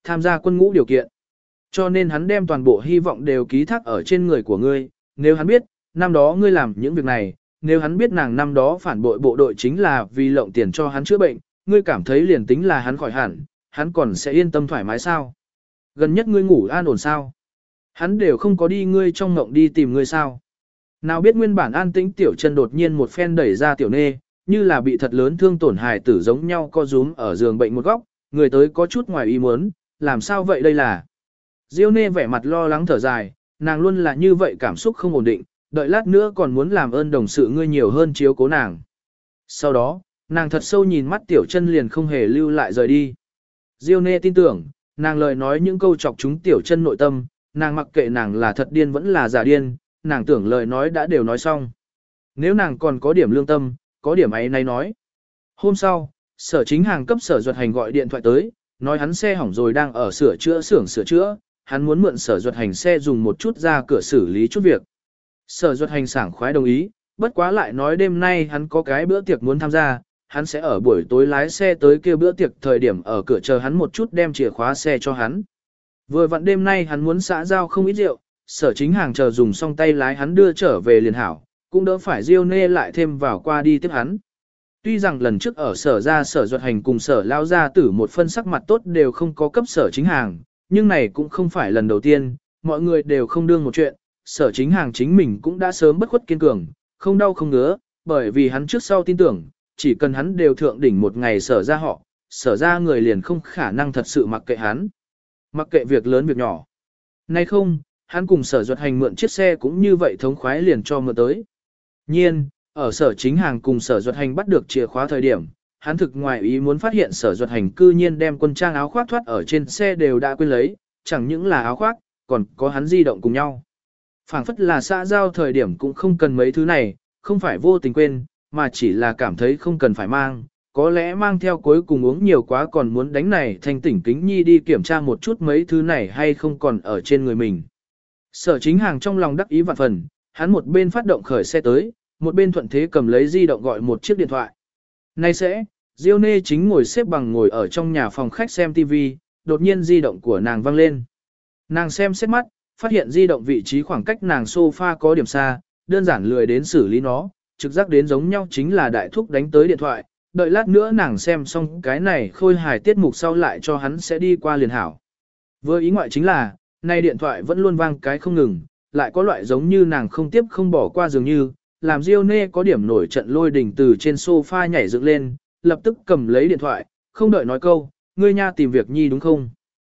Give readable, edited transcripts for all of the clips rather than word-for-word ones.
tham gia quân ngũ điều kiện. Cho nên hắn đem toàn bộ hy vọng đều ký thác ở trên người của ngươi, nếu hắn biết, năm đó ngươi làm những việc này, nếu hắn biết nàng năm đó phản bội bộ đội chính là vì lộng tiền cho hắn chữa bệnh, ngươi cảm thấy liền tính là hắn khỏi hẳn, hắn còn sẽ yên tâm thoải mái sao? Gần nhất ngươi ngủ an ổn sao? Hắn đều không có đi ngươi trong mộng đi tìm ngươi sao? Nào biết nguyên bản an tĩnh Tiểu Chân đột nhiên một phen đẩy ra Tiểu Nê, như là bị thật lớn thương tổn hài tử giống nhau co rúm ở giường bệnh một góc, người tới có chút ngoài ý muốn, làm sao vậy đây là? Diêu Nê vẻ mặt lo lắng thở dài, nàng luôn là như vậy cảm xúc không ổn định, đợi lát nữa còn muốn làm ơn đồng sự ngươi nhiều hơn chiếu cố nàng. Sau đó, nàng thật sâu nhìn mắt Tiểu Chân liền không hề lưu lại rời đi. Diêu Nê tin tưởng, nàng lời nói những câu chọc chúng Tiểu Chân nội tâm, nàng mặc kệ nàng là thật điên vẫn là giả điên, nàng tưởng lời nói đã đều nói xong. Nếu nàng còn có điểm lương tâm, có điểm ấy nay nói. Hôm sau, Sở Chính Hàng cấp Sở Duật Hành gọi điện thoại tới, nói hắn xe hỏng rồi đang ở xưởng sửa chữa, hắn muốn mượn Sở Duật Hành xe dùng một chút ra cửa xử lý chút việc. Sở Duật Hành sảng khoái đồng ý, bất quá lại nói đêm nay hắn có cái bữa tiệc muốn tham gia, hắn sẽ ở buổi tối lái xe tới kêu bữa tiệc thời điểm ở cửa chờ hắn một chút đem chìa khóa xe cho hắn. Vừa vặn đêm nay hắn muốn xã giao không ít rượu, Sở Chính Hàng chờ dùng xong tay lái hắn đưa trở về liền hảo, cũng đỡ phải Diêu Nê lại thêm vào qua đi tiếp hắn. Tuy rằng lần trước ở Sở ra Sở Duật Hành cùng Sở lao ra tử một phân sắc mặt tốt đều không có cấp Sở Chính Hàng, nhưng này cũng không phải lần đầu tiên, mọi người đều không đương một chuyện, Sở Chính Hàng chính mình cũng đã sớm bất khuất kiên cường, không đau không ngứa, bởi vì hắn trước sau tin tưởng, chỉ cần hắn đều thượng đỉnh một ngày Sở ra họ, Sở ra người liền không khả năng thật sự mặc kệ hắn. Mặc kệ việc lớn việc nhỏ. Nay không, hắn cùng Sở Duật Hành mượn chiếc xe cũng như vậy thống khoái liền cho mượn tới. Nhiên, ở Sở Chính Hàng cùng Sở Duật Hành bắt được chìa khóa thời điểm, hắn thực ngoài ý muốn phát hiện Sở Duật Hành cư nhiên đem quân trang áo khoác thoát ở trên xe đều đã quên lấy, chẳng những là áo khoác, còn có hắn di động cùng nhau. Phảng phất là xã giao thời điểm cũng không cần mấy thứ này, không phải vô tình quên, mà chỉ là cảm thấy không cần phải mang, có lẽ mang theo cuối cùng uống nhiều quá còn muốn đánh này thanh tỉnh kính nhi đi kiểm tra một chút mấy thứ này hay không còn ở trên người mình. Sở Chính Hàng trong lòng đắc ý vạn phần, hắn một bên phát động khởi xe tới, một bên thuận thế cầm lấy di động gọi một chiếc điện thoại. Nay sẽ, Diêu Nê chính ngồi xếp bằng ngồi ở trong nhà phòng khách xem TV, đột nhiên di động của nàng vang lên. Nàng xem xét mắt, phát hiện di động vị trí khoảng cách nàng sofa có điểm xa, đơn giản lười đến xử lý nó, trực giác đến giống nhau chính là đại thúc đánh tới điện thoại, đợi lát nữa nàng xem xong cái này khôi hài tiết mục sau lại cho hắn sẽ đi qua liền hảo. Với ý ngoại chính là, nay điện thoại vẫn luôn vang cái không ngừng, lại có loại giống như nàng không tiếp không bỏ qua dường như, làm Diêu Nê có điểm nổi trận lôi đình từ trên sofa nhảy dựng lên, lập tức cầm lấy điện thoại, không đợi nói câu, ngươi nha tìm việc nhi đúng không?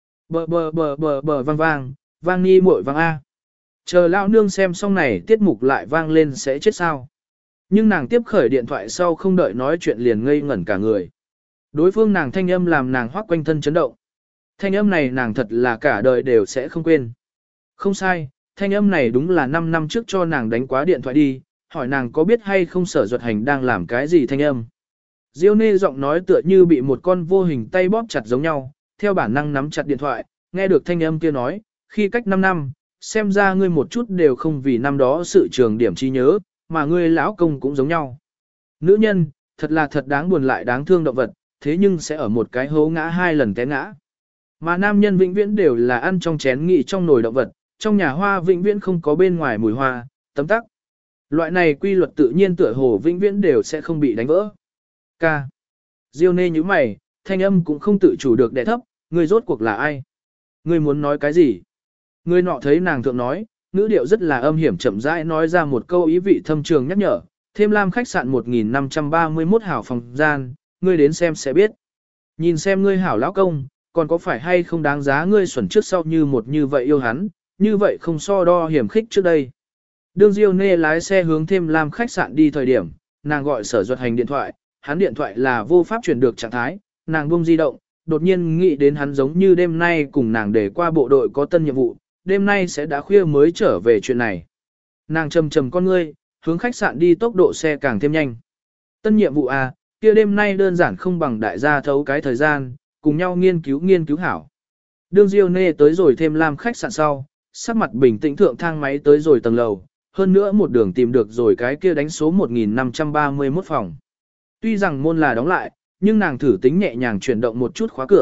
Bờ vang vang, vang nhi muội vang a. Chờ lão nương xem xong này tiết mục lại vang lên sẽ chết sao? Nhưng nàng tiếp khởi điện thoại sau không đợi nói chuyện liền ngây ngẩn cả người. Đối phương nàng thanh âm làm nàng hoác quanh thân chấn động. Thanh âm này nàng thật là cả đời đều sẽ không quên. Không sai, thanh âm này đúng là 5 năm trước cho nàng đánh quá điện thoại đi, hỏi nàng có biết hay không Sở Duật Hành đang làm cái gì thanh âm. Diêu Nê giọng nói tựa như bị một con vô hình tay bóp chặt giống nhau, theo bản năng nắm chặt điện thoại, nghe được thanh âm kia nói, khi cách 5 năm, xem ra ngươi một chút đều không vì năm đó sự trường điểm trí nhớ, mà ngươi lão công cũng giống nhau. Nữ nhân, thật là thật đáng buồn lại đáng thương động vật, thế nhưng sẽ ở một cái hố ngã 2 lần té ngã. Mà nam nhân vĩnh viễn đều là ăn trong chén nghị trong nồi động vật, trong nhà hoa vĩnh viễn không có bên ngoài mùi hoa, tấm tắc. Loại này quy luật tự nhiên tựa hồ vĩnh viễn đều sẽ không bị đánh vỡ. Ca. Diêu Nê như mày, thanh âm cũng không tự chủ được đè thấp, ngươi rốt cuộc là ai? Ngươi muốn nói cái gì? Ngươi nọ thấy nàng thượng nói, ngữ điệu rất là âm hiểm chậm rãi nói ra một câu ý vị thâm trường nhắc nhở, thêm lam khách sạn 1531 hảo phòng gian, ngươi đến xem sẽ biết. Nhìn xem ngươi hảo lão công, còn có phải hay không đáng giá ngươi xuẩn trước sau như một như vậy yêu hắn, như vậy không so đo hiểm khích trước đây. Đương Diêu Nê lái xe hướng thêm lam khách sạn đi thời điểm, nàng gọi Sở Duật Hành điện thoại, hắn điện thoại là vô pháp chuyển được trạng thái, nàng buông di động, đột nhiên nghĩ đến hắn giống như đêm nay cùng nàng để qua bộ đội có tân nhiệm vụ, đêm nay sẽ đã khuya mới trở về chuyện này. Nàng trầm trầm con ngươi, hướng khách sạn đi tốc độ xe càng thêm nhanh. Tân nhiệm vụ à, kia đêm nay đơn giản không bằng đại gia thấu cái thời gian, cùng nhau nghiên cứu hảo. Đương Diêu Nê tới rồi thêm lam khách sạn sau, sắc mặt bình tĩnh thượng thang máy tới rồi tầng lầu, hơn nữa một đường tìm được rồi cái kia đánh số 1531 phòng. Tuy rằng môn là đóng lại, nhưng nàng thử tính nhẹ nhàng chuyển động một chút khóa cửa,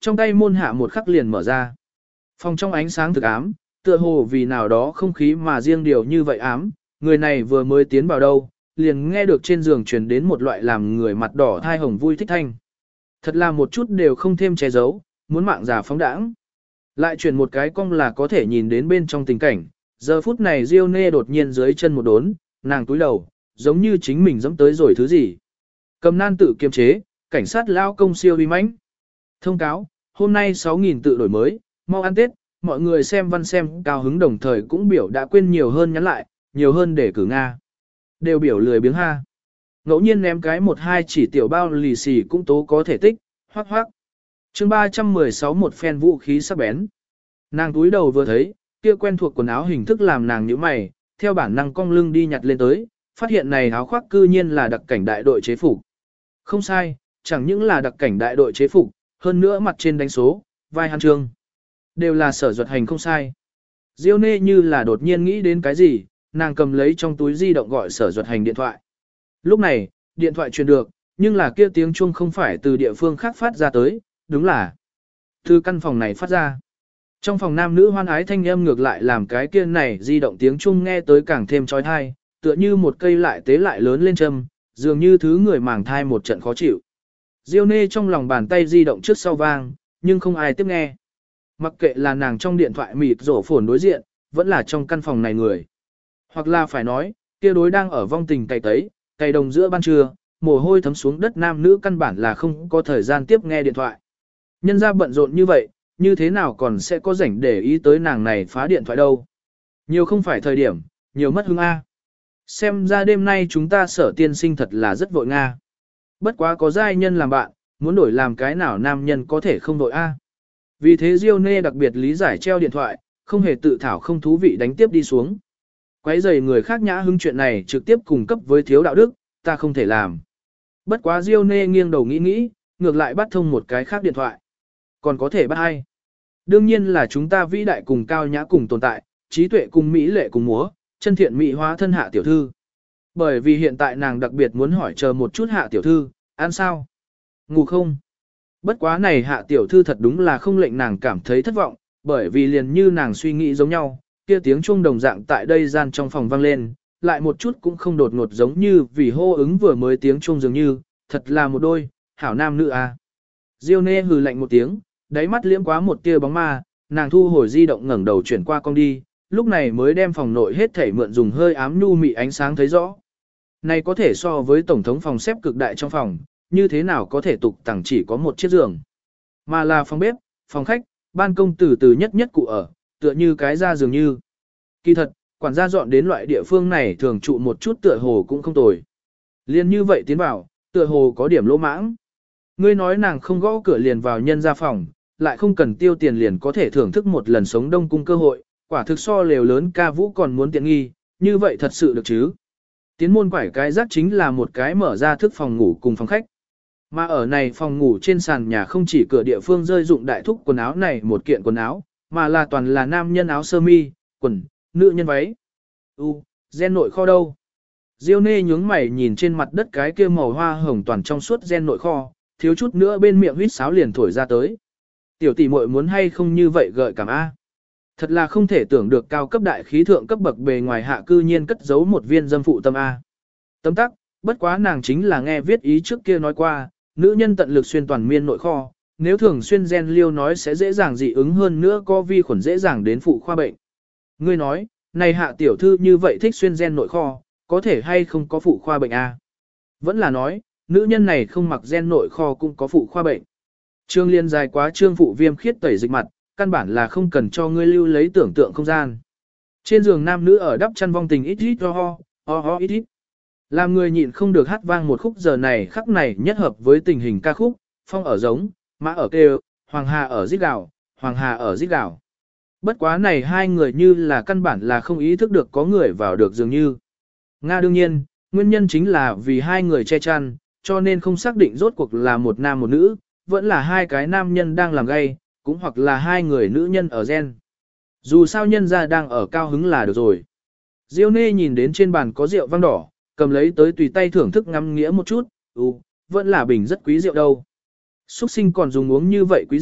trong tay môn hạ một khắc liền mở ra. Phòng trong ánh sáng thực ám, tựa hồ vì nào đó không khí mà riêng điều như vậy ám, người này vừa mới tiến vào đâu, liền nghe được trên giường truyền đến một loại làm người mặt đỏ thai hồng vui thích thanh. Thật là một chút đều không thêm che giấu, muốn mạng giả phóng đãng. Lại chuyển một cái cong là có thể nhìn đến bên trong tình cảnh, giờ phút này Diêu Nê đột nhiên dưới chân một đốn, nàng túi đầu, giống như chính mình dẫm tới rồi thứ gì. Cầm nan tự kiềm chế, cảnh sát lao công siêu uy mãnh. Thông cáo, hôm nay 6.000 tự đổi mới, mau ăn Tết, mọi người xem văn xem cao hứng đồng thời cũng biểu đã quên nhiều hơn nhắn lại, nhiều hơn để cử Nga. Đều biểu lười biếng ha. Ngẫu nhiên ném cái 1-2 chỉ tiểu bao lì xì cũng tố có thể tích, hoác hoác. Chương 316 một phen vũ khí sắc bén. Nàng túi đầu vừa thấy, kia quen thuộc quần áo hình thức làm nàng nhíu mày, theo bản năng cong lưng đi nhặt lên tới, phát hiện này áo khoác cư nhiên là đặc cảnh đại đội chế phục. Không sai, chẳng những là đặc cảnh đại đội chế phục, hơn nữa mặt trên đánh số, vai hàn trương. Đều là Sở Duật Hành không sai. Diêu Nê như là đột nhiên nghĩ đến cái gì, nàng cầm lấy trong túi di động gọi Sở Duật Hành điện thoại. Lúc này, điện thoại truyền được, nhưng là kia tiếng chuông không phải từ địa phương khác phát ra tới, đúng là từ căn phòng này phát ra. Trong phòng nam nữ hoan ái thanh âm ngược lại làm cái kia này di động tiếng chuông nghe tới càng thêm trói thai, tựa như một cây lại tế lại lớn lên châm, dường như thứ người màng thai một trận khó chịu. Diêu Nê trong lòng bàn tay di động trước sau vang, nhưng không ai tiếp nghe. Mặc kệ là nàng trong điện thoại mịt rổ phồn đối diện, vẫn là trong căn phòng này người. Hoặc là phải nói, kia đối đang ở vong tình cày tấy, cày đồng giữa ban trưa, mồ hôi thấm xuống đất nam nữ căn bản là không có thời gian tiếp nghe điện thoại. Nhân ra bận rộn như vậy, như thế nào còn sẽ có rảnh để ý tới nàng này phá điện thoại đâu. Nhiều không phải thời điểm, nhiều mất hứng A. Xem ra đêm nay chúng ta Sở tiên sinh thật là rất vội Nga. Bất quá có giai nhân làm bạn, muốn đổi làm cái nào nam nhân có thể không đội A. Vì thế Diêu Nê đặc biệt lý giải treo điện thoại, không hề tự thảo không thú vị đánh tiếp đi xuống. Quấy rầy người khác nhã hứng chuyện này trực tiếp cung cấp với thiếu đạo đức, ta không thể làm. Bất quá Diêu Nê nghiêng đầu nghĩ nghĩ, ngược lại bắt thông một cái khác điện thoại. Còn có thể bắt hay. Đương nhiên là chúng ta vĩ đại cùng cao nhã cùng tồn tại, trí tuệ cùng mỹ lệ cùng múa, chân thiện mỹ hóa thân Hạ tiểu thư. Bởi vì hiện tại nàng đặc biệt muốn hỏi chờ một chút Hạ tiểu thư, ăn sao? Ngủ không? Bất quá này Hạ tiểu thư thật đúng là không lệnh nàng cảm thấy thất vọng, bởi vì liền như nàng suy nghĩ giống nhau, kia tiếng chuông đồng dạng tại đây gian trong phòng vang lên, lại một chút cũng không đột ngột giống như vì hô ứng vừa mới tiếng chuông dường như, thật là một đôi, hảo nam nữ à. Diêu Nê hừ lạnh một tiếng, đáy mắt liễm quá một tia bóng ma, nàng thu hồi di động ngẩng đầu chuyển qua con đi, lúc này mới đem phòng nội hết thảy mượn dùng hơi ám nhu mị ánh sáng thấy rõ. Này có thể so với tổng thống phòng xếp cực đại trong phòng, như thế nào có thể tục tẳng chỉ có một chiếc giường, mà là phòng bếp, phòng khách, ban công từ từ nhất nhất cụ ở, tựa như cái ra dường như. Kỳ thật, quản gia dọn đến loại địa phương này thường trụ một chút tựa hồ cũng không tồi. Liên như vậy tiến vào, tựa hồ có điểm lỗ mãng. Ngươi nói nàng không gõ cửa liền vào nhân ra phòng, lại không cần tiêu tiền liền có thể thưởng thức một lần sống đông cung cơ hội, quả thực so lều lớn ca vũ còn muốn tiện nghi, như vậy thật sự được chứ. Tiến môn quải cái rác chính là một cái mở ra thức phòng ngủ cùng phòng khách. Mà ở này phòng ngủ trên sàn nhà không chỉ cửa địa phương rơi dụng đại thúc quần áo này một kiện quần áo, mà là toàn là nam nhân áo sơ mi, quần, nữ nhân váy. Gen nội kho đâu? Diêu Nê nhướng mày nhìn trên mặt đất cái kia màu hoa hồng toàn trong suốt gen nội kho, thiếu chút nữa bên miệng huýt sáo liền thổi ra tới. Tiểu tỷ muội muốn hay không như vậy gợi cảm A. Thật là không thể tưởng được cao cấp đại khí thượng cấp bậc bề ngoài hạ cư nhiên cất giấu một viên dâm phụ tâm A. Tấm tắc, bất quá nàng chính là nghe viết ý trước kia nói qua, nữ nhân tận lực xuyên toàn miên nội kho, nếu thường xuyên gen liêu nói sẽ dễ dàng dị ứng hơn nữa có vi khuẩn dễ dàng đến phụ khoa bệnh. Ngươi nói, này Hạ tiểu thư như vậy thích xuyên gen nội kho, có thể hay không có phụ khoa bệnh A. Vẫn là nói, nữ nhân này không mặc gen nội kho cũng có phụ khoa bệnh. Trương liên dài quá trương phụ viêm khiết tẩy dịch mặt, căn bản là không cần cho ngươi lưu lấy tưởng tượng không gian. Trên giường nam nữ ở đắp chăn vong tình ít ít ho ít ít. Làm người nhịn không được hát vang một khúc giờ này khắc này nhất hợp với tình hình ca khúc, phong ở giống, mã ở kêu, hoàng hà ở rít gào, hoàng hà ở rít gào. Bất quá này hai người như là căn bản là không ý thức được có người vào được dường như. Nga đương nhiên, nguyên nhân chính là vì hai người che chăn, cho nên không xác định rốt cuộc là một nam một nữ, vẫn là hai cái nam nhân đang làm gay, cũng hoặc là hai người nữ nhân ở gen. Dù sao nhân ra đang ở cao hứng là được rồi. Diêu Nê nhìn đến trên bàn có rượu vang đỏ, cầm lấy tới tùy tay thưởng thức ngắm nghĩa một chút, vẫn là bình rất quý rượu đâu. Xuất sinh còn dùng uống như vậy quý rượu,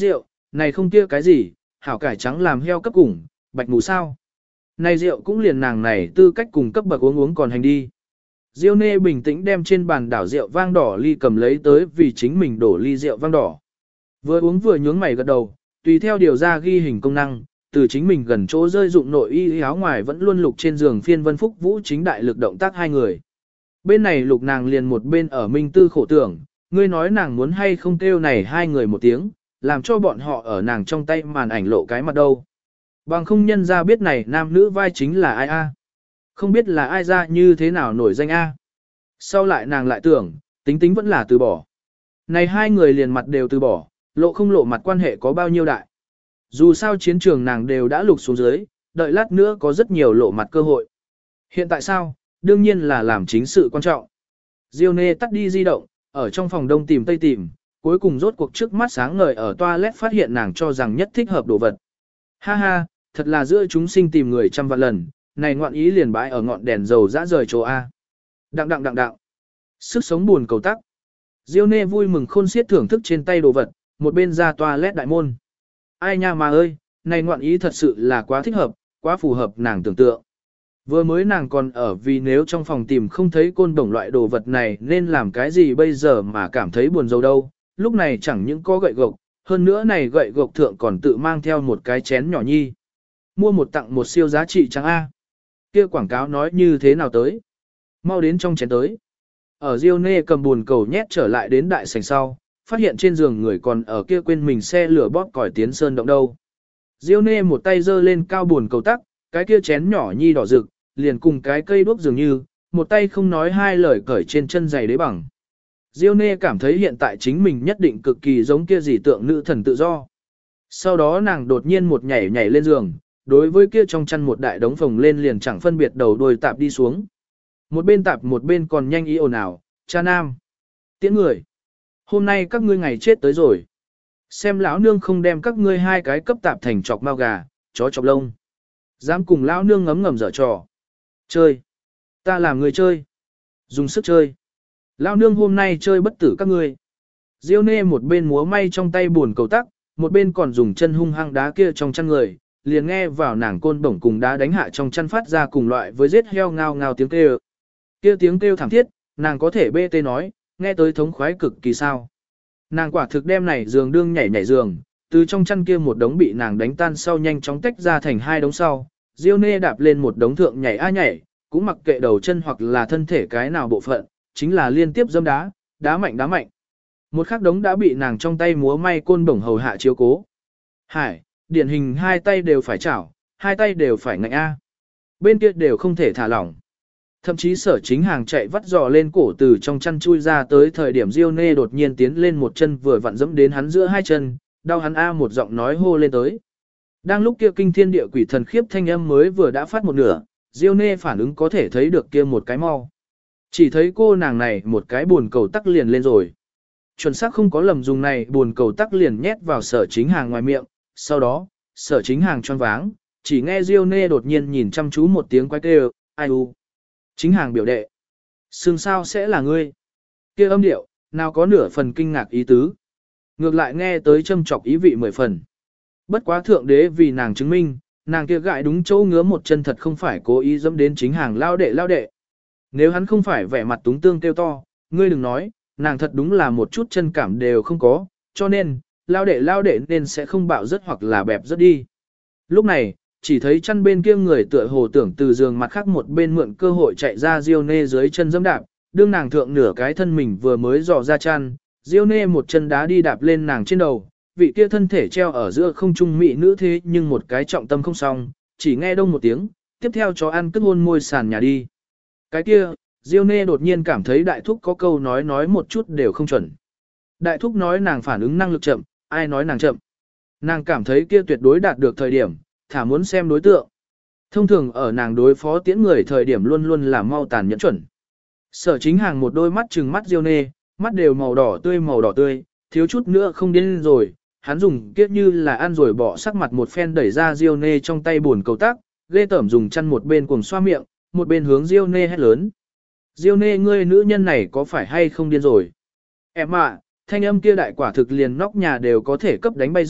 này không kia cái gì, hảo cải trắng làm heo cấp cùng, bạch mù sao. Này rượu cũng liền nàng này tư cách cùng cấp bậc uống còn hành đi. Diêu Nê bình tĩnh đem trên bàn đảo rượu vang đỏ ly cầm lấy tới vì chính mình đổ ly rượu vang đỏ. Vừa uống vừa nhướng mày gật đầu, tùy theo điều ra ghi hình công năng, từ chính mình gần chỗ rơi dụng nội y áo ngoài vẫn luôn lục trên giường phiên Vân Phúc Vũ chính đại lực động tác hai người. Bên này lục nàng liền một bên ở minh tư khổ tưởng, ngươi nói nàng muốn hay không kêu này hai người một tiếng, làm cho bọn họ ở nàng trong tay màn ảnh lộ cái mặt đâu. Bằng không nhân ra biết này nam nữ vai chính là ai a, không biết là ai ra như thế nào nổi danh a. Sau lại nàng lại tưởng, tính tính vẫn là từ bỏ. Này hai người liền mặt đều từ bỏ, lộ không lộ mặt quan hệ có bao nhiêu đại. Dù sao chiến trường nàng đều đã lục xuống dưới, đợi lát nữa có rất nhiều lộ mặt cơ hội. Hiện tại sao? Đương nhiên là làm chính sự quan trọng. Diêu Nê tắt đi di động, ở trong phòng đông tìm tây tìm, cuối cùng rốt cuộc trước mắt sáng ngời ở toilet phát hiện nàng cho rằng nhất thích hợp đồ vật. Ha ha, thật là giữa chúng sinh tìm người trăm vạn lần, này ngoạn ý liền bãi ở ngọn đèn dầu dã rời chỗ A. Đặng đặng đặng đặng. Sức sống buồn cầu tắc. Diêu Nê vui mừng khôn xiết thưởng thức trên tay đồ vật, một bên ra toilet đại môn. Ai nha mà ơi, này ngoạn ý thật sự là quá thích hợp, quá phù hợp nàng tưởng tượng. Vừa mới nàng còn ở vì nếu trong phòng tìm không thấy côn đồng loại đồ vật này nên làm cái gì bây giờ mà cảm thấy buồn rầu đâu, lúc này chẳng những có gậy gộc, hơn nữa này gậy gộc thượng còn tự mang theo một cái chén nhỏ nhi. Mua một tặng một siêu giá trị chẳng A. Kia quảng cáo nói như thế nào tới? Mau đến trong chén tới. Ở Diêu Nê cầm buồn cầu nhét trở lại đến đại sảnh sau, phát hiện trên giường người còn ở kia quên mình xe lửa bóp còi tiến sơn động đâu. Diêu Nê một tay giơ lên cao buồn cầu tắc, cái kia chén nhỏ nhi đỏ rực, liền cùng cái cây đuốc dường như, một tay không nói hai lời cởi trên chân giày đế bằng. Diêu Nê cảm thấy hiện tại chính mình nhất định cực kỳ giống kia gì tượng nữ thần tự do. Sau đó nàng đột nhiên một nhảy nhảy lên giường, đối với kia trong chăn một đại đống phồng lên liền chẳng phân biệt đầu đuôi tạp đi xuống. Một bên tạp một bên còn nhanh ý ồn ào, cha nam. Tiễn người. Hôm nay các ngươi ngày chết tới rồi. Xem lão nương không đem các ngươi hai cái cấp tạp thành chọc mao gà, chó chọc lông. Dám cùng lão nương ngấm ngầm dở trò. Chơi. Ta làm người chơi. Dùng sức chơi. Lão nương hôm nay chơi bất tử các ngươi. Diêu Nê một bên múa may trong tay buồn cầu tắc, một bên còn dùng chân hung hăng đá kia trong chăn người, liền nghe vào nàng côn bổng cùng đá đánh hạ trong chăn phát ra cùng loại với giết heo ngao ngao tiếng kêu. Kia tiếng kêu thảm thiết, nàng có thể bê tê nói, nghe tới thống khoái cực kỳ sao. Nàng quả thực đem này giường đương nhảy nhảy giường, từ trong chăn kia một đống bị nàng đánh tan sau nhanh chóng tách ra thành hai đống sau. Diêu Nê đạp lên một đống thượng nhảy a nhảy, cũng mặc kệ đầu chân hoặc là thân thể cái nào bộ phận, chính là liên tiếp dâm đá, đá mạnh đá mạnh. Một khắc đống đã bị nàng trong tay múa may côn bổng hầu hạ chiếu cố. Hải, điển hình hai tay đều phải chảo, hai tay đều phải ngạnh a. Bên kia đều không thể thả lỏng. Thậm chí Sở Chính Hàng chạy vắt dò lên cổ từ trong chăn chui ra tới thời điểm Diêu Nê đột nhiên tiến lên một chân vừa vặn dẫm đến hắn giữa hai chân, đau hắn a một giọng nói hô lên tới. Đang lúc kia kinh thiên địa quỷ thần khiếp thanh âm mới vừa đã phát một nửa, Diêu Nê phản ứng có thể thấy được kia một cái mau. Chỉ thấy cô nàng này một cái buồn cầu tắc liền lên rồi. Chuẩn xác không có lầm dùng này buồn cầu tắc liền nhét vào Sở Chính Hàng ngoài miệng, sau đó, Sở Chính Hàng choáng váng, chỉ nghe Diêu Nê đột nhiên nhìn chăm chú một tiếng quái kêu, ai u. Chính Hàng biểu đệ. Sừng sao sẽ là ngươi? Kia âm điệu, nào có nửa phần kinh ngạc ý tứ. Ngược lại nghe tới châm chọc ý vị 10 phần. Bất quá thượng đế vì nàng chứng minh, nàng kia gãi đúng chỗ ngứa một chân thật không phải cố ý dẫm đến Chính Hàng lao đệ. Nếu hắn không phải vẻ mặt túng tương kêu to, ngươi đừng nói, nàng thật đúng là một chút chân cảm đều không có, cho nên, lao đệ nên sẽ không bạo rất hoặc là bẹp rất đi. Lúc này, chỉ thấy chăn bên kia người tựa hồ tưởng từ giường mặt khác một bên mượn cơ hội chạy ra Diêu Nê dưới chân dẫm đạp, đương nàng thượng nửa cái thân mình vừa mới dò ra chăn, Diêu Nê một chân đá đi đạp lên nàng trên đầu, vị kia thân thể treo ở giữa không trung mỹ nữ thế nhưng một cái trọng tâm không xong, chỉ nghe đông một tiếng, tiếp theo chó ăn cất hôn môi sàn nhà đi. Cái kia, Diêu Nê đột nhiên cảm thấy đại thúc có câu nói một chút đều không chuẩn. Đại thúc nói nàng phản ứng năng lực chậm, ai nói nàng chậm. Nàng cảm thấy kia tuyệt đối đạt được thời điểm, thả muốn xem đối tượng. Thông thường ở nàng đối phó tiễn người thời điểm luôn luôn là mau tàn nhẫn chuẩn. Sở Chính Hàng một đôi mắt trừng mắt Diêu Nê, mắt đều màu đỏ tươi, thiếu chút nữa không điên rồi. Hắn dùng kiếp như là ăn rồi bỏ sắc mặt một phen đẩy ra Diêu Nê trong tay buồn cầu tắc, ghê tởm dùng chăn một bên cuồng xoa miệng, một bên hướng Diêu Nê hét lớn. Diêu Nê ngươi nữ nhân này có phải hay không điên rồi? Em ạ, thanh âm kia đại quả thực liền nóc nhà đều có thể cấp đánh bay rớt,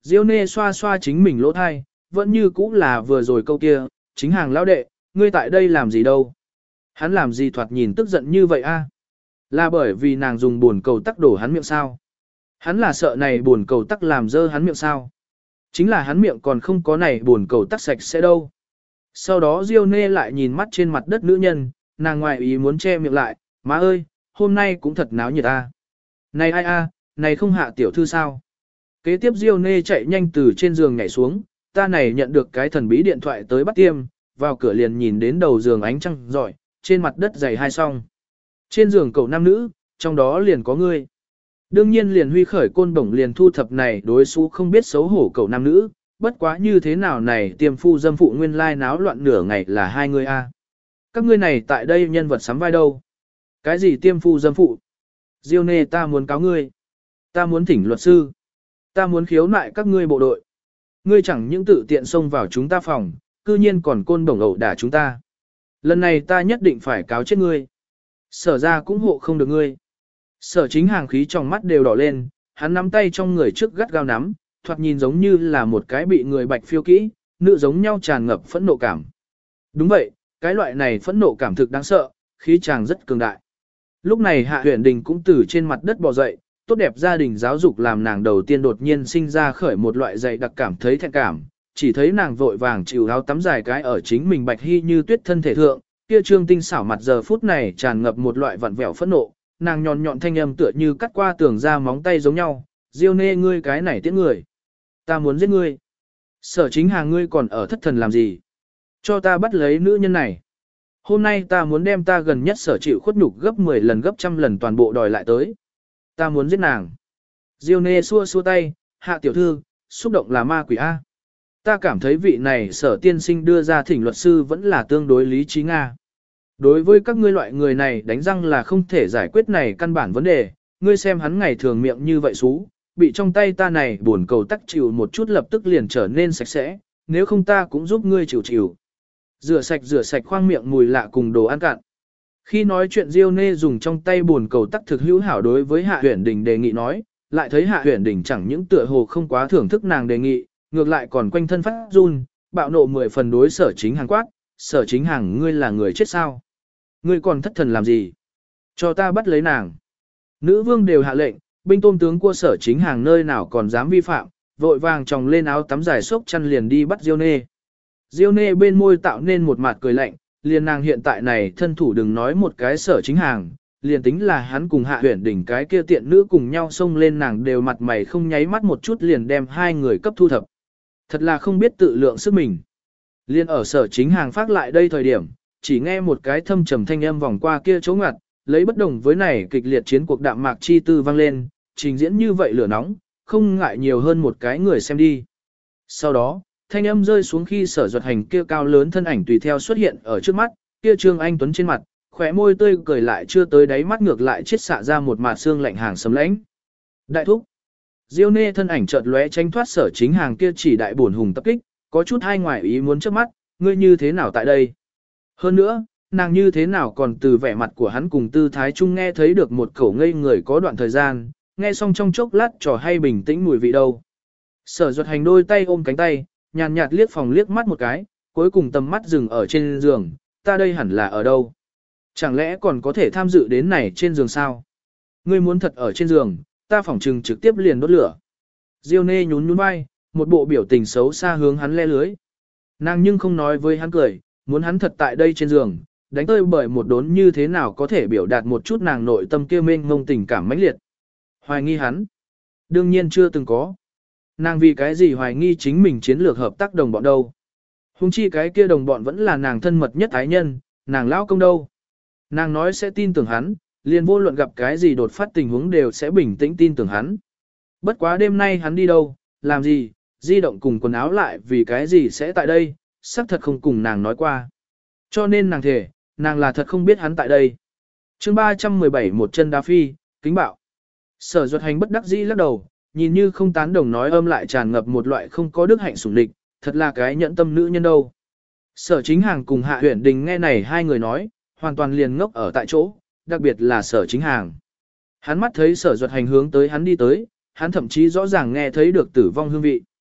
Diêu nê xoa xoa chính mình lỗ thai, vẫn như cũ là vừa rồi câu kia, chính hàng lão đệ, ngươi tại đây làm gì đâu? Hắn làm gì thoạt nhìn tức giận như vậy a? Là bởi vì nàng dùng buồn cầu tắc đổ hắn miệng sao? Hắn là sợ này buồn cầu tắc làm dơ hắn miệng sao? Chính là hắn miệng còn không có này buồn cầu tắc sạch sẽ đâu. Sau đó Diêu nê lại nhìn mắt trên mặt đất nữ nhân, nàng ngoại ý muốn che miệng lại, má ơi, hôm nay cũng thật náo nhiệt a. Này ai a, này không Hạ tiểu thư sao? Kế tiếp Diêu nê chạy nhanh từ trên giường nhảy xuống, ta này nhận được cái thần bí điện thoại tới bắt tiêm, vào cửa liền nhìn đến đầu giường ánh trăng rọi, trên mặt đất dày hai song. Trên giường cậu nam nữ, trong đó liền có ngươi. Đương nhiên liền huy khởi côn bổng liền thu thập này đối xú không biết xấu hổ cậu nam nữ, bất quá như thế nào này tiêm phu dâm phụ nguyên lai náo loạn nửa ngày là hai người a. Các ngươi này tại đây nhân vật sắm vai đâu? Cái gì tiêm phu dâm phụ? Diêu nê ta muốn cáo ngươi. Ta muốn thỉnh luật sư. Ta muốn khiếu nại các ngươi bộ đội. Ngươi chẳng những tự tiện xông vào chúng ta phòng, cư nhiên còn côn bổng ẩu đả chúng ta. Lần này ta nhất định phải cáo chết ngươi. Sở ra cũng hộ không được ngươi. Sở chính hàng khí trong mắt đều đỏ lên, hắn nắm tay trong người trước gắt gao nắm, thoạt nhìn giống như là một cái bị người bạch phiêu kỹ, nữ giống nhau tràn ngập phẫn nộ cảm. Đúng vậy, cái loại này phẫn nộ cảm thực đáng sợ, khí chàng rất cường đại. Lúc này Hạ Huyền Đình cũng từ trên mặt đất bò dậy, tốt đẹp gia đình giáo dục làm nàng đầu tiên đột nhiên sinh ra khởi một loại dày đặc cảm thấy thẹn cảm, chỉ thấy nàng vội vàng chịu áo tắm dài cái ở chính mình bạch hy như tuyết thân thể thượng, kia trương tinh xảo mặt giờ phút này tràn ngập một loại vặn vẹo phẫn nộ, nàng nhọn nhọn thanh âm tựa như cắt qua tường ra móng tay giống nhau, Diêu nê ngươi cái này tiễn người, ta muốn giết ngươi. Sở chính hàng ngươi còn ở thất thần làm gì? Cho ta bắt lấy nữ nhân này. Hôm nay ta muốn đem ta gần nhất sở chịu khuất nhục gấp 10 lần gấp trăm lần toàn bộ đòi lại tới. Ta muốn giết nàng. Diêu nê xua xua tay, Hạ tiểu thư, xúc động là ma quỷ A. Ta cảm thấy vị này sở tiên sinh đưa ra thỉnh luật sư vẫn là tương đối lý trí Nga. Đối với các ngươi loại người này đánh răng là không thể giải quyết này căn bản vấn đề, ngươi xem hắn ngày thường miệng như vậy xú, bị trong tay ta này buồn cầu tắc chịu một chút lập tức liền trở nên sạch sẽ, nếu không ta cũng giúp ngươi chịu chịu. Rửa sạch khoang miệng mùi lạ cùng đồ ăn cạn. Khi nói chuyện Diêu nê dùng trong tay buồn cầu tắc thực hữu hảo đối với Hạ Huyền Đình đề nghị nói, lại thấy Hạ Huyền Đình chẳng những tựa hồ không quá thưởng thức nàng đề nghị, ngược lại còn quanh thân phát run, bạo nộ 10 phần đối sở chính hàng quát, sở chính hàng ngươi là người chết sao? Ngươi còn thất thần làm gì? Cho ta bắt lấy nàng. Nữ vương đều hạ lệnh, binh tôm tướng của sở chính hàng nơi nào còn dám vi phạm, vội vàng tròng lên áo tắm dài xốc chăn liền đi bắt Diêu nê. Diêu nê bên môi tạo nên một mặt cười lạnh, liền nàng hiện tại này thân thủ đừng nói một cái sở chính hàng, liền tính là hắn cùng Hạ Huyền Đình cái kia tiện nữ cùng nhau xông lên nàng đều mặt mày không nháy mắt một chút liền đem hai người cấp thu thập. Thật là không biết tự lượng sức mình. Liên ở sở chính hàng phát lại đây thời điểm, chỉ nghe một cái thâm trầm thanh âm vòng qua kia chỗ ngặt, lấy bất đồng với này kịch liệt chiến cuộc đạm mạc chi tư vang lên, trình diễn như vậy lửa nóng, không ngại nhiều hơn một cái người xem đi. Sau đó, thanh âm rơi xuống khi sở duật hành kia cao lớn thân ảnh tùy theo xuất hiện ở trước mắt, kia trương anh tuấn trên mặt, khóe môi tươi cười lại chưa tới đáy mắt ngược lại chết xạ ra một mạt xương lạnh hàng sấm lãnh. Đại thúc. Diêu nê thân ảnh chợt lóe tránh thoát sở chính hàng kia chỉ đại bổn hùng tập kích, có chút hai ngoài ý muốn trước mắt, ngươi như thế nào tại đây? Hơn nữa, nàng như thế nào còn từ vẻ mặt của hắn cùng tư thái chung nghe thấy được một khẩu ngây người có đoạn thời gian, nghe xong trong chốc lát trò hay bình tĩnh mùi vị đâu. Sở duật hành đôi tay ôm cánh tay, nhàn nhạt liếc phòng liếc mắt một cái, cuối cùng tầm mắt dừng ở trên giường, ta đây hẳn là ở đâu? Chẳng lẽ còn có thể tham dự đến này trên giường sao? Ngươi muốn thật ở trên giường, ta phỏng trừng trực tiếp liền đốt lửa. Diêu nê nhún nhún vai, một bộ biểu tình xấu xa hướng hắn le lưới. Nàng nhưng không nói với hắn cười, muốn hắn thật tại đây trên giường, đánh tơi bởi một đốn như thế nào có thể biểu đạt một chút nàng nội tâm kia mênh mông tình cảm mãnh liệt. Hoài nghi hắn? Đương nhiên chưa từng có. Nàng vì cái gì hoài nghi chính mình chiến lược hợp tác đồng bọn đâu? Hùng chi cái kia đồng bọn vẫn là nàng thân mật nhất ái nhân, nàng lão công đâu? Nàng nói sẽ tin tưởng hắn, liền vô luận gặp cái gì đột phát tình huống đều sẽ bình tĩnh tin tưởng hắn. Bất quá đêm nay hắn đi đâu, làm gì, di động cùng quần áo lại vì cái gì sẽ tại đây, xác thật không cùng nàng nói qua. Cho nên nàng thề, nàng là thật không biết hắn tại đây. Chương 317 một chân đá phi, kính bạo. Sở duật hành bất đắc dĩ lắc đầu, nhìn như không tán đồng nói âm lại tràn ngập một loại không có đức hạnh sủng địch, thật là cái nhẫn tâm nữ nhân đâu. Sở chính hàng cùng Hạ Huyền Đình nghe này hai người nói, hoàn toàn liền ngốc ở tại chỗ, đặc biệt là sở chính hàng. Hắn mắt thấy sở duật hành hướng tới hắn đi tới, hắn thậm chí rõ ràng nghe thấy được tử vong hương vị.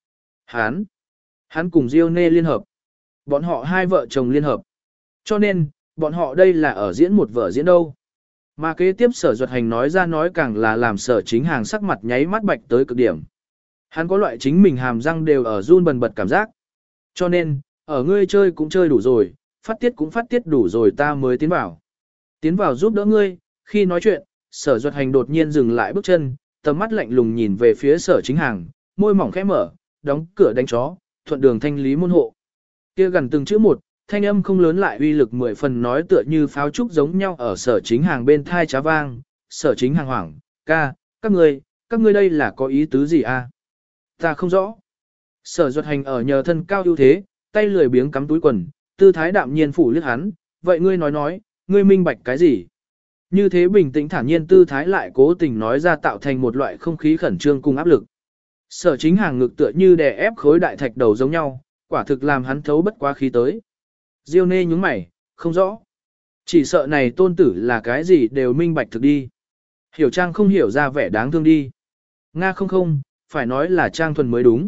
Hắn cùng Diêu Nê liên hợp. Bọn họ hai vợ chồng liên hợp. Cho nên, bọn họ đây là ở diễn một vở diễn đâu. Mà kế tiếp Sở Duật Hành nói ra nói càng là làm Sở Chính Hàng sắc mặt nháy mắt bạch tới cực điểm. Hắn có loại chính mình hàm răng đều ở run bần bật cảm giác. Cho nên, ở ngươi chơi cũng chơi đủ rồi, phát tiết cũng phát tiết đủ rồi ta mới tiến vào. Tiến vào giúp đỡ ngươi, khi nói chuyện, Sở Duật Hành đột nhiên dừng lại bước chân, tầm mắt lạnh lùng nhìn về phía Sở Chính Hàng, môi mỏng khẽ mở, đóng cửa đánh chó, thuận đường thanh lý môn hộ. Kia gần từng chữ một, thanh âm không lớn lại uy lực 10 phần nói tựa như pháo trúc giống nhau ở Sở Chính Hàng bên thai trá vang. Sở Chính Hàng hoảng, ca, các ngươi đây là có ý tứ gì a? Ta không rõ. Sở Duật Hành ở nhờ thân cao ưu thế, tay lười biếng cắm túi quần, tư thái đạm nhiên phủ liếc hắn, vậy ngươi nói, ngươi minh bạch cái gì? Như thế bình tĩnh thản nhiên tư thái lại cố tình nói ra tạo thành một loại không khí khẩn trương cùng áp lực. Sở Chính Hàng ngực tựa như đè ép khối đại thạch đầu giống nhau, quả thực làm hắn thấu bất quá khí tới. Diêu Nê nhúng mày, không rõ. Chỉ sợ này tôn tử là cái gì đều minh bạch thực đi. Hiểu Trang không hiểu ra vẻ đáng thương đi. Nga không, phải nói là Trang thuần mới đúng.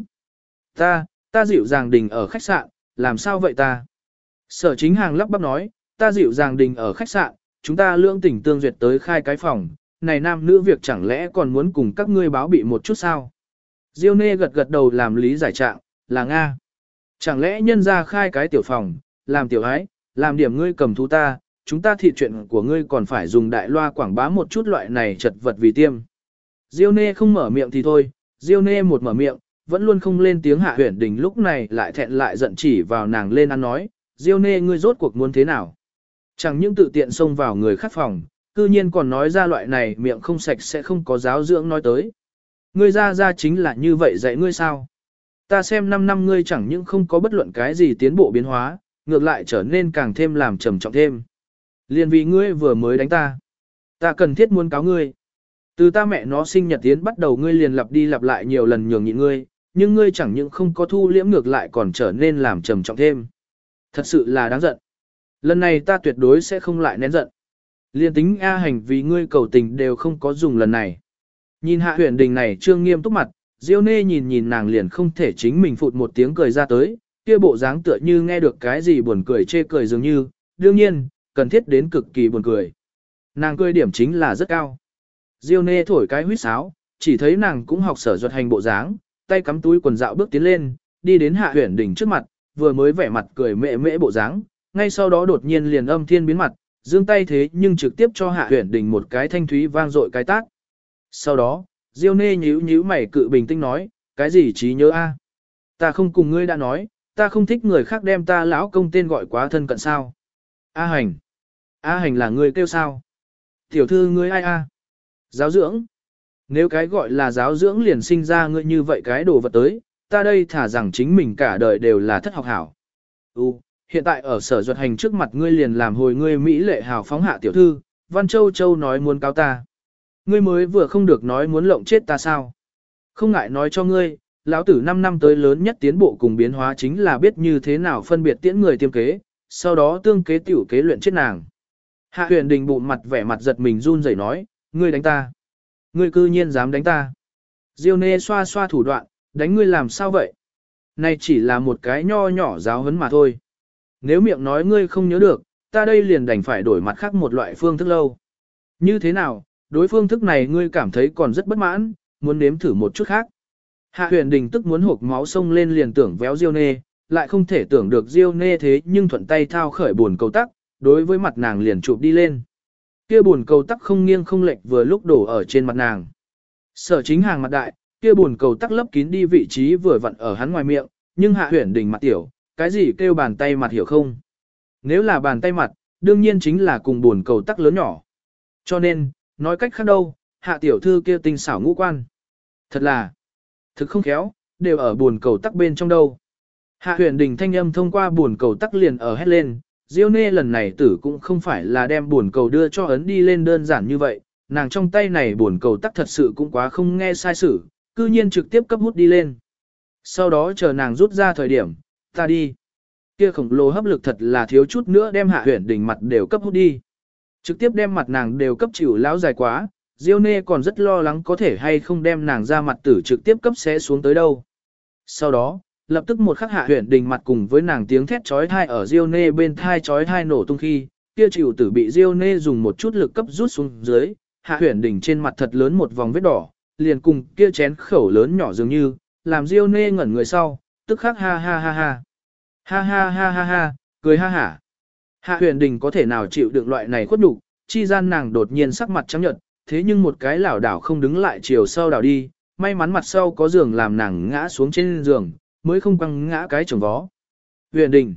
Ta dịu dàng đình ở khách sạn, làm sao vậy ta? Sở Chính Hàng lắp bắp nói, ta dịu dàng đình ở khách sạn, chúng ta lưỡng tỉnh tương duyệt tới khai cái phòng, này nam nữ việc chẳng lẽ còn muốn cùng các ngươi báo bị một chút sao? Diêu Nê gật đầu làm lý giải trạng, là Nga. Chẳng lẽ nhân ra khai cái tiểu phòng, làm tiểu ái, làm điểm ngươi cầm thú ta, chúng ta thị chuyện của ngươi còn phải dùng đại loa quảng bá một chút loại này chật vật vì tiêm. Diêu Nê không mở miệng thì thôi, Diêu Nê một mở miệng, vẫn luôn không lên tiếng Hạ Huyền Đình lúc này lại thẹn lại giận chỉ vào nàng lên ăn nói, Diêu Nê ngươi rốt cuộc muốn thế nào? Chẳng những tự tiện xông vào người khác phòng, cư nhiên còn nói ra loại này miệng không sạch sẽ không có giáo dưỡng nói tới. Ngươi ra chính là như vậy dạy ngươi sao? Ta xem 5 năm ngươi chẳng những không có bất luận cái gì tiến bộ biến hóa, ngược lại trở nên càng thêm làm trầm trọng thêm. Liên vì ngươi vừa mới đánh ta cần thiết muốn cáo ngươi. Từ ta mẹ nó sinh nhật tiến bắt đầu ngươi liền lặp đi lặp lại nhiều lần nhường nhịn ngươi, nhưng ngươi chẳng những không có thu liễm ngược lại còn trở nên làm trầm trọng thêm. Thật sự là đáng giận. Lần này ta tuyệt đối sẽ không lại nén giận. Liên tính A Hành vì ngươi cầu tình đều không có dùng lần này. Nhìn Hạ Huyền Đình này trương nghiêm túc mặt, Diêu Nê nhìn nàng liền không thể chính mình phụt một tiếng cười ra tới, kia bộ dáng tựa như nghe được cái gì buồn cười chê cười dường như, đương nhiên, cần thiết đến cực kỳ buồn cười. Nàng cười điểm chính là rất cao. Diêu Nê thổi cái huýt sáo, chỉ thấy nàng cũng học Sở Duật Hành bộ dáng, tay cắm túi quần dạo bước tiến lên, đi đến Hạ Huyền Đình trước mặt, vừa mới vẻ mặt cười mễ mễ bộ dáng, ngay sau đó đột nhiên liền âm thiên biến mặt, giương tay thế nhưng trực tiếp cho Hạ Huyền Đình một cái thanh thúy vang dội cái tát. Sau đó, Diêu Nê nhíu mày cự bình tĩnh nói, cái gì trí nhớ a? Ta không cùng ngươi đã nói, ta không thích người khác đem ta lão công tên gọi quá thân cận sao. A Hành là ngươi kêu sao? Tiểu thư ngươi ai a? Giáo dưỡng. Nếu cái gọi là giáo dưỡng liền sinh ra ngươi như vậy cái đồ vật tới, ta đây thả rằng chính mình cả đời đều là thất học hảo. Hiện tại ở Sở Duật Hành trước mặt ngươi liền làm hồi ngươi mỹ lệ hào phóng hạ tiểu thư, Văn Châu Châu nói muốn cáo ta. Ngươi mới vừa không được nói muốn lộng chết ta sao? Không ngại nói cho ngươi, lão tử 5 năm tới lớn nhất tiến bộ cùng biến hóa chính là biết như thế nào phân biệt tiễn người tiêm kế, sau đó tương kế tiểu kế luyện chết nàng. Hạ Huyền Đình bụng mặt vẻ mặt giật mình run rẩy nói, ngươi đánh ta. Ngươi cư nhiên dám đánh ta. Diêu Nê xoa xoa thủ đoạn, đánh ngươi làm sao vậy? Này chỉ là một cái nho nhỏ giáo huấn mà thôi. Nếu miệng nói ngươi không nhớ được, ta đây liền đành phải đổi mặt khác một loại phương thức lâu. Như thế nào, đối phương thức này ngươi cảm thấy còn rất bất mãn, muốn nếm thử một chút khác. Hạ Huyền Đình tức muốn hộc máu sông lên liền tưởng véo Diêu Nê, lại không thể tưởng được Diêu Nê thế nhưng thuận tay thao khởi buồn cầu tắc, đối với mặt nàng liền chụp đi lên. Kia buồn cầu tắc không nghiêng không lệch vừa lúc đổ ở trên mặt nàng. Sở Chính Hàng mặt đại, kia buồn cầu tắc lấp kín đi vị trí vừa vặn ở hắn ngoài miệng, nhưng Hạ Huyền Đình mặt tiểu, cái gì kêu bàn tay mặt hiểu không? Nếu là bàn tay mặt, đương nhiên chính là cùng buồn cầu tắc lớn nhỏ. Cho nên, nói cách khác đâu, Hạ tiểu thư kia tinh xảo ngũ quan. Thật là, thực không khéo, đều ở buồn cầu tắc bên trong đâu. Hạ Huyền Đình thanh âm thông qua buồn cầu tắc liền ở hét lên, Diêu Nê lần này tử cũng không phải là đem buồn cầu đưa cho ấn đi lên đơn giản như vậy, nàng trong tay này buồn cầu tắc thật sự cũng quá không nghe sai sử, cư nhiên trực tiếp cấp hút đi lên. Sau đó chờ nàng rút ra thời điểm, ta đi. Kia khổng lồ hấp lực thật là thiếu chút nữa đem Hạ Huyền Đình mặt đều cấp hút đi. Trực tiếp đem mặt nàng đều cấp chịu lão dài quá, Diêu Nê còn rất lo lắng có thể hay không đem nàng ra mặt tử trực tiếp cấp xé xuống tới đâu. Sau đó, lập tức một khắc Hạ Huyền Đình mặt cùng với nàng tiếng thét chói tai ở Diêu Nê bên thai chói tai nổ tung khi, kia chịu tử bị Diêu Nê dùng một chút lực cấp rút xuống dưới, Hạ Huyền Đình trên mặt thật lớn một vòng vết đỏ, liền cùng kia chén khẩu lớn nhỏ dường như, làm Diêu Nê ngẩn người sau, tức khắc ha ha ha ha. Ha ha ha ha ha, cười ha hả. Hạ Huyền Đình có thể nào chịu đựng loại này khuất nhục, chi gian nàng đột nhiên sắc mặt trắng nhợt, thế nhưng một cái lảo đảo không đứng lại chiều sau đảo đi, may mắn mặt sau có giường làm nàng ngã xuống trên giường, mới không quăng ngã cái chồng vó. Huyền Đình.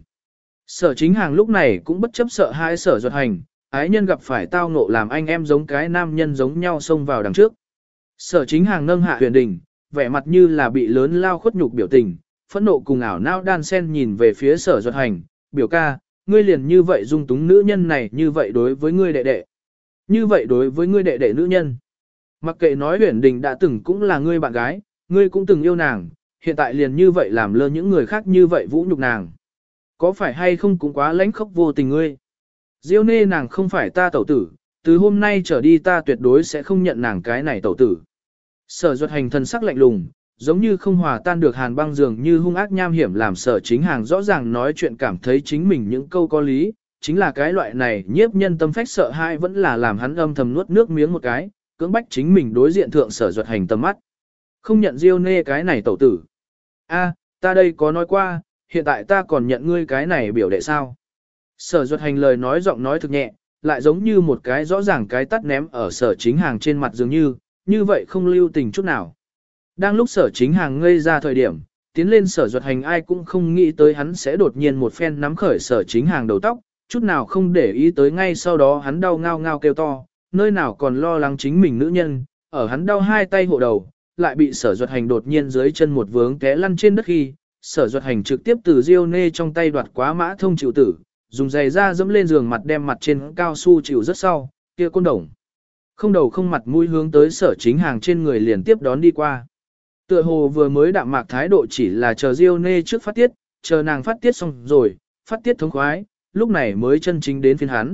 Sở Chính Hàng lúc này cũng bất chấp sợ hãi Sở Duật Hành, ái nhân gặp phải tao ngộ làm anh em giống cái nam nhân giống nhau xông vào đằng trước. Sở Chính Hàng nâng Hạ Huyền Đình, vẻ mặt như là bị lớn lao khuất nhục biểu tình, phẫn nộ cùng ảo não đan sen nhìn về phía Sở Duật Hành, biểu ca, ngươi liền như vậy dung túng nữ nhân này như vậy đối với ngươi đệ đệ. Như vậy đối với ngươi đệ đệ nữ nhân. Mặc kệ nói Huyền Đình đã từng cũng là ngươi bạn gái, ngươi cũng từng yêu nàng, hiện tại liền như vậy làm lơ những người khác như vậy vũ nhục nàng. Có phải hay không cũng quá lãnh khốc vô tình ngươi. Diêu Nê nàng không phải ta tẩu tử, từ hôm nay trở đi ta tuyệt đối sẽ không nhận nàng cái này tẩu tử. Sở Duật Hành thần sắc lạnh lùng, giống như không hòa tan được hàn băng dường như hung ác nham hiểm làm Sở Chính Hàng rõ ràng nói chuyện cảm thấy chính mình những câu có lý, chính là cái loại này nhiếp nhân tâm phách sợ hãi vẫn là làm hắn âm thầm nuốt nước miếng một cái, cưỡng bách chính mình đối diện thượng Sở Duật Hành tầm mắt. Không nhận Diêu Nê cái này tẩu tử. A, ta đây có nói qua, hiện tại ta còn nhận ngươi cái này biểu đệ sao. Sở Duật Hành lời nói giọng nói thực nhẹ, lại giống như một cái rõ ràng cái tắt ném ở Sở Chính Hàng trên mặt dường như vậy không lưu tình chút nào. Đang lúc Sở Chính Hàng ngây ra thời điểm, tiến lên Sở Duật Hành ai cũng không nghĩ tới hắn sẽ đột nhiên một phen nắm khởi Sở Chính Hàng đầu tóc, chút nào không để ý tới ngay sau đó hắn đau ngao ngao kêu to, nơi nào còn lo lắng chính mình nữ nhân, ở hắn đau hai tay hộ đầu, lại bị Sở Duật Hành đột nhiên dưới chân một vướng té lăn trên đất khi, Sở Duật Hành trực tiếp từ Diêu Nê trong tay đoạt quá mã thông chịu tử, dùng giày ra dẫm lên giường mặt đem mặt trên cao su chịu rất sau, kia côn đồng. Không đầu không mặt mũi hướng tới Sở Chính Hàng trên người liền tiếp đón đi qua. Tựa hồ vừa mới đạm mạc thái độ chỉ là chờ Diêu Nê trước phát tiết, chờ nàng phát tiết xong rồi, phát tiết thống khoái, lúc này mới chân chính đến phiên hắn.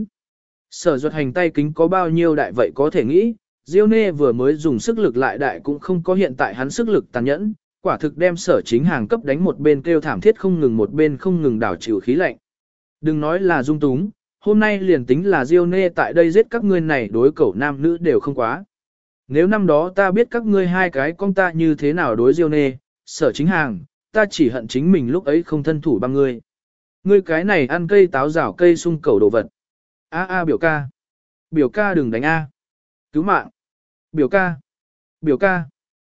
Sở Duật Hành tay kính có bao nhiêu đại vậy có thể nghĩ, Diêu Nê vừa mới dùng sức lực lại đại cũng không có hiện tại hắn sức lực tàn nhẫn, quả thực đem Sở Chính Hàng cấp đánh một bên kêu thảm thiết không ngừng một bên không ngừng đảo chịu khí lạnh. Đừng nói là dung túng, hôm nay liền tính là Diêu Nê tại đây giết các ngươi này đối cẩu nam nữ đều không quá. Nếu năm đó ta biết các ngươi hai cái con ta như thế nào đối Diêu Nê, Sở Chính Hàng, ta chỉ hận chính mình lúc ấy không thân thủ bằng ngươi. Ngươi cái này ăn cây táo rào cây sung cẩu đồ vật. A biểu ca. Biểu ca đừng đánh A. Cứu mạng. Biểu ca. Biểu ca.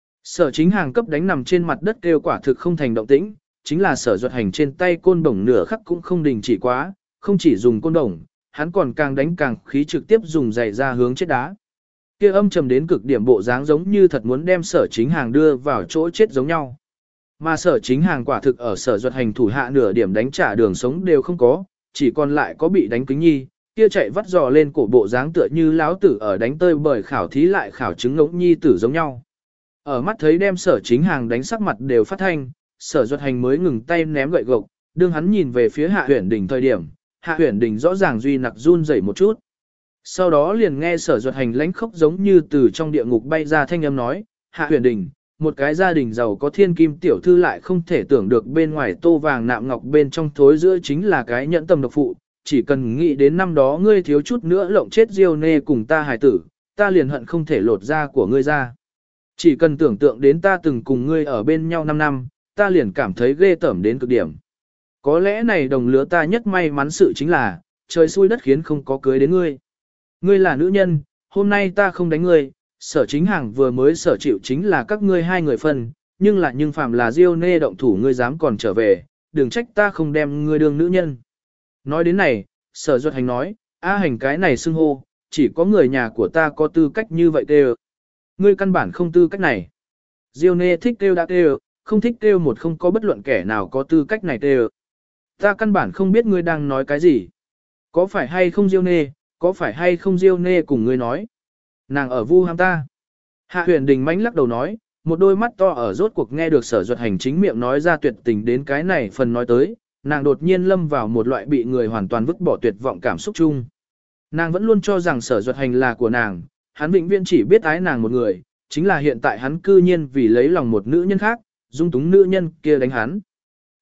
Sở Chính Hàng cấp đánh nằm trên mặt đất kêu quả thực không thành động tĩnh, chính là Sở Duật Hành trên tay côn đồng nửa khắc cũng không đình chỉ quá, không chỉ dùng côn đồng, hắn còn càng đánh càng khí trực tiếp dùng giày ra hướng chết đá. Kia âm trầm đến cực điểm bộ dáng giống như thật muốn đem Sở Chính Hàng đưa vào chỗ chết giống nhau. Mà Sở Chính Hàng quả thực ở Sở Duật Hành thủ hạ nửa điểm đánh trả đường sống đều không có, chỉ còn lại có bị đánh kính nhi, kia chạy vắt giò lên cổ bộ dáng tựa như láo tử ở đánh tơi bởi khảo thí lại khảo chứng ngỗng nhi tử giống nhau. Ở mắt thấy đem Sở Chính Hàng đánh sắc mặt đều phát thanh, Sở Duật Hành mới ngừng tay ném gậy gộc, đương hắn nhìn về phía Hạ Huyền Đình thời điểm, Hạ Huyền Đình rõ ràng duy nặc run rẩy một chút. Sau đó liền nghe Sở Duật Hành lãnh khốc giống như từ trong địa ngục bay ra thanh âm nói, Hạ Huyền Đình, một cái gia đình giàu có thiên kim tiểu thư lại không thể tưởng được bên ngoài tô vàng nạm ngọc bên trong thối giữa chính là cái nhẫn tâm độc phụ, chỉ cần nghĩ đến năm đó ngươi thiếu chút nữa lộng chết Diêu Nê cùng ta hài tử, ta liền hận không thể lột da của ngươi ra. Chỉ cần tưởng tượng đến ta từng cùng ngươi ở bên nhau 5 năm, ta liền cảm thấy ghê tởm đến cực điểm. Có lẽ này đồng lứa ta nhất may mắn sự chính là, trời xui đất khiến không có cưới đến ngươi. Ngươi là nữ nhân, hôm nay ta không đánh ngươi, Sở Chính Hàng vừa mới sở chịu chính là các ngươi hai người phân, nhưng phàm là Diêu Nê động thủ ngươi dám còn trở về, đừng trách ta không đem ngươi đương nữ nhân. Nói đến này, Sở Duật Hành nói, Hành cái này xưng hô, chỉ có người nhà của ta có tư cách như vậy kêu. Ngươi căn bản không tư cách này. Diêu Nê thích kêu đã kêu, không thích kêu một không có bất luận kẻ nào có tư cách này kêu. Ta căn bản không biết ngươi đang nói cái gì. Có phải hay không Diêu Nê, có phải hay không Diêu Nê cùng ngươi nói. Nàng ở vu ham ta. Hạ Huyền Đình mãnh lắc đầu nói, một đôi mắt to ở rốt cuộc nghe được Sở Duật Hành chính miệng nói ra tuyệt tình đến cái này phần nói tới, nàng đột nhiên lâm vào một loại bị người hoàn toàn vứt bỏ tuyệt vọng cảm xúc chung. Nàng vẫn luôn cho rằng Sở Duật Hành là của nàng, hắn vĩnh viễn chỉ biết ái nàng một người, chính là hiện tại hắn cư nhiên vì lấy lòng một nữ nhân khác, dung túng nữ nhân kia đánh hắn.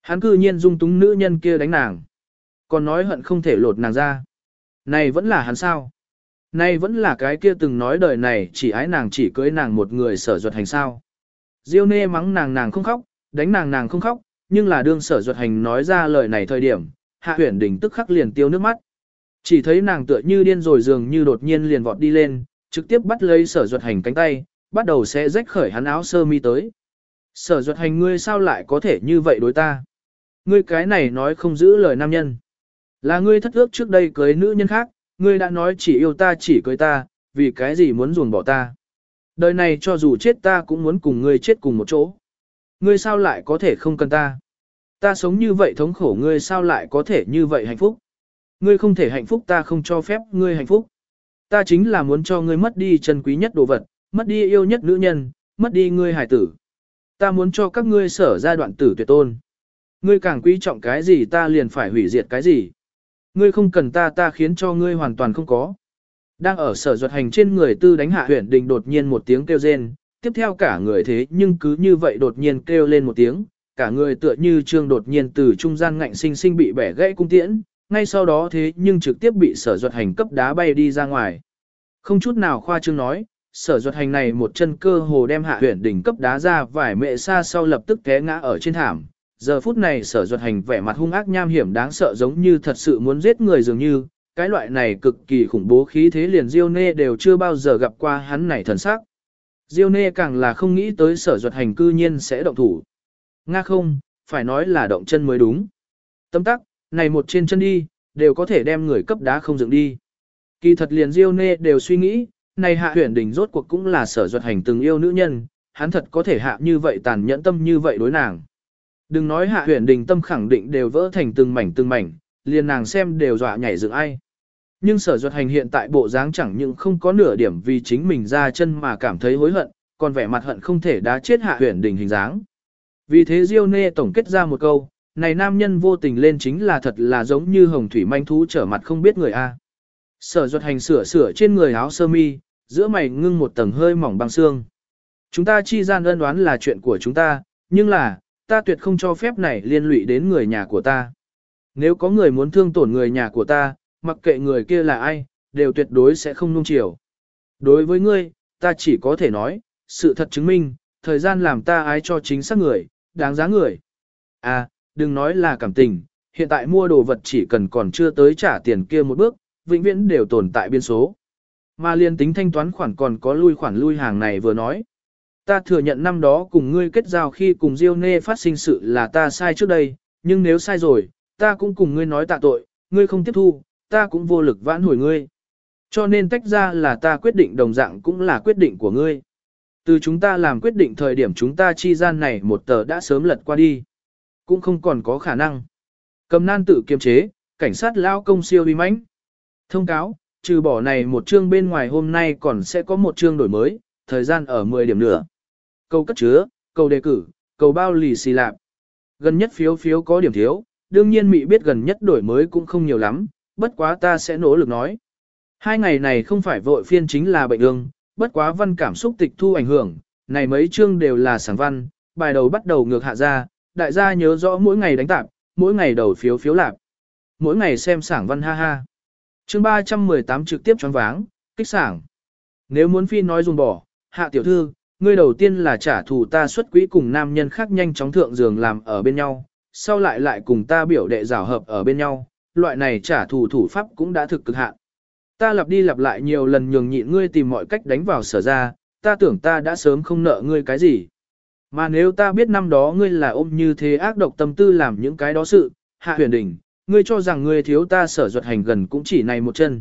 Hắn cư nhiên dung túng nữ nhân kia đánh nàng. Còn nói hận không thể lột nàng ra. Này vẫn là hắn sao? Này vẫn là cái kia từng nói đời này chỉ ái nàng chỉ cưới nàng một người Sở Duật Hành sao? Diêu Nê mắng nàng không khóc, đánh nàng không khóc, nhưng là đương Sở Duật Hành nói ra lời này thời điểm, Hạ Huyền Đình tức khắc liền tiêu nước mắt. Chỉ thấy nàng tựa như điên rồi dường như đột nhiên liền vọt đi lên, trực tiếp bắt lấy Sở Duật Hành cánh tay, bắt đầu sẽ rách khởi hắn áo sơ mi tới. Sở Duật Hành, ngươi sao lại có thể như vậy đối ta? Ngươi cái này nói không giữ lời nam nhân. Là ngươi thất ước trước đây cưới nữ nhân khác, ngươi đã nói chỉ yêu ta chỉ cưới ta, vì cái gì muốn ruồng bỏ ta? Đời này cho dù chết ta cũng muốn cùng ngươi chết cùng một chỗ. Ngươi sao lại có thể không cần ta? Ta sống như vậy thống khổ, ngươi sao lại có thể như vậy hạnh phúc? Ngươi không thể hạnh phúc, ta không cho phép ngươi hạnh phúc. Ta chính là muốn cho ngươi mất đi chân quý nhất đồ vật, mất đi yêu nhất nữ nhân, mất đi ngươi hài tử. Ta muốn cho các ngươi Sở ra đoạn tử tuyệt tôn. Ngươi càng quý trọng cái gì ta liền phải hủy diệt cái gì. Ngươi không cần ta, ta khiến cho ngươi hoàn toàn không có. Đang ở Sở Duật Hành trên người tư đánh Hạ Huyền Đình đột nhiên một tiếng kêu rên, tiếp theo cả người thế nhưng cứ như vậy đột nhiên kêu lên một tiếng, cả người tựa như trương đột nhiên từ trung gian ngạnh sinh sinh bị bẻ gãy cung tiễn, ngay sau đó thế nhưng trực tiếp bị Sở Duật Hành cấp đá bay đi ra ngoài. Không chút nào khoa trương nói, Sở Duật Hành này một chân cơ hồ đem Hạ Huyền Đình cấp đá ra vài mệ xa sau lập tức té ngã ở trên thảm. Giờ phút này Sở Duật Hành vẻ mặt hung ác nham hiểm đáng sợ giống như thật sự muốn giết người dường như, cái loại này cực kỳ khủng bố khí thế liền Diêu Nê đều chưa bao giờ gặp qua hắn này thần sắc. Diêu Nê càng là không nghĩ tới Sở Duật Hành cư nhiên sẽ động thủ. Nga không, phải nói là động chân mới đúng. Tâm tắc, này một trên chân đi, đều có thể đem người cấp đá không dựng đi. Kỳ thật liền Diêu Nê đều suy nghĩ, này Hạ Huyền Đình rốt cuộc cũng là Sở Duật Hành từng yêu nữ nhân, hắn thật có thể hạ như vậy tàn nhẫn tâm như vậy đối nàng. Đừng nói Hạ Huyền Đình tâm khẳng định đều vỡ thành từng mảnh, liền nàng xem đều dọa nhảy dựng ai. Nhưng Sở Duật Hành hiện tại bộ dáng chẳng những không có nửa điểm vì chính mình ra chân mà cảm thấy hối hận, còn vẻ mặt hận không thể đá chết Hạ Huyền Đình hình dáng. Vì thế Diêu Nê tổng kết ra một câu, này nam nhân vô tình lên chính là thật là giống như hồng thủy manh thú trở mặt không biết người a. Sở Duật Hành sửa trên người áo sơ mi, giữa mày ngưng một tầng hơi mỏng băng xương. Chúng ta chi gian ân đoán là chuyện của chúng ta, nhưng là, ta tuyệt không cho phép này liên lụy đến người nhà của ta. Nếu có người muốn thương tổn người nhà của ta, mặc kệ người kia là ai, đều tuyệt đối sẽ không nung chiều. Đối với ngươi, ta chỉ có thể nói, sự thật chứng minh, thời gian làm ta ái cho chính xác người, đáng giá người. À, đừng nói là cảm tình, hiện tại mua đồ vật chỉ cần còn chưa tới trả tiền kia một bước, vĩnh viễn đều tồn tại biên số. Mà liên tính thanh toán khoản còn có khoản lui hàng này vừa nói. Ta thừa nhận năm đó cùng ngươi kết giao khi cùng Diêu Nê phát sinh sự là ta sai trước đây, nhưng nếu sai rồi, ta cũng cùng ngươi nói tạ tội, ngươi không tiếp thu, ta cũng vô lực vãn hồi ngươi. Cho nên tách ra là ta quyết định đồng dạng cũng là quyết định của ngươi. Từ chúng ta làm quyết định thời điểm chúng ta chi gian này một tờ đã sớm lật qua đi. Cũng không còn có khả năng. Cầm nan tự kiềm chế, cảnh sát lao công siêu uy mãnh. Thông cáo, trừ bỏ này một chương bên ngoài hôm nay còn sẽ có một chương đổi mới, thời gian ở 10 điểm nữa. Câu cất chứa, câu đề cử, câu bao lì xì lạp. Gần nhất phiếu có điểm thiếu, đương nhiên Mị biết gần nhất đổi mới cũng không nhiều lắm, bất quá ta sẽ nỗ lực nói. 2 ngày này không phải vội phiên chính là bệnh ương, bất quá văn cảm xúc tịch thu ảnh hưởng, này mấy chương đều là sáng văn, bài đầu bắt đầu ngược hạ ra, đại gia nhớ rõ mỗi ngày đánh tạp, mỗi ngày đầu phiếu lạp. Mỗi ngày xem sảng văn ha ha. Chương 318 trực tiếp choáng váng, kích sảng. Nếu muốn phi nói dùng bỏ, Hạ tiểu thư, ngươi đầu tiên là trả thù ta xuất quỹ cùng nam nhân khác nhanh chóng thượng giường làm ở bên nhau, sau lại cùng ta biểu đệ rào hợp ở bên nhau, loại này trả thù thủ pháp cũng đã thực cực hạn. Ta lặp đi lặp lại nhiều lần nhường nhịn ngươi tìm mọi cách đánh vào Sở ra, ta tưởng ta đã sớm không nợ ngươi cái gì. Mà nếu ta biết năm đó ngươi là ôm như thế ác độc tâm tư làm những cái đó sự, Hạ Huyền Đình, ngươi cho rằng ngươi thiếu ta Sở Duật Hành gần cũng chỉ này một chân.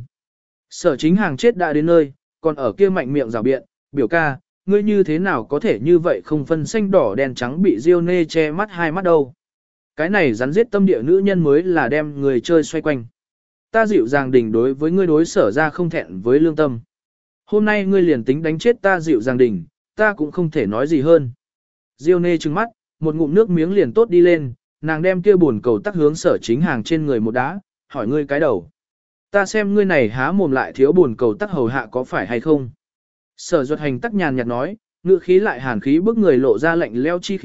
Sở Chính Hàng chết đã đến nơi, còn ở kia mạnh miệng rào biện, biểu ca, ngươi như thế nào có thể như vậy không phân xanh đỏ đen trắng bị Diêu Nê che mắt hai mắt đâu. Cái này rắn giết tâm địa nữ nhân mới là đem người chơi xoay quanh. Ta dịu dàng đình đối với ngươi đối Sở ra không thẹn với lương tâm. Hôm nay ngươi liền tính đánh chết ta dịu dàng đình, ta cũng không thể nói gì hơn. Diêu Nê trừng mắt, một ngụm nước miếng liền tốt đi lên, nàng đem kia buồn cầu tắc hướng Sở Chính Hàng trên người một đá, hỏi ngươi cái đầu. Ta xem ngươi này há mồm lại thiếu buồn cầu tắc hầu hạ có phải hay không. Sở Duật Hành tắc nhàn nhạt nói, ngữ khí lại hàn khí bức người lộ ra lạnh leo chi khí,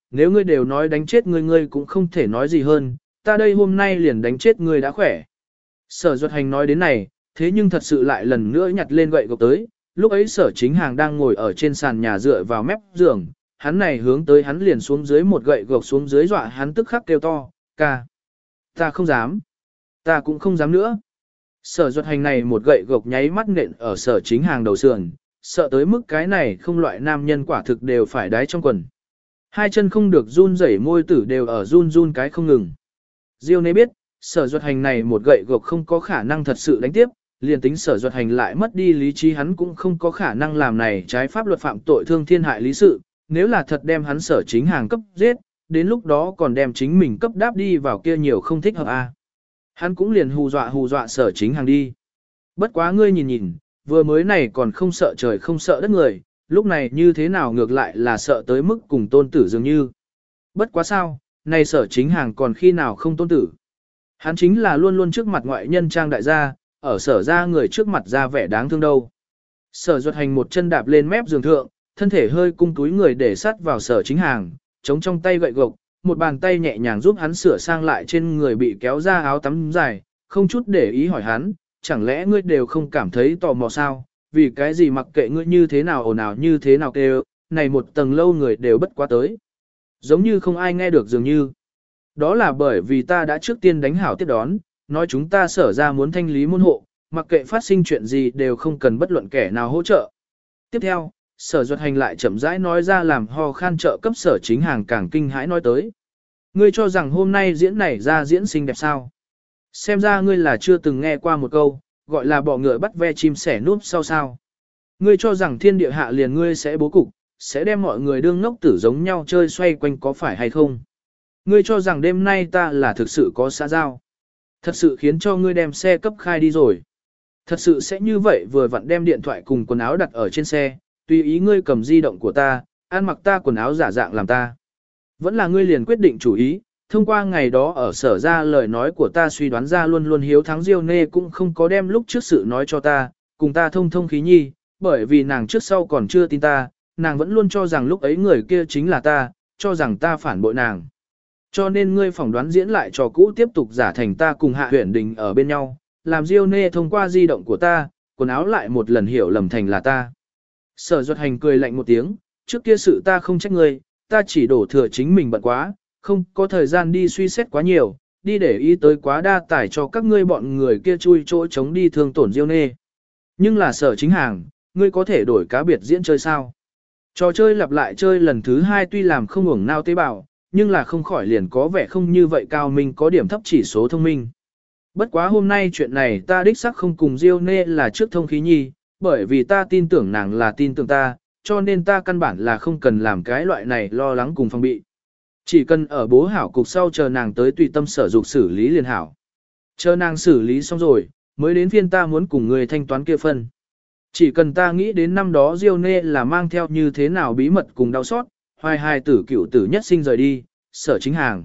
nếu ngươi đều nói đánh chết ngươi, ngươi cũng không thể nói gì hơn, ta đây hôm nay liền đánh chết ngươi đã khỏe. Sở Duật Hành nói đến này, thế nhưng thật sự lại lần nữa nhặt lên gậy gộc tới, lúc ấy Sở Chính Hàng đang ngồi ở trên sàn nhà dựa vào mép giường, hắn này hướng tới hắn liền xuống dưới một gậy gộc xuống dưới dọa hắn tức khắc kêu to, ca. Ta không dám. Ta cũng không dám nữa. Sở Duật Hành này một gậy gộc nháy mắt nện ở Sở Chính Hàng đầu sườn, sợ tới mức cái này không loại nam nhân quả thực đều phải đái trong quần. Hai chân không được run rẩy, môi tử đều ở run run cái không ngừng. Diêu Nê biết, Sở Duật Hành này một gậy gộc không có khả năng thật sự đánh tiếp, liền tính Sở Duật Hành lại mất đi lý trí hắn cũng không có khả năng làm này trái pháp luật phạm tội thương thiên hại lý sự, nếu là thật đem hắn Sở Chính Hàng cấp giết, đến lúc đó còn đem chính mình cấp đáp đi vào kia nhiều không thích hợp a. Hắn cũng liền hù dọa Sở Chính Hàng đi. Bất quá ngươi nhìn nhìn, vừa mới này còn không sợ trời không sợ đất người, lúc này như thế nào ngược lại là sợ tới mức cùng tôn tử dường như. Bất quá sao, này Sở Chính Hàng còn khi nào không tôn tử. Hắn chính là luôn luôn trước mặt ngoại nhân trang đại gia, ở Sở ra người trước mặt ra vẻ đáng thương đâu. Sở Duật Hành một chân đạp lên mép giường thượng, thân thể hơi cung túi người để sát vào Sở Chính Hàng, chống trong tay gậy gộc, một bàn tay nhẹ nhàng giúp hắn sửa sang lại trên người bị kéo ra áo tắm dài, không chút để ý hỏi hắn, chẳng lẽ ngươi đều không cảm thấy tò mò sao, vì cái gì mặc kệ ngươi như thế nào ồn ào như thế nào kêu, này một tầng lâu người đều bất quá tới. Giống như không ai nghe được dường như. Đó là bởi vì ta đã trước tiên đánh hảo tiếp đón, nói chúng ta Sở ra muốn thanh lý môn hộ, mặc kệ phát sinh chuyện gì đều không cần bất luận kẻ nào hỗ trợ. Tiếp theo, Sở Duật Hành lại chậm rãi nói ra làm ho khan trợ cấp Sở Chính Hàng càng kinh hãi nói tới. Ngươi cho rằng hôm nay diễn này ra diễn xinh đẹp sao? Xem ra ngươi là chưa từng nghe qua một câu, gọi là bọ ngựa bắt ve chim sẻ núp sau sao. Ngươi cho rằng thiên địa hạ liền ngươi sẽ bố cục, sẽ đem mọi người đương ngốc tử giống nhau chơi xoay quanh có phải hay không? Ngươi cho rằng đêm nay ta là thực sự có xã giao. Thật sự khiến cho ngươi đem xe cấp khai đi rồi. Thật sự sẽ như vậy vừa vặn đem điện thoại cùng quần áo đặt ở trên xe, tùy ý ngươi cầm di động của ta, ăn mặc ta quần áo giả dạng làm ta. Vẫn là ngươi liền quyết định chủ ý, thông qua ngày đó ở Sở ra lời nói của ta suy đoán ra luôn luôn hiếu thắng Diêu Nê cũng không có đem lúc trước sự nói cho ta, cùng ta thông khí nhi, bởi vì nàng trước sau còn chưa tin ta, nàng vẫn luôn cho rằng lúc ấy người kia chính là ta, cho rằng ta phản bội nàng. Cho nên ngươi phỏng đoán diễn lại trò cũ tiếp tục giả thành ta cùng Hạ Huyền Đình ở bên nhau, làm Diêu Nê thông qua di động của ta, quần áo lại một lần hiểu lầm thành là ta. Sở Duật Hành cười lạnh một tiếng, trước kia sự ta không trách ngươi, ta chỉ đổ thừa chính mình bận quá, không có thời gian đi suy xét quá nhiều, đi để ý tới quá đa tải cho các ngươi bọn người kia chui chỗ chống đi thương tổn Diêu Nê. Nhưng là Sở Chính Hàng, ngươi có thể đổi cá biệt diễn chơi sao? Trò chơi lặp lại chơi lần thứ 2 tuy làm không uổng nao tế bào, nhưng là không khỏi liền có vẻ không như vậy cao minh có điểm thấp chỉ số thông minh. Bất quá hôm nay chuyện này ta đích xác không cùng Diêu Nê là trước thông khí nhi, bởi vì ta tin tưởng nàng là tin tưởng ta, cho nên ta căn bản là không cần làm cái loại này lo lắng cùng phòng bị. Chỉ cần ở bố hảo cục sau chờ nàng tới tùy tâm sở dục xử lý liền hảo. Chờ nàng xử lý xong rồi, mới đến phiên ta muốn cùng người thanh toán kia phân. Chỉ cần ta nghĩ đến năm đó Diêu Nê là mang theo như thế nào bí mật cùng đau xót, hoài hài tử cựu tử nhất sinh rời đi, Sở Chính Hàng.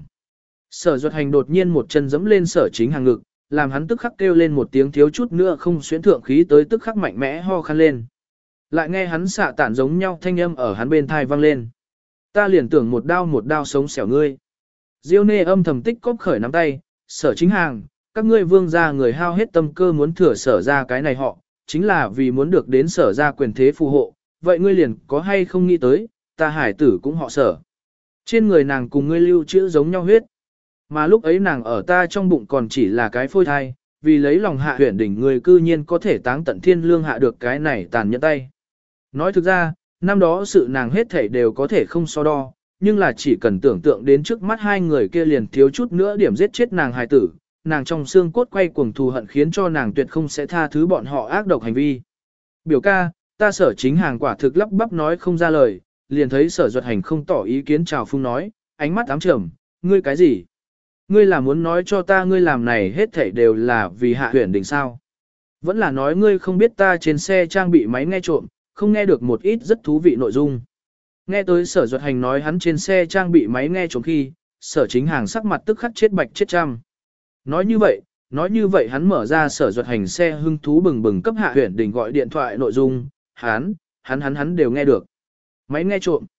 Sở Duật Hành đột nhiên một chân giẫm lên Sở Chính Hàng ngực, làm hắn tức khắc kêu lên một tiếng thiếu chút nữa không xuyến thượng khí tới tức khắc mạnh mẽ ho khan lên. Lại nghe hắn xạ tản giống nhau thanh âm ở hắn bên thai vang lên. Ta liền tưởng một đao sống xẻo ngươi. Diêu Nê âm thầm tích cóp khởi nắm tay, Sở Chính Hàng, các ngươi vương gia người hao hết tâm cơ muốn thừa Sở ra cái này họ, chính là vì muốn được đến Sở ra quyền thế phù hộ, vậy ngươi liền có hay không nghĩ tới, ta hải tử cũng họ Sở. Trên người nàng cùng ngươi lưu trữ giống nhau huyết. Mà lúc ấy nàng ở ta trong bụng còn chỉ là cái phôi thai, vì lấy lòng Hạ Huyền Đình người cư nhiên có thể táng tận thiên lương hạ được cái này tàn nhẫn tay. Nói thực ra, năm đó sự nàng hết thảy đều có thể không so đo, nhưng là chỉ cần tưởng tượng đến trước mắt hai người kia liền thiếu chút nữa điểm giết chết nàng hài tử, nàng trong xương cốt quay cuồng thù hận khiến cho nàng tuyệt không sẽ tha thứ bọn họ ác độc hành vi. Biểu ca, ta Sở Chính Hàng quả thực lắp bắp nói không ra lời, liền thấy Sở Duật Hành không tỏ ý kiến chào phung nói, ánh mắt ám trầm, ngươi cái gì? Ngươi là muốn nói cho ta ngươi làm này hết thảy đều là vì Hạ Huyền Đình sao? Vẫn là nói ngươi không biết ta trên xe trang bị máy nghe trộm, không nghe được một ít rất thú vị nội dung. Nghe tới Sở Duật Hành nói hắn trên xe trang bị máy nghe trộm khi, Sở Chính Hàng sắc mặt tức khắc chết bạch chết trăm. Nói như vậy hắn mở ra Sở Duật Hành xe hưng thú bừng bừng cấp Hạ Huyền Đình gọi điện thoại nội dung, hắn đều nghe được. Máy nghe trộm.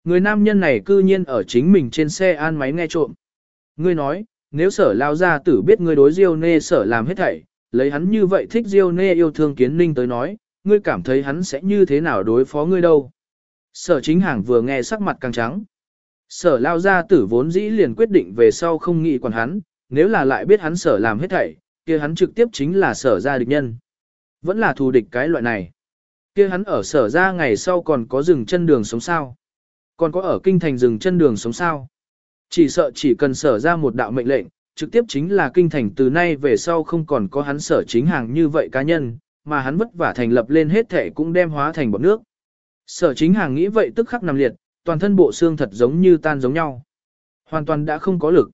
Người nam nhân này cư nhiên ở chính mình trên xe an máy nghe trộm. Ngươi nói, nếu sở lao gia tử biết ngươi đối Diêu Nê sở làm hết thảy, lấy hắn như vậy thích Diêu Nê yêu thương Kiến Ninh tới nói, ngươi cảm thấy hắn sẽ như thế nào đối phó ngươi đâu. Sở chính hàng vừa nghe sắc mặt càng trắng. Sở lao gia tử vốn dĩ liền quyết định về sau không nghĩ quản hắn, nếu là lại biết hắn sở làm hết thảy, kia hắn trực tiếp chính là sở gia địch nhân. Vẫn là thù địch cái loại này. Kia hắn ở sở gia ngày sau còn có dừng chân đường sống sao? Còn có ở kinh thành dừng chân đường sống sao? Chỉ sợ chỉ cần sở ra một đạo mệnh lệnh, trực tiếp chính là kinh thành từ nay về sau không còn có hắn sở chính hàng như vậy cá nhân, mà hắn vất vả thành lập lên hết thể cũng đem hóa thành bọt nước. Sở chính hàng nghĩ vậy tức khắc nằm liệt, toàn thân bộ xương thật giống như tan giống nhau. Hoàn toàn đã không có lực.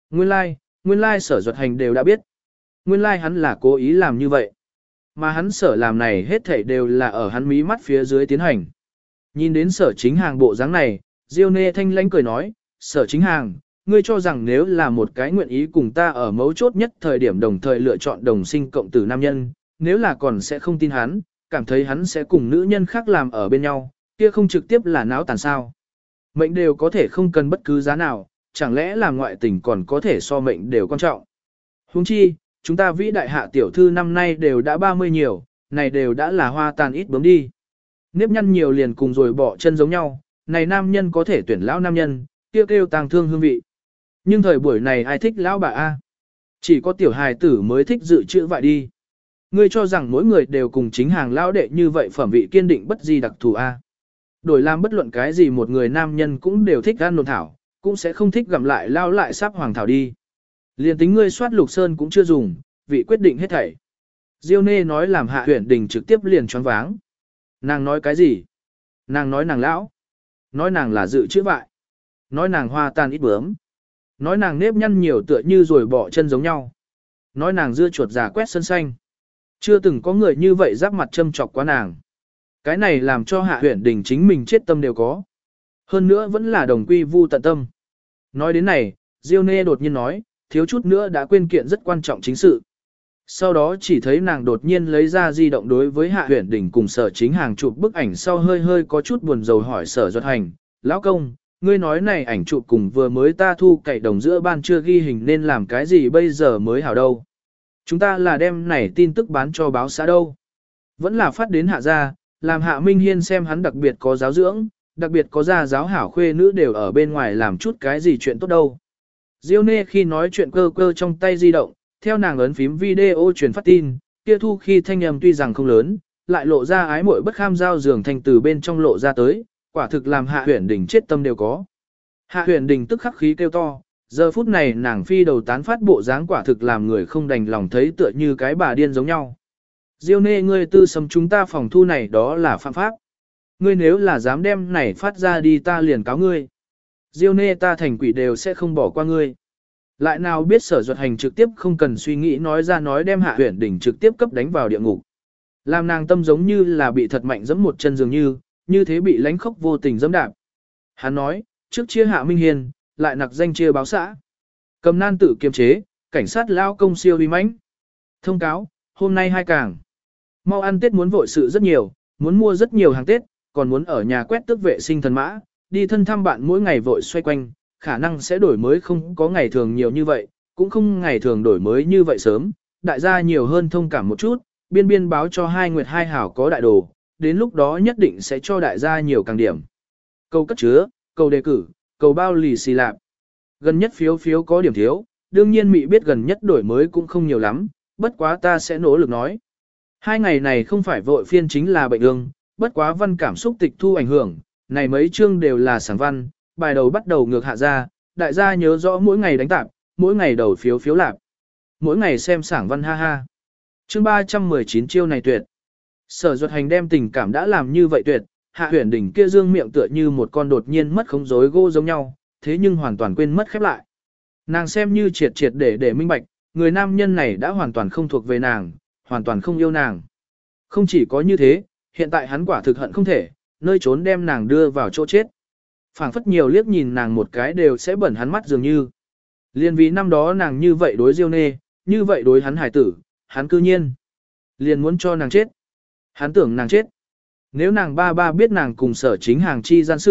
Nguyên lai sở Duật Hành đều đã biết. Nguyên lai hắn là cố ý làm như vậy. Mà hắn sở làm này hết thảy đều là ở hắn mí mắt phía dưới tiến hành. Nhìn đến sở chính hàng bộ dáng này, Diêu Nê thanh lãnh cười nói, sở chính hàng, ngươi cho rằng nếu là một cái nguyện ý cùng ta ở mấu chốt nhất thời điểm đồng thời lựa chọn đồng sinh cộng tử nam nhân, nếu là còn sẽ không tin hắn, cảm thấy hắn sẽ cùng nữ nhân khác làm ở bên nhau, kia không trực tiếp là náo tàn sao. Mệnh đều có thể không cần bất cứ giá nào, chẳng lẽ là ngoại tình còn có thể so mệnh đều quan trọng. Huống chi, chúng ta vĩ đại hạ tiểu thư năm nay đều đã 30 nhiều, này đều đã là hoa tàn ít bướm đi. Nếp nhăn nhiều liền cùng rồi bỏ chân giống nhau, này nam nhân có thể tuyển lão nam nhân, kêu tàng thương hương vị. Nhưng thời buổi này ai thích lão bà A? Chỉ có tiểu hài tử mới thích dự trữ vậy đi. Ngươi cho rằng mỗi người đều cùng chính hàng lão đệ như vậy phẩm vị kiên định bất di đặc thù A. Đổi làm bất luận cái gì một người nam nhân cũng đều thích ăn nộn thảo, cũng sẽ không thích gặm lại lao lại sắp hoàng thảo đi. Liên tính ngươi soát lục sơn cũng chưa dùng, vị quyết định hết thảy. Diêu Nê nói làm Hạ Huyền Đình trực tiếp liền choáng váng. Nàng nói cái gì? Nàng nói nàng lão. Nói nàng là dự trữ vại. Nói nàng hoa tan ít bướm. Nói nàng nếp nhăn nhiều tựa như rồi bỏ chân giống nhau. Nói nàng dưa chuột già quét sân xanh. Chưa từng có người như vậy giáp mặt châm chọc quá nàng. Cái này làm cho Hạ Huyền Đình chính mình chết tâm đều có. Hơn nữa vẫn là đồng quy vu tận tâm. Nói đến này, Diêu Nê đột nhiên nói, thiếu chút nữa đã quên kiện rất quan trọng chính sự. Sau đó chỉ thấy nàng đột nhiên lấy ra di động đối với Hạ Huyền Đình cùng sở chính hàng chụp bức ảnh sau hơi hơi có chút buồn rầu hỏi sở Duật Hành, lão công, ngươi nói này ảnh chụp cùng vừa mới ta thu cậy đồng giữa ban chưa ghi hình nên làm cái gì bây giờ mới hảo đâu. Chúng ta là đem này tin tức bán cho báo xã đâu. Vẫn là phát đến Hạ gia, làm Hạ Minh Hiên xem hắn đặc biệt có giáo dưỡng, đặc biệt có gia giáo hảo khuê nữ đều ở bên ngoài làm chút cái gì chuyện tốt đâu. Diêu Nê khi nói chuyện cơ cơ trong tay di động, theo nàng ấn phím video truyền phát tin, kia thu khi thanh âm tuy rằng không lớn, lại lộ ra ái muội bất kham giao giường thành từ bên trong lộ ra tới, quả thực làm Hạ Huyền Đình chết tâm đều có. Hạ Huyền Đình tức khắc khí kêu to, giờ phút này nàng phi đầu tán phát bộ dáng quả thực làm người không đành lòng thấy tựa như cái bà điên giống nhau. Diêu Nê ngươi tư sấm chúng ta phòng thu này đó là phạm pháp. Ngươi nếu là dám đem này phát ra đi ta liền cáo ngươi. Diêu Nê ta thành quỷ đều sẽ không bỏ qua ngươi. Lại nào biết sở Duật Hành trực tiếp không cần suy nghĩ nói ra nói đem Hạ Huyền Đình trực tiếp cấp đánh vào địa ngục. Làm nàng tâm giống như là bị thật mạnh giẫm một chân dường như thế bị lánh khóc vô tình giẫm đạp. Hắn nói, trước chia Hạ Minh Hiền, lại nặc danh chia báo xã. Cầm nan tự kiềm chế, cảnh sát lao công siêu uy mãnh. Thông cáo, hôm nay 2 càng. Mau ăn Tết muốn vội sự rất nhiều, muốn mua rất nhiều hàng Tết, còn muốn ở nhà quét tước vệ sinh thần mã, đi thân thăm bạn mỗi ngày vội xoay quanh, khả năng sẽ đổi mới không có ngày thường nhiều như vậy, cũng không ngày thường đổi mới như vậy sớm, đại gia nhiều hơn thông cảm một chút, biên báo cho 2 nguyệt 2 hảo có đại đồ, đến lúc đó nhất định sẽ cho đại gia nhiều càng điểm. Câu cất chứa, câu đề cử, câu bao lì xì lạp. Gần nhất phiếu có điểm thiếu, đương nhiên Mị biết gần nhất đổi mới cũng không nhiều lắm, bất quá ta sẽ nỗ lực nói. 2 ngày này không phải vội phiên chính là bệnh ương, bất quá văn cảm xúc tịch thu ảnh hưởng, này mấy chương đều là sáng văn, bài đầu bắt đầu ngược hạ ra, đại gia nhớ rõ mỗi ngày đánh tạp, mỗi ngày đầu phiếu lạp. Mỗi ngày xem sảng văn ha ha. Chương 319 chiêu này tuyệt. Sở Duật Hành đem tình cảm đã làm như vậy tuyệt, Hạ Huyền Đình kia dương miệng tựa như một con đột nhiên mất khống rối gô giống nhau, thế nhưng hoàn toàn quên mất khép lại. Nàng xem như triệt để minh bạch, người nam nhân này đã hoàn toàn không thuộc về nàng, hoàn toàn không yêu nàng. Không chỉ có như thế, hiện tại hắn quả thực hận không thể, nơi trốn đem nàng đưa vào chỗ chết. Phảng phất nhiều liếc nhìn nàng một cái đều sẽ bẩn hắn mắt dường như. Liên vì năm đó nàng như vậy đối Diêu Nê, như vậy đối hắn hải tử, hắn cư nhiên liền muốn cho nàng chết. Hắn tưởng nàng chết. Nếu nàng ba biết nàng cùng sở chính hàng chi gian sự,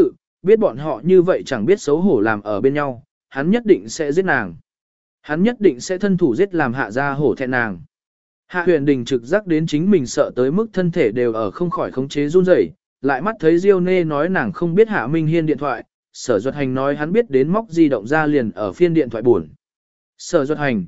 biết bọn họ như vậy chẳng biết xấu hổ làm ở bên nhau, hắn nhất định sẽ giết nàng. Hắn nhất định sẽ thân thủ giết làm Hạ gia hổ thẹn nàng. Hạ Huyền Đình trực giác đến chính mình sợ tới mức thân thể đều ở không khỏi khống chế run rẩy, lại mắt thấy Diêu Nê nói nàng không biết Hạ Minh Hiên điện thoại, Sở Duật Hành nói hắn biết đến móc di động ra liền ở phiên điện thoại buồn. Sở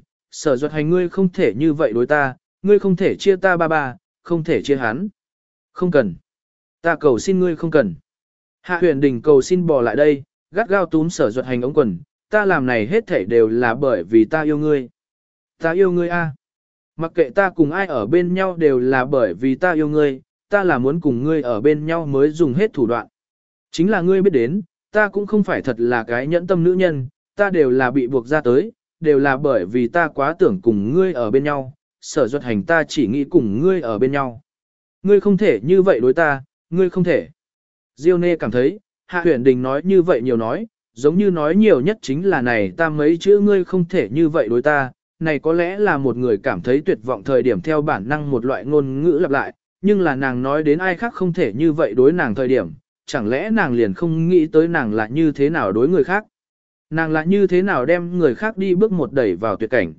Duật Hành ngươi không thể như vậy đối ta, ngươi không thể chia ta ba, không thể chia hắn. Không cần. Ta cầu xin ngươi không cần. Hạ Huyền Đình cầu xin bỏ lại đây, gắt gao túm Sở Duật Hành ống quần, ta làm này hết thảy đều là bởi vì ta yêu ngươi. Ta yêu ngươi a. Mặc kệ ta cùng ai ở bên nhau đều là bởi vì ta yêu ngươi, ta là muốn cùng ngươi ở bên nhau mới dùng hết thủ đoạn. Chính là ngươi biết đến, ta cũng không phải thật là cái nhẫn tâm nữ nhân, ta đều là bị buộc ra tới, đều là bởi vì ta quá tưởng cùng ngươi ở bên nhau, Sở Duật Hành ta chỉ nghĩ cùng ngươi ở bên nhau. Ngươi không thể như vậy đối ta, ngươi không thể. Diêu Nê cảm thấy, Hạ Huyền Đình nói như vậy nhiều nói, giống như nói nhiều nhất chính là này ta mấy chữ ngươi không thể như vậy đối ta, này có lẽ là một người cảm thấy tuyệt vọng thời điểm theo bản năng một loại ngôn ngữ lặp lại, nhưng là nàng nói đến ai khác không thể như vậy đối nàng thời điểm, chẳng lẽ nàng liền không nghĩ tới nàng là như thế nào đối người khác. Nàng là như thế nào đem người khác đi bước một đẩy vào tuyệt cảnh.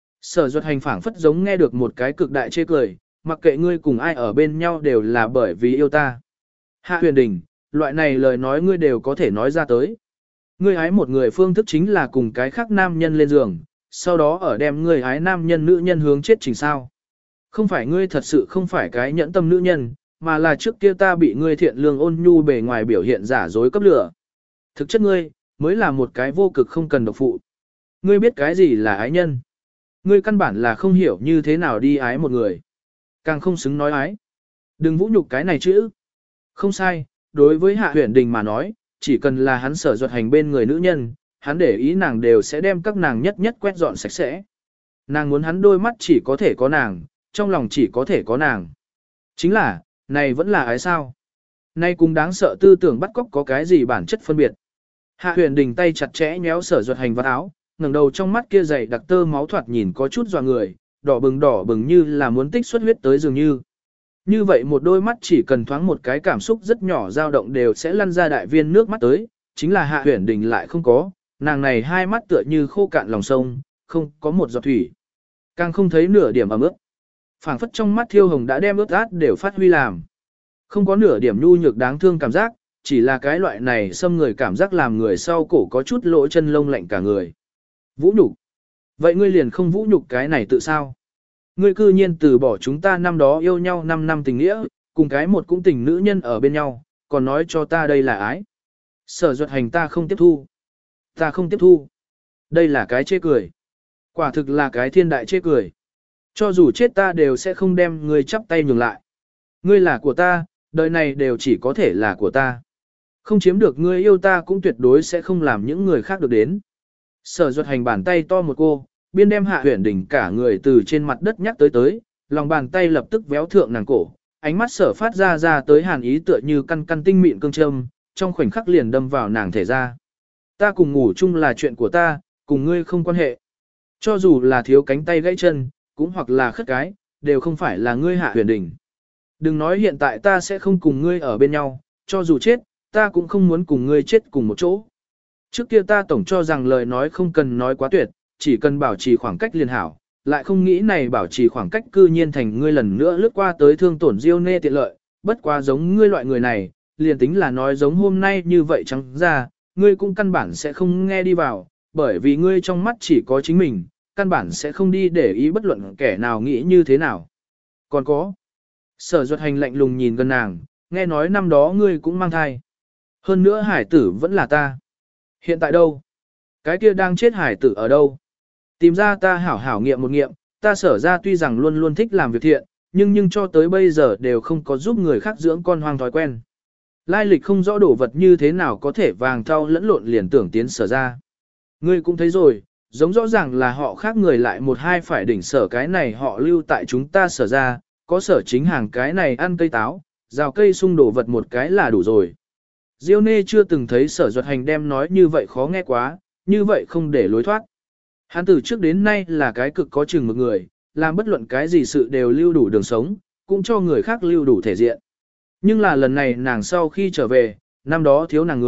Sở Duật Hành phảng phất giống nghe được một cái cực đại chê cười, mặc kệ ngươi cùng ai ở bên nhau đều là bởi vì yêu ta. Hạ Huyền Đình, loại này lời nói ngươi đều có thể nói ra tới. Ngươi ái một người phương thức chính là cùng cái khác nam nhân lên giường, sau đó ở đem ngươi ái nam nhân nữ nhân hướng chết trình sao. Không phải ngươi thật sự không phải cái nhẫn tâm nữ nhân, mà là trước kia ta bị ngươi thiện lương ôn nhu bề ngoài biểu hiện giả dối cấp lửa. Thực chất ngươi, mới là một cái vô cực không cần độc phụ. Ngươi biết cái gì là ái nhân. Ngươi căn bản là không hiểu như thế nào đi ái một người. Càng không xứng nói ái. Đừng vũ nhục cái này chứ. Không sai, đối với Hạ Huyền Đình mà nói, chỉ cần là hắn Sở Duật Hành bên người nữ nhân, hắn để ý nàng đều sẽ đem các nàng nhất nhất quét dọn sạch sẽ. Nàng muốn hắn đôi mắt chỉ có thể có nàng, trong lòng chỉ có thể có nàng. Chính là, này vẫn là ái sao. Nay cũng đáng sợ tư tưởng bắt cóc có cái gì bản chất phân biệt. Hạ Huyền Đình tay chặt chẽ nhéo Sở Duật Hành vào áo, ngẩng đầu trong mắt kia dày đặc tơ máu thoạt nhìn có chút dọa người, đỏ bừng như là muốn tích xuất huyết tới dường như. Như vậy một đôi mắt chỉ cần thoáng một cái cảm xúc rất nhỏ dao động đều sẽ lăn ra đại viên nước mắt tới, chính là Hạ Huyền Đình lại không có, nàng này hai mắt tựa như khô cạn lòng sông, không có một giọt thủy, càng không thấy nửa điểm ẩm ướt. Phảng phất trong mắt thiêu hồng đã đem ướt át đều phát huy làm. Không có nửa điểm nhu nhược đáng thương cảm giác, chỉ là cái loại này xâm người cảm giác làm người sau cổ có chút lỗ chân lông lạnh cả người. Vũ nhục. Vậy ngươi liền không vũ nhục cái này tự sao? Ngươi cư nhiên từ bỏ chúng ta năm đó yêu nhau 5 năm tình nghĩa, cùng cái một cũng tình nữ nhân ở bên nhau, còn nói cho ta đây là ái. Sở Duật Hành ta không tiếp thu. Ta không tiếp thu. Đây là cái chê cười. Quả thực là cái thiên đại chê cười. Cho dù chết ta đều sẽ không đem ngươi chắp tay nhường lại. Ngươi là của ta, đời này đều chỉ có thể là của ta. Không chiếm được ngươi yêu ta cũng tuyệt đối sẽ không làm những người khác được đến. Sở Duật Hành bàn tay to một cô, biên đem Hạ Huyền Đình cả người từ trên mặt đất nhắc tới, lòng bàn tay lập tức véo thượng nàng cổ, ánh mắt Sở phát ra tới hàn ý tựa như căn căn tinh mịn cương châm, trong khoảnh khắc liền đâm vào nàng thể ra. Ta cùng ngủ chung là chuyện của ta, cùng ngươi không quan hệ. Cho dù là thiếu cánh tay gãy chân, cũng hoặc là khất cái, đều không phải là ngươi Hạ Huyền Đình. Đừng nói hiện tại ta sẽ không cùng ngươi ở bên nhau, cho dù chết, ta cũng không muốn cùng ngươi chết cùng một chỗ. Trước kia ta tổng cho rằng lời nói không cần nói quá tuyệt, chỉ cần bảo trì khoảng cách liền hảo, lại không nghĩ này bảo trì khoảng cách cư nhiên thành ngươi lần nữa lướt qua tới thương tổn Diêu Nê tiện lợi, bất quá giống ngươi loại người này, liền tính là nói giống hôm nay như vậy trắng ra, ngươi cũng căn bản sẽ không nghe đi vào, bởi vì ngươi trong mắt chỉ có chính mình, căn bản sẽ không đi để ý bất luận kẻ nào nghĩ như thế nào. Còn có, Sở Duật Hành lạnh lùng nhìn gần nàng, nghe nói năm đó ngươi cũng mang thai. Hơn nữa hải tử vẫn là ta. Hiện tại đâu? Cái kia đang chết hải tử ở đâu? Tìm ra ta hảo hảo nghiệm một nghiệm, ta Sở ra tuy rằng luôn luôn thích làm việc thiện, nhưng cho tới bây giờ đều không có giúp người khác dưỡng con hoang thói quen. Lai lịch không rõ đồ vật như thế nào có thể vàng thau lẫn lộn liền tưởng tiến Sở ra. Ngươi cũng thấy rồi, giống rõ ràng là họ khác người lại một hai phải đỉnh Sở cái này họ lưu tại chúng ta Sở ra, có Sở chính hàng cái này ăn cây táo, rào cây sung đồ vật một cái là đủ rồi. Diêu Nê chưa từng thấy Sở Duật Hành đem nói như vậy khó nghe quá, như vậy không để lối thoát. Hắn từ trước đến nay là cái cực có chừng một người, làm bất luận cái gì sự đều lưu đủ đường sống, cũng cho người khác lưu đủ thể diện. Nhưng là lần này nàng sau khi trở về, năm đó thiếu nàng người,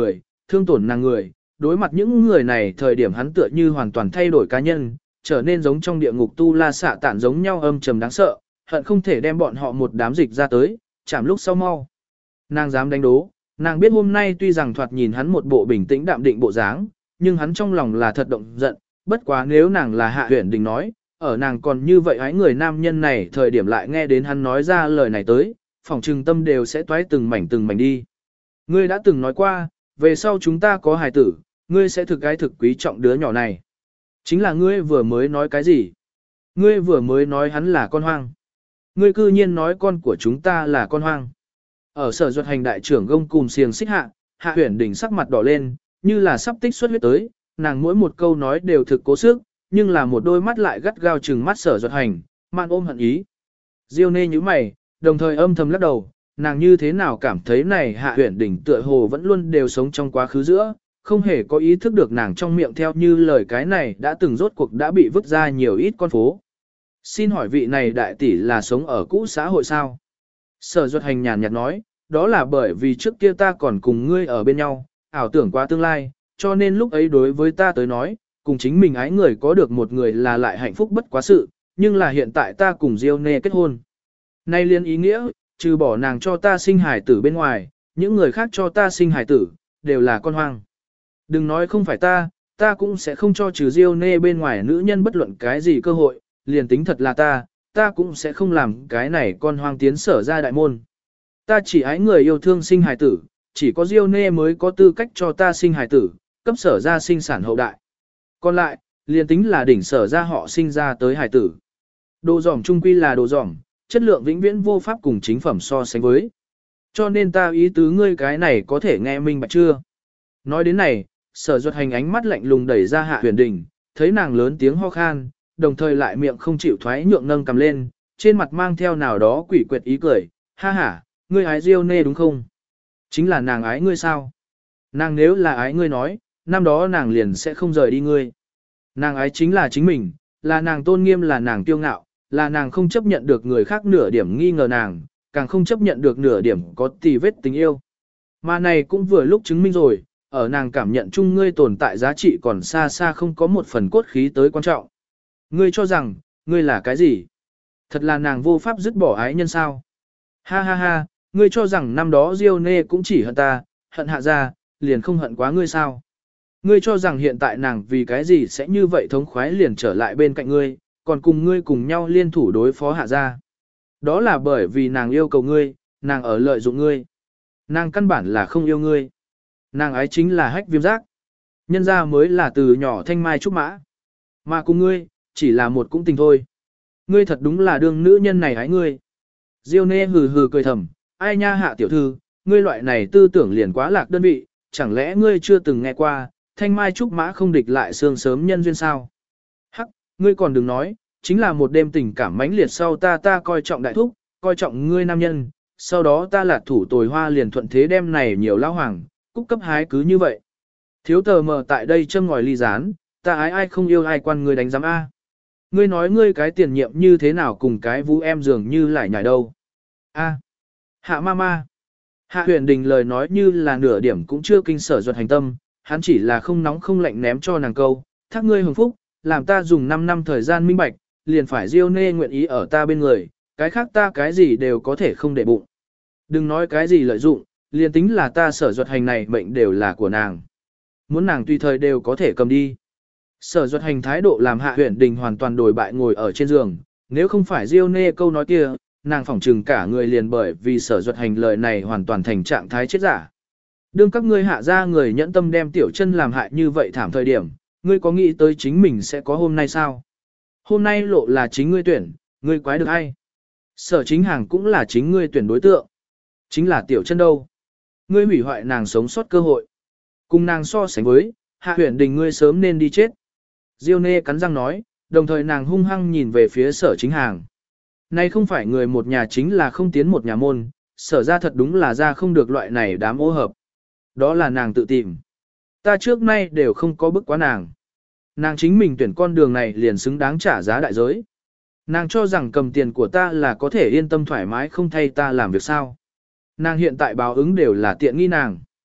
thương tổn nàng người, đối mặt những người này thời điểm hắn tựa như hoàn toàn thay đổi cá nhân, trở nên giống trong địa ngục tu la xạ tản giống nhau âm trầm đáng sợ, hận không thể đem bọn họ một đám dịch ra tới, chạm lúc sau mau. Nàng dám đánh đố, nàng biết hôm nay tuy rằng thoạt nhìn hắn một bộ bình tĩnh đạm định bộ dáng, nhưng hắn trong lòng là thật động giận, bất quá nếu nàng là Hạ Huyền Đình nói, ở nàng còn như vậy hái người nam nhân này thời điểm lại nghe đến hắn nói ra lời này tới, phòng trừng tâm đều sẽ toái từng mảnh đi. Ngươi đã từng nói qua, về sau chúng ta có hài tử, ngươi sẽ thực thực quý trọng đứa nhỏ này. Chính là ngươi vừa mới nói cái gì? Ngươi vừa mới nói hắn là con hoang. Ngươi cư nhiên nói con của chúng ta là con hoang. Ở sở duật hành đại trưởng gông cùm xiềng xích hạ, Hạ Huyền Đình sắc mặt đỏ lên, như là sắp tích xuất huyết tới, nàng mỗi một câu nói đều thực cố sức, nhưng là một đôi mắt lại gắt gao trừng mắt sở duật hành, man ôm hận ý. Diêu nê như mày, đồng thời âm thầm lắc đầu, nàng như thế nào cảm thấy này Hạ Huyền Đình tựa hồ vẫn luôn đều sống trong quá khứ giữa, không hề có ý thức được nàng trong miệng theo như lời cái này đã từng rốt cuộc đã bị vứt ra nhiều ít con phố. Xin hỏi vị này đại tỷ là sống ở cũ xã hội sao? Sở duật hành nhàn nhạt nói, đó là bởi vì trước kia ta còn cùng ngươi ở bên nhau, ảo tưởng qua tương lai, cho nên lúc ấy đối với ta tới nói, cùng chính mình ái người có được một người là lại hạnh phúc bất quá sự, nhưng là hiện tại ta cùng Diêu nê kết hôn. Nay liên ý nghĩa, trừ bỏ nàng cho ta sinh hài tử bên ngoài, những người khác cho ta sinh hài tử, đều là con hoang. Đừng nói không phải ta cũng sẽ không cho trừ Diêu nê bên ngoài nữ nhân bất luận cái gì cơ hội, liền tính thật là ta cũng sẽ không làm cái này con hoang tiến sở ra đại môn. Ta chỉ ái người yêu thương sinh hài tử, chỉ có Diêu nê mới có tư cách cho ta sinh hài tử, cấp sở ra sinh sản hậu đại. Còn lại, liền tính là đỉnh sở ra họ sinh ra tới hài tử. Đồ giỏm trung quy là đồ giỏm, chất lượng vĩnh viễn vô pháp cùng chính phẩm so sánh với. Cho nên ta ý tứ ngươi cái này có thể nghe minh bạch chưa? Nói đến này, sở duật hành ánh mắt lạnh lùng đẩy ra Hạ Huyền Đình, thấy nàng lớn tiếng ho khan, đồng thời lại miệng không chịu thoái nhượng nâng cầm lên, trên mặt mang theo nào đó quỷ quyệt ý cười, ha ha, ngươi ái Diêu nê đúng không? Chính là nàng ái ngươi sao? Nàng nếu là ái ngươi nói, năm đó nàng liền sẽ không rời đi ngươi. Nàng ái chính là chính mình, là nàng tôn nghiêm, là nàng kiêu ngạo, là nàng không chấp nhận được người khác nửa điểm nghi ngờ nàng, càng không chấp nhận được nửa điểm có tì vết tình yêu. Mà này cũng vừa lúc chứng minh rồi, ở nàng cảm nhận chung ngươi tồn tại giá trị còn xa xa không có một phần cốt khí tới quan trọng. Ngươi cho rằng, ngươi là cái gì? Thật là nàng vô pháp dứt bỏ ái nhân sao? Ha ha ha, ngươi cho rằng năm đó Diêu nê cũng chỉ hận ta, hận Hạ gia, liền không hận quá ngươi sao? Ngươi cho rằng hiện tại nàng vì cái gì sẽ như vậy thống khoái liền trở lại bên cạnh ngươi, còn cùng ngươi cùng nhau liên thủ đối phó Hạ gia? Đó là bởi vì nàng yêu cầu ngươi, nàng ở lợi dụng ngươi. Nàng căn bản là không yêu ngươi. Nàng ái chính là hách viêm giác. Nhân ra mới là từ nhỏ thanh mai trúc mã. Mà cùng ngươi, chỉ là một cũng tình thôi. Ngươi thật đúng là đương nữ nhân này ái ngươi. Diêu nê hừ hừ cười thầm, ai nha Hạ tiểu thư, ngươi loại này tư tưởng liền quá lạc đơn vị, chẳng lẽ ngươi chưa từng nghe qua, thanh mai trúc mã không địch lại sương sớm nhân duyên sao? Hắc, ngươi còn đừng nói, chính là một đêm tình cảm mãnh liệt sau ta coi trọng đại thúc, coi trọng ngươi nam nhân, sau đó ta là thủ tồi hoa liền thuận thế đem này nhiều lao hoàng, cúc cấp hái cứ như vậy. Thiếu tờ mờ tại đây châm ngòi ly rán, ta ái ai không yêu ai quan ngươi đánh giám A. Ngươi nói ngươi cái tiền nhiệm như thế nào cùng cái vũ em dường như lại nhảy đâu. A. Hạ mama. Hạ Huyền Đình lời nói như là nửa điểm cũng chưa kinh sở duật hành tâm, hắn chỉ là không nóng không lạnh ném cho nàng câu, thác ngươi hưởng phúc, làm ta dùng 5 năm thời gian minh bạch, liền phải Diêu nê nguyện ý ở ta bên người, cái khác ta cái gì đều có thể không để bụng. Đừng nói cái gì lợi dụng, liền tính là ta sở duật hành này mệnh đều là của nàng. Muốn nàng tùy thời đều có thể cầm đi. Sở duật hành thái độ làm Hạ Huyền Đình hoàn toàn đổi bại ngồi ở trên giường, nếu không phải Diêu nê câu nói kia, nàng phỏng trừng cả người liền bởi vì sở duật hành lời này hoàn toàn thành trạng thái chết giả. Đương các ngươi Hạ ra người nhẫn tâm đem tiểu chân làm hại như vậy thảm thời điểm, ngươi có nghĩ tới chính mình sẽ có hôm nay sao? Hôm nay lộ là chính ngươi tuyển, ngươi quái được ai? Sở chính hàng cũng là chính ngươi tuyển đối tượng. Chính là tiểu chân đâu? Ngươi hủy hoại nàng sống sót cơ hội. Cùng nàng so sánh với, Hạ Huyền Đình ngươi sớm nên đi chết. Diêu nê cắn răng nói, đồng thời nàng hung hăng nhìn về phía sở chính hàng. Nay không phải người một nhà chính là không tiến một nhà môn, sở ra thật đúng là ra không được loại này đám ô hợp. Đó là nàng tự tìm. Ta trước nay đều không có bức quá nàng. Nàng chính mình tuyển con đường này liền xứng đáng trả giá đại giới. Nàng cho rằng cầm tiền của ta là có thể yên tâm thoải mái không thay ta làm việc sao. Nàng hiện tại báo ứng đều là tiện nghi nàng.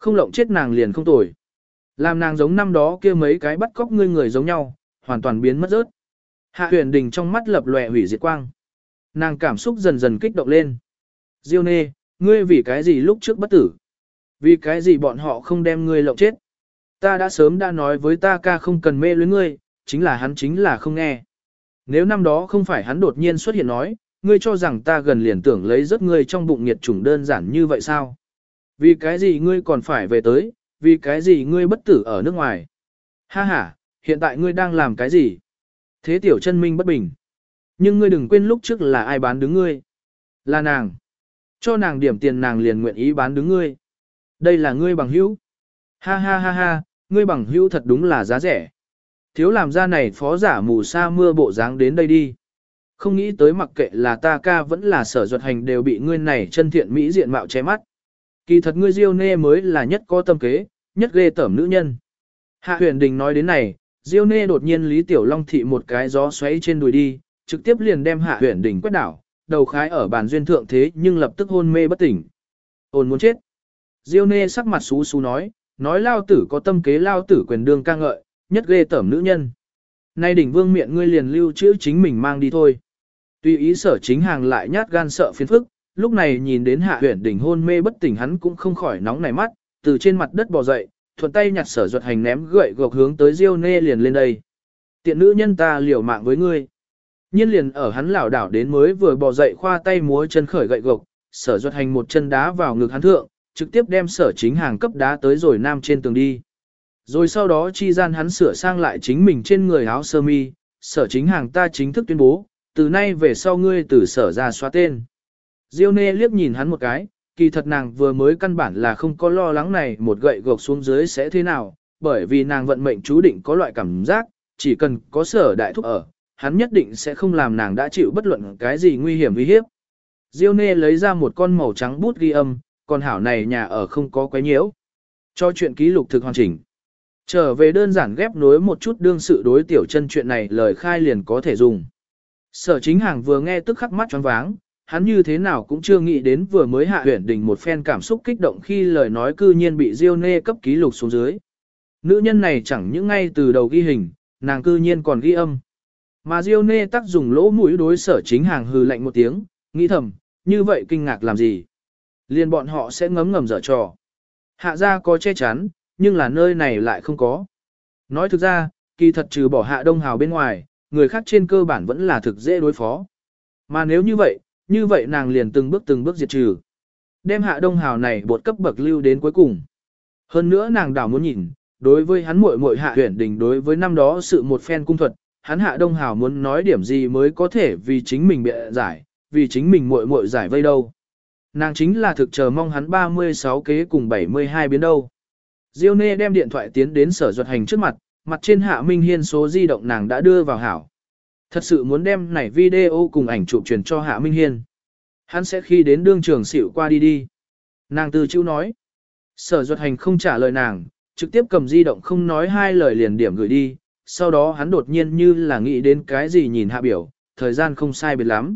Không lộng chết nàng liền không tồi. Làm nàng giống năm đó kia mấy cái bắt cóc ngươi người giống nhau, hoàn toàn biến mất rớt. Hạ Huyền Đình trong mắt lập lòe hủy diệt quang. Nàng cảm xúc dần dần kích động lên. Diêu Nê, ngươi vì cái gì lúc trước bất tử? Vì cái gì bọn họ không đem ngươi lộng chết? Ta đã sớm đã nói với ta ca không cần mê luyến ngươi, chính là không nghe. Nếu năm đó không phải hắn đột nhiên xuất hiện nói, ngươi cho rằng ta gần liền tưởng lấy rất ngươi trong bụng nghiệt chủng đơn giản như vậy sao? Vì cái gì ngươi còn phải về tới, vì cái gì ngươi bất tử ở nước ngoài? Ha ha, hiện tại ngươi đang làm cái gì? Thế tiểu chân minh bất bình. Nhưng ngươi đừng quên lúc trước là ai bán đứng ngươi. Là nàng. Cho nàng điểm tiền nàng liền nguyện ý bán đứng ngươi. Đây là ngươi bằng hữu. Ha ha ha ha, ngươi bằng hữu thật đúng là giá rẻ. Thiếu làm ra này phó giả mù sa mưa bộ dáng đến đây đi. Không nghĩ tới mặc kệ là ta ca vẫn là Sở Duật Hành đều bị ngươi này chân thiện mỹ diện mạo che mắt. Kỳ thật ngươi Diêu Nê mới là nhất có tâm kế, nhất ghê tởm nữ nhân. Hạ Huyền Đình nói đến này, Diêu Nê đột nhiên Lý Tiểu Long thị một cái gió xoáy trên đùi đi, trực tiếp liền đem Hạ Huyền Đình quét đảo, đầu khái ở bàn duyên thượng thế nhưng lập tức hôn mê bất tỉnh. Ôn muốn chết. Diêu Nê sắc mặt xú xú nói lao tử có tâm kế lao tử quyền đương ca ngợi, nhất ghê tởm nữ nhân. Nay đỉnh vương miệng ngươi liền lưu trữ chính mình mang đi thôi. Tuy ý Sở Chính Hàng lại nhát gan sợ phiền phức, lúc này nhìn đến Hạ Huyền Đình hôn mê bất tỉnh hắn cũng không khỏi nóng nảy mắt, từ trên mặt đất bò dậy, thuận tay nhặt Sở Duật Hành ném gậy gộc hướng tới Diêu Nê liền lên đây. Tiện nữ nhân ta liều mạng với ngươi. Nhiên liền ở hắn lảo đảo đến mới vừa bò dậy khoa tay múa chân khởi gậy gộc, Sở Duật Hành một chân đá vào ngực hắn thượng, trực tiếp đem Sở Chính Hàng cấp đá tới rồi nam trên tường đi. Rồi sau đó chi gian hắn sửa sang lại chính mình trên người áo sơ mi, Sở Chính Hàng ta chính thức tuyên bố, từ nay về sau ngươi từ Sở ra xóa tên. Diêu Nê liếc nhìn hắn một cái, kỳ thật nàng vừa mới căn bản là không có lo lắng này một gậy gộc xuống dưới sẽ thế nào, bởi vì nàng vận mệnh chú định có loại cảm giác, chỉ cần có Sở đại thúc ở, hắn nhất định sẽ không làm nàng đã chịu bất luận cái gì nguy hiểm uy hiếp. Diêu Nê lấy ra một con màu trắng bút ghi âm, còn hảo này nhà ở không có quấy nhiễu. Cho chuyện ký lục thực hoàn chỉnh. Trở về đơn giản ghép nối một chút đương sự đối tiểu chân chuyện này lời khai liền có thể dùng. Sở Chính Hàng vừa nghe tức khắc mắt choáng váng, hắn như thế nào cũng chưa nghĩ đến vừa mới Hạ Huyền Đình một phen cảm xúc kích động khi lời nói cư nhiên bị Diêu Nê cấp ký lục xuống dưới. Nữ nhân này chẳng những ngay từ đầu ghi hình, nàng cư nhiên còn ghi âm. Mà Diêu Nê tắc dùng lỗ mũi đối Sở Chính Hàng hừ lạnh một tiếng, nghĩ thầm, như vậy kinh ngạc làm gì? Liên bọn họ sẽ ngấm ngầm dở trò. Hạ gia có che chắn, nhưng là nơi này lại không có. Nói thực ra, kỳ thật trừ bỏ Hạ Đông Hào bên ngoài, người khác trên cơ bản vẫn là thực dễ đối phó. Mà nếu như vậy nàng liền từng bước diệt trừ. Đem Hạ Đông Hào này bột cấp bậc lưu đến cuối cùng. Hơn nữa nàng đảo muốn nhìn, đối với hắn muội muội Hạ Huyền Đình đối với năm đó sự một phen cung thuật, hắn Hạ Đông Hào muốn nói điểm gì mới có thể vì chính mình bịa giải, vì chính mình muội muội giải vây đâu. Nàng chính là thực chờ mong hắn 36 kế cùng 72 biến đâu. Diêu Nê đem điện thoại tiến đến Sở Duật Hành trước mặt, mặt trên Hạ Minh Hiên số di động nàng đã đưa vào hảo. Thật sự muốn đem này video cùng ảnh chụp truyền cho Hạ Minh Hiên. Hắn sẽ khi đến đương trường xỉu qua đi. Nàng từ chịu nói. Sở Duật Hành không trả lời nàng, trực tiếp cầm di động không nói hai lời liền điểm gửi đi. Sau đó hắn đột nhiên như là nghĩ đến cái gì nhìn Hạ biểu, thời gian không sai biệt lắm.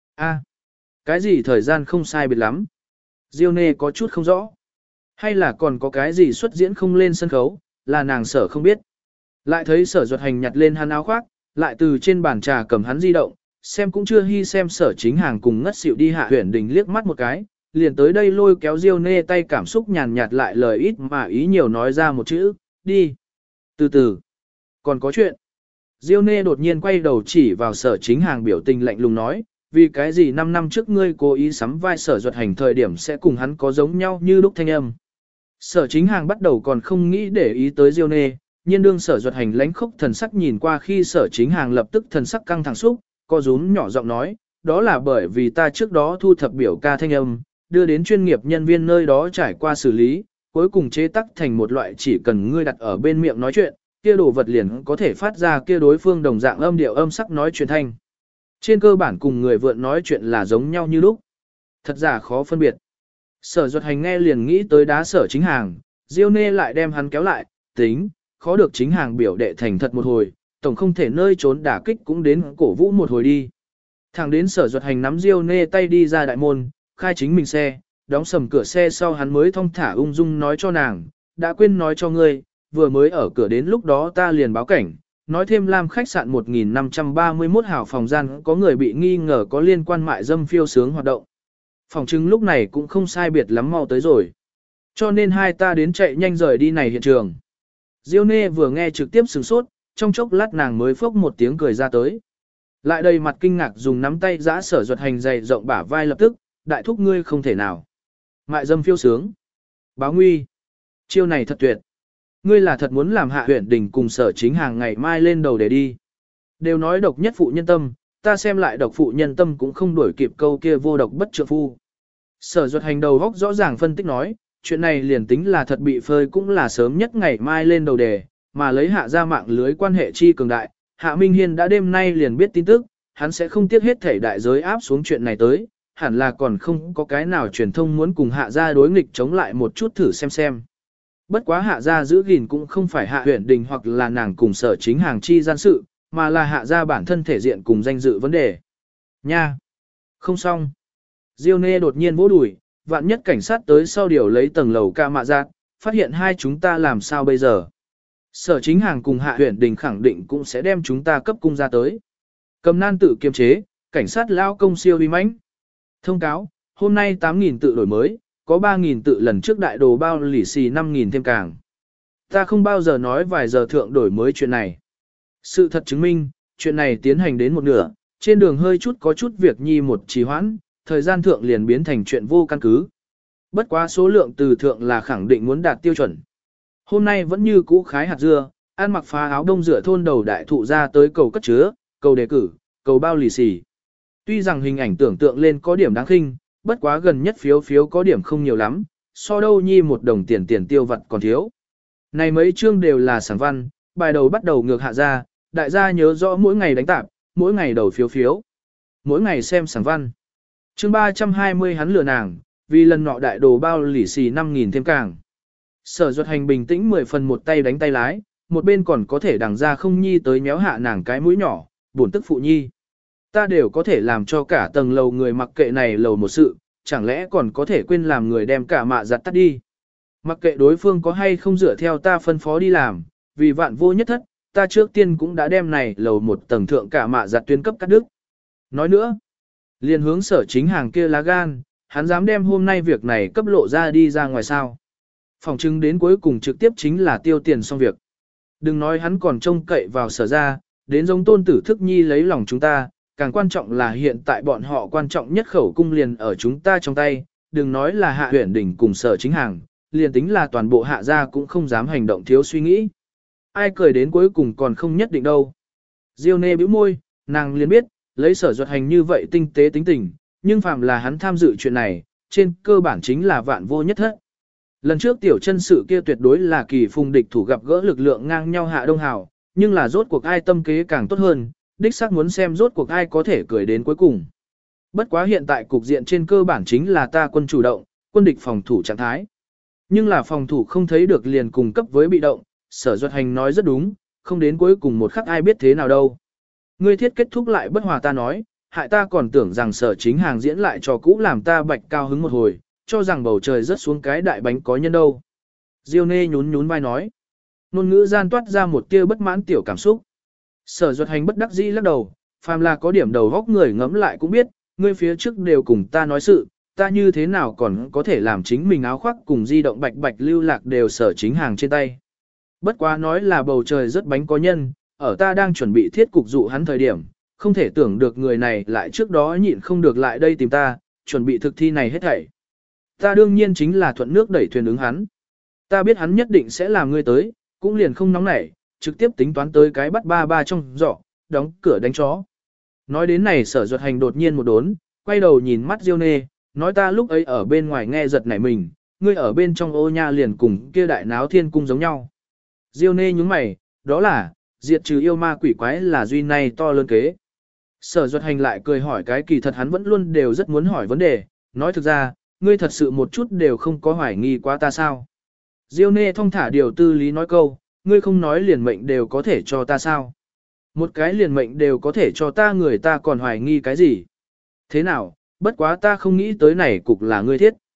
Cái gì thời gian không sai biệt lắm? Diêu Nê có chút không rõ. Hay là còn có cái gì xuất diễn không lên sân khấu, là nàng Sở không biết. Lại thấy Sở Duật Hành nhặt lên hắn áo khoác, lại từ trên bàn trà cầm hắn di động, xem cũng chưa hy xem Sở Chính Hàng cùng ngất xỉu đi Hạ Huyền Đình liếc mắt một cái, liền tới đây lôi kéo Diêu Nê tay cảm xúc nhàn nhạt lại lời ít mà ý nhiều nói ra một chữ, đi. Từ từ. Còn có chuyện. Diêu Nê đột nhiên quay đầu chỉ vào Sở Chính Hàng biểu tình lạnh lùng nói, vì cái gì 5 năm trước ngươi cố ý sắm vai Sở Duật Hành thời điểm sẽ cùng hắn có giống nhau như lúc thanh âm. Sở Chính Hàng bắt đầu còn không nghĩ để ý tới Diêu Nê, nhiên đương Sở Duật Hành lánh khốc thần sắc nhìn qua khi Sở Chính Hàng lập tức thần sắc căng thẳng xúc, co rúm nhỏ giọng nói, đó là bởi vì ta trước đó thu thập biểu ca thanh âm, đưa đến chuyên nghiệp nhân viên nơi đó trải qua xử lý, cuối cùng chế tác thành một loại chỉ cần ngươi đặt ở bên miệng nói chuyện, kia đồ vật liền có thể phát ra kia đối phương đồng dạng âm điệu âm sắc nói chuyện thanh. Trên cơ bản cùng người vượn nói chuyện là giống nhau như lúc. Thật giả khó phân biệt. Sở Duật Hành nghe liền nghĩ tới đá Sở Chính Hàng, Diêu Nê lại đem hắn kéo lại, tính, khó được Chính Hàng biểu đệ thành thật một hồi, tổng không thể nơi trốn đả kích cũng đến cổ vũ một hồi đi. Thẳng đến Sở Duật Hành nắm Diêu Nê tay đi ra đại môn, khai chính mình xe, đóng sầm cửa xe sau hắn mới thong thả ung dung nói cho nàng, đã quên nói cho ngươi, vừa mới ở cửa đến lúc đó ta liền báo cảnh, nói thêm Lam khách sạn 1531 hào phòng gian có người bị nghi ngờ có liên quan mại dâm phiêu sướng hoạt động. Phòng chứng lúc này cũng không sai biệt lắm mau tới rồi. Cho nên hai ta đến chạy nhanh rời đi này hiện trường. Diêu Nê vừa nghe trực tiếp sửng sốt, trong chốc lát nàng mới phốc một tiếng cười ra tới. Lại đầy mặt kinh ngạc dùng nắm tay giã Sở Duật Hành dày rộng bả vai lập tức, đại thúc ngươi không thể nào. Mại dâm phiêu sướng. Báo nguy. Chiêu này thật tuyệt. Ngươi là thật muốn làm Hạ Uyển Đình cùng Sở Chính Hàng ngày mai lên đầu để đi. Đều nói độc nhất phụ nhân tâm, ta xem lại độc phụ nhân tâm cũng không đuổi kịp câu kia vô độc bất trượng phu. Sở Duật Hành đầu góc rõ ràng phân tích nói, chuyện này liền tính là thật bị phơi cũng là sớm nhất ngày mai lên đầu đề, mà lấy Hạ ra mạng lưới quan hệ chi cường đại, Hạ Minh Hiên đã đêm nay liền biết tin tức, hắn sẽ không tiếc hết thể đại giới áp xuống chuyện này tới, hẳn là còn không có cái nào truyền thông muốn cùng Hạ ra đối nghịch chống lại một chút thử xem. Bất quá Hạ ra giữ gìn cũng không phải Hạ Uyển Đình hoặc là nàng cùng Sở Chính Hàng chi gian sự, mà là Hạ ra bản thân thể diện cùng danh dự vấn đề. Nha! Không xong. Diêu Nê đột nhiên vỗ đùi, vạn nhất cảnh sát tới sau điều lấy tầng lầu ca mạ giác, phát hiện hai chúng ta làm sao bây giờ. Sở Chính Hàng cùng Hạ Uyển Đình khẳng định cũng sẽ đem chúng ta cấp cung ra tới. Cầm nan tự kiềm chế, cảnh sát lao công siêu uy mãnh. Thông cáo, hôm nay 8.000 tự đổi mới, có 3.000 tự lần trước đại đồ bao lì xì 5.000 thêm càng. Ta không bao giờ nói vài giờ thượng đổi mới chuyện này. Sự thật chứng minh, chuyện này tiến hành đến một nửa, trên đường hơi chút có chút việc nhi một trì hoãn, thời gian thượng liền biến thành chuyện vô căn cứ. Bất quá số lượng từ thượng là khẳng định muốn đạt tiêu chuẩn. Hôm nay vẫn như cũ khái hạt dưa, ăn mặc phá áo đông rửa thôn đầu đại thụ ra tới cầu cất chứa, cầu đề cử, cầu bao lì xì. Tuy rằng hình ảnh tưởng tượng lên có điểm đáng khinh, bất quá gần nhất phiếu có điểm không nhiều lắm, so đâu nhi một đồng tiền tiêu vặt còn thiếu. Này mấy chương đều là sáng văn, bài đầu bắt đầu ngược hạ ra, đại gia nhớ rõ mỗi ngày đánh tạp, mỗi ngày đầu phiếu, mỗi ngày xem sáng văn. Chương 320 hắn lừa nàng, vì lần nọ đại đồ bao lì xì 5.000 thêm càng. Sở Duật Hành bình tĩnh 10 phần một tay đánh tay lái, một bên còn có thể đằng ra không nhi tới méo hạ nàng cái mũi nhỏ, buồn tức phụ nhi. Ta đều có thể làm cho cả tầng lầu người mặc kệ này lầu một sự, chẳng lẽ còn có thể quên làm người đem cả mạ giặt tắt đi. Mặc kệ đối phương có hay không dựa theo ta phân phó đi làm, vì vạn vô nhất thất, ta trước tiên cũng đã đem này lầu một tầng thượng cả mạ giặt tuyên cấp cắt đứt. Nói nữa, liền hướng Sở Chính Hàng kia lá gan, hắn dám đem hôm nay việc này cấp lộ ra đi ra ngoài sao. Phòng chứng đến cuối cùng trực tiếp chính là tiêu tiền xong việc. Đừng nói hắn còn trông cậy vào Sở ra, đến giống Tôn Tử Thức Nhi lấy lòng chúng ta, càng quan trọng là hiện tại bọn họ quan trọng nhất khẩu cung liền ở chúng ta trong tay, đừng nói là Hạ Uyển Đình cùng Sở Chính Hàng, liền tính là toàn bộ Hạ gia cũng không dám hành động thiếu suy nghĩ. Ai cười đến cuối cùng còn không nhất định đâu. Diêu Nê bĩu môi, nàng liền biết, lấy Sở Duật Hành như vậy tinh tế tính tình, nhưng phàm là hắn tham dự chuyện này, trên cơ bản chính là vạn vô nhất thất. Lần trước tiểu chân sự kia tuyệt đối là kỳ phùng địch thủ gặp gỡ lực lượng ngang nhau Hạ Đông Hào, nhưng là rốt cuộc ai tâm kế càng tốt hơn, đích xác muốn xem rốt cuộc ai có thể cười đến cuối cùng. Bất quá hiện tại cục diện trên cơ bản chính là ta quân chủ động, quân địch phòng thủ trạng thái. Nhưng là phòng thủ không thấy được liền cùng cấp với bị động, Sở Duật Hành nói rất đúng, không đến cuối cùng một khắc ai biết thế nào đâu. Ngươi thiết kết thúc lại bất hòa ta nói, hại ta còn tưởng rằng Sở Chính Hàng diễn lại trò cũ làm ta bạch cao hứng một hồi, cho rằng bầu trời rớt xuống cái đại bánh có nhân đâu. Diêu Nê nhún vai nói. Ngôn ngữ gian toát ra một tia bất mãn tiểu cảm xúc. Sở Duật Hành bất đắc dĩ lắc đầu, phàm là có điểm đầu góc người ngẫm lại cũng biết, ngươi phía trước đều cùng ta nói sự, ta như thế nào còn có thể làm chính mình áo khoác cùng di động bạch bạch lưu lạc đều Sở Chính Hàng trên tay. Bất quá nói là bầu trời rất bánh có nhân, ở ta đang chuẩn bị thiết cục dụ hắn thời điểm, không thể tưởng được người này lại trước đó nhịn không được lại đây tìm ta, chuẩn bị thực thi này hết thảy. Ta đương nhiên chính là thuận nước đẩy thuyền ứng hắn. Ta biết hắn nhất định sẽ làm ngươi tới, cũng liền không nóng nảy, trực tiếp tính toán tới cái bắt ba trong giỏ, đóng cửa đánh chó. Nói đến này Sở Duật Hành đột nhiên một đốn, quay đầu nhìn mắt Diêu Nê, nói ta lúc ấy ở bên ngoài nghe giật nảy mình, ngươi ở bên trong ô nha liền cùng kia đại náo thiên cung giống nhau. Diêu Nê nhúng mày, đó là, diệt trừ yêu ma quỷ quái là duy này to lớn kế. Sở Duật Hành lại cười hỏi cái kỳ thật hắn vẫn luôn đều rất muốn hỏi vấn đề, nói thực ra, ngươi thật sự một chút đều không có hoài nghi quá ta sao. Diêu Nê thong thả điều tư lý nói câu, ngươi không nói liền mệnh đều có thể cho ta sao. Một cái liền mệnh đều có thể cho ta người ta còn hoài nghi cái gì. Thế nào, bất quá ta không nghĩ tới này cục là ngươi thiết.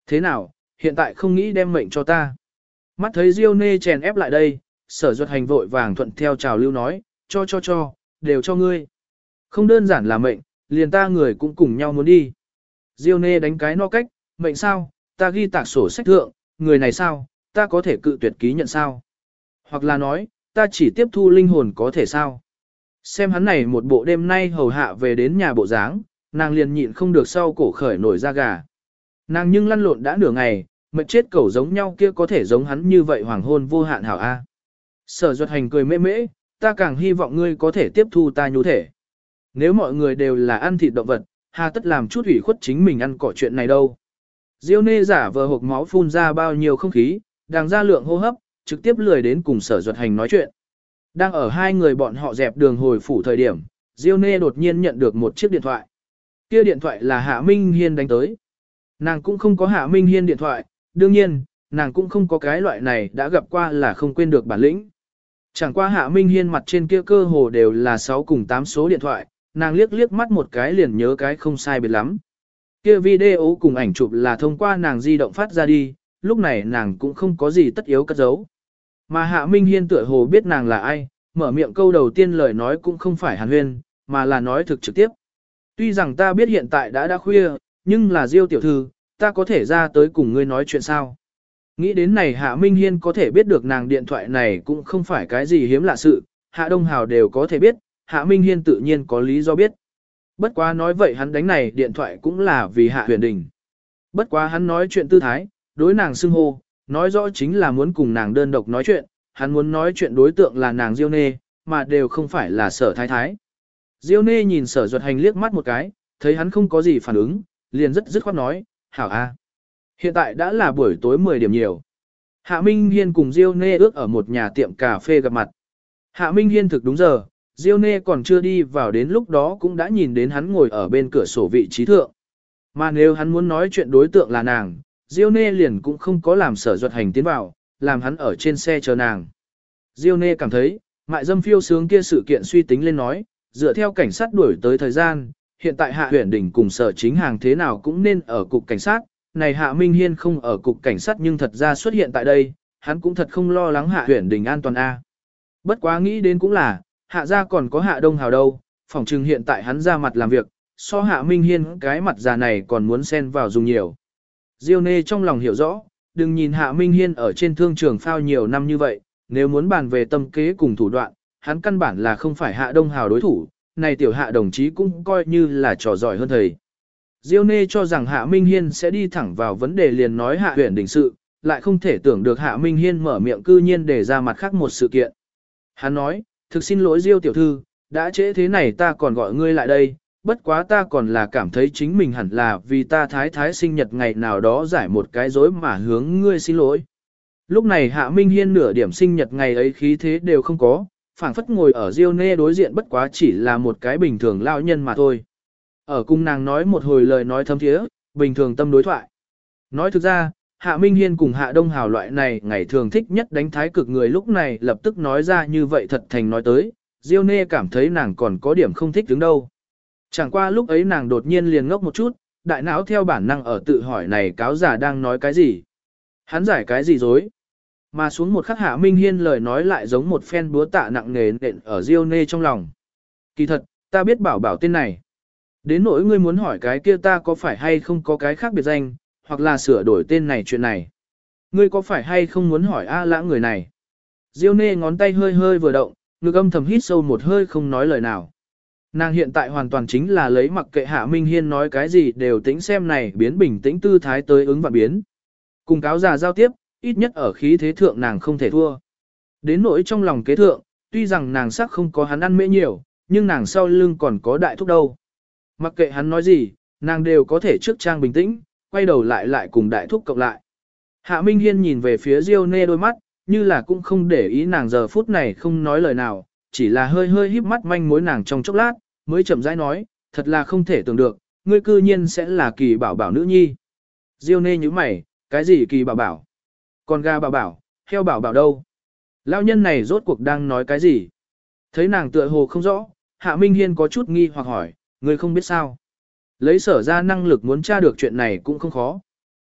Thế nào, hiện tại không nghĩ đem mệnh cho ta. Mắt thấy Diêu Nê chèn ép lại đây, Sở Duật Hành vội vàng thuận theo trào lưu nói, cho, đều cho ngươi. Không đơn giản là mệnh, liền ta người cũng cùng nhau muốn đi. Diêu Nê đánh cái no cách, mệnh sao, ta ghi tạc sổ sách thượng, người này sao, ta có thể cự tuyệt ký nhận sao. Hoặc là nói, ta chỉ tiếp thu linh hồn có thể sao. Xem hắn này một bộ đêm nay hầu hạ về đến nhà bộ dáng, nàng liền nhịn không được sau cổ khởi nổi da gà. Nàng nhưng lăn lộn đã nửa ngày, mệt chết cẩu giống nhau kia có thể giống hắn như vậy hoàng hôn vô hạn hảo a. Sở Duật Hành cười mễ mễ, ta càng hy vọng ngươi có thể tiếp thu ta nhu thể. Nếu mọi người đều là ăn thịt động vật, hà tất làm chút ủy khuất chính mình ăn cỏ chuyện này đâu. Diêu Nê giả vờ hộc máu phun ra bao nhiêu không khí, đang ra lượng hô hấp, trực tiếp lười đến cùng Sở Duật Hành nói chuyện. Đang ở hai người bọn họ dẹp đường hồi phủ thời điểm, Diêu Nê đột nhiên nhận được một chiếc điện thoại. Kia điện thoại là Hạ Minh Hiên đánh tới. Nàng cũng không có Hạ Minh Hiên điện thoại, đương nhiên, nàng cũng không có cái loại này đã gặp qua là không quên được bản lĩnh. Chẳng qua Hạ Minh Hiên mặt trên kia cơ hồ đều là 6 cùng 8 số điện thoại, nàng liếc liếc mắt một cái liền nhớ cái không sai biệt lắm. Kia video cùng ảnh chụp là thông qua nàng di động phát ra đi, lúc này nàng cũng không có gì tất yếu cất giấu. Mà Hạ Minh Hiên tựa hồ biết nàng là ai, mở miệng câu đầu tiên lời nói cũng không phải hàn huyên, mà là nói thực trực tiếp. Tuy rằng ta biết hiện tại đã khuya, nhưng là Diêu tiểu thư, ta có thể ra tới cùng ngươi nói chuyện sao? Nghĩ đến này Hạ Minh Hiên có thể biết được nàng điện thoại này cũng không phải cái gì hiếm lạ sự, Hạ Đông Hào đều có thể biết, Hạ Minh Hiên tự nhiên có lý do biết. Bất quá nói vậy hắn đánh này điện thoại cũng là vì Hạ Huyền Đình. Bất quá hắn nói chuyện tư thái, đối nàng xưng hô, nói rõ chính là muốn cùng nàng đơn độc nói chuyện, hắn muốn nói chuyện đối tượng là nàng Diêu Nê, mà đều không phải là Sở Thái Thái. Diêu Nê nhìn Sở Duật Hành liếc mắt một cái, thấy hắn không có gì phản ứng, liền rất dứt khoát nói, hảo a. Hiện tại đã là buổi tối 10 điểm nhiều. Hạ Minh Hiên cùng Diêu Nê ước ở một nhà tiệm cà phê gặp mặt. Hạ Minh Hiên thực đúng giờ, Diêu Nê còn chưa đi vào đến lúc đó cũng đã nhìn đến hắn ngồi ở bên cửa sổ vị trí thượng. Mà nếu hắn muốn nói chuyện đối tượng là nàng, Diêu Nê liền cũng không có làm Sở Duật Hành tiến vào, làm hắn ở trên xe chờ nàng. Diêu Nê cảm thấy, mại dâm phiêu sướng kia sự kiện suy tính lên nói, dựa theo cảnh sát đuổi tới thời gian, hiện tại Hạ Huyền Đình cùng Sở Chính Hàng thế nào cũng nên ở cục cảnh sát, này Hạ Minh Hiên không ở cục cảnh sát nhưng thật ra xuất hiện tại đây, hắn cũng thật không lo lắng Hạ Huyền Đình an toàn a. Bất quá nghĩ đến cũng là, Hạ gia còn có Hạ Đông Hào đâu, phỏng chừng hiện tại hắn ra mặt làm việc, so Hạ Minh Hiên cái mặt già này còn muốn xen vào dùng nhiều. Diêu Nê trong lòng hiểu rõ, đừng nhìn Hạ Minh Hiên ở trên thương trường phao nhiều năm như vậy, nếu muốn bàn về tâm kế cùng thủ đoạn, hắn căn bản là không phải Hạ Đông Hào đối thủ, này tiểu Hạ đồng chí cũng coi như là trò giỏi hơn thầy. Diêu Nê cho rằng Hạ Minh Hiên sẽ đi thẳng vào vấn đề liền nói Hạ Huyền Đình sự, lại không thể tưởng được Hạ Minh Hiên mở miệng cư nhiên để ra mặt khác một sự kiện. Hắn nói, thực xin lỗi Diêu tiểu thư, đã trễ thế này ta còn gọi ngươi lại đây, bất quá ta còn là cảm thấy chính mình hẳn là vì ta thái thái sinh nhật ngày nào đó giải một cái dối mà hướng ngươi xin lỗi. Lúc này Hạ Minh Hiên nửa điểm sinh nhật ngày ấy khí thế đều không có, phảng phất ngồi ở Diêu Nê đối diện bất quá chỉ là một cái bình thường lão nhân mà thôi. Ở cung nàng nói một hồi lời nói thấm thiế, bình thường tâm đối thoại. Nói thực ra, Hạ Minh Hiên cùng Hạ Đông Hào loại này ngày thường thích nhất đánh thái cực người lúc này lập tức nói ra như vậy thật thành nói tới, Diêu Nê cảm thấy nàng còn có điểm không thích đứng đâu. Chẳng qua lúc ấy nàng đột nhiên liền ngốc một chút, đại não theo bản năng ở tự hỏi này cáo giả đang nói cái gì. Hắn giải cái gì dối. Mà xuống một khắc Hạ Minh Hiên lời nói lại giống một phen búa tạ nặng nề nện ở Diêu Nê trong lòng. Kỳ thật, ta biết bảo bảo tên này. Đến nỗi ngươi muốn hỏi cái kia ta có phải hay không có cái khác biệt danh, hoặc là sửa đổi tên này chuyện này. Ngươi có phải hay không muốn hỏi A Lãng người này? Diêu Nê ngón tay hơi hơi vừa động, ngực âm thầm hít sâu một hơi không nói lời nào. Nàng hiện tại hoàn toàn chính là lấy mặc kệ Hạ Minh Hiên nói cái gì đều tính xem này biến bình tĩnh tư thái tới ứng và biến. Cùng cáo già giao tiếp, ít nhất ở khí thế thượng nàng không thể thua. Đến nỗi trong lòng kế thượng, tuy rằng nàng sắc không có hắn ăn mễ nhiều, nhưng nàng sau lưng còn có đại thúc đâu. Mặc kệ hắn nói gì, nàng đều có thể trước trang bình tĩnh, quay đầu lại cùng đại thúc cộng lại. Hạ Minh Hiên nhìn về phía Diêu Nê đôi mắt, như là cũng không để ý nàng giờ phút này không nói lời nào, chỉ là hơi hơi híp mắt manh mối nàng trong chốc lát, mới chậm rãi nói, thật là không thể tưởng được, ngươi cư nhiên sẽ là Kỳ Bảo Bảo nữ nhi. Diêu Nê nhíu mày, cái gì Kỳ Bảo Bảo? Con gà Bảo Bảo, heo Bảo Bảo đâu? Lão nhân này rốt cuộc đang nói cái gì? Thấy nàng tựa hồ không rõ, Hạ Minh Hiên có chút nghi hoặc hỏi, ngươi không biết sao? Lấy Sở ra năng lực muốn tra được chuyện này cũng không khó.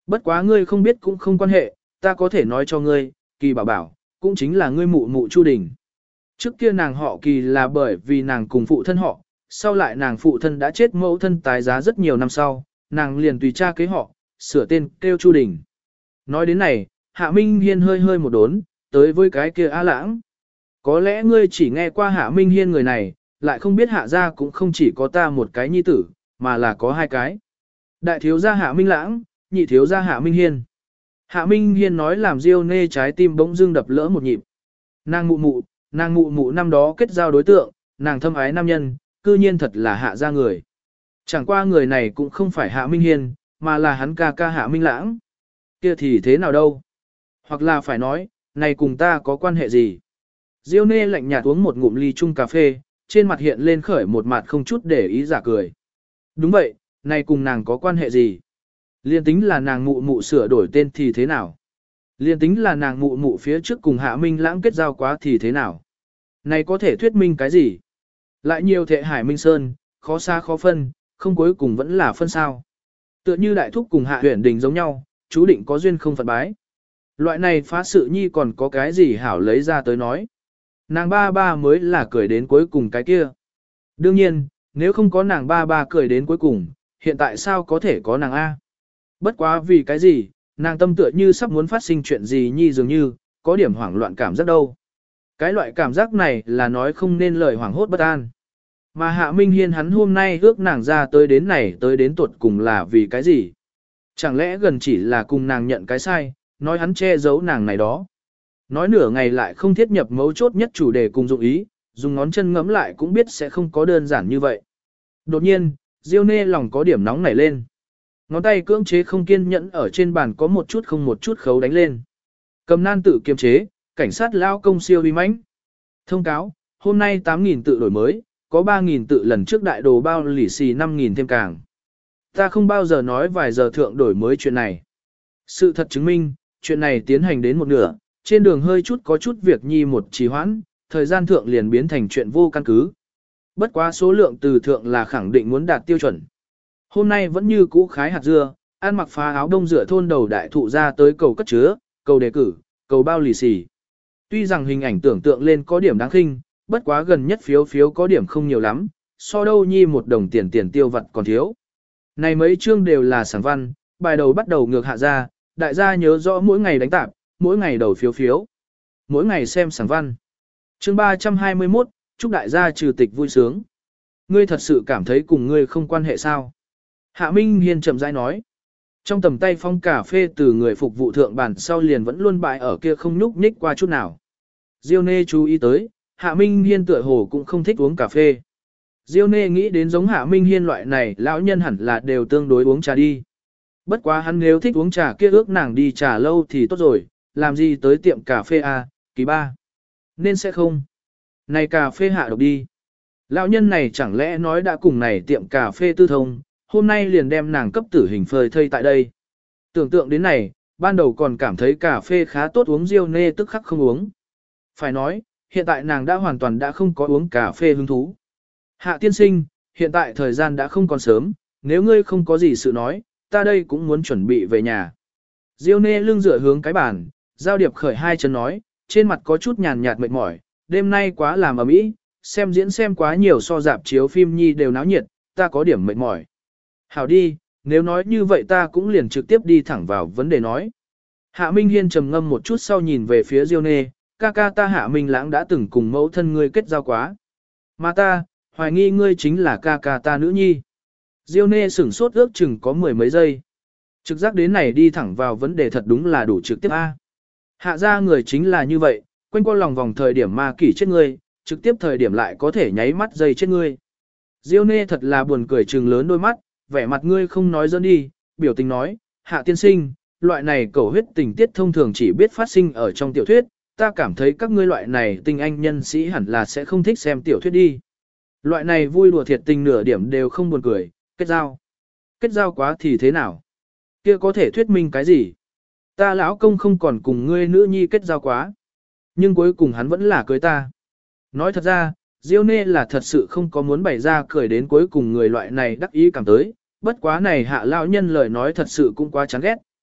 Bất quá ngươi không biết cũng không quan hệ, ta có thể nói cho ngươi, Kỳ bảo bảo, cũng chính là ngươi mụ mụ Chu Đình. Trước kia nàng họ Kỳ là bởi vì nàng cùng phụ thân họ, sau lại nàng phụ thân đã chết, mẫu thân tái giá rất nhiều năm sau, nàng liền tùy cha kế họ, sửa tên kêu Chu Đình. Nói đến này, Hạ Minh Hiên hơi hơi một đốn, tới với cái kia A Lãng. Có lẽ ngươi chỉ nghe qua Hạ Minh Hiên người này, lại không biết Hạ gia cũng không chỉ có ta một cái nhi tử, mà là có hai cái. Đại thiếu gia Hạ Minh Lãng, nhị thiếu gia Hạ Minh Hiên. Hạ Minh Hiên nói làm Diêu Nê trái tim bỗng dưng đập lỡ một nhịp. Nàng mụ mụ năm đó kết giao đối tượng, nàng thâm ái nam nhân, cư nhiên thật là Hạ gia người. Chẳng qua người này cũng không phải Hạ Minh Hiên, mà là hắn ca ca Hạ Minh Lãng. Kia thì thế nào đâu? Hoặc là phải nói, này cùng ta có quan hệ gì? Diêu Nê lạnh nhạt uống một ngụm ly chung cà phê, trên mặt hiện lên khởi một mặt không chút để ý giả cười. Đúng vậy, này cùng nàng có quan hệ gì? Liên tính là nàng mụ mụ sửa đổi tên thì thế nào? Liên tính là nàng mụ mụ phía trước cùng Hạ Minh Lãng kết giao quá thì thế nào? Này có thể thuyết minh cái gì? Lại nhiều thệ Hải Minh Sơn, khó xa khó phân, không cuối cùng vẫn là phân sao. Tựa như đại thúc cùng Hạ Huyền Đình giống nhau, chú định có duyên không phận bái. Loại này phá sự nhi còn có cái gì hảo lấy ra tới nói. Nàng ba ba mới là cười đến cuối cùng cái kia. Đương nhiên, nếu không có nàng ba ba cười đến cuối cùng, hiện tại sao có thể có nàng A? Bất quá vì cái gì, nàng tâm tựa như sắp muốn phát sinh chuyện gì nhi dường như, có điểm hoảng loạn cảm giác đâu. Cái loại cảm giác này là nói không nên lời hoảng hốt bất an. Mà Hạ Minh Hiên hắn hôm nay ước nàng ra tới đến này tới đến tuột cùng là vì cái gì? Chẳng lẽ gần chỉ là cùng nàng nhận cái sai, nói hắn che giấu nàng này đó. Nói nửa ngày lại không thiết nhập mấu chốt nhất chủ đề cùng dụng ý, dùng ngón chân ngẫm lại cũng biết sẽ không có đơn giản như vậy. Đột nhiên, Diêu Nê lòng có điểm nóng nảy lên. Ngón tay cưỡng chế không kiên nhẫn ở trên bàn có một chút khấu đánh lên. Cầm nan tự kiềm chế, cảnh sát lao công siêu uy mãnh. Thông cáo, hôm nay 8.000 tự đổi mới, có 3.000 tự lần trước đại đồ bao lì xì 5.000 thêm càng. Ta không bao giờ nói vài giờ thượng đổi mới chuyện này. Sự thật chứng minh, chuyện này tiến hành đến một nửa, trên đường hơi chút có chút việc nhi một trì hoãn, thời gian thượng liền biến thành chuyện vô căn cứ. Bất quá số lượng từ thượng là khẳng định muốn đạt tiêu chuẩn. Hôm nay vẫn như cũ khái hạt dưa, ăn mặc phá áo đông rửa thôn đầu đại thụ ra tới cầu cất chứa, cầu đề cử, cầu bao lì xì. Tuy rằng hình ảnh tưởng tượng lên có điểm đáng khinh, bất quá gần nhất phiếu có điểm không nhiều lắm, so đâu nhi một đồng tiền tiêu vặt còn thiếu. Này mấy chương đều là sảng văn, bài đầu bắt đầu ngược hạ ra, đại gia nhớ rõ mỗi ngày đánh tạp, mỗi ngày đầu phiếu, mỗi ngày xem sảng văn. Chương 321, chúc đại gia trừ tịch vui sướng. Ngươi thật sự cảm thấy cùng ngươi không quan hệ sao? Hạ Minh Hiên chậm rãi nói. Trong tầm tay phong cà phê từ người phục vụ thượng bàn sau liền vẫn luôn bại ở kia không nhúc nhích qua chút nào. Diêu Nê chú ý tới, Hạ Minh Hiên tựa hồ cũng không thích uống cà phê. Diêu Nê nghĩ đến giống Hạ Minh Hiên loại này lão nhân hẳn là đều tương đối uống trà đi. Bất quá hắn nếu thích uống trà kia ước nàng đi trà lâu thì tốt rồi, làm gì tới tiệm cà phê A, kỳ ba. Nên sẽ không. Này cà phê hạ độc đi. Lão nhân này chẳng lẽ nói đã cùng này tiệm cà phê tư thông, hôm nay liền đem nàng cấp tử hình phơi thây tại đây. Tưởng tượng đến này, ban đầu còn cảm thấy cà phê khá tốt uống, Diêu Nê tức khắc không uống. Phải nói, hiện tại nàng đã hoàn toàn đã không có uống cà phê hứng thú. Hạ tiên sinh, hiện tại thời gian đã không còn sớm, nếu ngươi không có gì sự nói, ta đây cũng muốn chuẩn bị về nhà. Diêu Nê lưng dựa hướng cái bàn, Giao Điệp khởi hai chân nói, trên mặt có chút nhàn nhạt mệt mỏi, đêm nay quá làm ầm ĩ, xem diễn xem quá nhiều so dạp chiếu phim nhi đều náo nhiệt, ta có điểm mệt mỏi. Hảo đi, nếu nói như vậy ta cũng liền trực tiếp đi thẳng vào vấn đề nói. Hạ Minh Hiên trầm ngâm một chút sau nhìn về phía Diêu Nê, ca ca ta Hạ Minh Lãng đã từng cùng mẫu thân ngươi kết giao quá. Mà ta, hoài nghi ngươi chính là ca ca ta nữ nhi. Diêu Nê sửng sốt ước chừng có mười mấy giây. Trực giác đến này đi thẳng vào vấn đề thật đúng là đủ trực tiếp A. Hạ ra người chính là như vậy, quanh qua lòng vòng thời điểm ma kỷ chết ngươi, trực tiếp thời điểm lại có thể nháy mắt dây chết ngươi. Diêu Nê thật là buồn cười trừng lớn đôi mắt, vẻ mặt ngươi không nói dẫn đi, biểu tình nói, Hạ tiên sinh, loại này cầu huyết tình tiết thông thường chỉ biết phát sinh ở trong tiểu thuyết, ta cảm thấy các ngươi loại này tinh anh nhân sĩ hẳn là sẽ không thích xem tiểu thuyết đi. Loại này vui đùa thiệt tình nửa điểm đều không buồn cười, kết giao. Kết giao quá thì thế nào? Kia có thể thuyết minh cái gì? Ta lão công không còn cùng ngươi nữ nhi kết giao quá. Nhưng cuối cùng hắn vẫn là cưới ta. Nói thật ra, Diêu Nê là thật sự không có muốn bày ra cười đến cuối cùng người loại này đắc ý cảm tới, bất quá này Hạ lão nhân lời nói thật sự cũng quá chán ghét.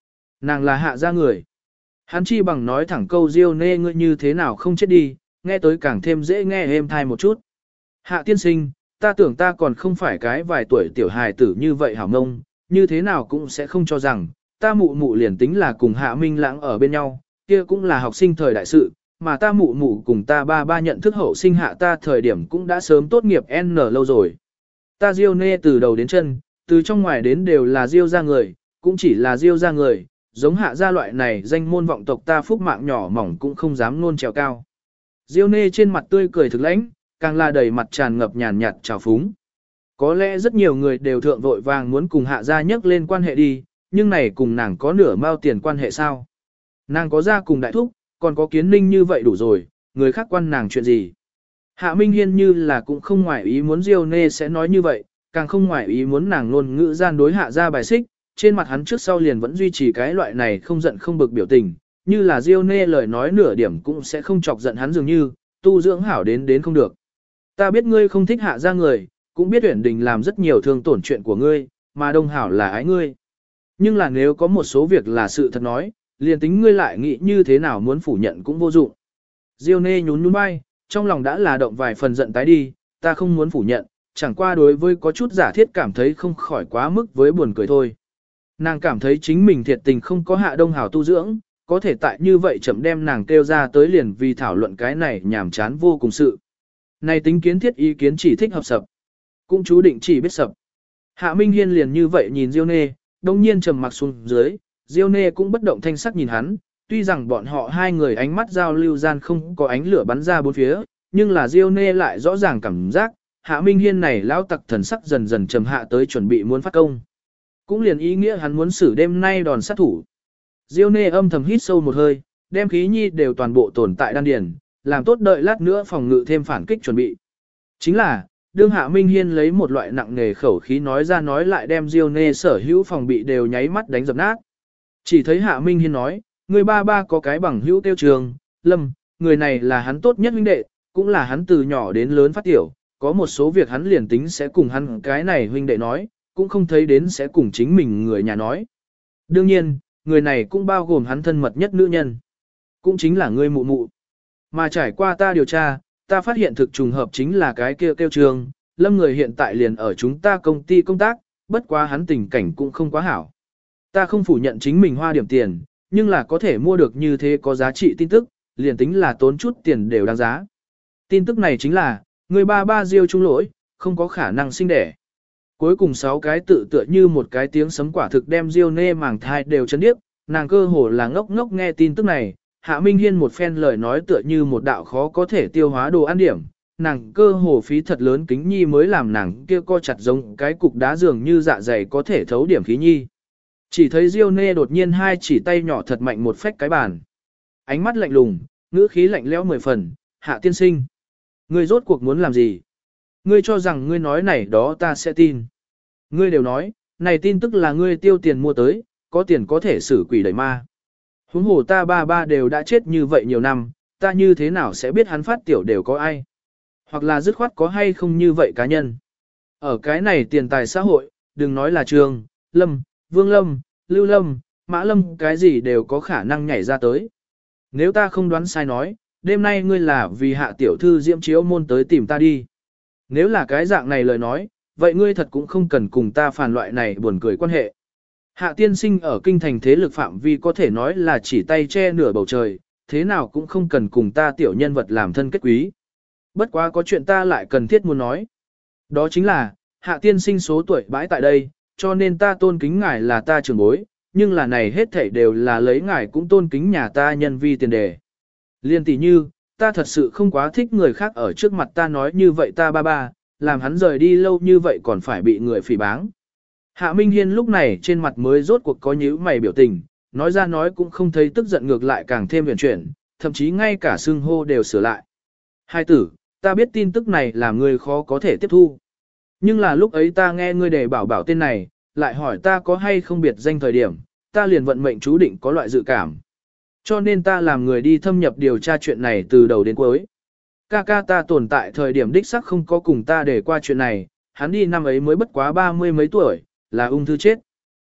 Nàng là hạ gia người. Hắn chi bằng nói thẳng câu Diêu nê ngươi như thế nào không chết đi, nghe tới càng thêm dễ nghe êm thai một chút. Hạ tiên sinh, ta tưởng ta còn không phải cái vài tuổi tiểu hài tử như vậy hảo mông, như thế nào cũng sẽ không cho rằng, ta mụ mụ liền tính là cùng Hạ Minh Lãng ở bên nhau, kia cũng là học sinh thời đại sự, mà ta mụ mụ cùng ta ba ba nhận thức hậu sinh hạ ta thời điểm cũng đã sớm tốt nghiệp N lâu rồi. Ta Diêu nê từ đầu đến chân, từ trong ngoài đến đều là Diêu ra người, cũng chỉ là Diêu ra người, giống Hạ gia loại này danh môn vọng tộc ta phúc mạng nhỏ mỏng cũng không dám nôn trèo cao. Diêu nê trên mặt tươi cười thực lãnh, càng là đầy mặt tràn ngập nhàn nhạt trào phúng. Có lẽ rất nhiều người đều thượng vội vàng muốn cùng Hạ gia nhắc lên quan hệ đi, nhưng này cùng nàng có nửa mao tiền quan hệ sao? Nàng có gia cùng đại thúc, còn có kiến ninh như vậy đủ rồi, người khác quan nàng chuyện gì? Hạ Minh Hiên như là cũng không ngoại ý muốn Diêu nê sẽ nói như vậy, càng không ngoại ý muốn nàng ngôn ngữ gian đối Hạ gia bài xích, trên mặt hắn trước sau liền vẫn duy trì cái loại này không giận không bực biểu tình, như là Diêu nê lời nói nửa điểm cũng sẽ không chọc giận hắn dường như, tu dưỡng hảo đến không được. Ta biết ngươi không thích Hạ gia người, cũng biết Uyển Đình làm rất nhiều thương tổn chuyện của ngươi, mà Đông Hảo là ái ngươi. Nhưng là nếu có một số việc là sự thật nói, liền tính ngươi lại nghĩ như thế nào muốn phủ nhận cũng vô dụng. Diêu nê nhún nhún vai, trong lòng đã là động vài phần giận tái đi, ta không muốn phủ nhận, chẳng qua đối với có chút giả thiết cảm thấy không khỏi quá mức với buồn cười thôi. Nàng cảm thấy chính mình thiệt tình không có Hạ Đông Hảo tu dưỡng, có thể tại như vậy chậm đem nàng kêu ra tới liền vì thảo luận cái này nhàm chán vô cùng sự. Này tính kiến thiết ý kiến chỉ thích hợp sập, cũng chú định chỉ biết sập. Hạ Minh Hiên liền như vậy nhìn Diêu nê, đông nhiên trầm mặc xuống dưới, Diêu nê cũng bất động thanh sắc nhìn hắn, tuy rằng bọn họ hai người ánh mắt giao lưu gian không có ánh lửa bắn ra bốn phía, nhưng là Diêu nê lại rõ ràng cảm giác, Hạ Minh Hiên này lão tặc thần sắc dần dần trầm hạ tới chuẩn bị muốn phát công. Cũng liền ý nghĩa hắn muốn xử đêm nay đòn sát thủ. Diêu nê âm thầm hít sâu một hơi, đem khí nhi đều toàn bộ tồn tại đan điền, làm tốt đợi lát nữa phòng ngự thêm phản kích chuẩn bị. Chính là, đương Hạ Minh Hiên lấy một loại nặng nề khẩu khí nói ra nói lại đem Diêu nê sở hữu phòng bị đều nháy mắt đánh dập nát. Chỉ thấy Hạ Minh Hiên nói, người ba ba có cái bằng hữu tiêu trường, Lâm, người này là hắn tốt nhất huynh đệ, cũng là hắn từ nhỏ đến lớn phát tiểu, có một số việc hắn liền tính sẽ cùng hắn cái này huynh đệ nói, cũng không thấy đến sẽ cùng chính mình người nhà nói. Đương nhiên, người này cũng bao gồm hắn thân mật nhất nữ nhân, cũng chính là ngươi mụ mụ. Mà trải qua ta điều tra, ta phát hiện thực trùng hợp chính là cái kia kêu trường, Lâm người hiện tại liền ở chúng ta công ty công tác, bất quá hắn tình cảnh cũng không quá hảo. Ta không phủ nhận chính mình hoa điểm tiền, nhưng là có thể mua được như thế có giá trị tin tức, liền tính là tốn chút tiền đều đáng giá. Tin tức này chính là, người ba ba Diêu trung lỗi, không có khả năng sinh đẻ. Cuối cùng 6 cái tự tựa như một cái tiếng sấm quả thực đem Diêu nê màng thai đều chấn điếc, nàng cơ hồ là ngốc ngốc nghe tin tức này, Hạ Minh Hiên một phen lời nói tựa như một đạo khó có thể tiêu hóa đồ ăn điểm, nàng cơ hồ phí thật lớn kính nhi mới làm nàng kia co chặt giống cái cục đá dường như dạ dày có thể thấu điểm khí nhi. Chỉ thấy Diêu nê đột nhiên hai chỉ tay nhỏ thật mạnh một phách cái bàn. Ánh mắt lạnh lùng, ngữ khí lạnh lẽo 10 phần, Hạ tiên sinh. Ngươi rốt cuộc muốn làm gì? Ngươi cho rằng ngươi nói này đó ta sẽ tin. Ngươi đều nói, này tin tức là ngươi tiêu tiền mua tới, có tiền có thể xử quỷ đẩy ma. Huống hồ ta ba ba đều đã chết như vậy nhiều năm, ta như thế nào sẽ biết hắn phát tiểu đều có ai? Hoặc là dứt khoát có hay không như vậy cá nhân? Ở cái này tiền tài xã hội, đừng nói là Trường, Lâm, Vương Lâm, Lưu Lâm, Mã Lâm cái gì đều có khả năng nhảy ra tới. Nếu ta không đoán sai nói, đêm nay ngươi là vì Hạ tiểu thư Diễm Chiếu môn tới tìm ta đi. Nếu là cái dạng này lời nói, vậy ngươi thật cũng không cần cùng ta phản loại này buồn cười quan hệ. Hạ tiên sinh ở kinh thành thế lực phạm vi có thể nói là chỉ tay che nửa bầu trời, thế nào cũng không cần cùng ta tiểu nhân vật làm thân kết quý. Bất quá có chuyện ta lại cần thiết muốn nói. Đó chính là, Hạ tiên sinh số tuổi bãi tại đây, cho nên ta tôn kính ngài là ta trưởng bối, nhưng là này hết thảy đều là lấy ngài cũng tôn kính nhà ta nhân vi tiền đề. Liên tỷ như, ta thật sự không quá thích người khác ở trước mặt ta nói như vậy ta ba ba, làm hắn rời đi lâu như vậy còn phải bị người phỉ báng. Hạ Minh Hiên lúc này trên mặt mới rốt cuộc có nhíu mày biểu tình, nói ra nói cũng không thấy tức giận ngược lại càng thêm huyền chuyển, thậm chí ngay cả xưng hô đều sửa lại. Hai tử, ta biết tin tức này làm người khó có thể tiếp thu. Nhưng là lúc ấy ta nghe ngươi đề bảo tên này, lại hỏi ta có hay không biệt danh thời điểm, ta liền vận mệnh chú định có loại dự cảm. Cho nên ta làm người đi thâm nhập điều tra chuyện này từ đầu đến cuối. Ca ta tồn tại thời điểm đích sắc không có cùng ta để qua chuyện này, hắn đi năm ấy mới bất quá 30 mấy tuổi, là ung thư chết.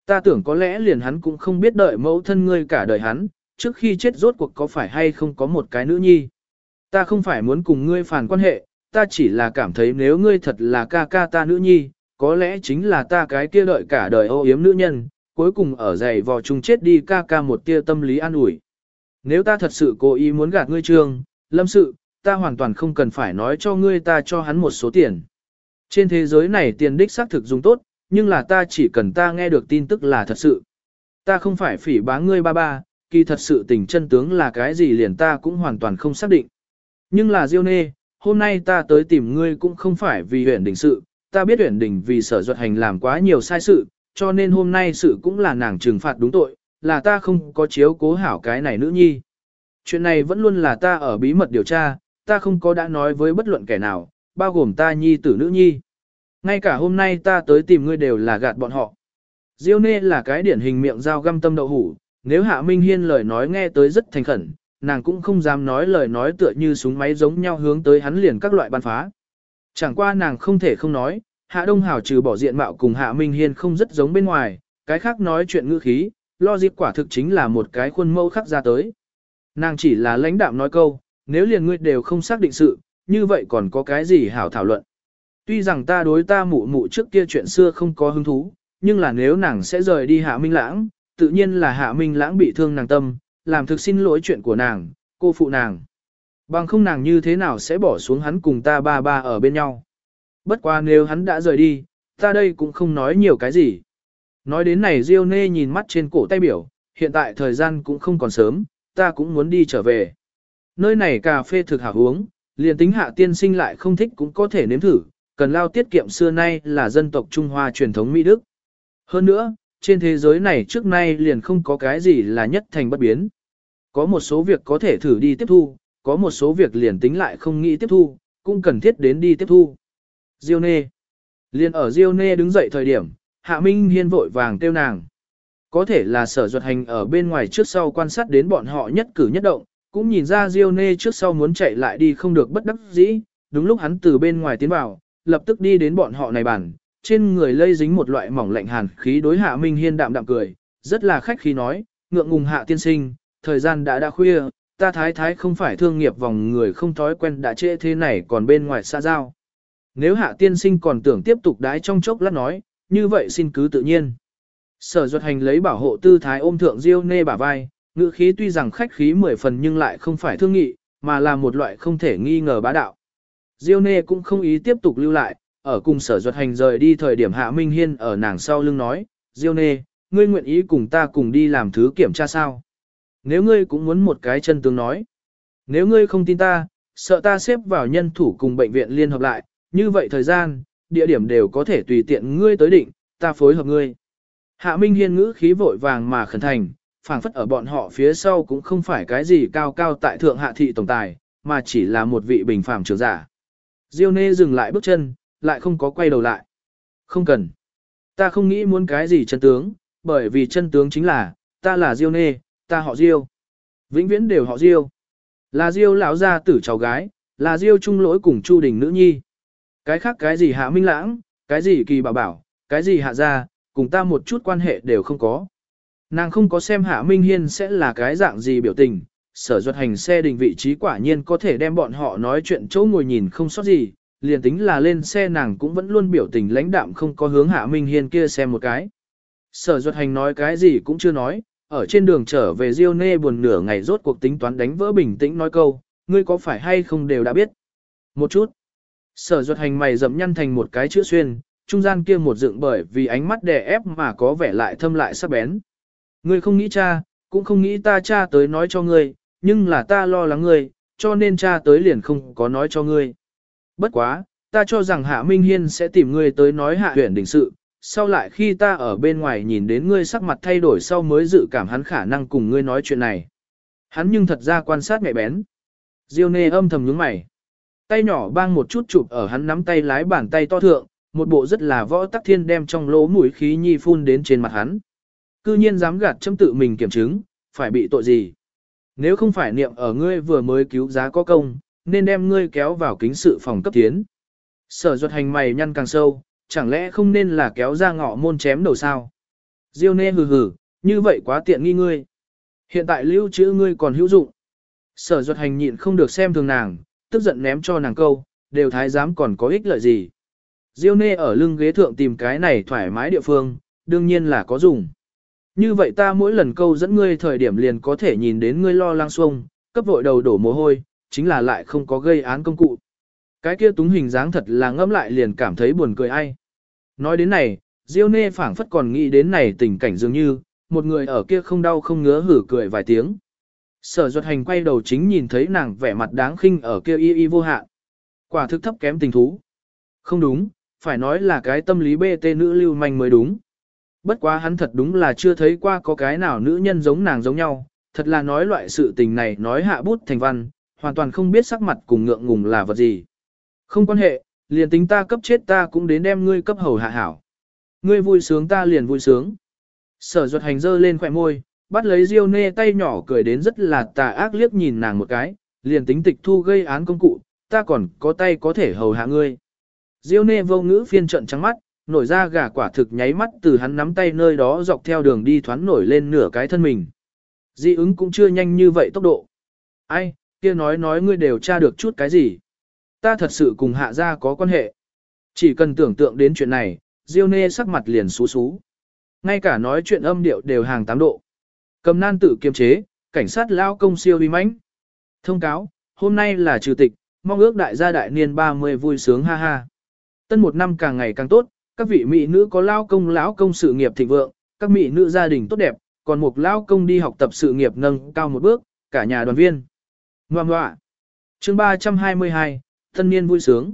Ta tưởng có lẽ liền hắn cũng không biết đợi mẫu thân ngươi cả đời hắn, trước khi chết rốt cuộc có phải hay không có một cái nữ nhi. Ta không phải muốn cùng ngươi phản quan hệ, ta chỉ là cảm thấy nếu ngươi thật là ca ca ta nữ nhi, có lẽ chính là ta cái kia đợi cả đời âu yếm nữ nhân, cuối cùng ở giày vò chung chết đi ca ca một tia tâm lý an ủi. Nếu ta thật sự cố ý muốn gạt ngươi Trương, Lâm sự, ta hoàn toàn không cần phải nói cho ngươi ta cho hắn một số tiền. Trên thế giới này tiền đích xác thực dùng tốt, nhưng là ta chỉ cần ta nghe được tin tức là thật sự. Ta không phải phỉ báng ngươi ba ba, kỳ thật sự tình chân tướng là cái gì liền ta cũng hoàn toàn không xác định. Nhưng là Diêu Nê, hôm nay ta tới tìm ngươi cũng không phải vì huyện đình sự, ta biết huyện đình vì Sở Duật Hành làm quá nhiều sai sự, cho nên hôm nay sự cũng là nàng trừng phạt đúng tội, là ta không có chiếu cố hảo cái này nữ nhi. Chuyện này vẫn luôn là ta ở bí mật điều tra, ta không có đã nói với bất luận kẻ nào, bao gồm ta nhi tử nữ nhi. Ngay cả hôm nay ta tới tìm ngươi đều là gạt bọn họ. Diêu Nê là cái điển hình miệng dao găm tâm đậu hủ, nếu Hạ Minh Hiên lời nói nghe tới rất thành khẩn, nàng cũng không dám nói lời nói tựa như súng máy giống nhau hướng tới hắn liền các loại ban phá. Chẳng qua nàng không thể không nói, Hạ Đông Hảo trừ bỏ diện mạo cùng Hạ Minh Hiên không rất giống bên ngoài, cái khác nói chuyện ngữ khí, lo dịp quả thực chính là một cái khuôn mẫu khắc ra tới. Nàng chỉ là lãnh đạm nói câu, nếu liền ngươi đều không xác định sự, như vậy còn có cái gì hảo thảo luận. Tuy rằng ta đối ta mụ mụ trước kia chuyện xưa không có hứng thú, nhưng là nếu nàng sẽ rời đi Hạ Minh Lãng, tự nhiên là Hạ Minh Lãng bị thương nàng tâm, làm thực xin lỗi chuyện của nàng, cô phụ nàng. Bằng không nàng như thế nào sẽ bỏ xuống hắn cùng ta ba ba ở bên nhau. Bất quá nếu hắn đã rời đi, ta đây cũng không nói nhiều cái gì. Nói đến này Diêu Nê nhìn mắt trên cổ tay biểu, hiện tại thời gian cũng không còn sớm, ta cũng muốn đi trở về. Nơi này cà phê thực hảo uống, liền tính Hạ tiên sinh lại không thích cũng có thể nếm thử, cần lao tiết kiệm xưa nay là dân tộc Trung Hoa truyền thống Mỹ Đức. Hơn nữa, trên thế giới này trước nay liền không có cái gì là nhất thành bất biến. Có một số việc có thể thử đi tiếp thu, có một số việc liền tính lại không nghĩ tiếp thu, cũng cần thiết đến đi tiếp thu. Diêu Nê. Liền ở Diêu Nê đứng dậy thời điểm, Hạ Minh Hiên vội vàng kêu nàng. Có thể là Sở Duật Hành ở bên ngoài trước sau quan sát đến bọn họ nhất cử nhất động, cũng nhìn ra Diêu Nê trước sau muốn chạy lại đi không được bất đắc dĩ, đúng lúc hắn từ bên ngoài tiến vào, lập tức đi đến bọn họ này bàn, trên người lây dính một loại mỏng lạnh hàn khí đối Hạ Minh Hiên đạm đạm cười, rất là khách khí nói, ngượng ngùng Hạ tiên sinh, thời gian đã khuya, ta thái thái không phải thương nghiệp vòng người không thói quen đã trễ thế này còn bên ngoài xa giao. Nếu Hạ tiên sinh còn tưởng tiếp tục đái trong chốc lát nói, như vậy xin cứ tự nhiên. Sở Duật Hành lấy bảo hộ tư thái ôm thượng Diêu Nê bả vai, ngữ khí tuy rằng khách khí 10 phần nhưng lại không phải thương nghị, mà là một loại không thể nghi ngờ bá đạo. Diêu Nê cũng không ý tiếp tục lưu lại, ở cùng Sở Duật Hành rời đi thời điểm Hạ Minh Hiên ở nàng sau lưng nói, Diêu Nê, ngươi nguyện ý cùng ta cùng đi làm thứ kiểm tra sao? Nếu ngươi cũng muốn một cái chân tướng nói. Nếu ngươi không tin ta, sợ ta xếp vào nhân thủ cùng bệnh viện liên hợp lại, như vậy thời gian, địa điểm đều có thể tùy tiện ngươi tới định, ta phối hợp ngươi. Hạ Minh Hiên ngữ khí vội vàng mà khẩn thành, phảng phất ở bọn họ phía sau cũng không phải cái gì cao cao tại thượng hạ thị tổng tài, mà chỉ là một vị bình phàm trưởng giả. Diêu Nê dừng lại bước chân, lại không có quay đầu lại. Không cần. Ta không nghĩ muốn cái gì chân tướng, bởi vì chân tướng chính là, ta là Diêu Nê, ta họ Diêu. Vĩnh viễn đều họ Diêu. Là Diêu lão gia tử cháu gái, là Diêu trung lỗi cùng Chu Đình nữ nhi. Cái khác cái gì Hạ Minh Lãng, cái gì Kỳ Bảo Bảo, cái gì Hạ gia, cùng ta một chút quan hệ đều không có. Nàng không có xem Hạ Minh Hiên sẽ là cái dạng gì biểu tình, Sở Duật Hành xe đình vị trí quả nhiên có thể đem bọn họ nói chuyện chỗ ngồi nhìn không sót gì, liền tính là lên xe nàng cũng vẫn luôn biểu tình lãnh đạm không có hướng Hạ Minh Hiên kia xem một cái. Sở Duật Hành nói cái gì cũng chưa nói, ở trên đường trở về Diêu Nê buồn nửa ngày rốt cuộc tính toán đánh vỡ bình tĩnh nói câu, ngươi có phải hay không đều đã biết. Một chút. Sở Duật Hành mày rậm nhăn thành một cái chữ xuyên, trung gian kia một dựng bởi vì ánh mắt đè ép mà có vẻ lại thâm lại sắc bén. Ngươi không nghĩ cha, cũng không nghĩ ta cha tới nói cho ngươi, nhưng là ta lo lắng ngươi, cho nên cha tới liền không có nói cho ngươi. Bất quá, ta cho rằng Hạ Minh Hiên sẽ tìm ngươi tới nói Hạ Huyền Đình sự, sau lại khi ta ở bên ngoài nhìn đến ngươi sắc mặt thay đổi sau mới dự cảm hắn khả năng cùng ngươi nói chuyện này. Hắn nhưng thật ra quan sát nhạy bén. Diêu Nê âm thầm nhướng mày. Tay nhỏ bang một chút chụp ở hắn nắm tay lái bàn tay to thượng, một bộ rất là võ tắc thiên đem trong lỗ mũi khí nhi phun đến trên mặt hắn. Cư nhiên dám gạt châm tự mình kiểm chứng, phải bị tội gì? Nếu không phải niệm ở ngươi vừa mới cứu giá có công, nên đem ngươi kéo vào kính sự phòng cấp tiến. Sở Duật Hành mày nhăn càng sâu, chẳng lẽ không nên là kéo ra ngọ môn chém đầu sao? Diêu nê hừ hừ, như vậy quá tiện nghi ngươi. Hiện tại lưu trữ ngươi còn hữu dụng. Sở Duật Hành nhịn không được xem thường nàng, tức giận ném cho nàng câu, đều thái giám còn có ích lợi gì. Diêu nê ở lưng ghế thượng tìm cái này thoải mái địa phương, đương nhiên là có dùng. Như vậy ta mỗi lần câu dẫn ngươi thời điểm liền có thể nhìn đến ngươi lo lắng xuông, cấp vội đầu đổ mồ hôi, chính là lại không có gây án công cụ. Cái kia túng hình dáng thật là ngẫm lại liền cảm thấy buồn cười ai. Nói đến này, Diêu nê phảng phất còn nghĩ đến này tình cảnh dường như, một người ở kia không đau không ngứa hử cười vài tiếng. Sở Duật Hành quay đầu chính nhìn thấy nàng vẻ mặt đáng khinh ở kia y y vô hạn. Quả thực thấp kém tình thú. Không đúng, phải nói là cái tâm lý bê tê nữ lưu manh mới đúng. Bất quá hắn thật đúng là chưa thấy qua có cái nào nữ nhân giống nàng giống nhau, thật là nói loại sự tình này nói hạ bút thành văn, hoàn toàn không biết sắc mặt cùng ngượng ngùng là vật gì. Không quan hệ, liền tính ta cấp chết ta cũng đến đem ngươi cấp hầu hạ hảo. Ngươi vui sướng ta liền vui sướng. Sở Duật Hành giơ lên khỏe môi, bắt lấy Diêu nê tay nhỏ cười đến rất là tà ác liếc nhìn nàng một cái, liền tính tịch thu gây án công cụ, ta còn có tay có thể hầu hạ ngươi. Diêu nê vô ngữ phiên trận trắng mắt, nổi ra gà quả thực nháy mắt từ hắn nắm tay nơi đó dọc theo đường đi thoáng nổi lên nửa cái thân mình. Dị ứng cũng chưa nhanh như vậy tốc độ. Ai, kia nói ngươi đều tra được chút cái gì. Ta thật sự cùng hạ gia có quan hệ. Chỉ cần tưởng tượng đến chuyện này, Diêu nê sắc mặt liền xú xú. Ngay cả nói chuyện âm điệu đều hàng 8 độ. Cầm nan tự kiềm chế, cảnh sát lao công siêu uy mãnh. Thông cáo, hôm nay là trừ tịch, mong ước đại gia đại niên 30 vui sướng ha ha. Tân một năm càng ngày càng tốt, các vị mỹ nữ có lao công lão công sự nghiệp thịnh vượng, các mỹ nữ gia đình tốt đẹp, còn một lao công đi học tập sự nghiệp nâng cao một bước, cả nhà đoàn viên. Ngoạm ngoạ. Chương 322, tân niên vui sướng.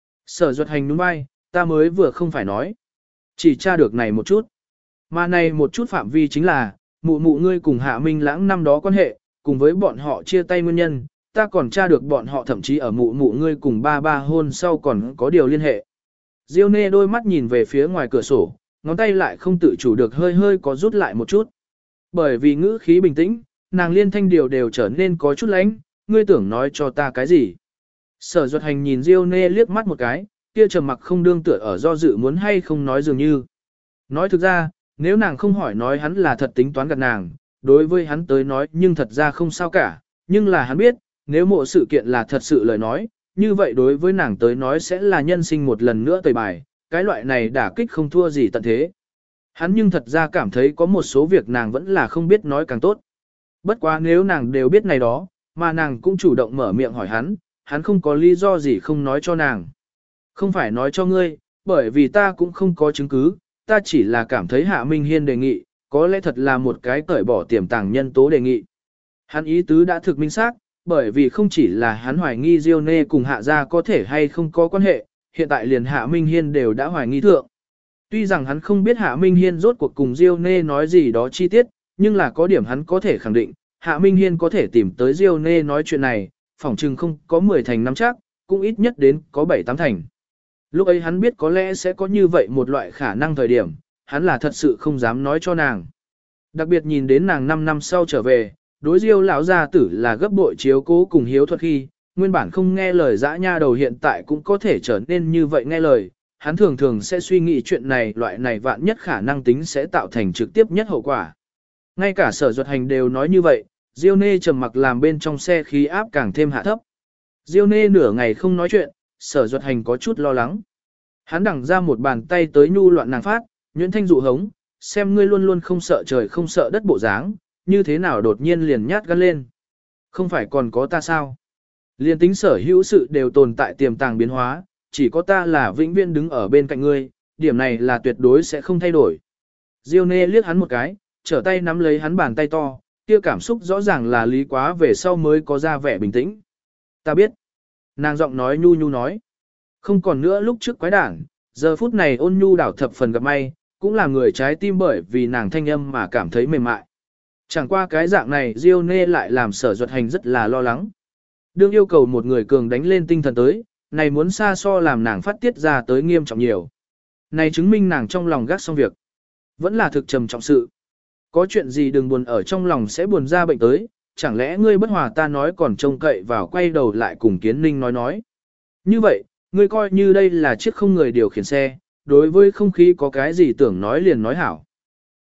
Sở Duật Hành đúng vai, ta mới vừa không phải nói. Chỉ tra được này một chút. Mà này một chút phạm vi chính là, mụ mụ ngươi cùng Hạ Minh Lãng năm đó quan hệ, cùng với bọn họ chia tay nguyên nhân, ta còn tra được bọn họ thậm chí ở mụ mụ ngươi cùng ba hôn sau còn có điều liên hệ. Diêu nê đôi mắt nhìn về phía ngoài cửa sổ, ngón tay lại không tự chủ được hơi có rút lại một chút. Bởi vì ngữ khí bình tĩnh, nàng liên thanh điều đều trở nên có chút lánh, ngươi tưởng nói cho ta cái gì. Sở Duật Hành nhìn Diêu nê liếc mắt một cái, kia trầm mặc không đương tựa ở do dự muốn hay không nói dường như. Nói thực ra, nếu nàng không hỏi nói hắn là thật tính toán gạt nàng, đối với hắn tới nói nhưng thật ra không sao cả, nhưng là hắn biết, nếu mộ sự kiện là thật sự lời nói, như vậy đối với nàng tới nói sẽ là nhân sinh một lần nữa tẩy bài, cái loại này đả kích không thua gì tận thế. Hắn nhưng thật ra cảm thấy có một số việc nàng vẫn là không biết nói càng tốt. Bất quá nếu nàng đều biết này đó, mà nàng cũng chủ động mở miệng hỏi hắn không có lý do gì không nói cho nàng. Không phải nói cho ngươi, bởi vì ta cũng không có chứng cứ, ta chỉ là cảm thấy Hạ Minh Hiên đề nghị, có lẽ thật là một cái cởi bỏ tiềm tàng nhân tố đề nghị. Hắn ý tứ đã thực minh xác, bởi vì không chỉ là hắn hoài nghi Diêu nê cùng Hạ gia có thể hay không có quan hệ, hiện tại liền Hạ Minh Hiên đều đã hoài nghi thượng. Tuy rằng hắn không biết Hạ Minh Hiên rốt cuộc cùng Diêu nê nói gì đó chi tiết, nhưng là có điểm hắn có thể khẳng định, Hạ Minh Hiên có thể tìm tới Diêu nê nói chuyện này, phỏng chừng không có 10 thành nắm chắc, cũng ít nhất đến có 7-8 thành. Lúc ấy hắn biết có lẽ sẽ có như vậy một loại khả năng thời điểm, hắn là thật sự không dám nói cho nàng. Đặc biệt nhìn đến nàng 5 năm sau trở về, đối Diêu lão gia tử là gấp bội chiếu cố cùng hiếu thuật khi, nguyên bản không nghe lời dã nha đầu hiện tại cũng có thể trở nên như vậy nghe lời, hắn thường thường sẽ suy nghĩ chuyện này loại này vạn nhất khả năng tính sẽ tạo thành trực tiếp nhất hậu quả. Ngay cả Sở Duật Hành đều nói như vậy, Diêu nê trầm mặc làm bên trong xe khí áp càng thêm hạ thấp. Diêu nê nửa ngày không nói chuyện, Sở Duật Hành có chút lo lắng. Hắn đằng ra một bàn tay tới nhu loạn nàng phát, nhuyễn thanh dụ hống, xem ngươi luôn luôn không sợ trời không sợ đất bộ dáng, như thế nào đột nhiên liền nhát gan lên. Không phải còn có ta sao? Liên tính sở hữu sự đều tồn tại tiềm tàng biến hóa, chỉ có ta là vĩnh viễn đứng ở bên cạnh ngươi, điểm này là tuyệt đối sẽ không thay đổi. Diêu nê liếc hắn một cái, trở tay nắm lấy hắn bàn tay to, kia cảm xúc rõ ràng là lý quá về sau mới có ra vẻ bình tĩnh. Ta biết. Nàng giọng nói nhu nhu nói. Không còn nữa lúc trước quái đản, giờ phút này ôn nhu đảo thập phần gặp may, cũng là người trái tim bởi vì nàng thanh âm mà cảm thấy mềm mại. Chẳng qua cái dạng này Diêu nê lại làm Sở Duật Hành rất là lo lắng. Đương yêu cầu một người cường đánh lên tinh thần tới, này muốn xa so làm nàng phát tiết ra tới nghiêm trọng nhiều. Này chứng minh nàng trong lòng gác xong việc. Vẫn là thực trầm trọng sự. Có chuyện gì đừng buồn ở trong lòng sẽ buồn ra bệnh tới, chẳng lẽ ngươi bất hòa ta nói còn trông cậy vào quay đầu lại cùng Kiến Ninh nói. Như vậy, ngươi coi như đây là chiếc không người điều khiển xe, đối với không khí có cái gì tưởng nói liền nói hảo.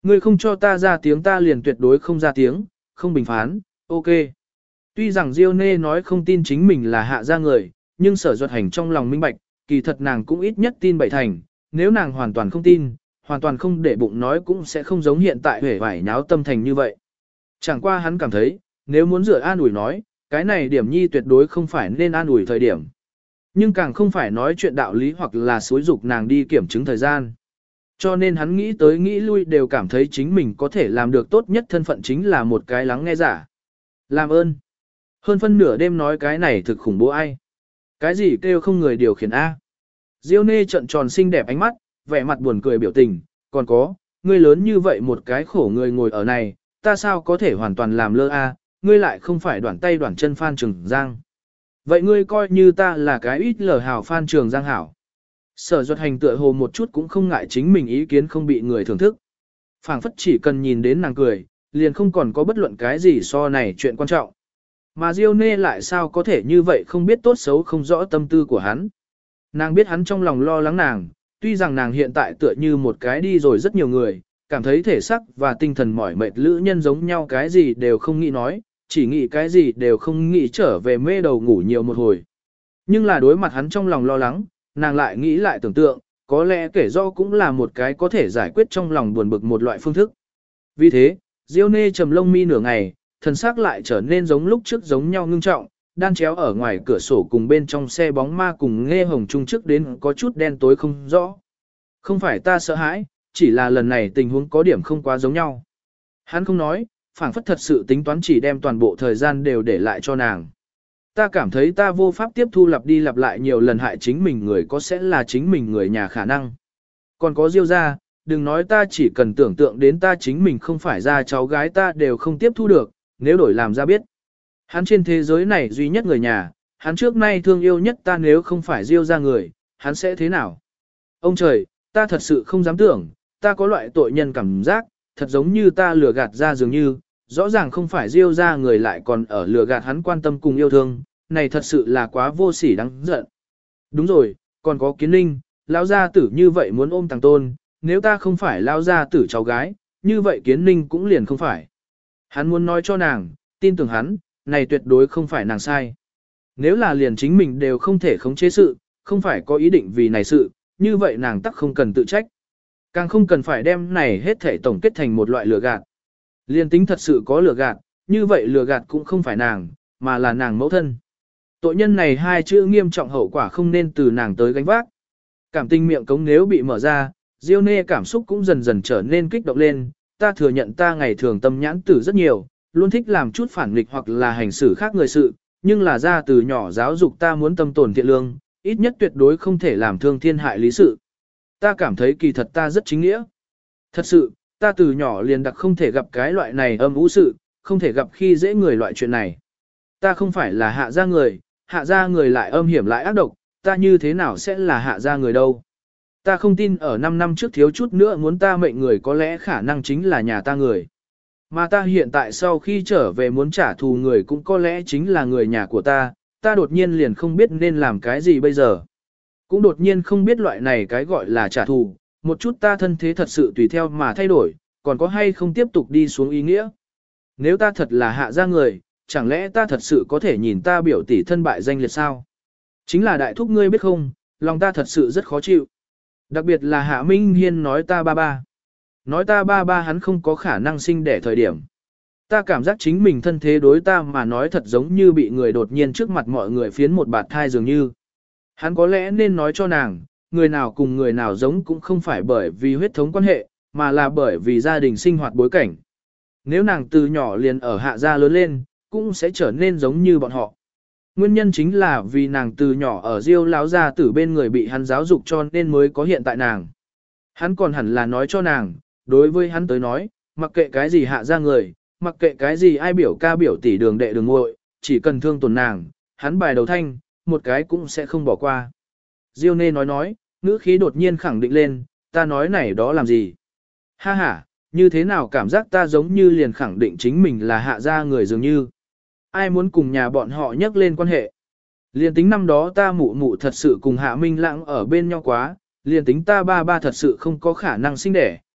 Ngươi không cho ta ra tiếng ta liền tuyệt đối không ra tiếng, không bình phán, ok. Tuy rằng Diêu Nê nói không tin chính mình là hạ gia người, nhưng Sở Duật Hành trong lòng minh bạch, kỳ thật nàng cũng ít nhất tin bảy thành, nếu nàng hoàn toàn không tin, hoàn toàn không để bụng nói cũng sẽ không giống hiện tại hể vải nháo tâm thành như vậy. Chẳng qua hắn cảm thấy, nếu muốn rửa an ủi nói, cái này điểm nhi tuyệt đối không phải nên an ủi thời điểm. Nhưng càng không phải nói chuyện đạo lý hoặc là xúi dục nàng đi kiểm chứng thời gian. Cho nên hắn nghĩ tới nghĩ lui đều cảm thấy chính mình có thể làm được tốt nhất thân phận chính là một cái lắng nghe giả. Làm ơn. Hơn phân nửa đêm nói cái này thực khủng bố ai. Cái gì kêu không người điều khiển A. Diêu Nê trận tròn xinh đẹp ánh mắt, vẻ mặt buồn cười biểu tình, còn có, ngươi lớn như vậy một cái khổ người ngồi ở này, ta sao có thể hoàn toàn làm lơ A, ngươi lại không phải đoản tay đoản chân Phan Trường Giang. Vậy ngươi coi như ta là cái ít lờ hào Phan Trường Giang hảo. Sở Duật Hành tựa hồ một chút cũng không ngại chính mình ý kiến không bị người thưởng thức. Phảng phất chỉ cần nhìn đến nàng cười, liền không còn có bất luận cái gì so này chuyện quan trọng. Mà Diêu Nê lại sao có thể như vậy không biết tốt xấu không rõ tâm tư của hắn. Nàng biết hắn trong lòng lo lắng nàng, tuy rằng nàng hiện tại tựa như một cái đi rồi rất nhiều người, cảm thấy thể xác và tinh thần mỏi mệt lữ nhân giống nhau cái gì đều không nghĩ nói, chỉ nghĩ cái gì đều không nghĩ trở về mê đầu ngủ nhiều một hồi. Nhưng là đối mặt hắn trong lòng lo lắng, nàng lại nghĩ lại tưởng tượng, có lẽ kể do cũng là một cái có thể giải quyết trong lòng buồn bực một loại phương thức. Vì thế, Diêu Nê trầm lông mi nửa ngày, thần sắc lại trở nên giống lúc trước giống nhau ngưng trọng, đan chéo ở ngoài cửa sổ cùng bên trong xe bóng ma cùng Nghe Hồng Trung trước đến có chút đen tối không rõ. Không phải ta sợ hãi, chỉ là lần này tình huống có điểm không quá giống nhau. Hắn không nói, phảng phất thật sự tính toán chỉ đem toàn bộ thời gian đều để lại cho nàng. Ta cảm thấy ta vô pháp tiếp thu lặp đi lặp lại nhiều lần hại chính mình người có sẽ là chính mình người nhà khả năng. Còn có Diêu gia, đừng nói ta chỉ cần tưởng tượng đến ta chính mình không phải ra cháu gái ta đều không tiếp thu được, nếu đổi làm ra biết. Hắn trên thế giới này duy nhất người nhà, hắn trước nay thương yêu nhất ta nếu không phải Diêu gia người, hắn sẽ thế nào? Ông trời, ta thật sự không dám tưởng, ta có loại tội nhân cảm giác, thật giống như ta lừa gạt ra dường như, rõ ràng không phải Diêu gia người lại còn ở lừa gạt hắn quan tâm cùng yêu thương, này thật sự là quá vô sỉ đáng giận. Đúng rồi, còn có Kiến Ninh, lão gia tử như vậy muốn ôm Tàng Tôn, nếu ta không phải lão gia tử cháu gái, như vậy Kiến Ninh cũng liền không phải. Hắn muốn nói cho nàng, tin tưởng hắn, này tuyệt đối không phải nàng sai. Nếu là liền chính mình đều không thể khống chế sự, không phải có ý định vì này sự, như vậy nàng tắc không cần tự trách. Càng không cần phải đem này hết thể tổng kết thành một loại lừa gạt. Liên tính thật sự có lừa gạt, như vậy lừa gạt cũng không phải nàng, mà là nàng mẫu thân. Tội nhân này hai chữ nghiêm trọng hậu quả không nên từ nàng tới gánh vác. Cảm tình miệng cống nếu bị mở ra, Diêu Nê cảm xúc cũng dần dần trở nên kích động lên. Ta thừa nhận ta ngày thường tâm nhãn tử rất nhiều, luôn thích làm chút phản nghịch hoặc là hành xử khác người sự, nhưng là ra từ nhỏ giáo dục ta muốn tâm tồn thiện lương, ít nhất tuyệt đối không thể làm thương thiên hại lý sự. Ta cảm thấy kỳ thật ta rất chính nghĩa. Thật sự, ta từ nhỏ liền đặc không thể gặp cái loại này âm u sự, không thể gặp khi dễ người loại chuyện này. Ta không phải là hạ gia người lại âm hiểm lại ác độc, ta như thế nào sẽ là hạ gia người đâu. Ta không tin ở 5 năm trước thiếu chút nữa muốn ta mệnh người có lẽ khả năng chính là nhà ta người. Mà ta hiện tại sau khi trở về muốn trả thù người cũng có lẽ chính là người nhà của ta đột nhiên liền không biết nên làm cái gì bây giờ. Cũng đột nhiên không biết loại này cái gọi là trả thù, một chút ta thân thế thật sự tùy theo mà thay đổi, còn có hay không tiếp tục đi xuống ý nghĩa. Nếu ta thật là hạ gia người, chẳng lẽ ta thật sự có thể nhìn ta biểu tỷ thân bại danh liệt sao? Chính là đại thúc ngươi biết không, lòng ta thật sự rất khó chịu. Đặc biệt là Hạ Minh Hiên nói ta ba ba. Nói ta ba ba hắn không có khả năng sinh đẻ thời điểm. Ta cảm giác chính mình thân thế đối ta mà nói thật giống như bị người đột nhiên trước mặt mọi người phiến một bạt thai dường như. Hắn có lẽ nên nói cho nàng, người nào cùng người nào giống cũng không phải bởi vì huyết thống quan hệ, mà là bởi vì gia đình sinh hoạt bối cảnh. Nếu nàng từ nhỏ liền ở hạ gia lớn lên, cũng sẽ trở nên giống như bọn họ. Nguyên nhân chính là vì nàng từ nhỏ ở Diêu lão gia tử bên người bị hắn giáo dục cho nên mới có hiện tại nàng. Hắn còn hẳn là nói cho nàng, đối với hắn tới nói, mặc kệ cái gì hạ gia người, mặc kệ cái gì ai biểu ca biểu tỷ đường đệ đường muội, chỉ cần thương tổn nàng, hắn bài đầu thanh, một cái cũng sẽ không bỏ qua. Diêu Nê nói, ngữ khí đột nhiên khẳng định lên, ta nói này đó làm gì? Ha ha, như thế nào cảm giác ta giống như liền khẳng định chính mình là hạ gia người dường như. Ai muốn cùng nhà bọn họ nhắc lên quan hệ. Liền tính năm đó ta mụ mụ thật sự cùng Hạ Minh Lãng ở bên nhau quá, liền tính ta ba ba thật sự không có khả năng sinh đẻ,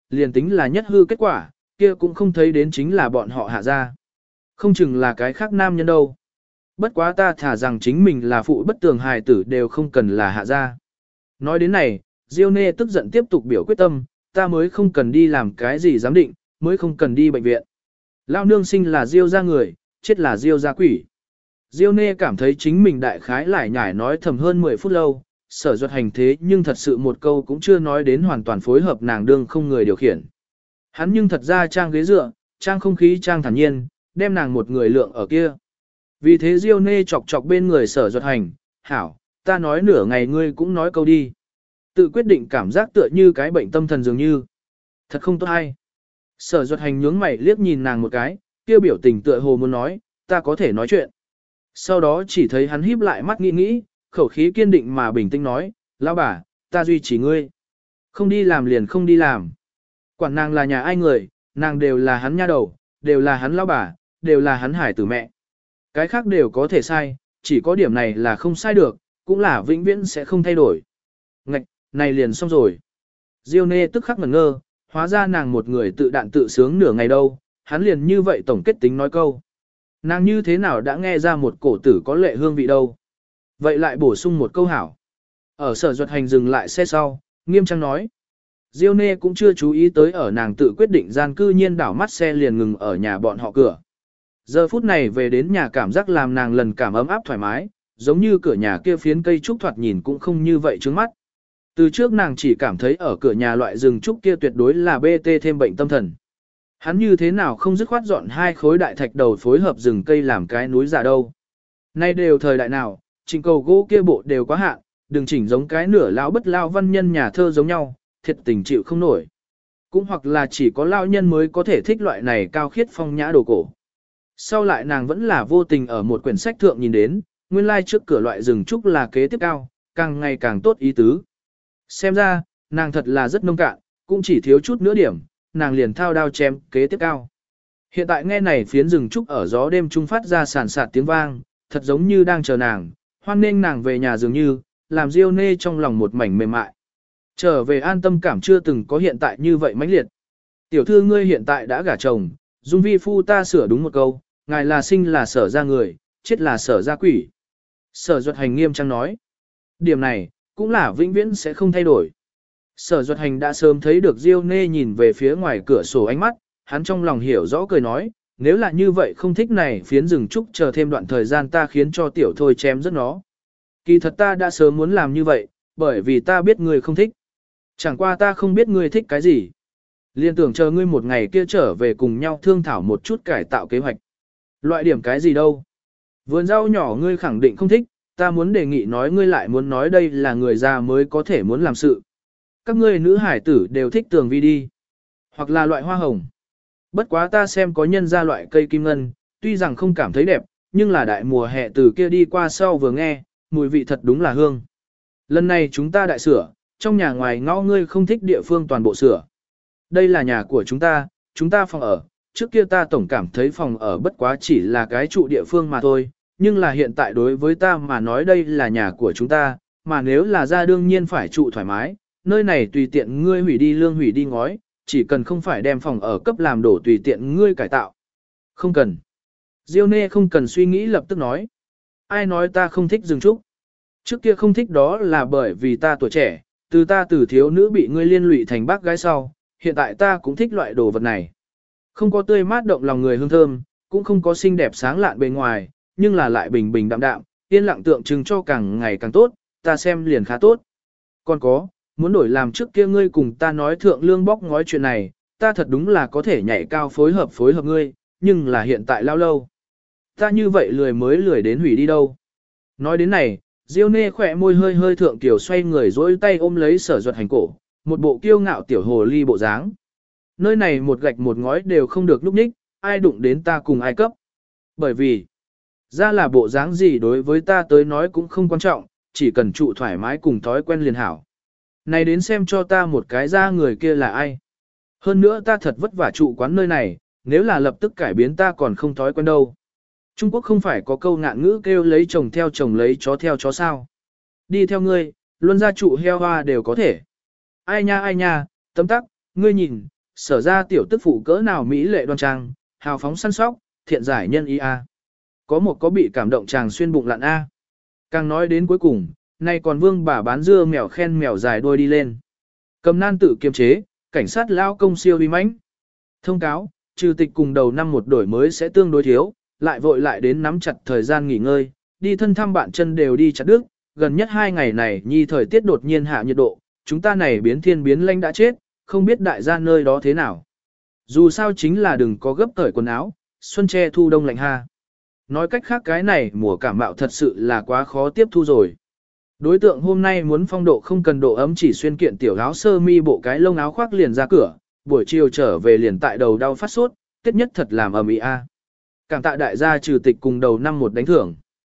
liền tính là nhất hư kết quả, kia cũng không thấy đến chính là bọn họ hạ ra. Không chừng là cái khác nam nhân đâu. Bất quá ta thả rằng chính mình là phụ bất tường hài tử đều không cần là hạ ra. Nói đến này, Diêu Nê tức giận tiếp tục biểu quyết tâm, ta mới không cần đi làm cái gì giám định, mới không cần đi bệnh viện. Lao nương sinh là Diêu ra người, chết là Diêu ra quỷ. Diêu Nê cảm thấy chính mình đại khái lại nhải nói thầm hơn 10 phút lâu, Sở Duật Hành thế nhưng thật sự một câu cũng chưa nói đến hoàn toàn phối hợp nàng đương không người điều khiển. Hắn nhưng thật ra trang ghế dựa, trang không khí trang thản nhiên, đem nàng một người lượng ở kia. Vì thế Diêu Nê chọc chọc bên người Sở Duật Hành, hảo, ta nói nửa ngày ngươi cũng nói câu đi. Tự quyết định cảm giác tựa như cái bệnh tâm thần dường như. Thật không tốt hay. Sở Duật Hành nhướng mày liếc nhìn nàng một cái, kia biểu tình tựa hồ muốn nói, ta có thể nói chuyện. Sau đó chỉ thấy hắn híp lại mắt nghĩ nghĩ, khẩu khí kiên định mà bình tĩnh nói, lão bà, ta duy trì ngươi. Không đi làm liền không đi làm. Quản nàng là nhà ai người, nàng đều là hắn nha đầu, đều là hắn lão bà, đều là hắn hải tử mẹ. Cái khác đều có thể sai, chỉ có điểm này là không sai được, cũng là vĩnh viễn sẽ không thay đổi. Ngạch, này liền xong rồi. Diêu Nê tức khắc ngẩn ngơ, hóa ra nàng một người tự đạn tự sướng nửa ngày đâu, hắn liền như vậy tổng kết tính nói câu. Nàng như thế nào đã nghe ra một cổ tử có lệ hương vị đâu. Vậy lại bổ sung một câu hảo. Ở Sở Duật Hành dừng lại xe sau, nghiêm trang nói. Diêu Nê cũng chưa chú ý tới ở nàng tự quyết định gian cư nhiên đảo mắt xe liền ngừng ở nhà bọn họ cửa. Giờ phút này về đến nhà cảm giác làm nàng lần cảm ấm áp thoải mái, giống như cửa nhà kia phiến cây trúc thoạt nhìn cũng không như vậy trước mắt. Từ trước nàng chỉ cảm thấy ở cửa nhà loại rừng trúc kia tuyệt đối là BT thêm bệnh tâm thần. Hắn như thế nào không dứt khoát dọn hai khối đại thạch đầu phối hợp rừng cây làm cái núi giả đâu. Nay đều thời đại nào, trình cầu gỗ kia bộ đều quá hạn, đừng chỉnh giống cái nửa lão bất lao văn nhân nhà thơ giống nhau, thiệt tình chịu không nổi. Cũng hoặc là chỉ có lao nhân mới có thể thích loại này cao khiết phong nhã đồ cổ. Sau lại nàng vẫn là vô tình ở một quyển sách thượng nhìn đến, nguyên lai trước cửa loại rừng trúc là kế tiếp cao, càng ngày càng tốt ý tứ. Xem ra, nàng thật là rất nông cạn, cũng chỉ thiếu chút nữa điểm, nàng liền thao đao chém kế tiếp cao. Hiện tại nghe này phiến rừng trúc ở gió đêm trung phát ra sàn sạt tiếng vang, thật giống như đang chờ nàng, hoan nên nàng về nhà dường như, làm Diêu Nê trong lòng một mảnh mềm mại. Trở về an tâm cảm chưa từng có hiện tại như vậy mãnh liệt. Tiểu thư ngươi hiện tại đã gả chồng, Dung vi phu ta sửa đúng một câu, ngài là sinh là Sở ra người, chết là Sở ra quỷ. Sở Duật Hành nghiêm trang nói. Điểm này, cũng là vĩnh viễn sẽ không thay đổi. Sở Duật Hành đã sớm thấy được Diêu Nê nhìn về phía ngoài cửa sổ ánh mắt, hắn trong lòng hiểu rõ cười nói, nếu là như vậy không thích này phiến rừng trúc chờ thêm đoạn thời gian ta khiến cho tiểu thôi chém rất nó. Kỳ thật ta đã sớm muốn làm như vậy, bởi vì ta biết ngươi không thích. Chẳng qua ta không biết ngươi thích cái gì. Liên tưởng chờ ngươi một ngày kia trở về cùng nhau thương thảo một chút cải tạo kế hoạch. Loại điểm cái gì đâu. Vườn rau nhỏ ngươi khẳng định không thích, ta muốn đề nghị nói ngươi lại muốn nói đây là người già mới có thể muốn làm sự. Các ngươi nữ hải tử đều thích tường vi đi. Hoặc là loại hoa hồng. Bất quá ta xem có nhân ra loại cây kim ngân, tuy rằng không cảm thấy đẹp, nhưng là đại mùa hè từ kia đi qua sau vừa nghe, mùi vị thật đúng là hương. Lần này chúng ta đại sửa, trong nhà ngoài ngõ ngươi không thích địa phương toàn bộ sửa. Đây là nhà của chúng ta phòng ở, trước kia ta tổng cảm thấy phòng ở bất quá chỉ là cái trụ địa phương mà thôi, nhưng là hiện tại đối với ta mà nói đây là nhà của chúng ta, mà nếu là ra đương nhiên phải trụ thoải mái, nơi này tùy tiện ngươi hủy đi lương hủy đi ngói, chỉ cần không phải đem phòng ở cấp làm đổ tùy tiện ngươi cải tạo. Không cần. Diêu Nê không cần suy nghĩ lập tức nói. Ai nói ta không thích rừng trúc? Trước kia không thích đó là bởi vì ta tuổi trẻ, từ thiếu nữ bị ngươi liên lụy thành bác gái sau, hiện tại ta cũng thích loại đồ vật này. Không có tươi mát động lòng người hương thơm, cũng không có xinh đẹp sáng lạn bề ngoài, nhưng là lại bình bình đạm đạm, yên lặng tượng trưng cho càng ngày càng tốt, ta xem liền khá tốt. Còn có, muốn đổi làm trước kia ngươi cùng ta nói thượng lương bóc ngói chuyện này, ta thật đúng là có thể nhảy cao phối hợp ngươi, nhưng là hiện tại lao lâu. Ta như vậy lười lười đến hủy đi đâu. Nói đến này, Diêu Nê khỏe môi hơi hơi thượng tiểu xoay người dỗi tay ôm lấy Sở Duật Hành cổ, một bộ kiêu ngạo tiểu hồ ly bộ dáng. Nơi này một gạch một ngói đều không được núp ních, ai đụng đến ta cùng ai cấp. Bởi vì, ra là bộ dáng gì đối với ta tới nói cũng không quan trọng, chỉ cần trụ thoải mái cùng thói quen liền hảo. Này đến xem cho ta một cái ra người kia là ai. Hơn nữa ta thật vất vả trụ quán nơi này, nếu là lập tức cải biến ta còn không thói quen đâu. Trung Quốc không phải có câu ngạn ngữ kêu lấy chồng theo chồng lấy chó theo chó sao. Đi theo ngươi, luôn ra trụ heo hoa đều có thể. Ai nha, tấm tắc, ngươi nhìn, Sở ra tiểu tức phụ cỡ nào mỹ lệ đoan trang, hào phóng săn sóc, thiện giải nhân ý a. Có một có bị cảm động chàng xuyên bụng lặn a. Càng nói đến cuối cùng, nay còn vương bà bán dưa mèo khen mèo dài đuôi đi lên. Cầm nan tự kiềm chế, cảnh sát lao công siêu uy mãnh. Thông cáo, trừ tịch cùng đầu năm một đổi mới sẽ tương đối thiếu, lại vội lại đến nắm chặt thời gian nghỉ ngơi, đi thân thăm bạn chân đều đi chặt đứt, gần nhất 2 ngày này nhi thời tiết đột nhiên hạ nhiệt độ, chúng ta này biến thiên biến lanh đã chết, không biết đại gia nơi đó thế nào. Dù sao chính là đừng có gấp cởi quần áo, xuân che thu đông lạnh ha. Nói cách khác cái này mùa cảm mạo thật sự là quá khó tiếp thu rồi. Đối tượng hôm nay muốn phong độ không cần độ ấm chỉ xuyên kiện tiểu áo sơ mi bộ cái lông áo khoác liền ra cửa, buổi chiều trở về liền tại đầu đau phát sốt, tiết nhất thật làm ầm ĩ a. Cảm tạ đại gia trừ tịch cùng đầu năm một đánh thưởng.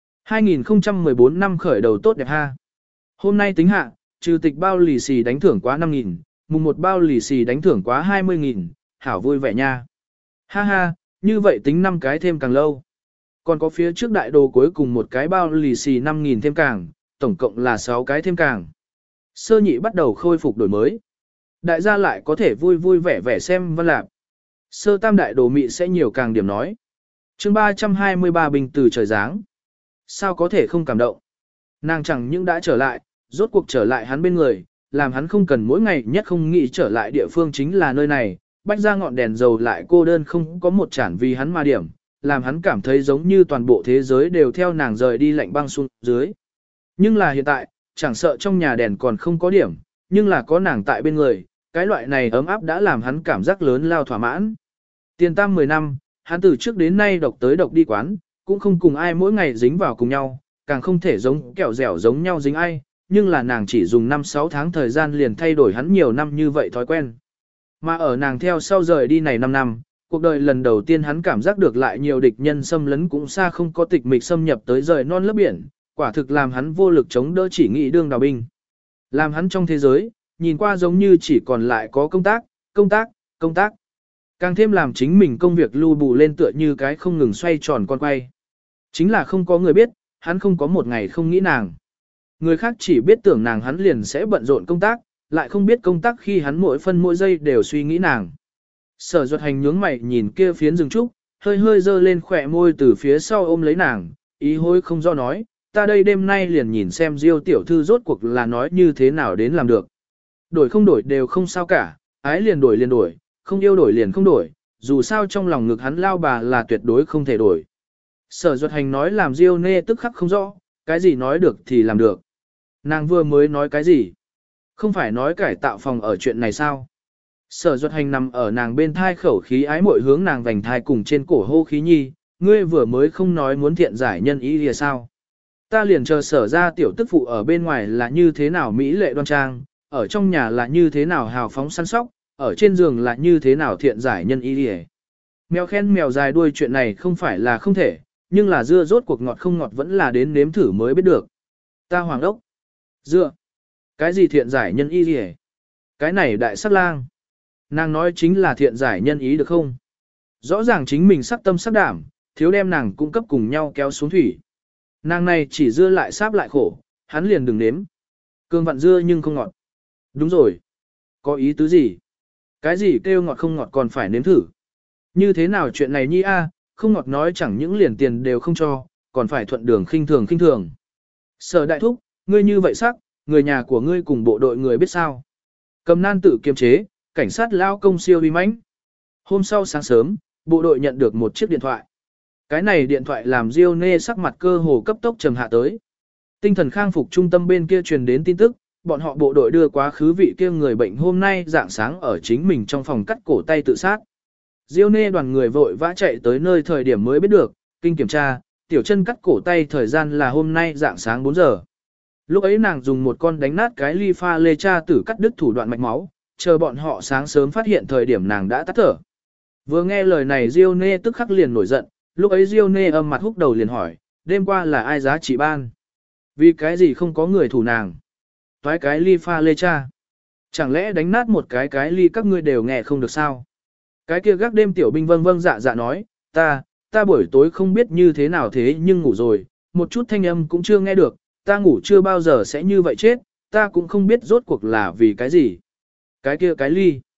2014 năm khởi đầu tốt đẹp ha. Hôm nay tính hạ, trừ tịch bao lì xì đánh thưởng quá 5.000, mùng một bao lì xì đánh thưởng quá 20.000, hảo vui vẻ nha. Ha ha, như vậy tính 5 cái thêm càng lâu. Còn có phía trước đại đồ cuối cùng một cái bao lì xì 5.000 thêm càng, tổng cộng là 6 cái thêm càng. Sơ nhị bắt đầu khôi phục đổi mới. Đại gia lại có thể vui vui vẻ vẻ xem văn lạc. Sơ tam đại đồ mị sẽ nhiều càng điểm nói. chương 323 bình từ trời giáng. Sao có thể không cảm động? Nàng chẳng những đã trở lại, rốt cuộc trở lại hắn bên người, làm hắn không cần mỗi ngày nhất không nghĩ trở lại địa phương chính là nơi này, bách ra ngọn đèn dầu lại cô đơn không có một chản vì hắn mà điểm, làm hắn cảm thấy giống như toàn bộ thế giới đều theo nàng rời đi lạnh băng xuống dưới. Nhưng là hiện tại, chẳng sợ trong nhà đèn còn không có điểm, nhưng là có nàng tại bên người, cái loại này ấm áp đã làm hắn cảm giác lớn lao thỏa mãn. Tiền tam 10 năm, hắn từ trước đến nay độc tới độc đi quán, cũng không cùng ai mỗi ngày dính vào cùng nhau, càng không thể giống kẹo dẻo giống nhau dính ai, nhưng là nàng chỉ dùng 5-6 tháng thời gian liền thay đổi hắn nhiều năm như vậy thói quen. Mà ở nàng theo sau rời đi này 5 năm, cuộc đời lần đầu tiên hắn cảm giác được lại nhiều địch nhân xâm lấn cũng xa không có tịch mịch xâm nhập tới rời non lớp biển, quả thực làm hắn vô lực chống đỡ chỉ nghĩ đương đào binh. Làm hắn trong thế giới, nhìn qua giống như chỉ còn lại có công tác, công tác, công tác. Càng thêm làm chính mình công việc lưu bù lên tựa như cái không ngừng xoay tròn con quay. Chính là không có người biết, hắn không có một ngày không nghĩ nàng. Người khác chỉ biết tưởng nàng hắn liền sẽ bận rộn công tác, lại không biết công tác khi hắn mỗi phân mỗi giây đều suy nghĩ nàng. Sở Duật Hành nhướng mày nhìn kia phiến rừng trúc, hơi hơi dơ lên khỏe môi từ phía sau ôm lấy nàng, ý hối không do nói, ta đây đêm nay liền nhìn xem Diêu tiểu thư rốt cuộc là nói như thế nào đến làm được. Đổi không đổi đều không sao cả, ái liền đổi, không yêu đổi liền không đổi, dù sao trong lòng ngực hắn lao bà là tuyệt đối không thể đổi. Sở Duật Hành nói làm Diêu nê tức khắc không rõ, cái gì nói được thì làm được. Nàng vừa mới nói cái gì? Không phải nói cải tạo phòng ở chuyện này sao? Sở Duật Hành nằm ở nàng bên thai khẩu khí ái mội hướng nàng vành thai cùng trên cổ hô khí nhi, ngươi vừa mới không nói muốn thiện giải nhân ý thì sao? Ta liền chờ sở ra tiểu tức phụ ở bên ngoài là như thế nào mỹ lệ đoan trang, ở trong nhà là như thế nào hào phóng săn sóc, ở trên giường là như thế nào thiện giải nhân ý thì. Mèo khen mèo dài đuôi chuyện này không phải là không thể, nhưng là dưa rốt cuộc ngọt không ngọt vẫn là đến nếm thử mới biết được. Ta hoàng đốc. Dưa. Cái gì thiện giải nhân ý thì? Cái này đại sắc lang. Nàng nói chính là thiện giải nhân ý được không? Rõ ràng chính mình sắc tâm sắc đảm, thiếu đem nàng cung cấp cùng nhau kéo xuống thủy. Nàng này chỉ dưa lại sáp lại khổ, hắn liền đừng nếm. Cương vặn dưa nhưng không ngọt. Đúng rồi. Có ý tứ gì? Cái gì kêu ngọt không ngọt còn phải nếm thử? Như thế nào chuyện này nhi a, không ngọt nói chẳng những liền tiền đều không cho, còn phải thuận đường khinh thường. Sở đại thúc, ngươi như vậy sắc, người nhà của ngươi cùng bộ đội người biết sao? Cầm nan tự kiềm chế, cảnh sát lao công siêu uy mãnh. Hôm sau sáng sớm, bộ đội nhận được một chiếc điện thoại. Cái này điện thoại làm Diêu Nê sắc mặt cơ hồ cấp tốc trầm hạ tới. Tinh thần khang phục trung tâm bên kia truyền đến tin tức, bọn họ bộ đội đưa quá khứ vị kia người bệnh hôm nay dạng sáng ở chính mình trong phòng cắt cổ tay tự sát. Diêu Nê đoàn người vội vã chạy tới nơi thời điểm mới biết được, kinh kiểm tra, tiểu chân cắt cổ tay thời gian là hôm nay dạng sáng 4 giờ. Lúc ấy nàng dùng một con đánh nát cái ly pha lê tra tử cắt đứt thủ đoạn mạch máu, chờ bọn họ sáng sớm phát hiện thời điểm nàng đã tắt thở. Vừa nghe lời này Diêu Nê tức khắc liền nổi giận, lúc ấy Diêu Nê âm mặt húc đầu liền hỏi, đêm qua là ai giá trị ban? Vì cái gì không có người thủ nàng? Toái cái ly pha lê cha. Chẳng lẽ đánh nát một cái ly các ngươi đều nghe không được sao? Cái kia gác đêm tiểu binh vâng dạ nói, ta buổi tối không biết như thế nào thế nhưng ngủ rồi, một chút thanh âm cũng chưa nghe được, ta ngủ chưa bao giờ sẽ như vậy chết, ta cũng không biết rốt cuộc là vì cái gì. Cái kia cái ly.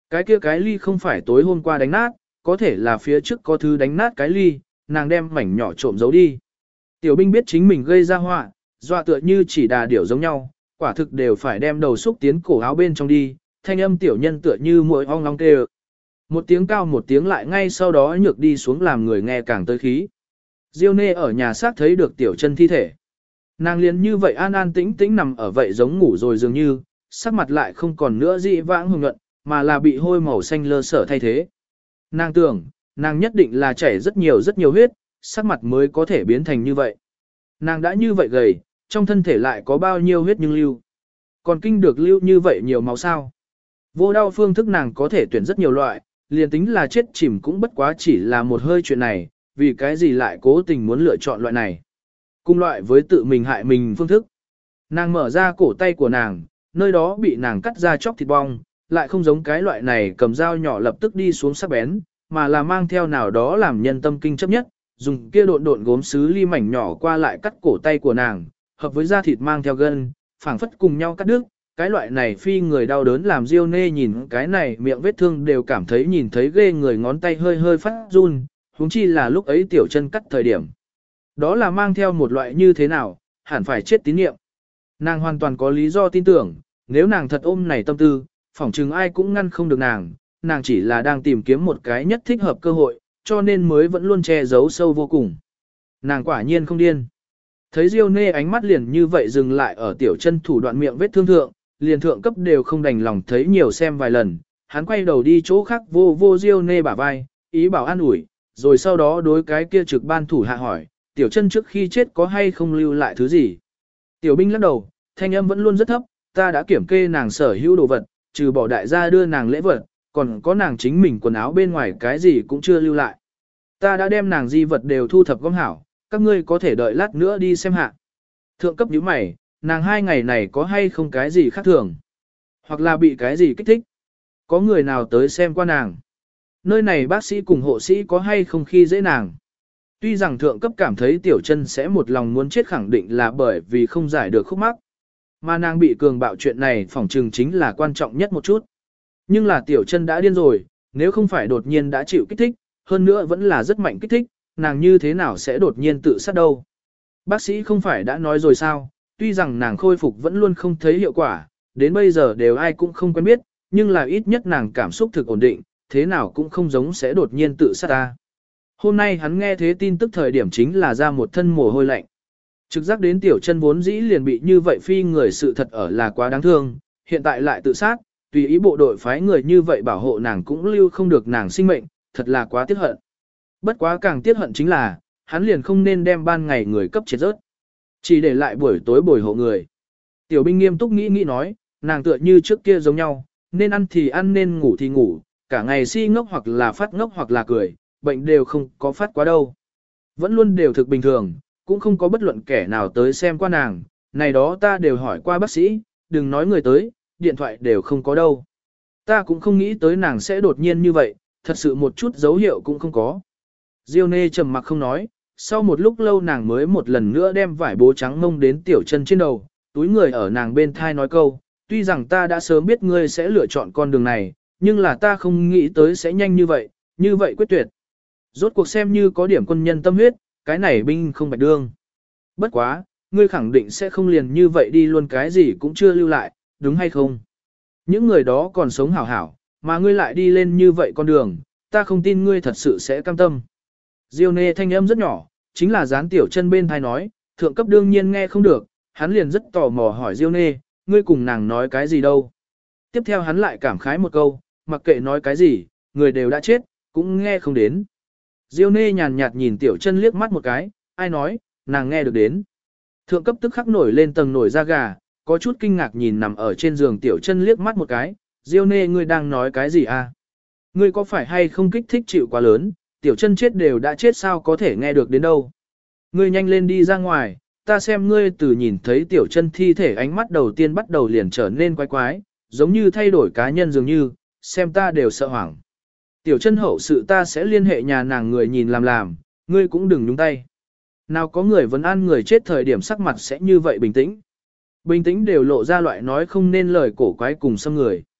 Cái ly không phải tối hôm qua đánh nát, có thể là phía trước có thứ đánh nát cái ly, nàng đem mảnh nhỏ trộm giấu đi. Tiểu binh biết chính mình gây ra họa, dọa tựa như chỉ đà điểu giống nhau, quả thực đều phải đem đầu xúc tiến cổ áo bên trong đi, thanh âm tiểu nhân tựa như muỗi ong long kêu. Một tiếng cao một tiếng lại ngay sau đó nhược đi xuống làm người nghe càng tới khí. Diêu Nê ở nhà xác thấy được tiểu chân thi thể. Nàng liền như vậy an an tĩnh tĩnh nằm ở vậy giống ngủ rồi dường như, sắc mặt lại không còn nữa dị vãng hồng nhuận, mà là bị hôi màu xanh lơ sở thay thế. Nàng tưởng, nàng nhất định là chảy rất nhiều huyết, sắc mặt mới có thể biến thành như vậy. Nàng đã như vậy gầy, trong thân thể lại có bao nhiêu huyết nhưng lưu. Còn kinh được lưu như vậy nhiều máu sao. Vô đau phương thức nàng có thể tuyển rất nhiều loại, liền tính là chết chìm cũng bất quá chỉ là một hơi chuyện này, vì cái gì lại cố tình muốn lựa chọn loại này. Cùng loại với tự mình hại mình phương thức. Nàng mở ra cổ tay của nàng, nơi đó bị nàng cắt ra chóc thịt bong, lại không giống cái loại này cầm dao nhỏ lập tức đi xuống sắc bén, mà là mang theo nào đó làm nhân tâm kinh chấp nhất, dùng kia độn gốm sứ ly mảnh nhỏ qua lại cắt cổ tay của nàng, hợp với da thịt mang theo gân, phảng phất cùng nhau cắt đứt. Cái loại này phi người đau đớn làm Diêu Nê nhìn cái này miệng vết thương đều cảm thấy nhìn thấy ghê người, ngón tay hơi hơi phát run, huống chi là lúc ấy tiểu chân cắt thời điểm. Đó là mang theo một loại như thế nào, hẳn phải chết tín niệm. Nàng hoàn toàn có lý do tin tưởng, nếu nàng thật ôm này tâm tư, phỏng chừng ai cũng ngăn không được nàng chỉ là đang tìm kiếm một cái nhất thích hợp cơ hội, cho nên mới vẫn luôn che giấu sâu vô cùng. Nàng quả nhiên không điên. Thấy Diêu Nê ánh mắt liền như vậy dừng lại ở tiểu chân thủ đoạn miệng vết thương thượng, liền thượng cấp đều không đành lòng thấy nhiều xem vài lần, hắn quay đầu đi chỗ khác vô Diêu Nê bả vai, ý bảo an ủi, rồi sau đó đối cái kia trực ban thủ hạ hỏi, tiểu chân trước khi chết có hay không lưu lại thứ gì. Tiểu binh lắc đầu, thanh âm vẫn luôn rất thấp, ta đã kiểm kê nàng sở hữu đồ vật, trừ bỏ đại gia đưa nàng lễ vật, còn có nàng chính mình quần áo bên ngoài cái gì cũng chưa lưu lại. Ta đã đem nàng di vật đều thu thập gom hảo, các ngươi có thể đợi lát nữa đi xem hạ. Thượng cấp nhíu mày, nàng 2 ngày này có hay không cái gì khác thường? Hoặc là bị cái gì kích thích? Có người nào tới xem qua nàng? Nơi này bác sĩ cùng hộ sĩ có hay không khi dễ nàng? Tuy rằng thượng cấp cảm thấy tiểu chân sẽ một lòng muốn chết khẳng định là bởi vì không giải được khúc mắc. Mà nàng bị cường bạo chuyện này phỏng chừng chính là quan trọng nhất một chút. Nhưng là tiểu chân đã điên rồi, nếu không phải đột nhiên đã chịu kích thích, hơn nữa vẫn là rất mạnh kích thích, nàng như thế nào sẽ đột nhiên tự sát đâu. Bác sĩ không phải đã nói rồi sao, tuy rằng nàng khôi phục vẫn luôn không thấy hiệu quả, đến bây giờ đều ai cũng không quen biết, nhưng là ít nhất nàng cảm xúc thực ổn định, thế nào cũng không giống sẽ đột nhiên tự sát ta. Hôm nay hắn nghe thế tin tức thời điểm chính là ra một thân mồ hôi lạnh. Trực giác đến tiểu chân vốn dĩ liền bị như vậy phi người sự thật ở là quá đáng thương, hiện tại lại tự sát, tùy ý bộ đội phái người như vậy bảo hộ nàng cũng lưu không được nàng sinh mệnh, thật là quá tiếc hận. Bất quá càng tiếc hận chính là, hắn liền không nên đem ban ngày người cấp chết rớt, chỉ để lại buổi tối bồi hộ người. Tiểu binh nghiêm túc nghĩ nói, nàng tựa như trước kia giống nhau, nên ăn thì ăn nên ngủ thì ngủ, cả ngày si ngốc hoặc là phát ngốc hoặc là cười, bệnh đều không có phát quá đâu. Vẫn luôn đều thực bình thường, cũng không có bất luận kẻ nào tới xem qua nàng, này đó ta đều hỏi qua bác sĩ, đừng nói người tới, điện thoại đều không có đâu. Ta cũng không nghĩ tới nàng sẽ đột nhiên như vậy, thật sự một chút dấu hiệu cũng không có. Diêu Nê trầm mặc không nói, sau một lúc lâu nàng mới một lần nữa đem vải bố trắng mông đến tiểu chân trên đầu, túi người ở nàng bên thai nói câu, tuy rằng ta đã sớm biết ngươi sẽ lựa chọn con đường này, nhưng là ta không nghĩ tới sẽ nhanh như vậy quyết tuyệt. Rốt cuộc xem như có điểm quân nhân tâm huyết, cái này binh không bạch đương. Bất quá, ngươi khẳng định sẽ không liền như vậy đi luôn cái gì cũng chưa lưu lại, đúng hay không? Những người đó còn sống hảo hảo, mà ngươi lại đi lên như vậy con đường, ta không tin ngươi thật sự sẽ cam tâm. Diêu Nê thanh âm rất nhỏ, chính là dán tiểu chân bên thai nói, thượng cấp đương nhiên nghe không được, hắn liền rất tò mò hỏi Diêu Nê, ngươi cùng nàng nói cái gì đâu. Tiếp theo hắn lại cảm khái một câu, mặc kệ nói cái gì, người đều đã chết, cũng nghe không đến. Diêu Nê nhàn nhạt nhìn tiểu chân liếc mắt một cái, ai nói, nàng nghe được đến. Thượng cấp tức khắc nổi lên tầng nổi da gà, có chút kinh ngạc nhìn nằm ở trên giường tiểu chân liếc mắt một cái, Diêu Nê ngươi đang nói cái gì à? Ngươi có phải hay không kích thích chịu quá lớn, tiểu chân chết đều đã chết sao có thể nghe được đến đâu. Ngươi nhanh lên đi ra ngoài, ta xem ngươi từ nhìn thấy tiểu chân thi thể ánh mắt đầu tiên bắt đầu liền trở nên quái quái, giống như thay đổi cá nhân dường như, xem ta đều sợ hoảng. Tiểu chân hậu sự ta sẽ liên hệ nhà nàng người nhìn làm, ngươi cũng đừng nhúng tay. Nào có người vấn an người chết thời điểm sắc mặt sẽ như vậy bình tĩnh. Bình tĩnh đều lộ ra loại nói không nên lời cổ quái cùng xâm người.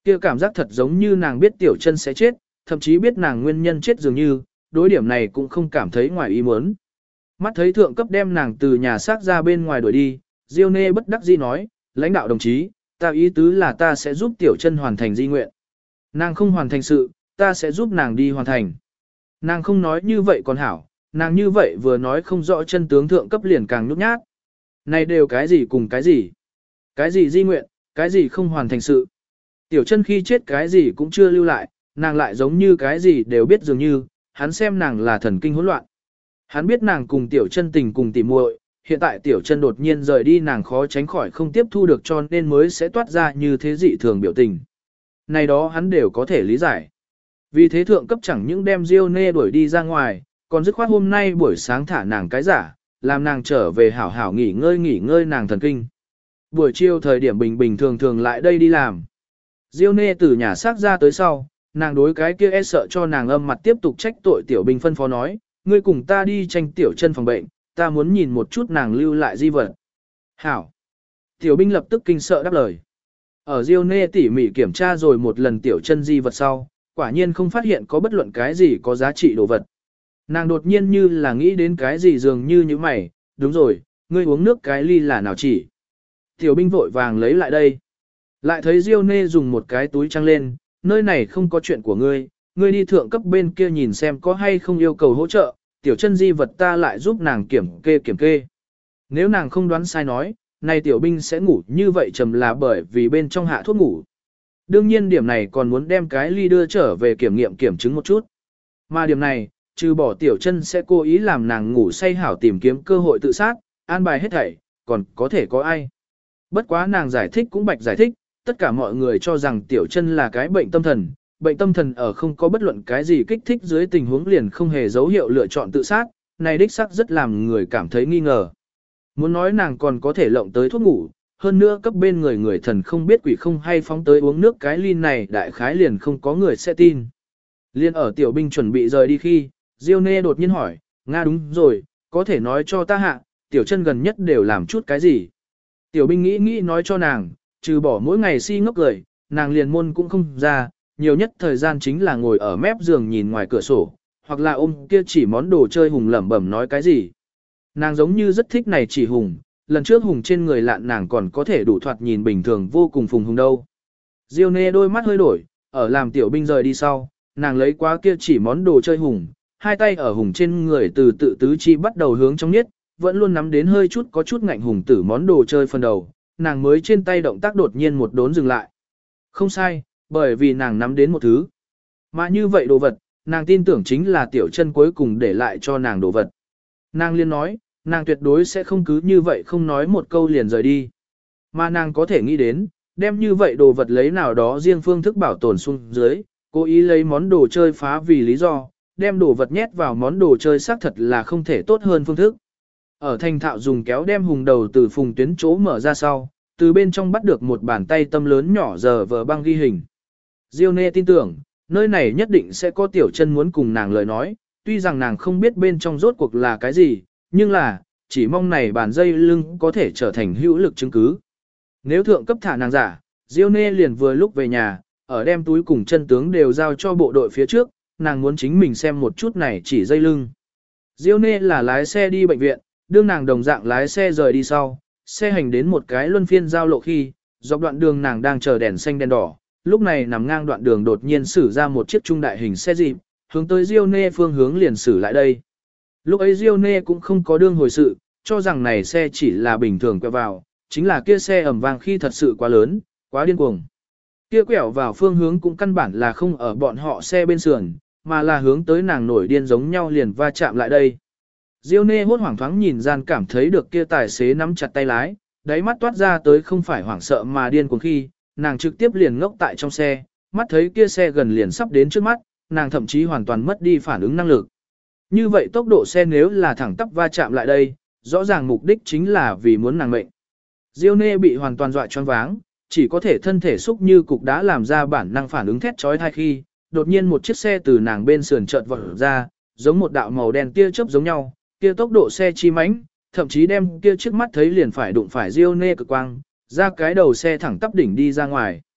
Kia cảm giác thật giống như nàng biết tiểu chân sẽ chết, thậm chí biết nàng nguyên nhân chết dường như, đối điểm này cũng không cảm thấy ngoài ý muốn. Mắt thấy thượng cấp đem nàng từ nhà xác ra bên ngoài đuổi đi, Diêu Nê bất đắc dĩ nói, lãnh đạo đồng chí, ta ý tứ là ta sẽ giúp tiểu chân hoàn thành di nguyện. Nàng không hoàn thành sự, ta sẽ giúp nàng đi hoàn thành. Nàng không nói như vậy còn hảo, nàng như vậy vừa nói không rõ chân tướng thượng cấp liền càng nhút nhát. Này đều cái gì cùng cái gì? Cái gì di nguyện, cái gì không hoàn thành sự? Tiểu chân khi chết cái gì cũng chưa lưu lại, nàng lại giống như cái gì đều biết dường như, hắn xem nàng là thần kinh hỗn loạn. Hắn biết nàng cùng tiểu chân tình cùng tỉ muội, hiện tại tiểu chân đột nhiên rời đi nàng khó tránh khỏi không tiếp thu được cho nên mới sẽ toát ra như thế dị thường biểu tình. Này đó hắn đều có thể lý giải. Vì thế thượng cấp chẳng những đem Diêu Nê đuổi đi ra ngoài, còn dứt khoát hôm nay buổi sáng thả nàng cái giả, làm nàng trở về hảo hảo nghỉ ngơi nàng thần kinh. Buổi chiều thời điểm bình thường thường lại đây đi làm. Diêu Nê từ nhà xác ra tới sau, nàng đối cái kia e sợ cho nàng âm mặt tiếp tục trách tội tiểu binh phân phó nói, ngươi cùng ta đi tranh tiểu chân phòng bệnh, ta muốn nhìn một chút nàng lưu lại di vật. Hảo. Tiểu binh lập tức kinh sợ đáp lời. Ở Diêu Nê tỉ mỉ kiểm tra rồi một lần tiểu chân di vật sau, quả nhiên không phát hiện có bất luận cái gì có giá trị đồ vật. Nàng đột nhiên như là nghĩ đến cái gì dường như mày, đúng rồi, ngươi uống nước cái ly là nào chỉ. Tiểu binh vội vàng lấy lại đây. Lại thấy Diêu Nê dùng một cái túi trăng lên, nơi này không có chuyện của ngươi, ngươi đi thượng cấp bên kia nhìn xem có hay không yêu cầu hỗ trợ, tiểu chân di vật ta lại giúp nàng kiểm kê. Nếu nàng không đoán sai nói, này tiểu binh sẽ ngủ như vậy trầm là bởi vì bên trong hạ thuốc ngủ. Đương nhiên điểm này còn muốn đem cái ly đưa trở về kiểm nghiệm kiểm chứng một chút. Mà điểm này, trừ bỏ tiểu chân sẽ cố ý làm nàng ngủ say hảo tìm kiếm cơ hội tự sát, an bài hết thảy, còn có thể có ai. Bất quá nàng giải thích cũng bạch giải thích, tất cả mọi người cho rằng tiểu chân là cái bệnh tâm thần ở không có bất luận cái gì kích thích dưới tình huống liền không hề dấu hiệu lựa chọn tự sát, này đích xác rất làm người cảm thấy nghi ngờ. Muốn nói nàng còn có thể lộng tới thuốc ngủ, hơn nữa cấp bên người thần không biết quỷ không hay phóng tới uống nước cái ly này đại khái liền không có người sẽ tin. Liên ở tiểu binh chuẩn bị rời đi khi, Diêu Nê đột nhiên hỏi, Nga đúng rồi, có thể nói cho ta hạ, tiểu chân gần nhất đều làm chút cái gì. Tiểu binh nghĩ nói cho nàng, trừ bỏ mỗi ngày si ngốc cười, nàng liền môn cũng không ra, nhiều nhất thời gian chính là ngồi ở mép giường nhìn ngoài cửa sổ, hoặc là ôm kia chỉ món đồ chơi hùng lẩm bẩm nói cái gì. Nàng giống như rất thích này chỉ hùng, lần trước hùng trên người lạn nàng còn có thể đủ thoạt nhìn bình thường vô cùng phùng hùng đâu. Diêu Nê đôi mắt hơi đổi, ở làm tiểu binh rời đi sau, nàng lấy qua kia chỉ món đồ chơi hùng, hai tay ở hùng trên người từ tự tứ chi bắt đầu hướng trong niết, vẫn luôn nắm đến hơi chút có chút ngạnh hùng tử món đồ chơi phần đầu, nàng mới trên tay động tác đột nhiên một đốn dừng lại. Không sai, bởi vì nàng nắm đến một thứ. Mà như vậy đồ vật, nàng tin tưởng chính là tiểu chân cuối cùng để lại cho nàng đồ vật. Nàng liên nói, nàng tuyệt đối sẽ không cứ như vậy không nói một câu liền rời đi. Mà nàng có thể nghĩ đến, đem như vậy đồ vật lấy nào đó riêng phương thức bảo tồn xuống dưới, cố ý lấy món đồ chơi phá vì lý do, đem đồ vật nhét vào món đồ chơi xác thật là không thể tốt hơn phương thức. Ở thành thạo dùng kéo đem hùng đầu từ phùng tuyến chỗ mở ra sau, từ bên trong bắt được một bàn tay tâm lớn nhỏ giờ vờ băng ghi hình. Diêu Nê tin tưởng, nơi này nhất định sẽ có tiểu chân muốn cùng nàng lời nói, tuy rằng nàng không biết bên trong rốt cuộc là cái gì, nhưng là, chỉ mong này bàn dây lưng có thể trở thành hữu lực chứng cứ. Nếu thượng cấp thả nàng giả, Diêu Nê liền vừa lúc về nhà, ở đem túi cùng chân tướng đều giao cho bộ đội phía trước, nàng muốn chính mình xem một chút này chỉ dây lưng. Diêu Nê là lái xe đi bệnh viện, đương nàng đồng dạng lái xe rời đi sau, xe hành đến một cái luân phiên giao lộ khi, dọc đoạn đường nàng đang chờ đèn xanh đèn đỏ, lúc này nằm ngang đoạn đường đột nhiên xử ra một chiếc trung đại hình xe Jeep, hướng tới Diêu Nê phương hướng liền xử lại đây. Lúc ấy Diêu Nê cũng không có đương hồi sự, cho rằng này xe chỉ là bình thường quẹo vào, chính là kia xe ầm vang khi thật sự quá lớn, quá điên cuồng. Kia quẹo vào phương hướng cũng căn bản là không ở bọn họ xe bên sườn, mà là hướng tới nàng nổi điên giống nhau liền va chạm lại đây. Diêu Nê hốt hoảng thoáng nhìn gian cảm thấy được kia tài xế nắm chặt tay lái, đáy mắt toát ra tới không phải hoảng sợ mà điên cuồng khi, nàng trực tiếp liền ngốc tại trong xe, mắt thấy kia xe gần liền sắp đến trước mắt, nàng thậm chí hoàn toàn mất đi phản ứng năng lực. Như vậy tốc độ xe nếu là thẳng tắp va chạm lại đây, rõ ràng mục đích chính là vì muốn nàng mệnh. Diêu Nê bị hoàn toàn dọa choáng váng, chỉ có thể thân thể xúc như cục đá làm ra bản năng phản ứng thét chói tai khi, đột nhiên một chiếc xe từ nàng bên sườn chợt vọt ra, giống một đạo màu đen tia chớp giống nhau, kia tốc độ xe chi mãnh, thậm chí đem kia trước mắt thấy liền phải đụng phải Diêu Nê cực quang, ra cái đầu xe thẳng tắp đỉnh đi ra ngoài.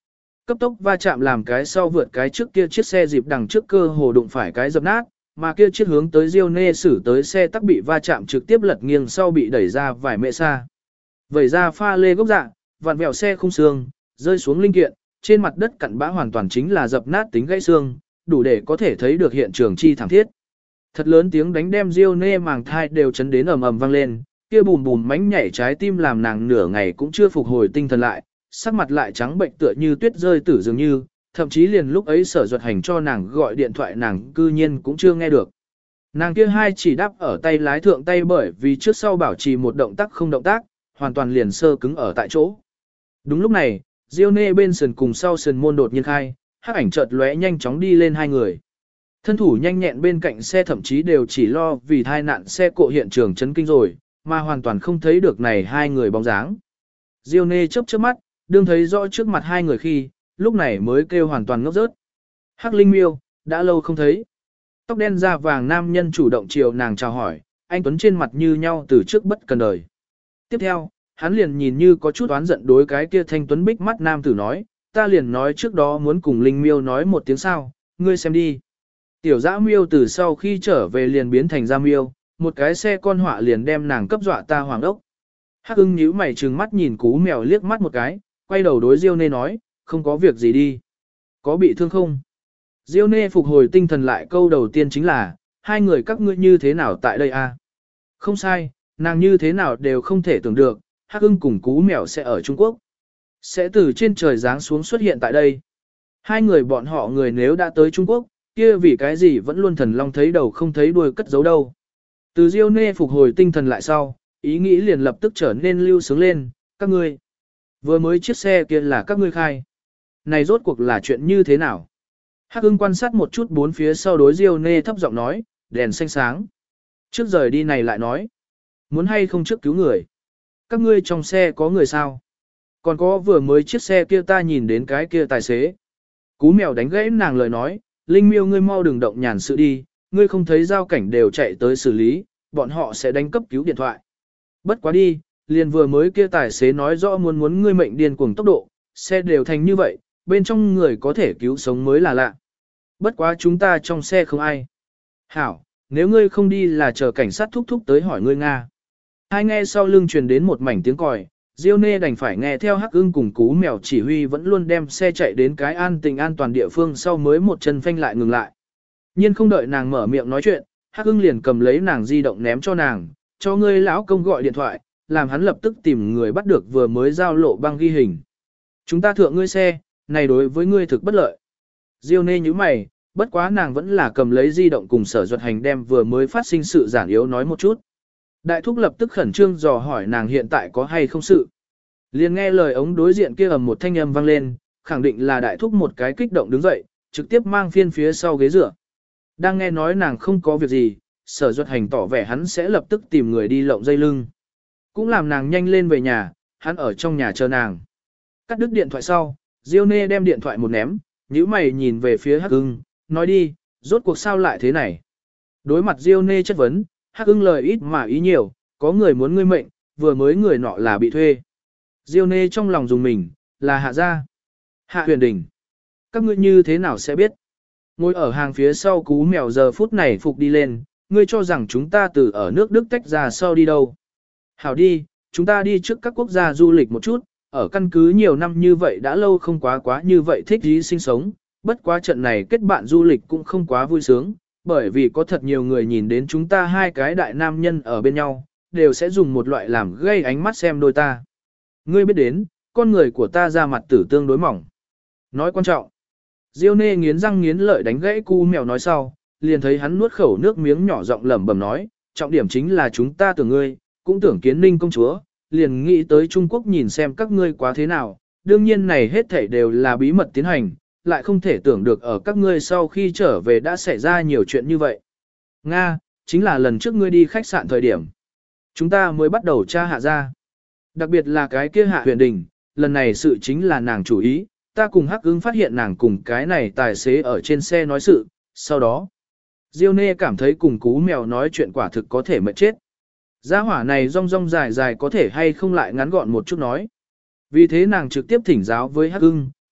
cấp tốc va chạm làm cái sau vượt cái trước kia chiếc xe dịp đằng trước cơ hồ đụng phải cái dập nát, mà kia chiếc hướng tới Dione xử tới xe tắc bị va chạm trực tiếp lật nghiêng sau bị đẩy ra vài mệ xa. Vẩy ra pha lê gốc dạ, vặn vẹo xe khung xương, rơi xuống linh kiện, trên mặt đất cặn bã hoàn toàn chính là dập nát tính gãy xương, đủ để có thể thấy được hiện trường chi thảm thiết. Thật lớn tiếng đánh đem Dione màng thai đều chấn đến ầm ầm vang lên, kia bùm bùm mánh nhảy trái tim làm nàng nửa ngày cũng chưa phục hồi tinh thần lại, sắc mặt lại trắng bệnh tựa như tuyết rơi tử dường như, thậm chí liền lúc ấy Sở Duật Hành cho nàng gọi điện thoại nàng cư nhiên cũng chưa nghe được. Nàng kia hai chỉ đáp ở tay lái thượng tay bởi vì trước sau bảo trì một động tác không động tác, hoàn toàn liền sơ cứng ở tại chỗ. Đúng lúc này, Dione bên sườn cùng sau sườn môn đột nhiên khai, hắc ảnh chợt lóe nhanh chóng đi lên hai người. Thân thủ nhanh nhẹn bên cạnh xe thậm chí đều chỉ lo vì tai nạn xe cộ hiện trường chấn kinh rồi, mà hoàn toàn không thấy được này hai người bóng dáng. Dione chớp chớp mắt, đương thấy rõ trước mặt hai người khi, lúc này mới kêu hoàn toàn ngốc rớt. Hắc Linh Miêu, đã lâu không thấy. Tóc đen da vàng nam nhân chủ động chiều nàng chào hỏi, anh tuấn trên mặt như nhau từ trước bất cần đời. Tiếp theo, hắn liền nhìn như có chút oán giận đối cái kia thanh tuấn bích mắt nam tử nói, ta liền nói trước đó muốn cùng Linh Miêu nói một tiếng sao, ngươi xem đi. Tiểu dã miêu từ sau khi trở về liền biến thành da miêu, một cái xe con họa liền đem nàng cấp dọa ta hoàng ốc. Hắc ưng nhíu mày trừng mắt nhìn cú mèo liếc mắt một cái, quay đầu đối Diêu Nê nói, không có việc gì đi. Có bị thương không? Diêu Nê phục hồi tinh thần lại câu đầu tiên chính là, hai người các ngươi như thế nào tại đây a? Không sai, nàng như thế nào đều không thể tưởng được, Hắc ưng cùng cú mèo sẽ ở Trung Quốc. Sẽ từ trên trời giáng xuống xuất hiện tại đây. Hai người bọn họ người nếu đã tới Trung Quốc, kia vì cái gì vẫn luôn thần long thấy đầu không thấy đuôi cất giấu đâu. Từ Diêu Nê phục hồi tinh thần lại sau, ý nghĩ liền lập tức trở nên lưu sướng lên, các ngươi. Vừa mới chiếc xe kia là các ngươi khai. Này rốt cuộc là chuyện như thế nào? Hắc ưng quan sát một chút bốn phía sau đối Diêu Nê thấp giọng nói, đèn xanh sáng. Trước rời đi này lại nói, muốn hay không trước cứu người. Các ngươi trong xe có người sao? Còn có vừa mới chiếc xe kia ta nhìn đến cái kia tài xế. Cú mèo đánh gãy nàng lời nói, Linh Miêu ngươi mau đừng động nhàn sự đi, ngươi không thấy giao cảnh đều chạy tới xử lý, bọn họ sẽ đánh cấp cứu điện thoại. Bất quá đi, liền vừa mới kia tài xế nói rõ muốn ngươi mệnh điên cuồng tốc độ, xe đều thành như vậy, bên trong người có thể cứu sống mới là lạ. Bất quá chúng ta trong xe không ai. Hảo, nếu ngươi không đi là chờ cảnh sát thúc thúc tới hỏi ngươi Nga. Hai nghe sau lưng truyền đến một mảnh tiếng còi, Diêu Nê đành phải nghe theo Hắc ưng cùng cú mèo chỉ huy vẫn luôn đem xe chạy đến cái an tình an toàn địa phương sau mới một chân phanh lại ngừng lại. Nhưng không đợi nàng mở miệng nói chuyện, Hắc ưng liền cầm lấy nàng di động ném cho nàng, cho ngươi lão công gọi điện thoại, làm hắn lập tức tìm người bắt được vừa mới giao lộ băng ghi hình. Chúng ta thượng ngươi xe, này đối với ngươi thực bất lợi. Diêu Nê nhíu mày, bất quá nàng vẫn là cầm lấy di động cùng Sở Duật Hành đem vừa mới phát sinh sự giản yếu nói một chút. Đại thúc lập tức khẩn trương dò hỏi nàng hiện tại có hay không sự. Liền nghe lời ống đối diện kia ầm một thanh âm vang lên, khẳng định là đại thúc một cái kích động đứng dậy, trực tiếp mang phiên phía sau ghế dựa. Đang nghe nói nàng không có việc gì, Sở Duật Hành tỏ vẻ hắn sẽ lập tức tìm người đi lộng dây lưng. Cũng làm nàng nhanh lên về nhà, hắn ở trong nhà chờ nàng. Cắt đứt điện thoại sau, Diêu Nê đem điện thoại một ném, nhíu mày nhìn về phía Hắc ưng, nói đi, rốt cuộc sao lại thế này. Đối mặt Diêu Nê chất vấn, Hắc ưng lời ít mà ý nhiều, có người muốn ngươi mệnh, vừa mới người nọ là bị thuê. Diêu Nê trong lòng dùng mình, là Hạ gia. Hạ Huyền Đình. Các ngươi như thế nào sẽ biết? Ngồi ở hàng phía sau cú mèo giờ phút này phục đi lên, ngươi cho rằng chúng ta từ ở nước Đức tách ra sau đi đâu. Hảo đi, chúng ta đi trước các quốc gia du lịch một chút, ở căn cứ nhiều năm như vậy đã lâu không quá như vậy thích ý sinh sống, bất quá trận này kết bạn du lịch cũng không quá vui sướng, bởi vì có thật nhiều người nhìn đến chúng ta hai cái đại nam nhân ở bên nhau, đều sẽ dùng một loại làm gây ánh mắt xem đôi ta. Ngươi biết đến, con người của ta ra mặt tử tương đối mỏng. Nói quan trọng. Diêu Nê nghiến răng nghiến lợi đánh gãy cu mèo nói sau, liền thấy hắn nuốt khẩu nước miếng nhỏ giọng lẩm bẩm nói, trọng điểm chính là chúng ta tưởng ngươi, cũng tưởng Kiến Ninh công chúa, liền nghĩ tới Trung Quốc nhìn xem các ngươi quá thế nào, đương nhiên này hết thảy đều là bí mật tiến hành, lại không thể tưởng được ở các ngươi sau khi trở về đã xảy ra nhiều chuyện như vậy. Nga, chính là lần trước ngươi đi khách sạn thời điểm. Chúng ta mới bắt đầu tra Hạ ra. Đặc biệt là cái kia Hạ Huyền Đình, lần này sự chính là nàng chủ ý, ta cùng Hắc ưng phát hiện nàng cùng cái này tài xế ở trên xe nói sự, sau đó. Diêu Nê cảm thấy cùng cú mèo nói chuyện quả thực có thể mệt chết. Gia hỏa này rong rong dài dài có thể hay không lại ngắn gọn một chút nói. Vì thế nàng trực tiếp thỉnh giáo với Hắc ưng,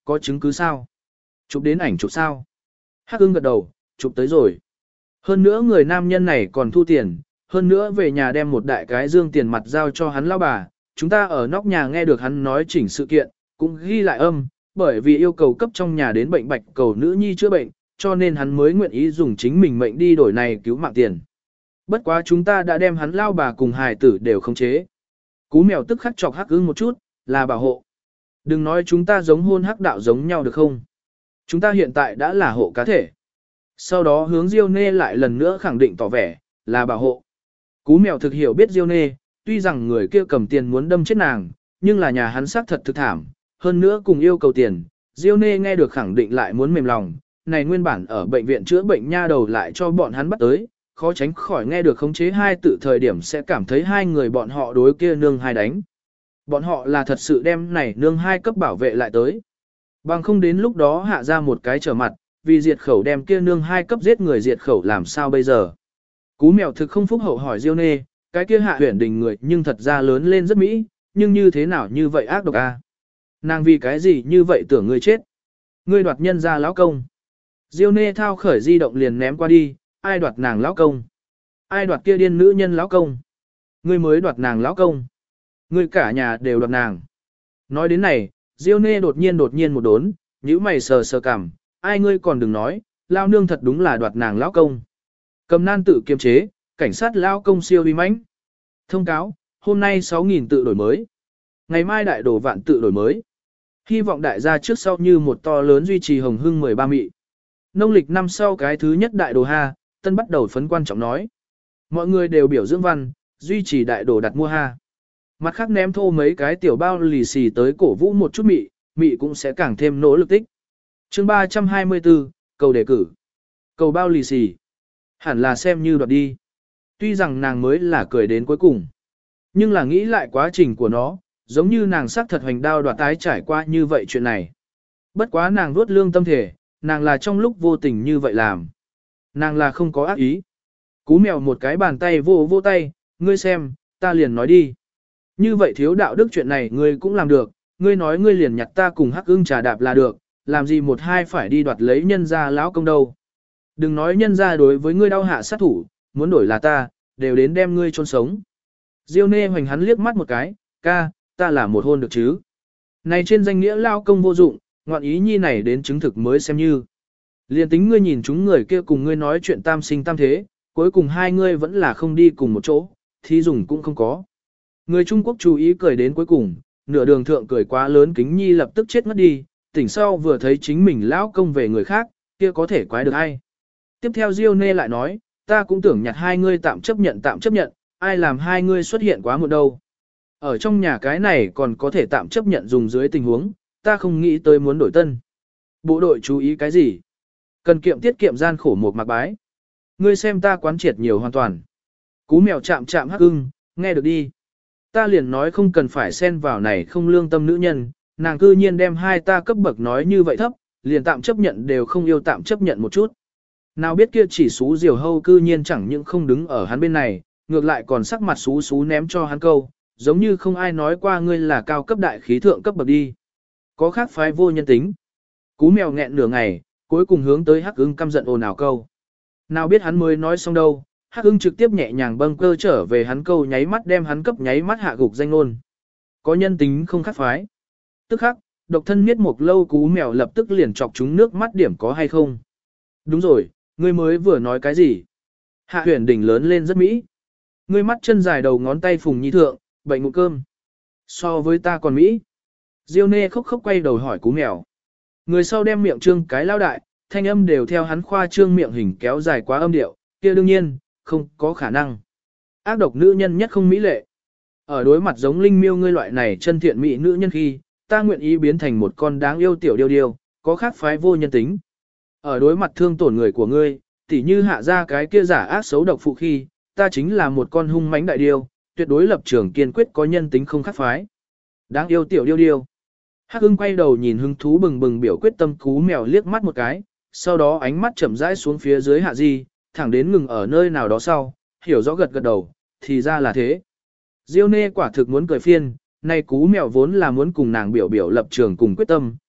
có chứng cứ sao? Chụp đến ảnh chụp sao? Hắc ưng gật đầu, chụp tới rồi. Hơn nữa người nam nhân này còn thu tiền, hơn nữa về nhà đem một đại cái dương tiền mặt giao cho hắn lão bà. Chúng ta ở nóc nhà nghe được hắn nói chỉnh sự kiện, cũng ghi lại âm, bởi vì yêu cầu cấp trong nhà đến bệnh bạch cầu nữ nhi chữa bệnh, cho nên hắn mới nguyện ý dùng chính mình mệnh đi đổi này cứu mạng tiền. Bất quá chúng ta đã đem hắn lao bà cùng hài tử đều khống chế. Cú mèo tức khắc chọc Hắc ưng một chút, là bảo hộ. Đừng nói chúng ta giống hôn hắc đạo giống nhau được không? Chúng ta hiện tại đã là hộ cá thể. Sau đó hướng Diêu Nê lại lần nữa khẳng định tỏ vẻ, là bảo hộ. Cú mèo thực hiểu biết Diêu Nê, tuy rằng người kia cầm tiền muốn đâm chết nàng, nhưng là nhà hắn xác thật thực thảm, hơn nữa cùng yêu cầu tiền. Diêu Nê nghe được khẳng định lại muốn mềm lòng, này nguyên bản ở bệnh viện chữa bệnh nha đầu lại cho bọn hắn bắt tới, khó tránh khỏi nghe được khống chế hai tự thời điểm sẽ cảm thấy hai người bọn họ đối kia nương hai đánh. Bọn họ là thật sự đem này nương hai cấp bảo vệ lại tới. Bằng không đến lúc đó hạ ra một cái trở mặt, vì diệt khẩu đem kia nương hai cấp giết người diệt khẩu làm sao bây giờ. Cú mèo thực không phúc hậu hỏi Diêu Nê, cái kia hạ huyển đình người nhưng thật ra lớn lên rất mỹ, nhưng như thế nào như vậy ác độc a? Nàng vì cái gì như vậy tưởng ngươi chết? Ngươi đoạt nhân ra lão công. Diêu Nê thao khởi di động liền ném qua đi, ai đoạt nàng lão công? Ai đoạt kia điên nữ nhân lão công? Ngươi mới đoạt nàng lão công. Ngươi cả nhà đều đoạt nàng. Nói đến này, Diêu Nê đột nhiên một đốn, nhíu mày sờ sờ cằm, ai ngươi còn đừng nói, lao nương thật đúng là đoạt nàng lão công. Cầm nan tự kiềm chế, cảnh sát lão công siêu uy mãnh. Thông cáo, hôm nay 6.000 tự đổi mới. Ngày mai đại đổ vạn tự đổi mới. Hy vọng đại gia trước sau như một to lớn duy trì hồng hưng 13 mị. Nông lịch năm sau cái thứ nhất đại đồ ha, tân bắt đầu phấn quan trọng nói. Mọi người đều biểu dưỡng văn, duy trì đại đồ đặt mua ha. Mặt khác ném thô mấy cái tiểu bao lì xì tới cổ vũ một chút mị, mị cũng sẽ càng thêm nỗ lực tích. Chương 324, cầu đề cử. Cầu bao lì xì. Hẳn là xem như đoạt đi. Tuy rằng nàng mới là cười đến cuối cùng. Nhưng là nghĩ lại quá trình của nó, giống như nàng xác thật hoành đao đoạt tái trải qua như vậy chuyện này. Bất quá nàng vuốt lương tâm thể, nàng là trong lúc vô tình như vậy làm. Nàng là không có ác ý. Cú mèo một cái bàn tay vô tay, ngươi xem, ta liền nói đi. Như vậy thiếu đạo đức chuyện này ngươi cũng làm được, ngươi nói ngươi liền nhặt ta cùng Hắc ưng trà đạp là được, làm gì một hai phải đi đoạt lấy nhân gia lão công đâu. Đừng nói nhân gia đối với ngươi đau hạ sát thủ, muốn đổi là ta, đều đến đem ngươi chôn sống. Diêu Nê hoành hắn liếc mắt một cái, ca, ta là một hôn được chứ. Này trên danh nghĩa lao công vô dụng, ngoạn ý nhi này đến chứng thực mới xem như. Liên tính ngươi nhìn chúng người kia cùng ngươi nói chuyện tam sinh tam thế, cuối cùng hai ngươi vẫn là không đi cùng một chỗ, thì dùng cũng không có. Người Trung Quốc chú ý cười đến cuối cùng, nửa đường thượng cười quá lớn kính nhi lập tức chết mất đi, tỉnh sau vừa thấy chính mình lão công về người khác, kia có thể quái được ai. Tiếp theo Diêu Nê lại nói, ta cũng tưởng nhặt hai ngươi tạm chấp nhận, ai làm hai ngươi xuất hiện quá một đâu. Ở trong nhà cái này còn có thể tạm chấp nhận dùng dưới tình huống, ta không nghĩ tới muốn đổi tân. Bộ đội chú ý cái gì? Cần kiệm tiết kiệm gian khổ một mặc bái. Ngươi xem ta quán triệt nhiều hoàn toàn. Cú mèo chạm Hắc ưng, nghe được đi. Ta liền nói không cần phải xen vào này không lương tâm nữ nhân, nàng cư nhiên đem hai ta cấp bậc nói như vậy thấp, liền tạm chấp nhận đều không yêu tạm chấp nhận một chút. Nào biết kia chỉ xú diều hâu cư nhiên chẳng những không đứng ở hắn bên này, ngược lại còn sắc mặt xú ném cho hắn câu, giống như không ai nói qua ngươi là cao cấp đại khí thượng cấp bậc đi. Có khác phái vô nhân tính. Cú mèo nghẹn nửa ngày, cuối cùng hướng tới Hắc ưng căm giận ồn ào câu. Nào biết hắn mới nói xong đâu, Hắc ưng trực tiếp nhẹ nhàng bâng cơ trở về hắn câu nháy mắt đem hắn cấp nháy mắt hạ gục danh ngôn. Có nhân tính không khác phái. Tức khắc, độc thân miết một lâu cú mèo lập tức liền chọc chúng nước mắt điểm có hay không. Đúng rồi, ngươi mới vừa nói cái gì? Hạ huyền đỉnh lớn lên rất mỹ. Ngươi mắt chân dài đầu ngón tay phùng nhi thượng, bệnh ngủ cơm. So với ta còn mỹ. Diêu Nê khóc quay đầu hỏi cú mèo. Người sau đem miệng trương cái lao đại, thanh âm đều theo hắn khoa trương miệng hình kéo dài quá âm điệu, kia đương nhiên, không có khả năng. Ác độc nữ nhân nhất không mỹ lệ. Ở đối mặt giống linh miêu ngươi loại này chân thiện mỹ nữ nhân khi, ta nguyện ý biến thành một con đáng yêu tiểu điêu, có khác phái vô nhân tính. Ở đối mặt thương tổn người của ngươi, tỉ như hạ ra cái kia giả ác xấu độc phụ khi, ta chính là một con hung mãnh đại điêu, tuyệt đối lập trường kiên quyết có nhân tính không khác phái. Đáng yêu tiểu điêu. Hắc ưng quay đầu nhìn hứng thú bừng biểu quyết tâm cú mèo liếc mắt một cái, sau đó ánh mắt chậm rãi xuống phía dưới hạ di, thẳng đến ngừng ở nơi nào đó sau, hiểu rõ gật đầu, thì ra là thế. Diêu Nê quả thực muốn cười phiên, nay cú mèo vốn là muốn cùng nàng biểu lập trường cùng quyết tâm,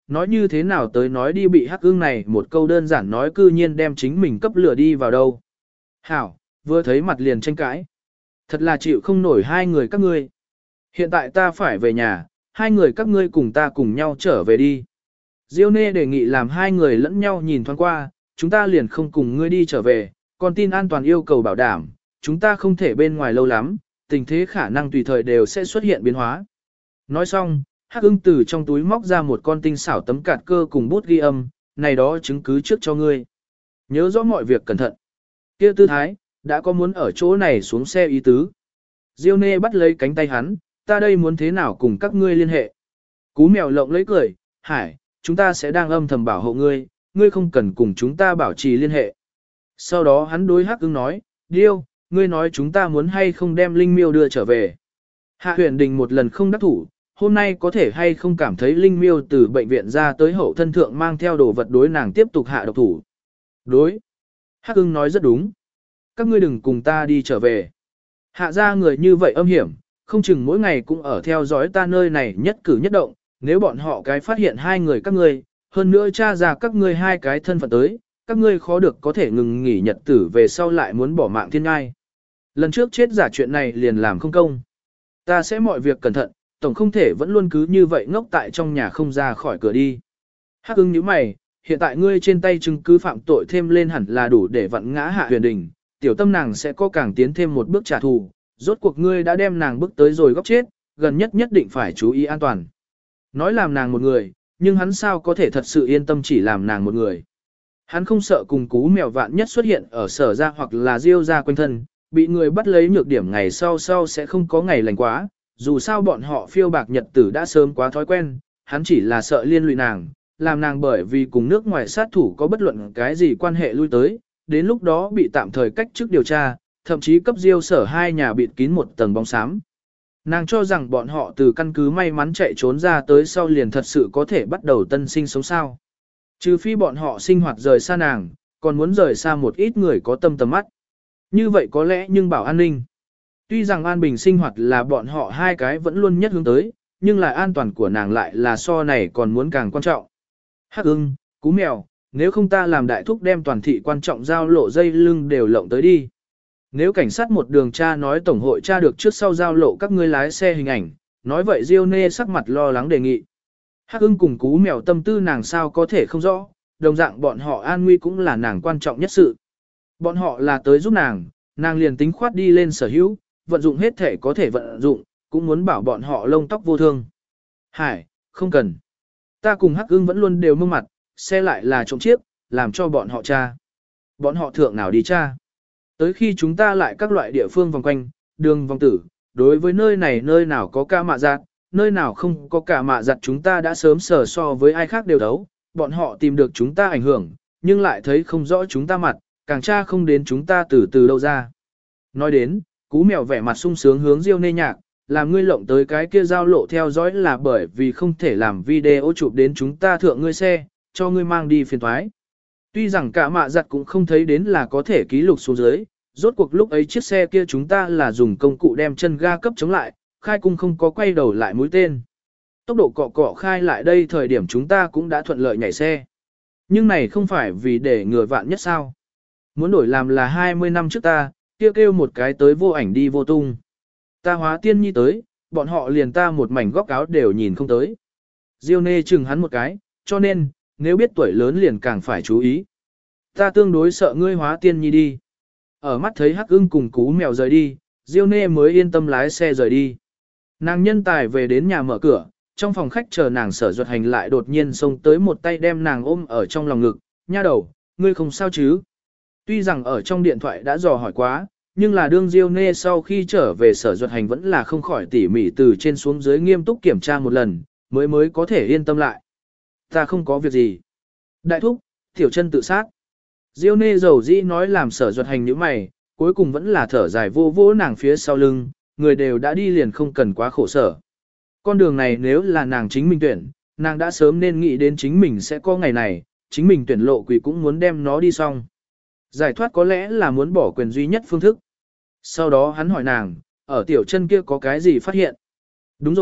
nói như thế nào tới nói đi bị Hắc Ưng này một câu đơn giản nói cư nhiên đem chính mình cấp lửa đi vào đâu. Hảo, vừa thấy mặt liền tranh cãi. Thật là chịu không nổi hai người các ngươi. Hiện tại ta phải về nhà, hai người các ngươi cùng ta cùng nhau trở về đi. Diêu Nê đề nghị làm hai người lẫn nhau nhìn thoáng qua, chúng ta liền không cùng ngươi đi trở về, còn tin an toàn yêu cầu bảo đảm, chúng ta không thể bên ngoài lâu lắm, tình thế khả năng tùy thời đều sẽ xuất hiện biến hóa. Nói xong, Hắc Ưng từ trong túi móc ra một con tinh xảo tấm cạt cơ cùng bút ghi âm, này đó chứng cứ trước cho ngươi. Nhớ rõ mọi việc cẩn thận. Kia tư thái, đã có muốn ở chỗ này xuống xe ý tứ. Diêu Nê bắt lấy cánh tay hắn, ta đây muốn thế nào cùng các ngươi liên hệ. Cú mèo lộng lấy cười, Hải, chúng ta sẽ đang âm thầm bảo hộ ngươi, ngươi không cần cùng chúng ta bảo trì liên hệ. Sau đó hắn đối Hắc Ưng nói, Điêu, ngươi nói chúng ta muốn hay không đem Linh Miêu đưa trở về. Hạ Huyền Đình một lần không đắc thủ, hôm nay có thể hay không cảm thấy Linh Miêu từ bệnh viện ra tới hậu thân thượng mang theo đồ vật đối nàng tiếp tục hạ độc thủ. Đối. Hắc Ưng nói rất đúng. Các ngươi đừng cùng ta đi trở về. Hạ ra người như vậy âm hiểm, không chừng mỗi ngày cũng ở theo dõi ta nơi này nhất cử nhất động, nếu bọn họ cái phát hiện hai người các ngươi, hơn nữa tra ra các ngươi hai cái thân phận tới, các ngươi khó được có thể ngừng nghỉ nhật tử về sau lại muốn bỏ mạng thiên ngai. Lần trước chết giả chuyện này liền làm không công. Ta sẽ mọi việc cẩn thận, tổng không thể vẫn luôn cứ như vậy ngốc tại trong nhà không ra khỏi cửa đi. Hắc Ưng nhíu mày, hiện tại ngươi trên tay chứng cứ phạm tội thêm lên hẳn là đủ để vặn ngã Hạ Huyền Đình, tiểu tâm nàng sẽ có càng tiến thêm một bước trả thù, rốt cuộc ngươi đã đem nàng bước tới rồi góc chết, gần nhất nhất định phải chú ý an toàn. Nói làm nàng một người, nhưng hắn sao có thể thật sự yên tâm chỉ làm nàng một người. Hắn không sợ cùng Cú Mèo vạn nhất xuất hiện ở Sở ra hoặc là Diêu ra quanh thân, bị người bắt lấy nhược điểm ngày sau sẽ không có ngày lành quá, dù sao bọn họ phiêu bạc nhật tử đã sớm quá thói quen, hắn chỉ là sợ liên lụy nàng, làm nàng bởi vì cùng nước ngoài sát thủ có bất luận cái gì quan hệ lui tới, đến lúc đó bị tạm thời cách chức điều tra, thậm chí cấp Diêu Sở hai nhà bịt kín một tầng bóng xám. Nàng cho rằng bọn họ từ căn cứ may mắn chạy trốn ra tới sau liền thật sự có thể bắt đầu tân sinh sống sao. Trừ phi bọn họ sinh hoạt rời xa nàng, còn muốn rời xa một ít người có tâm tầm mắt. Như vậy có lẽ nhưng bảo an ninh. Tuy rằng an bình sinh hoạt là bọn họ hai cái vẫn luôn nhất hướng tới, nhưng là an toàn của nàng lại là so này còn muốn càng quan trọng. Hắc Ưng, Cú Mèo, nếu không ta làm đại thúc đem toàn thị quan trọng giao lộ dây lưng đều lộng tới đi. Nếu cảnh sát một đường tra nói tổng hội tra được trước sau giao lộ các ngươi lái xe hình ảnh, nói vậy Diêu Nê sắc mặt lo lắng đề nghị. Hắc Ưng cùng Cú Mèo tâm tư nàng sao có thể không rõ, đồng dạng bọn họ an nguy cũng là nàng quan trọng nhất sự. Bọn họ là tới giúp nàng liền tính khoát đi lên sở hữu, vận dụng hết thể có thể vận dụng, cũng muốn bảo bọn họ lông tóc vô thương. Hải, không cần. Ta cùng Hắc Ưng vẫn luôn đều mông mặt, xe lại là trộm chiếc, làm cho bọn họ tra. Bọn họ thượng nào đi tra. Tới khi chúng ta lại các loại địa phương vòng quanh, đường vòng tử, đối với nơi này nơi nào có ca mạ giặt, nơi nào không có cả mạ giặt chúng ta đã sớm sở so với ai khác đều đấu, bọn họ tìm được chúng ta ảnh hưởng, nhưng lại thấy không rõ chúng ta mặt, càng tra không đến chúng ta từ đâu ra. Nói đến, Cú Mèo vẻ mặt sung sướng hướng Diêu Nê nhạc, làm ngươi lộng tới cái kia giao lộ theo dõi là bởi vì không thể làm video chụp đến chúng ta thượng ngươi xe, cho ngươi mang đi phiền thoái. Tuy rằng cả mạ giặt cũng không thấy đến là có thể ký lục xuống dưới, rốt cuộc lúc ấy chiếc xe kia chúng ta là dùng công cụ đem chân ga cấp chống lại, khai cung không có quay đầu lại mũi tên. Tốc độ cọ cọ khai lại đây thời điểm chúng ta cũng đã thuận lợi nhảy xe. Nhưng này không phải vì để ngừa vạn nhất sao. Muốn đổi làm là 20 năm trước ta, kêu một cái tới vô ảnh đi vô tung. Ta Hóa Tiên Nhi tới, bọn họ liền ta một mảnh góc áo đều nhìn không tới. Diêu Nê chừng hắn một cái, cho nên, nếu biết tuổi lớn liền càng phải chú ý. Ta tương đối sợ ngươi Hóa Tiên Nhi đi. Ở mắt thấy Hắc Ưng cùng Cú Mèo rời đi, Diêu Nê mới yên tâm lái xe rời đi. Nàng nhân tài về đến nhà mở cửa, trong phòng khách chờ nàng Sở Duật Hành lại đột nhiên xông tới một tay đem nàng ôm ở trong lòng ngực, nha đầu, ngươi không sao chứ? Tuy rằng ở trong điện thoại đã dò hỏi quá, nhưng là đương Diêu Nê sau khi trở về Sở Duật Hành vẫn là không khỏi tỉ mỉ từ trên xuống dưới nghiêm túc kiểm tra một lần, mới có thể yên tâm lại. Ta không có việc gì. Đại thúc, Tiểu Chân tự sát. Diêu Nê dầu dĩ nói làm Sở Duật Hành nhíu mày, cuối cùng vẫn là thở dài vô vô nàng phía sau lưng, người đều đã đi liền không cần quá khổ sở. Con đường này nếu là nàng chính mình tuyển, nàng đã sớm nên nghĩ đến chính mình sẽ có ngày này, chính mình tuyển lộ quỷ cũng muốn đem nó đi xong. Giải thoát có lẽ là muốn bỏ quyền duy nhất phương thức. Sau đó hắn hỏi nàng, ở Tiểu Chân kia có cái gì phát hiện? Đúng rồi,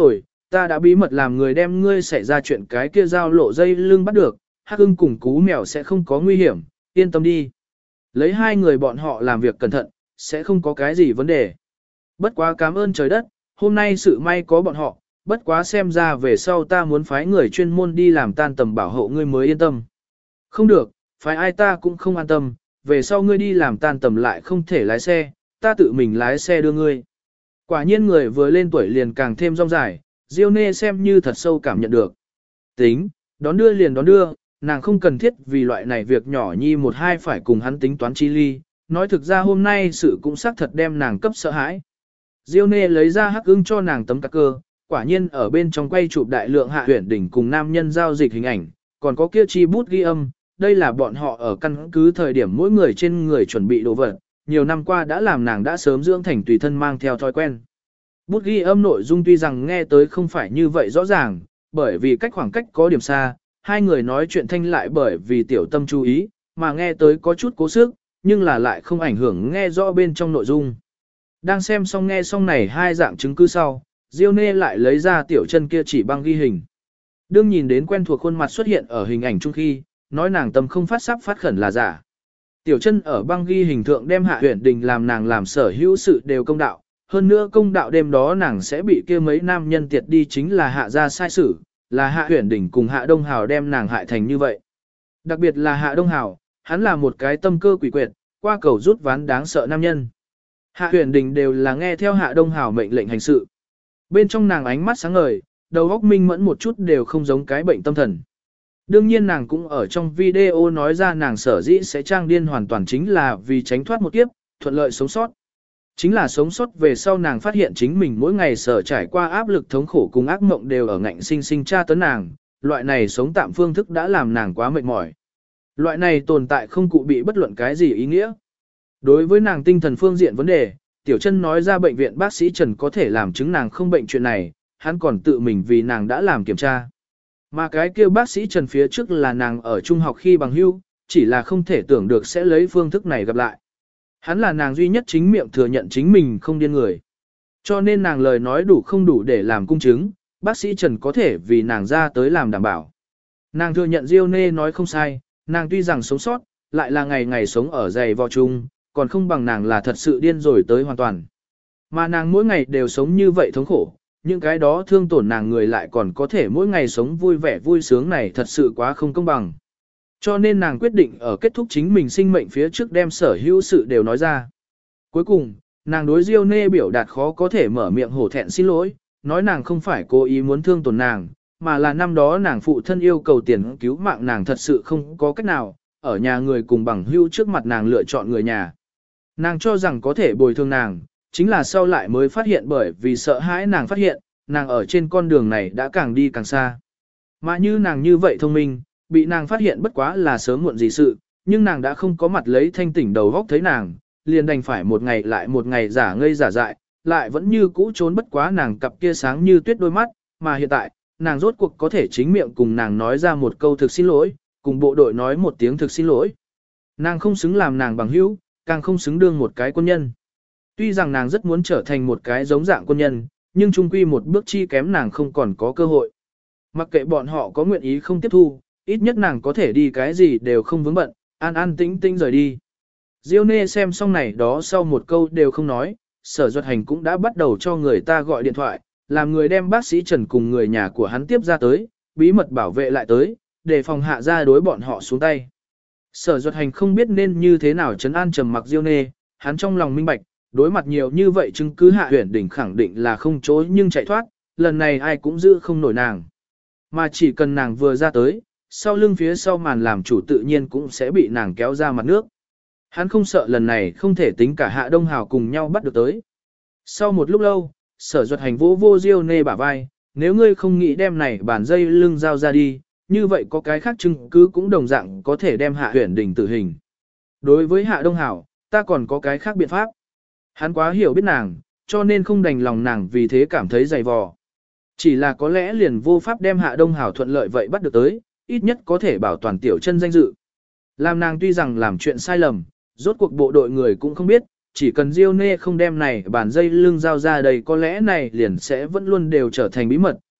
ta đã bí mật làm người đem ngươi xảy ra chuyện cái kia giao lộ dây lưng bắt được, Hắc Ưng cùng Cú Mèo sẽ không có nguy hiểm, yên tâm đi. Lấy hai người bọn họ làm việc cẩn thận, sẽ không có cái gì vấn đề. Bất quá cảm ơn trời đất, hôm nay sự may có bọn họ, bất quá xem ra về sau ta muốn phái người chuyên môn đi làm tan tầm bảo hộ ngươi mới yên tâm. Không được, phái ai ta cũng không an tâm, về sau ngươi đi làm tan tầm lại không thể lái xe, ta tự mình lái xe đưa ngươi. Quả nhiên người vừa lên tuổi liền càng thêm rong dài, Diêu Nê xem như thật sâu cảm nhận được. Tính, đón đưa liền đón đưa, nàng không cần thiết vì loại này việc nhỏ nhi một hai phải cùng hắn tính toán chi ly, nói thực ra hôm nay sự cũng xác thật đem nàng cấp sợ hãi. Diêu Nê lấy ra Hắc Ưng cho nàng tấm cạc cơ, quả nhiên ở bên trong quay chụp đại lượng Hạ Uyển Đình cùng nam nhân giao dịch hình ảnh, còn có kia chi bút ghi âm, đây là bọn họ ở căn cứ thời điểm mỗi người trên người chuẩn bị đồ vật, nhiều năm qua đã làm nàng đã sớm dưỡng thành tùy thân mang theo thói quen. Bút ghi âm nội dung tuy rằng nghe tới không phải như vậy rõ ràng, bởi vì cách khoảng cách có điểm xa, hai người nói chuyện thanh lại bởi vì tiểu tâm chú ý, mà nghe tới có chút cố sức, nhưng là lại không ảnh hưởng nghe rõ bên trong nội dung. Đang xem xong nghe xong này hai dạng chứng cứ sau, Diêu Nê lại lấy ra tiểu chân kia chỉ băng ghi hình. Đương nhìn đến quen thuộc khuôn mặt xuất hiện ở hình ảnh chung khi, nói nàng tâm không phát sắp phát khẩn là giả. Tiểu chân ở băng ghi hình thượng đem Hạ Uyển Đình làm nàng làm sở hữu sự đều công đạo, hơn nữa công đạo đêm đó nàng sẽ bị kia mấy nam nhân tiệt đi chính là Hạ gia sai sử, là Hạ Uyển Đình cùng Hạ Đông Hào đem nàng hại thành như vậy. Đặc biệt là Hạ Đông Hào, hắn là một cái tâm cơ quỷ quyệt, qua cầu rút ván đáng sợ nam nhân. Hạ Uyển Đình đều là nghe theo Hạ Đông Hào mệnh lệnh hành sự. Bên trong nàng ánh mắt sáng ngời, đầu óc minh mẫn một chút đều không giống cái bệnh tâm thần. Đương nhiên nàng cũng ở trong video nói ra nàng sở dĩ sẽ trang điên hoàn toàn chính là vì tránh thoát một kiếp, thuận lợi sống sót. Chính là sống sót về sau nàng phát hiện chính mình mỗi ngày sở trải qua áp lực thống khổ cùng ác mộng đều ở ngạnh sinh sinh tra tấn nàng, loại này sống tạm phương thức đã làm nàng quá mệt mỏi. Loại này tồn tại không cụ bị bất luận cái gì ý nghĩa. Đối với nàng tinh thần phương diện vấn đề, Tiểu Chân nói ra bệnh viện bác sĩ Trần có thể làm chứng nàng không bệnh chuyện này, hắn còn tự mình vì nàng đã làm kiểm tra. Mà cái kia bác sĩ Trần phía trước là nàng ở trung học khi bằng hữu, chỉ là không thể tưởng được sẽ lấy phương thức này gặp lại. Hắn là nàng duy nhất chính miệng thừa nhận chính mình không điên người. Cho nên nàng lời nói đủ không đủ để làm cung chứng, bác sĩ Trần có thể vì nàng ra tới làm đảm bảo. Nàng thừa nhận Diêu Nê nói không sai, nàng tuy rằng sống sót, lại là ngày ngày sống ở dày vò chung, còn không bằng nàng là thật sự điên rồi tới hoàn toàn. Mà nàng mỗi ngày đều sống như vậy thống khổ, những cái đó thương tổn nàng người lại còn có thể mỗi ngày sống vui vẻ vui sướng này thật sự quá không công bằng. Cho nên nàng quyết định ở kết thúc chính mình sinh mệnh phía trước đem sở hữu sự đều nói ra. Cuối cùng, nàng đối Diêu Nê biểu đạt khó có thể mở miệng hổ thẹn xin lỗi, nói nàng không phải cố ý muốn thương tổn nàng, mà là năm đó nàng phụ thân yêu cầu tiền cứu mạng nàng thật sự không có cách nào, ở nhà người cùng bằng hữu trước mặt nàng lựa chọn người nhà. Nàng cho rằng có thể bồi thường nàng, chính là sau lại mới phát hiện bởi vì sợ hãi nàng phát hiện, nàng ở trên con đường này đã càng đi càng xa. Mà như nàng như vậy thông minh, bị nàng phát hiện bất quá là sớm muộn gì sự, nhưng nàng đã không có mặt lấy thanh tỉnh đầu góc thấy nàng, liền đành phải một ngày lại một ngày giả ngây giả dại, lại vẫn như cũ trốn bất quá nàng cặp kia sáng như tuyết đôi mắt, mà hiện tại, nàng rốt cuộc có thể chính miệng cùng nàng nói ra một câu thực xin lỗi, cùng bộ đội nói một tiếng thực xin lỗi. Nàng không xứng làm nàng bằng hữu, càng không xứng đương một cái quân nhân. Tuy rằng nàng rất muốn trở thành một cái giống dạng quân nhân, nhưng chung quy một bước chi kém nàng không còn có cơ hội. Mặc kệ bọn họ có nguyện ý không tiếp thu, ít nhất nàng có thể đi cái gì đều không vướng bận, an an tĩnh tĩnh rời đi. Diêu Nê xem xong này đó sau một câu đều không nói, Sở Duật Hành cũng đã bắt đầu cho người ta gọi điện thoại, làm người đem bác sĩ Trần cùng người nhà của hắn tiếp ra tới, bí mật bảo vệ lại tới, để phòng Hạ gia đối bọn họ xuống tay. Sở Duật Hành không biết nên như thế nào trấn an trầm mặc Diêu Nê, hắn trong lòng minh bạch, đối mặt nhiều như vậy chứng cứ Hạ Uyển Đình khẳng định là không chối nhưng chạy thoát, lần này ai cũng giữ không nổi nàng. Mà chỉ cần nàng vừa ra tới, sau lưng phía sau màn làm chủ tự nhiên cũng sẽ bị nàng kéo ra mặt nước. Hắn không sợ lần này không thể tính cả Hạ Đông Hào cùng nhau bắt được tới. Sau một lúc lâu, Sở Duật Hành vỗ vô Diêu Nê bả vai, nếu ngươi không nghĩ đem này bản dây lưng giao ra đi, như vậy có cái khác chứng cứ cũng đồng dạng có thể đem Hạ Uyển Đình tử hình. Đối với Hạ Đông Hào, ta còn có cái khác biện pháp. Hắn quá hiểu biết nàng, cho nên không đành lòng nàng vì thế cảm thấy dày vò. Chỉ là có lẽ liền vô pháp đem Hạ Đông Hào thuận lợi vậy bắt được tới, ít nhất có thể bảo toàn Tiểu Chân danh dự. Làm nàng tuy rằng làm chuyện sai lầm, rốt cuộc bộ đội người cũng không biết, chỉ cần Diêu Nê không đem này bản dây lưng giao ra đây có lẽ này liền sẽ vẫn luôn đều trở thành bí mật,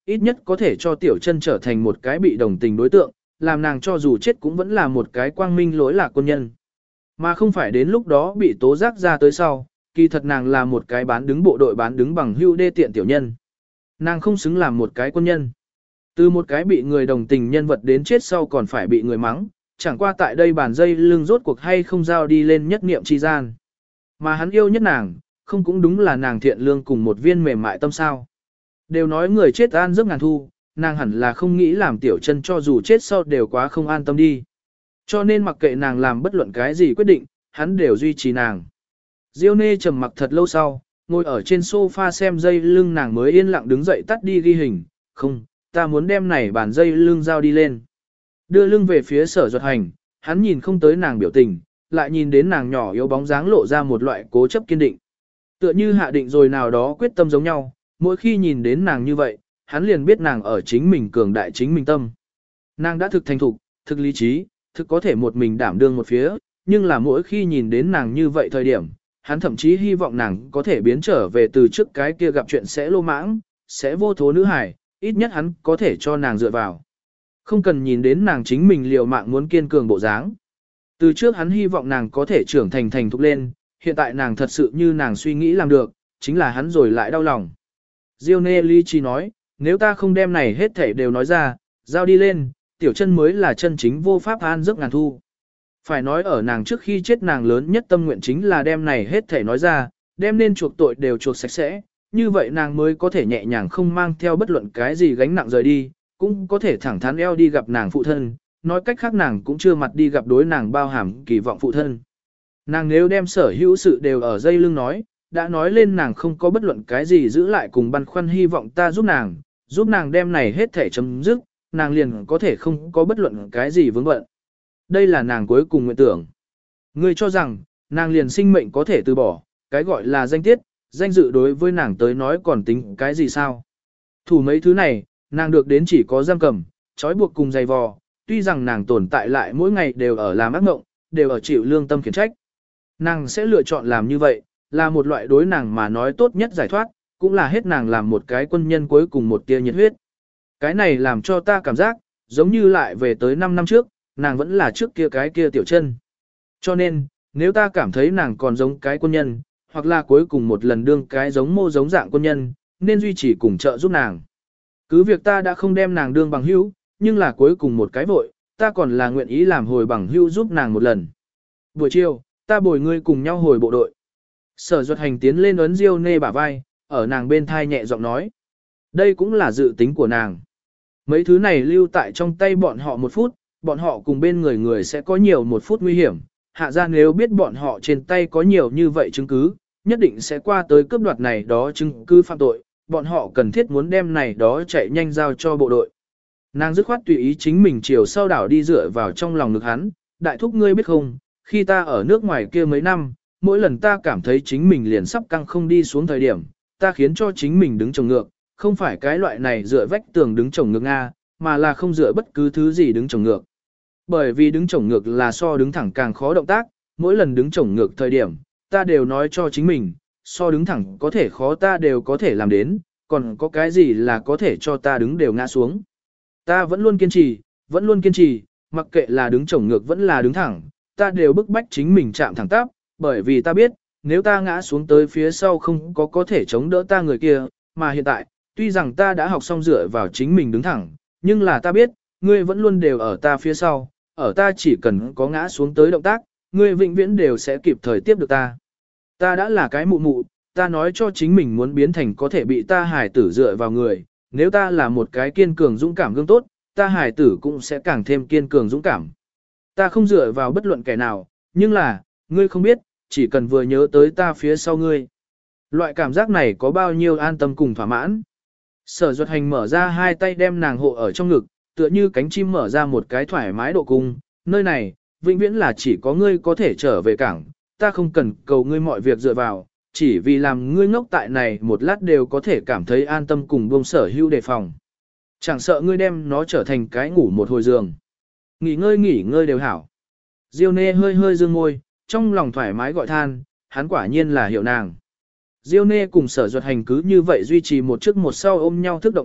ít nhất có thể cho Tiểu Chân trở thành một cái bị đồng tình đối tượng, làm nàng cho dù chết cũng vẫn là một cái quang minh lỗi lạc quân nhân. Mà không phải đến lúc đó bị tố giác ra tới sau, kỳ thật nàng là một cái bán đứng bộ đội bán đứng bằng hưu đê tiện tiểu nhân. Nàng không xứng làm một cái quân nhân. Từ một cái bị người đồng tình nhân vật đến chết sau còn phải bị người mắng, chẳng qua tại đây bàn dây lưng rốt cuộc hay không giao đi lên nhất niệm chi gian. Mà hắn yêu nhất nàng, không cũng đúng là nàng thiện lương cùng một viên mềm mại tâm sao. Đều nói người chết an giấc ngàn thu, nàng hẳn là không nghĩ làm Tiểu Chân cho dù chết sau đều quá không an tâm đi. Cho nên mặc kệ nàng làm bất luận cái gì quyết định, hắn đều duy trì nàng. Diêu Nê trầm mặc thật lâu sau, ngồi ở trên sofa xem dây lưng nàng mới yên lặng đứng dậy tắt đi ghi hình. Không, ta muốn đem này bàn dây lưng giao đi lên. Đưa lưng về phía Sở Duật Hành, hắn nhìn không tới nàng biểu tình, lại nhìn đến nàng nhỏ yếu bóng dáng lộ ra một loại cố chấp kiên định. Tựa như hạ định rồi nào đó quyết tâm giống nhau, mỗi khi nhìn đến nàng như vậy, hắn liền biết nàng ở chính mình cường đại chính mình tâm. Nàng đã thực thành thục, thực lý trí, thực có thể một mình đảm đương một phía, nhưng là mỗi khi nhìn đến nàng như vậy thời điểm, hắn thậm chí hy vọng nàng có thể biến trở về từ trước cái kia gặp chuyện sẽ lô mãng, sẽ vô thố nữ hài, ít nhất hắn có thể cho nàng dựa vào. Không cần nhìn đến nàng chính mình liều mạng muốn kiên cường bộ dáng. Từ trước hắn hy vọng nàng có thể trưởng thành thành thục lên, hiện tại nàng thật sự như nàng suy nghĩ làm được, chính là hắn rồi lại đau lòng. Diêu Nê lý trí nói, nếu ta không đem này hết thảy đều nói ra, giao đi lên, Tiểu Chân mới là chân chính vô pháp an giấc ngàn thu. Phải nói ở nàng trước khi chết nàng lớn nhất tâm nguyện chính là đem này hết thảy nói ra, đem nên chuộc tội đều chuộc sạch sẽ, như vậy nàng mới có thể nhẹ nhàng không mang theo bất luận cái gì gánh nặng rời đi, cũng có thể thẳng thắn eo đi gặp nàng phụ thân, nói cách khác nàng cũng chưa mặt đi gặp đối nàng bao hàm kỳ vọng phụ thân. Nàng nếu đem sở hữu sự đều ở dây lưng nói, đã nói lên nàng không có bất luận cái gì giữ lại cùng băn khoăn hy vọng ta giúp nàng đem này hết thể chấm dứt, nàng liền có thể không có bất luận cái gì vướng bận. Đây là nàng cuối cùng nguyện tưởng. Ngươi cho rằng, nàng liền sinh mệnh có thể từ bỏ, cái gọi là danh tiết, danh dự đối với nàng tới nói còn tính cái gì sao? Thủ mấy thứ này, nàng được đến chỉ có giam cầm, trói buộc cùng dày vò, tuy rằng nàng tồn tại lại mỗi ngày đều ở làm ác mộng, đều ở chịu lương tâm khiển trách. Nàng sẽ lựa chọn làm như vậy, là một loại đối nàng mà nói tốt nhất giải thoát, cũng là hết nàng làm một cái quân nhân cuối cùng một tia nhiệt huyết. Cái này làm cho ta cảm giác, giống như lại về tới 5 năm trước, nàng vẫn là trước kia cái kia Tiểu Chân. Cho nên, nếu ta cảm thấy nàng còn giống cái quân nhân, hoặc là cuối cùng một lần đương cái giống mô giống dạng quân nhân, nên duy trì cùng trợ giúp nàng. Cứ việc ta đã không đem nàng đương bằng hữu, nhưng là cuối cùng một cái vội, ta còn là nguyện ý làm hồi bằng hữu giúp nàng một lần. Buổi chiều, ta bồi ngươi cùng nhau hồi bộ đội. Sở Duật Hành tiến lên ấn Diêu Nê bả vai, ở nàng bên thai nhẹ giọng nói. Đây cũng là dự tính của nàng. Mấy thứ này lưu tại trong tay bọn họ 1 phút, bọn họ cùng bên người sẽ có nhiều 1 phút nguy hiểm. Hạ ra nếu biết bọn họ trên tay có nhiều như vậy chứng cứ, nhất định sẽ qua tới cướp đoạt này đó chứng cứ phạm tội, bọn họ cần thiết muốn đem này đó chạy nhanh giao cho bộ đội. Nàng dứt khoát tùy ý chính mình chiều sau đảo đi dựa vào trong lòng ngực hắn, đại thúc ngươi biết không, khi ta ở nước ngoài kia mấy năm, mỗi lần ta cảm thấy chính mình liền sắp căng không đi xuống thời điểm, ta khiến cho chính mình đứng chồng ngược, không phải cái loại này dựa vách tường đứng chồng ngược Nga, mà là không dựa bất cứ thứ gì đứng chồng ngược. Bởi vì đứng chồng ngược là so đứng thẳng càng khó động tác, mỗi lần đứng chồng ngược thời điểm, ta đều nói cho chính mình, so đứng thẳng có thể khó ta đều có thể làm đến, còn có cái gì là có thể cho ta đứng đều ngã xuống. Ta vẫn luôn kiên trì, mặc kệ là đứng chồng ngược vẫn là đứng thẳng, ta đều bức bách chính mình chạm thẳng tắp, bởi vì ta biết, nếu ta ngã xuống tới phía sau không có thể chống đỡ ta người kia, mà hiện tại, tuy rằng ta đã học xong dựa vào chính mình đứng thẳng, nhưng là ta biết, ngươi vẫn luôn đều ở ta phía sau, ở ta chỉ cần có ngã xuống tới động tác, ngươi vĩnh viễn đều sẽ kịp thời tiếp được ta. Ta đã là cái mụ, ta nói cho chính mình muốn biến thành có thể bị ta hài tử dựa vào người, nếu ta là một cái kiên cường dũng cảm gương tốt, ta hài tử cũng sẽ càng thêm kiên cường dũng cảm. Ta không dựa vào bất luận kẻ nào, nhưng là, ngươi không biết, chỉ cần vừa nhớ tới ta phía sau ngươi. Loại cảm giác này có bao nhiêu an tâm cùng thỏa mãn. Sở Duật Hành mở ra hai tay đem nàng hộ ở trong ngực, tựa như cánh chim mở ra một cái thoải mái độ cung, nơi này, vĩnh viễn là chỉ có ngươi có thể trở về cảng, ta không cần cầu ngươi mọi việc dựa vào, chỉ vì làm ngươi ngốc tại này một lát đều có thể cảm thấy an tâm cùng buông sở hữu đề phòng. Chẳng sợ ngươi đem nó trở thành cái ngủ một hồi giường. Nghỉ ngơi đều hảo. Diêu Nê hơi dương môi, trong lòng thoải mái gọi than, hắn quả nhiên là hiểu nàng. Diêu Nê cùng Sở Duật Hành cứ như vậy duy trì một trước một sau ôm nhau thức động tác,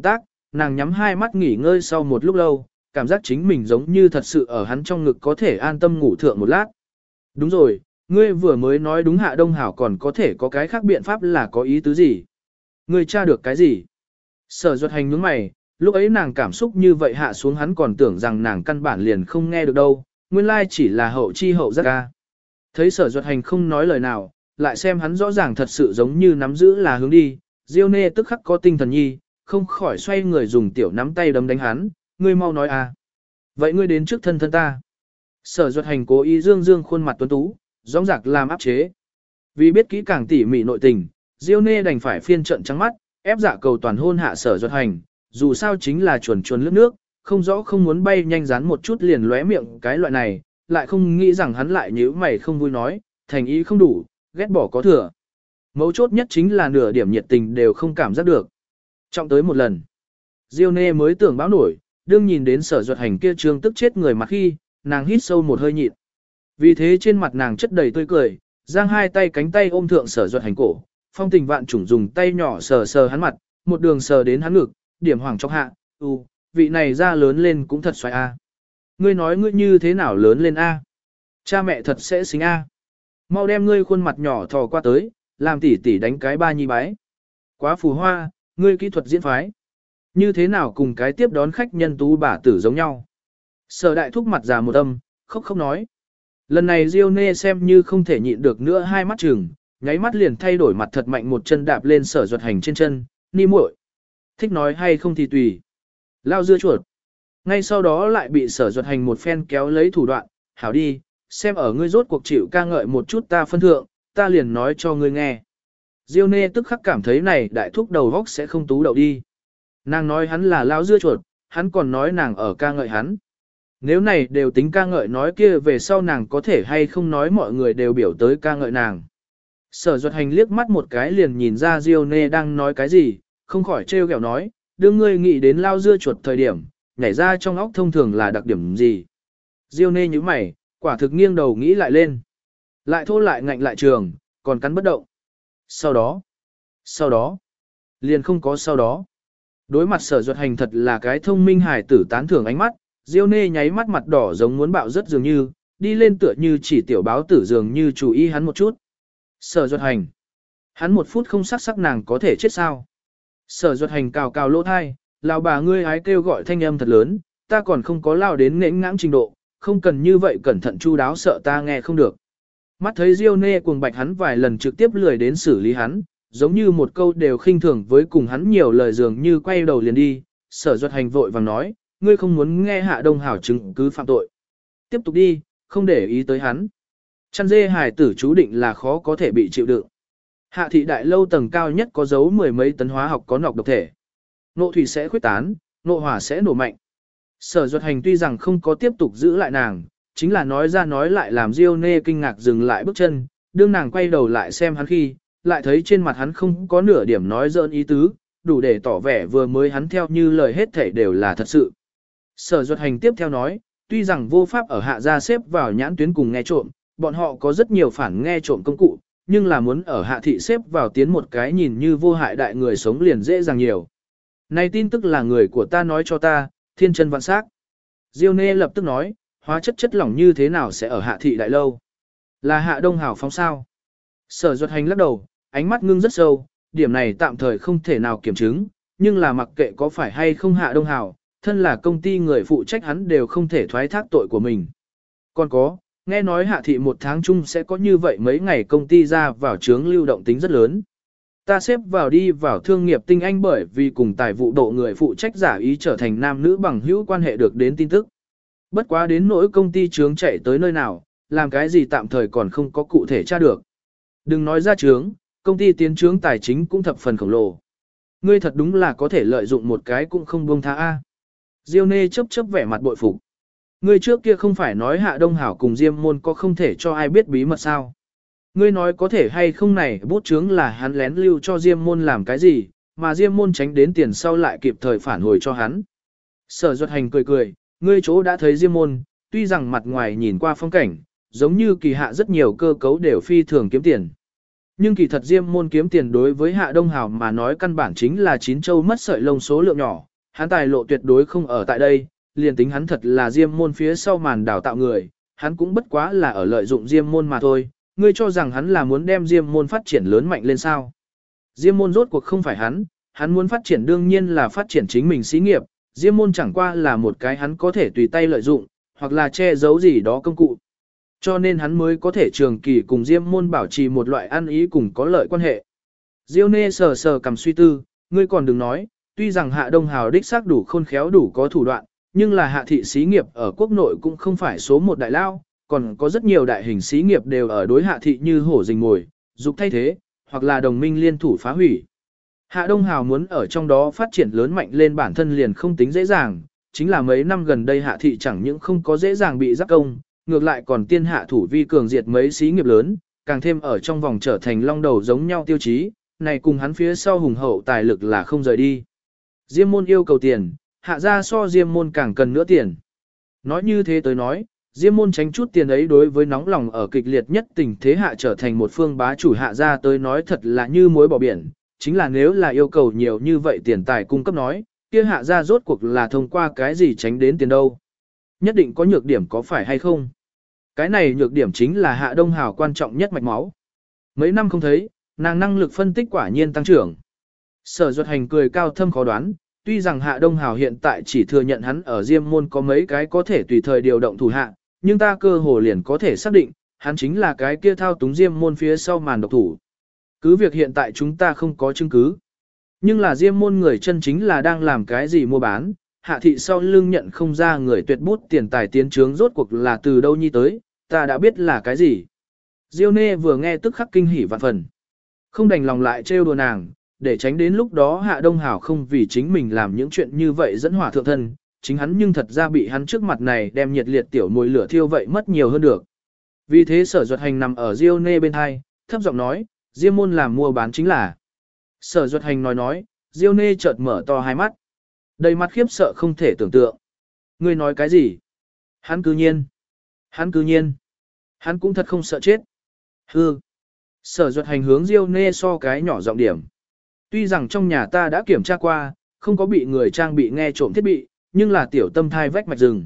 nàng nhắm hai mắt nghỉ ngơi sau một lúc lâu, cảm giác chính mình giống như thật sự ở hắn trong ngực có thể an tâm ngủ thượng một lát. Đúng rồi, ngươi vừa mới nói đúng Hạ Đông Hảo còn có thể có cái khác biện pháp là có ý tứ gì? Ngươi tra được cái gì? Sở Duật Hành nhướng mày, lúc ấy nàng cảm xúc như vậy hạ xuống hắn còn tưởng rằng nàng căn bản liền không nghe được đâu, nguyên lai chỉ là hậu chi hậu giác ca. Thấy Sở Duật Hành không nói lời nào, lại xem hắn rõ ràng thật sự giống như nắm giữ là hướng đi, Diêu Nê tức khắc có tinh thần nhi, không khỏi xoay người dùng tiểu nắm tay đấm đánh hắn, ngươi mau nói à. Vậy ngươi đến trước thân thân ta. Sở Duật Hành cố ý dương dương khuôn mặt tuấn tú, rõ rạc làm áp chế. Vì biết kỹ càng tỉ mỉ nội tình, Diêu Nê đành phải phiên trận trắng mắt, ép dạ cầu toàn hôn hạ Sở Duật Hành, dù sao chính là chuồn chuồn lướt nước, không rõ không muốn bay nhanh rán một chút liền lóe miệng cái loại này, lại không nghĩ rằng hắn lại nhíu mày không vui nói, thành ý không đủ, ghét bỏ có thừa. Mấu chốt nhất chính là nửa điểm nhiệt tình đều không cảm giác được. Trọng tới một lần, Diêu Nê mới tưởng báo nổi, đương nhìn đến Sở Duật Hành kia trương tức chết người mặt khi, nàng hít sâu một hơi nhịn. Vì thế trên mặt nàng chất đầy tươi cười, giang hai tay cánh tay ôm thượng Sở Duật Hành cổ, phong tình vạn trùng dùng tay nhỏ sờ sờ hắn mặt, một đường sờ đến hắn ngực, điểm hoàng chọc hạ, vị này ra lớn lên cũng thật xoay a. Ngươi nói ngươi như thế nào lớn lên a? Cha mẹ thật sẽ xính a. Mau đem ngươi khuôn mặt nhỏ thò qua tới, làm tỉ tỉ đánh cái ba nhi bái. Quá phù hoa, ngươi kỹ thuật diễn phái. Như thế nào cùng cái tiếp đón khách nhân tú bà tử giống nhau. Sở đại thúc mặt già một âm, khóc khóc nói. Lần này Diêu Nê xem như không thể nhịn được nữa hai mắt chừng, nháy mắt liền thay đổi mặt thật mạnh một chân đạp lên Sở Duật Hành trên chân, ni muội. Thích nói hay không thì tùy. Lao dưa chuột. Ngay sau đó lại bị Sở Duật Hành một phen kéo lấy thủ đoạn, hảo đi, xem ở ngươi rốt cuộc chịu ca ngợi một chút ta phân thượng, ta liền nói cho ngươi nghe. Diêu Nê tức khắc cảm thấy này đại thúc đầu góc sẽ không tú đậu đi. Nàng nói hắn là lao dưa chuột, hắn còn nói nàng ở ca ngợi hắn. Nếu này đều tính ca ngợi nói kia về sau nàng có thể hay không nói mọi người đều biểu tới ca ngợi nàng. Sở Duật Hành liếc mắt một cái liền nhìn ra Diêu Nê đang nói cái gì, không khỏi trêu ghẹo nói, đưa ngươi nghĩ đến lao dưa chuột thời điểm, nhảy ra trong óc thông thường là đặc điểm gì. Diêu Nê nhíu mày, quả thực nghiêng đầu nghĩ lại lên. Lại thô lại ngạnh lại trường, còn cắn bất động. Sau đó, liền không có sau đó. Đối mặt Sở Duật Hành thật là cái thông minh hài tử tán thưởng ánh mắt, Diêu Nê nháy mắt mặt đỏ giống muốn bạo rất dường như, đi lên tựa như chỉ tiểu báo tử dường như chú ý hắn một chút. Sở Duật Hành. Hắn một phút không sắc sắc nàng có thể chết sao. Sở Duật Hành cào cào lỗ thai, lão bà ngươi ái kêu gọi thanh âm thật lớn, ta còn không có lao đến nghẽn ngãng trình độ, không cần như vậy cẩn thận chu đáo sợ ta nghe không được. Mắt thấy Diêu Nê cuồng bạch hắn vài lần trực tiếp lười đến xử lý hắn, giống như một câu đều khinh thường với cùng hắn nhiều lời dường như quay đầu liền đi, Sở Duật Hành vội vàng nói, ngươi không muốn nghe Hạ Đông Hảo chứng cứ phạm tội. Tiếp tục đi, không để ý tới hắn. Chăn dê hài tử chú định là khó có thể bị chịu đựng. Hạ thị đại lâu tầng cao nhất có dấu mười mấy tấn hóa học có nọc độc thể. Nộ thủy sẽ khuyết tán, nộ hỏa sẽ nổ mạnh. Sở Duật Hành tuy rằng không có tiếp tục giữ lại nàng, chính là nói ra nói lại làm Diêu Nê kinh ngạc dừng lại bước chân, đương nàng quay đầu lại xem hắn khi, lại thấy trên mặt hắn không có nửa điểm nói dỡn ý tứ, đủ để tỏ vẻ vừa mới hắn theo như lời hết thể đều là thật sự. Sở Duật Hành tiếp theo nói, tuy rằng vô pháp ở hạ gia xếp vào nhãn tuyến cùng nghe trộm, bọn họ có rất nhiều phản nghe trộm công cụ, nhưng là muốn ở hạ thị xếp vào tiến một cái nhìn như vô hại đại người sống liền dễ dàng nhiều. Này tin tức là người của ta nói cho ta, thiên chân vạn sắc. Diêu Nê lập tức nói, hóa chất chất lỏng như thế nào sẽ ở hạ thị đại lâu? Là Hạ Đông Hảo phóng sao? Sở Duật Hành lắc đầu, ánh mắt ngưng rất sâu, điểm này tạm thời không thể nào kiểm chứng, nhưng là mặc kệ có phải hay không Hạ Đông Hảo, thân là công ty người phụ trách hắn đều không thể thoái thác tội của mình. Còn có, nghe nói hạ thị một tháng chung sẽ có như vậy mấy ngày công ty ra vào chướng lưu động tính rất lớn. Ta xếp vào đi vào thương nghiệp tinh anh bởi vì cùng tài vụ độ người phụ trách giả ý trở thành nam nữ bằng hữu quan hệ được đến tin tức. Bất quá đến nỗi công ty chướng chạy tới nơi nào, làm cái gì tạm thời còn không có cụ thể tra được. Đừng nói ra chướng, công ty tiến chướng tài chính cũng thập phần khổng lồ. Ngươi thật đúng là có thể lợi dụng một cái cũng không buông tha a. Diêu Nê chớp chớp vẻ mặt bội phục. Ngươi trước kia không phải nói Hạ Đông Hảo cùng Diêm Môn có không thể cho ai biết bí mật sao? Ngươi nói có thể hay không này bút chướng là hắn lén lưu cho Diêm Môn làm cái gì, mà Diêm Môn tránh đến tiền sau lại kịp thời phản hồi cho hắn. Sở Duật Hành cười cười, ngươi chỗ đã thấy Diêm Môn, tuy rằng mặt ngoài nhìn qua phong cảnh, giống như kỳ hạ rất nhiều cơ cấu đều phi thường kiếm tiền. Nhưng kỳ thật Diêm Môn kiếm tiền đối với Hạ Đông Hảo mà nói căn bản chính là chín châu mất sợi lông số lượng nhỏ, hắn tài lộ tuyệt đối không ở tại đây, liền tính hắn thật là Diêm môn phía sau màn đào tạo người, hắn cũng bất quá là ở lợi dụng Diêm môn mà thôi, ngươi cho rằng hắn là muốn đem Diêm môn phát triển lớn mạnh lên sao. Diêm môn rốt cuộc không phải hắn muốn phát triển đương nhiên là phát triển chính mình xí nghiệp, Diêm môn chẳng qua là một cái hắn có thể tùy tay lợi dụng, hoặc là che giấu gì đó công cụ. Cho nên hắn mới có thể trường kỳ cùng Diêm môn bảo trì một loại ăn ý cùng có lợi quan hệ. Diêu Nê sờ sờ cầm suy tư, ngươi còn đừng nói, tuy rằng Hạ Đông Hào đích xác đủ khôn khéo đủ có thủ đoạn, nhưng là hạ thị xí nghiệp ở quốc nội cũng không phải số một đại lao, còn có rất nhiều đại hình xí nghiệp đều ở đối hạ thị như hổ rình mồi, dục thay thế, hoặc là đồng minh liên thủ phá hủy. Hạ Đông Hào muốn ở trong đó phát triển lớn mạnh lên bản thân liền không tính dễ dàng, chính là mấy năm gần đây hạ thị chẳng những không có dễ dàng bị giáp công, ngược lại còn tiên hạ thủ vi cường diệt mấy xí nghiệp lớn, càng thêm ở trong vòng trở thành long đầu giống nhau tiêu chí, này cùng hắn phía sau hùng hậu tài lực là không rời đi. Diêm môn yêu cầu tiền, hạ ra so Diêm môn càng cần nữa tiền. Nói như thế tới nói, Diêm môn tránh chút tiền ấy đối với nóng lòng ở kịch liệt nhất tình thế hạ trở thành một phương bá chủ hạ ra tới nói thật là như muối bỏ biển, chính là nếu là yêu cầu nhiều như vậy tiền tài cung cấp nói, kia hạ ra rốt cuộc là thông qua cái gì tránh đến tiền đâu. Nhất định có nhược điểm có phải hay không? Cái này nhược điểm chính là Hạ Đông Hào quan trọng nhất mạch máu. Mấy năm không thấy, nàng năng lực phân tích quả nhiên tăng trưởng. Sở Duật Hành cười cao thâm khó đoán, tuy rằng Hạ Đông Hào hiện tại chỉ thừa nhận hắn ở Diêm môn có mấy cái có thể tùy thời điều động thủ hạ, nhưng ta cơ hồ liền có thể xác định, hắn chính là cái kia thao túng Diêm môn phía sau màn độc thủ. Cứ việc hiện tại chúng ta không có chứng cứ. Nhưng là Diêm môn người chân chính là đang làm cái gì mua bán, hạ thị sau lưng nhận không ra người tuyệt bút tiền tài tiến trướng rốt cuộc là từ đâu nhi tới, ta đã biết là cái gì. Diêu Nê vừa nghe tức khắc kinh hỉ vạn phần. Không đành lòng lại trêu đùa nàng, để tránh đến lúc đó Hạ Đông Hảo không vì chính mình làm những chuyện như vậy dẫn hỏa thượng thân, chính hắn nhưng thật ra bị hắn trước mặt này đem nhiệt liệt tiểu mùi lửa thiêu vậy mất nhiều hơn được. Vì thế Sở Duật Hành nằm ở Diêu Nê bên hai, thấp giọng nói, Diêm môn làm mua bán chính là. Sở Duật Hành nói, Diêu Nê chợt mở to hai mắt. Đầy mặt khiếp sợ không thể tưởng tượng. Ngươi nói cái gì? Hắn cư nhiên. Hắn cũng thật không sợ chết. Hư. Sở Duật Hành hướng Diêu Nê so cái nhỏ giọng điểm. Tuy rằng trong nhà ta đã kiểm tra qua, không có bị người trang bị nghe trộm thiết bị, nhưng là tiểu tâm thai vách mạch rừng.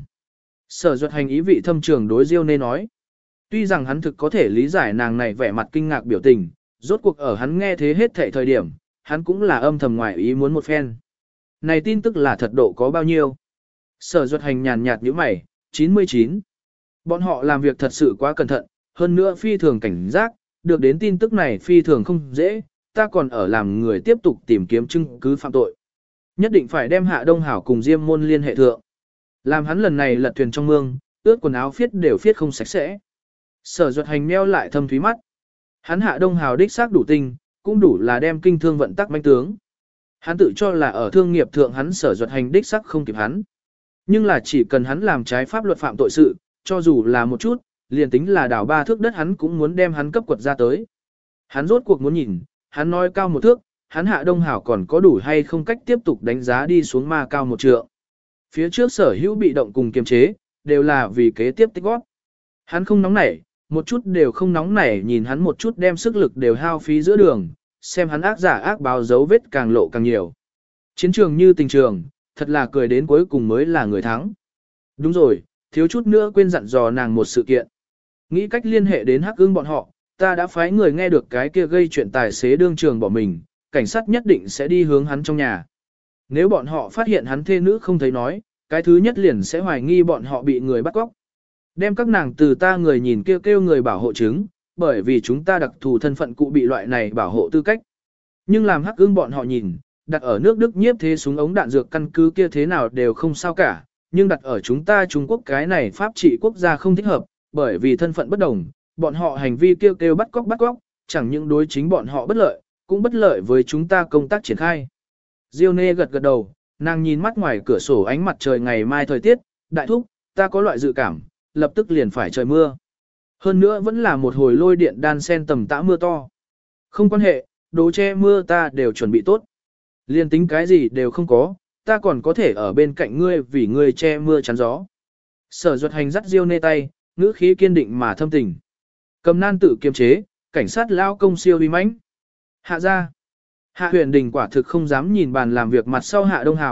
Sở Duật Hành ý vị thâm trường đối Diêu Nê nói. Tuy rằng hắn thực có thể lý giải nàng này vẻ mặt kinh ngạc biểu tình, rốt cuộc ở hắn nghe thế hết thảy thời điểm, hắn cũng là âm thầm ngoài ý muốn một phen. Này tin tức là thật độ có bao nhiêu? Sở Duật Hành nhàn nhạt nhíu mày, 99. Bọn họ làm việc thật sự quá cẩn thận, hơn nữa phi thường cảnh giác, được đến tin tức này phi thường không dễ, ta còn ở làm người tiếp tục tìm kiếm chứng cứ phạm tội. Nhất định phải đem Hạ Đông Hảo cùng Diêm môn liên hệ thượng. Làm hắn lần này lật thuyền trong mương, ướt quần áo phiết đều phiết không sạch sẽ. Sở Duật Hành meo lại thâm thúy mắt. Hắn Hạ Đông Hảo đích xác đủ tinh, cũng đủ là đem kinh thương vận tắc manh tướng. Hắn tự cho là ở thương nghiệp thượng hắn Sở Duật Hành đích sắc không kịp hắn. Nhưng là chỉ cần hắn làm trái pháp luật phạm tội sự, cho dù là một chút, liền tính là đảo 3 thước đất hắn cũng muốn đem hắn cấp quật ra tới. Hắn rốt cuộc muốn nhìn, hắn nói cao 1 thước, hắn Hạ Đông Hảo còn có đủ hay không cách tiếp tục đánh giá đi xuống ma cao 1 trượng. Phía trước Sở Hữu bị động cùng kiềm chế, đều là vì kế tiếp tích góp. Hắn không nóng nảy, một chút đều không nóng nảy, nhìn hắn một chút đem sức lực đều hao phí giữa đường, xem hắn ác giả ác báo dấu vết càng lộ càng nhiều. Chiến trường như tình trường, thật là cười đến cuối cùng mới là người thắng. Đúng rồi, thiếu chút nữa quên dặn dò nàng một sự kiện. Nghĩ cách liên hệ đến Hắc Ưng bọn họ, ta đã phái người nghe được cái kia gây chuyện tài xế đương trường bỏ mình, cảnh sát nhất định sẽ đi hướng hắn trong nhà. Nếu bọn họ phát hiện hắn thê nữ không thấy nói, cái thứ nhất liền sẽ hoài nghi bọn họ bị người bắt cóc. Đem các nàng từ ta người nhìn kêu người bảo hộ chứng, bởi vì chúng ta đặc thù thân phận cụ bị loại này bảo hộ tư cách. Nhưng làm Hắc Ưng bọn họ nhìn, đặt ở nước Đức nhiếp thế súng ống đạn dược căn cứ kia thế nào đều không sao cả, nhưng đặt ở chúng ta Trung Quốc cái này pháp trị quốc gia không thích hợp, bởi vì thân phận bất đồng, bọn họ hành vi kêu bắt cóc, chẳng những đối chính bọn họ bất lợi, cũng bất lợi với chúng ta công tác triển khai. Diêu Nê gật gật đầu, nàng nhìn mắt ngoài cửa sổ ánh mặt trời ngày mai thời tiết, đại thúc, ta có loại dự cảm, lập tức liền phải trời mưa. Hơn nữa vẫn là một hồi lôi điện đan sen tầm tã mưa to. Không quan hệ, đồ che mưa ta đều chuẩn bị tốt. Liên tính cái gì đều không có, ta còn có thể ở bên cạnh ngươi vì ngươi che mưa chắn gió. Sở Duật Hành dắt Diêu Nê tay, ngữ khí kiên định mà thâm tình. Cầm nan tự kiềm chế, cảnh sát lao công siêu uy mãnh. Hạ ra. Hạ Huyền Đình quả thực không dám nhìn bàn làm việc mặt sau Hạ Đông Hảo,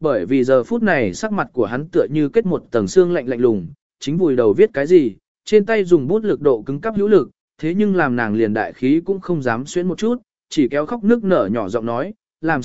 bởi vì giờ phút này sắc mặt của hắn tựa như kết một tầng xương lạnh lạnh lùng, chính vùi đầu viết cái gì, trên tay dùng bút lực độ cứng cắp hữu lực, thế nhưng làm nàng liền đại khí cũng không dám xuyến một chút, chỉ kéo khóc nước nở nhỏ giọng nói, làm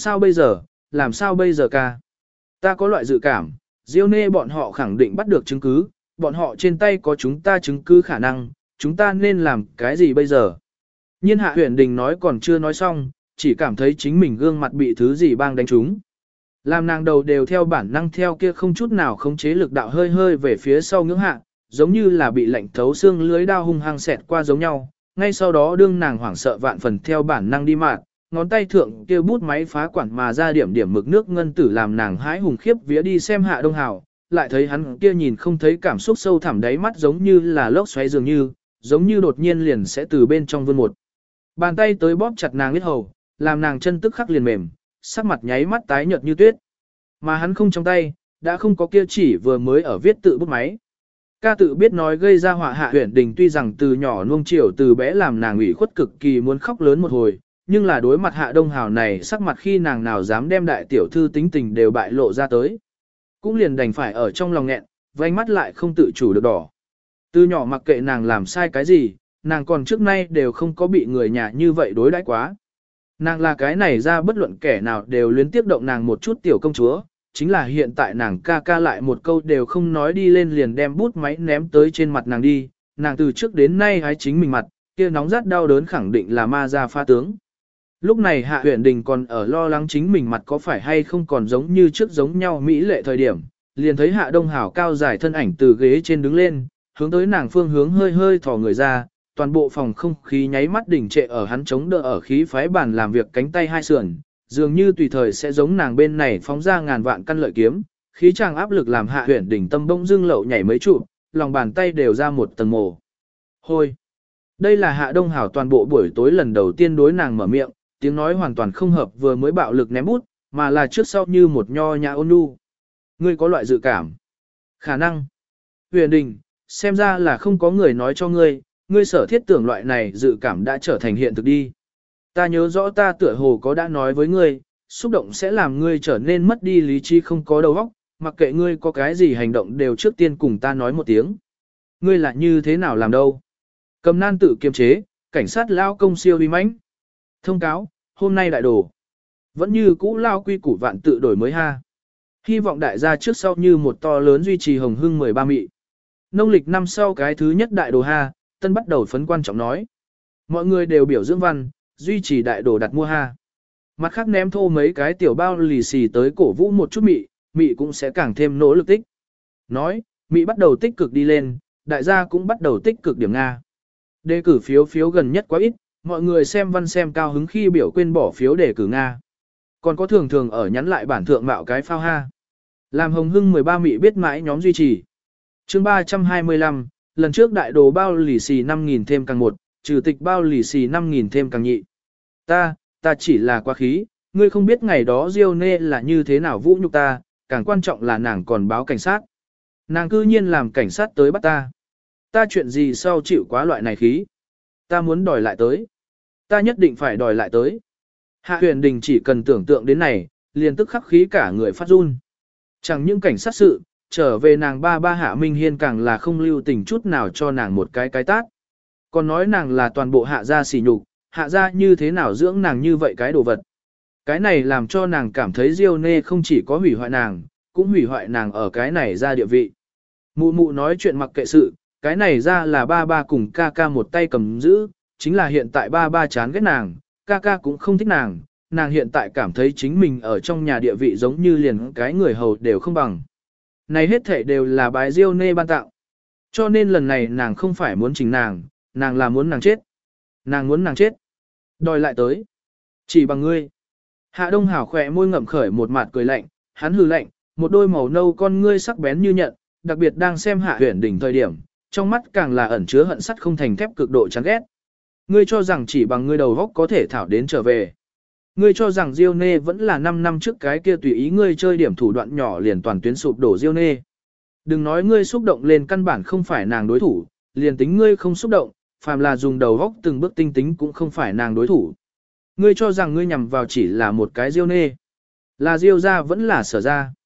sao bây giờ ca. Ta có loại dự cảm, Diêu Nê bọn họ khẳng định bắt được chứng cứ, bọn họ trên tay có chúng ta chứng cứ khả năng, chúng ta nên làm cái gì bây giờ. Nhiên Hạ Huyền Đình nói còn chưa nói xong, chỉ cảm thấy chính mình gương mặt bị thứ gì bang đánh trúng. Làm nàng đầu đều theo bản năng theo kia không chút nào khống chế lực đạo hơi hơi về phía sau ngưỡng hạ, giống như là bị lạnh thấu xương lưới đao hung hăng xẹt qua giống nhau. Ngay sau đó đương nàng hoảng sợ vạn phần theo bản năng đi mạn, ngón tay thượng kia bút máy phá quản mà ra điểm điểm mực nước ngân tử làm nàng hái hùng khiếp vía đi xem Hạ Đông Hào, lại thấy hắn kia nhìn không thấy cảm xúc sâu thẳm đáy mắt giống như là lốc xoáy dường như, giống như đột nhiên liền sẽ từ bên trong vươn một bàn tay tới bóp chặt nàng huyết hầu, làm nàng chân tức khắc liền mềm, sắc mặt nháy mắt tái nhợt như tuyết. Mà hắn không trong tay, đã không có kia chỉ vừa mới ở viết tự bút máy. Ca tự biết nói gây ra họa Hạ Huyền Đình tuy rằng từ nhỏ nuông chiều từ bé làm nàng ủy khuất cực kỳ muốn khóc lớn một hồi, nhưng là đối mặt Hạ Đông Hào này sắc mặt khi nàng nào dám đem đại tiểu thư tính tình đều bại lộ ra tới. Cũng liền đành phải ở trong lòng nghẹn, vành mắt lại không tự chủ được đỏ. Từ nhỏ mặc kệ nàng làm sai cái gì, nàng còn trước nay đều không có bị người nhà như vậy đối đãi quá. Nàng là cái này ra bất luận kẻ nào đều luyến tiếp động nàng một chút tiểu công chúa, chính là hiện tại nàng ca ca lại một câu đều không nói đi lên liền đem bút máy ném tới trên mặt nàng đi, nàng từ trước đến nay hái chính mình mặt, kia nóng rát đau đớn khẳng định là ma ra pha tướng. Lúc này Hạ Huyền Đình còn ở lo lắng chính mình mặt có phải hay không còn giống như trước giống nhau mỹ lệ thời điểm, liền thấy Hạ Đông Hảo cao dài thân ảnh từ ghế trên đứng lên, hướng tới nàng phương hướng hơi hơi thò người ra, toàn bộ phòng không khí nháy mắt đỉnh trệ ở hắn chống đỡ ở khí phái bàn làm việc cánh tay hai sườn, dường như tùy thời sẽ giống nàng bên này phóng ra ngàn vạn căn lợi kiếm, khí tràng áp lực làm Hạ Huyền Đình tâm bỗng dưng lậu nhảy mấy trụ, lòng bàn tay đều ra một tầng mồ hôi. Đây là Hạ Đông Hảo toàn bộ buổi tối lần đầu tiên đối nàng mở miệng, tiếng nói hoàn toàn không hợp vừa mới bạo lực ném bút, mà là trước sau như một nho nhã ôn nhu. Ngươi có loại dự cảm. Khả năng. Huyền Đình, xem ra là không có người nói cho ngươi, ngươi sở thiết tưởng loại này dự cảm đã trở thành hiện thực đi. Ta nhớ rõ ta tựa hồ có đã nói với ngươi, xúc động sẽ làm ngươi trở nên mất đi lý trí không có đầu óc, mặc kệ ngươi có cái gì hành động đều trước tiên cùng ta nói một tiếng. Ngươi là như thế nào làm đâu? Cầm nan tự kiềm chế, cảnh sát lao công siêu uy mãnh. Thông cáo, hôm nay đại đồ. Vẫn như cũ lao quy củ vạn tự đổi mới ha. Hy vọng đại gia trước sau như một to lớn duy trì hồng hưng 13 mị. Nông lịch năm sau cái thứ nhất đại đồ ha, tân bắt đầu phấn quan trọng nói. Mọi người đều biểu dưỡng văn, duy trì đại đồ đặt mua ha. Mặt khác ném thô mấy cái tiểu bao lì xì tới cổ vũ một chút mị, mị cũng sẽ càng thêm nỗ lực tích. Nói, mị bắt đầu tích cực đi lên, đại gia cũng bắt đầu tích cực điểm Nga. Đề cử phiếu gần nhất quá ít, mọi người xem văn xem cao hứng khi biểu quên bỏ phiếu đề cử Nga. Còn có thường thường ở nhắn lại bản thượng mạo cái phao ha. Làm hồng hưng 13 mị biết mãi nhóm duy trì. Chương 325, lần trước đại đồ bao lì xì 5.000 thêm càng một, trừ tịch bao lì xì 5.000 thêm càng nhị. Ta chỉ là quá khí, ngươi không biết ngày đó Diêu Nê là như thế nào vũ nhục ta, càng quan trọng là nàng còn báo cảnh sát. Nàng cư nhiên làm cảnh sát tới bắt ta. Ta chuyện gì sau chịu quá loại này khí. Ta muốn đòi lại tới. Ta nhất định phải đòi lại tới. Hạ Huyền Đình chỉ cần tưởng tượng đến này, liền tức khắc khí cả người phát run. Chẳng những cảnh sát sự, trở về nàng ba Hạ Minh Hiên càng là không lưu tình chút nào cho nàng một cái tát. Còn nói nàng là toàn bộ Hạ gia sỉ nhục, Hạ gia như thế nào dưỡng nàng như vậy cái đồ vật. Cái này làm cho nàng cảm thấy Diêu Nê không chỉ có hủy hoại nàng, cũng hủy hoại nàng ở cái này ra địa vị. Mụ mụ nói chuyện mặc kệ sự, cái này ra là ba cùng ca ca một tay cầm giữ, chính là hiện tại ba chán ghét nàng, ca ca cũng không thích nàng, nàng hiện tại cảm thấy chính mình ở trong nhà địa vị giống như liền cái người hầu đều không bằng. Này hết thể đều là bái Diêu Nê ban tạo. Cho nên lần này nàng không phải muốn chỉnh nàng là muốn nàng chết. Nàng muốn nàng chết. Đòi lại tới. Chỉ bằng ngươi. Hạ Đông Hảo khỏe môi ngậm khởi một mặt cười lạnh, hắn hừ lạnh, một đôi màu nâu con ngươi sắc bén như nhận, đặc biệt đang xem Hạ Huyền Đình thời điểm, trong mắt càng là ẩn chứa hận sắt không thành thép cực độ chán ghét. Ngươi cho rằng chỉ bằng ngươi đầu góc có thể thảo đến trở về. Ngươi cho rằng Diêu Nê vẫn là 5 năm trước cái kia tùy ý ngươi chơi điểm thủ đoạn nhỏ liền toàn tuyến sụp đổ Diêu Nê. Đừng nói ngươi xúc động lên căn bản không phải nàng đối thủ, liền tính ngươi không xúc động, phàm là dùng đầu góc từng bước tinh tính cũng không phải nàng đối thủ. Ngươi cho rằng ngươi nhằm vào chỉ là một cái Diêu Nê. Là Diêu gia vẫn là Sở gia.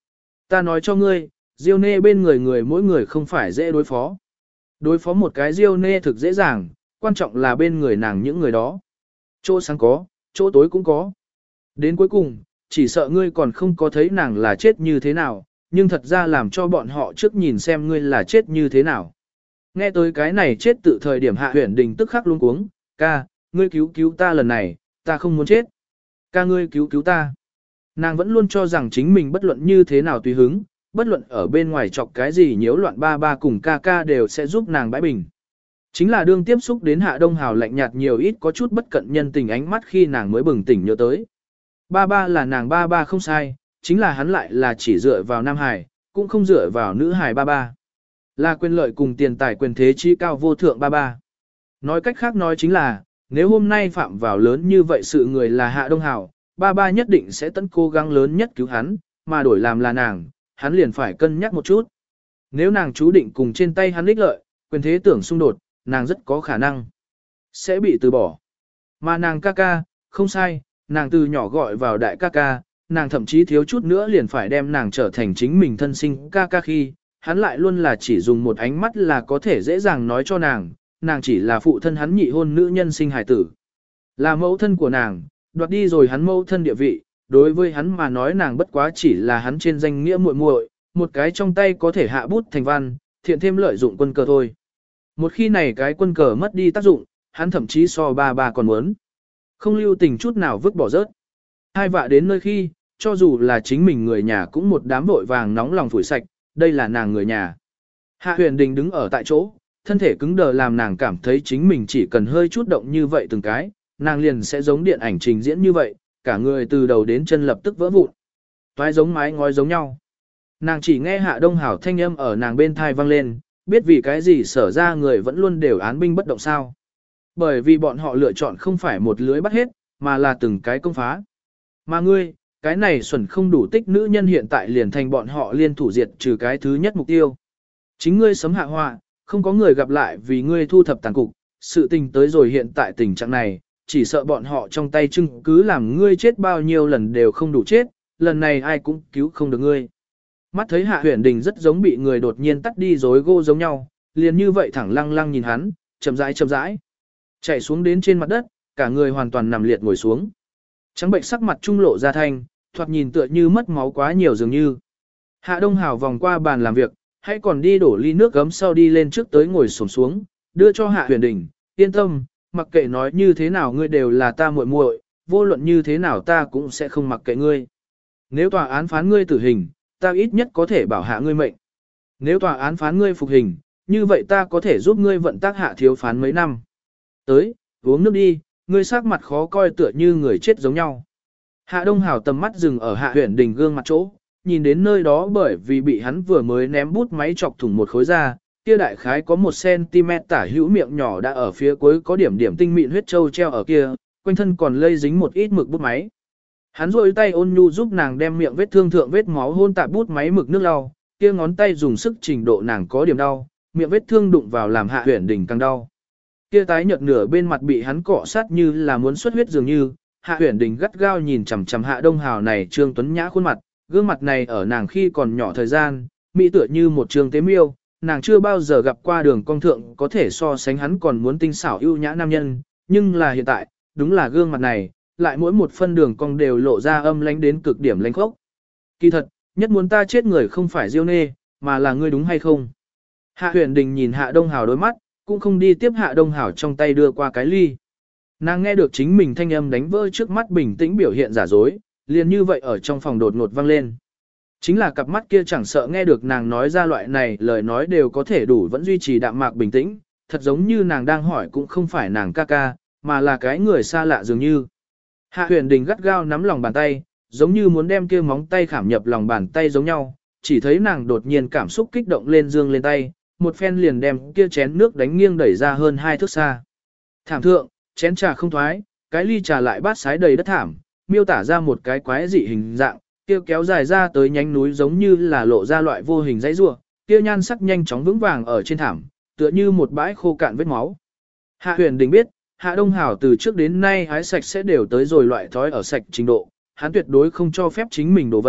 Ta nói cho ngươi, Diêu Nê bên người mỗi người không phải dễ đối phó. Đối phó một cái Diêu Nê thực dễ dàng, quan trọng là bên người nàng những người đó. Chỗ sáng có, chỗ tối cũng có. Đến cuối cùng, chỉ sợ ngươi còn không có thấy nàng là chết như thế nào, nhưng thật ra làm cho bọn họ trước nhìn xem ngươi là chết như thế nào. Nghe tới cái này chết tự thời điểm Hạ Huyền Đình tức khắc luống cuống, ca, ngươi cứu ta lần này, ta không muốn chết. Ca ngươi cứu ta. Nàng vẫn luôn cho rằng chính mình bất luận như thế nào tùy hứng, bất luận ở bên ngoài chọc cái gì nhiễu loạn ba ba cùng ca ca đều sẽ giúp nàng bãi bình. Chính là đương tiếp xúc đến Hạ Đông Hào lạnh nhạt nhiều ít có chút bất cận nhân tình ánh mắt khi nàng mới bừng tỉnh nhớ tới. Ba ba là nàng ba ba không sai, chính là hắn lại là chỉ dựa vào Nam Hải, cũng không dựa vào nữ Hải ba ba. Là quyền lợi cùng tiền tài quyền thế chi cao vô thượng ba ba. Nói cách khác nói chính là, nếu hôm nay phạm vào lớn như vậy sự người là Hạ Đông Hào, ba ba nhất định sẽ tận cố gắng lớn nhất cứu hắn, mà đổi làm là nàng, hắn liền phải cân nhắc một chút. Nếu nàng chú định cùng trên tay hắn ích lợi, quyền thế tưởng xung đột, nàng rất có khả năng sẽ bị từ bỏ. Mà nàng ca ca, không sai, nàng từ nhỏ gọi vào đại ca ca, nàng thậm chí thiếu chút nữa liền phải đem nàng trở thành chính mình thân sinh ca ca khi, hắn lại luôn là chỉ dùng một ánh mắt là có thể dễ dàng nói cho nàng chỉ là phụ thân hắn nhị hôn nữ nhân sinh hài tử. Là mẫu thân của nàng, đoạt đi rồi hắn mẫu thân địa vị, đối với hắn mà nói nàng bất quá chỉ là hắn trên danh nghĩa muội muội, một cái trong tay có thể hạ bút thành văn, thiện thêm lợi dụng quân cờ thôi. Một khi này cái quân cờ mất đi tác dụng, hắn thậm chí so ba ba còn muốn. Không lưu tình chút nào vứt bỏ rớt. Hai vạ đến nơi khi, cho dù là chính mình người nhà cũng một đám vội vàng nóng lòng phủi sạch, đây là nàng người nhà. Hạ Huyền Đình đứng ở tại chỗ, thân thể cứng đờ làm nàng cảm thấy chính mình chỉ cần hơi chút động như vậy từng cái, nàng liền sẽ giống điện ảnh trình diễn như vậy, cả người từ đầu đến chân lập tức vỡ vụn. Toái giống mái ngói giống nhau. Nàng chỉ nghe Hạ Đông Hảo thanh âm ở nàng bên thai vang lên, biết vì cái gì sở ra người vẫn luôn đều án binh bất động sao. Bởi vì bọn họ lựa chọn không phải một lưới bắt hết, mà là từng cái công phá. Mà ngươi, cái này xuẩn không đủ tích nữ nhân hiện tại liền thành bọn họ liên thủ diệt trừ cái thứ nhất mục tiêu. Chính ngươi sấm hạ họa, không có người gặp lại vì ngươi thu thập tàn cục, sự tình tới rồi hiện tại tình trạng này, chỉ sợ bọn họ trong tay chứng cứ làm ngươi chết bao nhiêu lần đều không đủ chết, lần này ai cũng cứu không được ngươi. Mắt thấy Hạ Huyền Đình rất giống bị người đột nhiên tắt đi rối gô giống nhau, liền như vậy thẳng lăng lăng nhìn hắn, chậm rãi, chạy xuống đến trên mặt đất, cả người hoàn toàn nằm liệt ngồi xuống. Trắng bệnh sắc mặt trung lộ ra thanh, thoạt nhìn tựa như mất máu quá nhiều dường như. Hạ Đông Hảo vòng qua bàn làm việc, hãy còn đi đổ ly nước gấm sau đi lên trước tới ngồi xổm xuống, đưa cho Hạ Huyền Đình, yên tâm, mặc kệ nói như thế nào ngươi đều là ta muội muội, vô luận như thế nào ta cũng sẽ không mặc kệ ngươi. Nếu tòa án phán ngươi tử hình, ta ít nhất có thể bảo hạ ngươi mệnh. Nếu tòa án phán ngươi phục hình, như vậy ta có thể giúp ngươi vận tác hạ thiếu phán mấy năm. Tới, uống nước đi, ngươi sắc mặt khó coi tựa như người chết giống nhau. Hạ Đông Hảo tầm mắt dừng ở Hạ Huyền Đình gương mặt chỗ, nhìn đến nơi đó bởi vì bị hắn vừa mới ném bút máy chọc thủng một khối da, kia đại khái có 1cm tả hữu miệng nhỏ đã ở phía cuối có điểm điểm tinh mịn huyết châu treo ở kia, quanh thân còn lây dính một ít mực bút máy. Hắn rôi tay ôn nhu giúp nàng đem miệng vết thương thượng vết máu hôn tạp bút máy mực nước lau, kia ngón tay dùng sức trình độ nàng có điểm đau, miệng vết thương đụng vào làm Hạ Huyền Đình càng đau. Kia tái nhợt nửa bên mặt bị hắn cọ sát như là muốn xuất huyết dường như, Hạ Huyền Đình gắt gao nhìn chằm chằm Hạ Đông Hào này trương tuấn nhã khuôn mặt, gương mặt này ở nàng khi còn nhỏ thời gian, mỹ tựa như một trương tế miêu, nàng chưa bao giờ gặp qua đường cong thượng có thể so sánh hắn còn muốn tinh xảo ưu nhã nam nhân, nhưng là hiện tại, đúng là gương mặt này, lại mỗi một phân đường cong đều lộ ra âm lãnh đến cực điểm lãnh khốc. Kỳ thật, nhất muốn ta chết người không phải Diêu Nê, mà là ngươi đúng hay không? Hạ Huyền Đình nhìn Hạ Đông Hào đôi mắt, cũng không đi tiếp Hạ Đông Hào trong tay đưa qua cái ly. Nàng nghe được chính mình thanh âm đánh vỡ trước mắt bình tĩnh biểu hiện giả dối, liền như vậy ở trong phòng đột ngột vang lên. Chính là cặp mắt kia chẳng sợ nghe được nàng nói ra loại này lời nói đều có thể đủ vẫn duy trì đạm mạc bình tĩnh, thật giống như nàng đang hỏi cũng không phải nàng ca ca, mà là cái người xa lạ dường như. Hạ Huyền Đình gắt gao nắm lòng bàn tay, giống như muốn đem kia móng tay khảm nhập lòng bàn tay giống nhau, chỉ thấy nàng đột nhiên cảm xúc kích động lên dương lên tay, một phen liền đem kia chén nước đánh nghiêng đẩy ra hơn 2 thước xa. Thảm thượng, chén trà không thoái, cái ly trà lại bát sái đầy đất thảm, miêu tả ra một cái quái dị hình dạng, kia kéo dài ra tới nhánh núi giống như là lộ ra loại vô hình dãy rùa, kia nhan sắc nhanh chóng vững vàng ở trên thảm, tựa như một bãi khô cạn vết máu. Hạ Huyền Đình biết, Hạ Đông Hảo từ trước đến nay hái sạch sẽ đều tới rồi loại thói ở sạch trình độ, hắn tuyệt đối không cho phép chính mình đổ vật,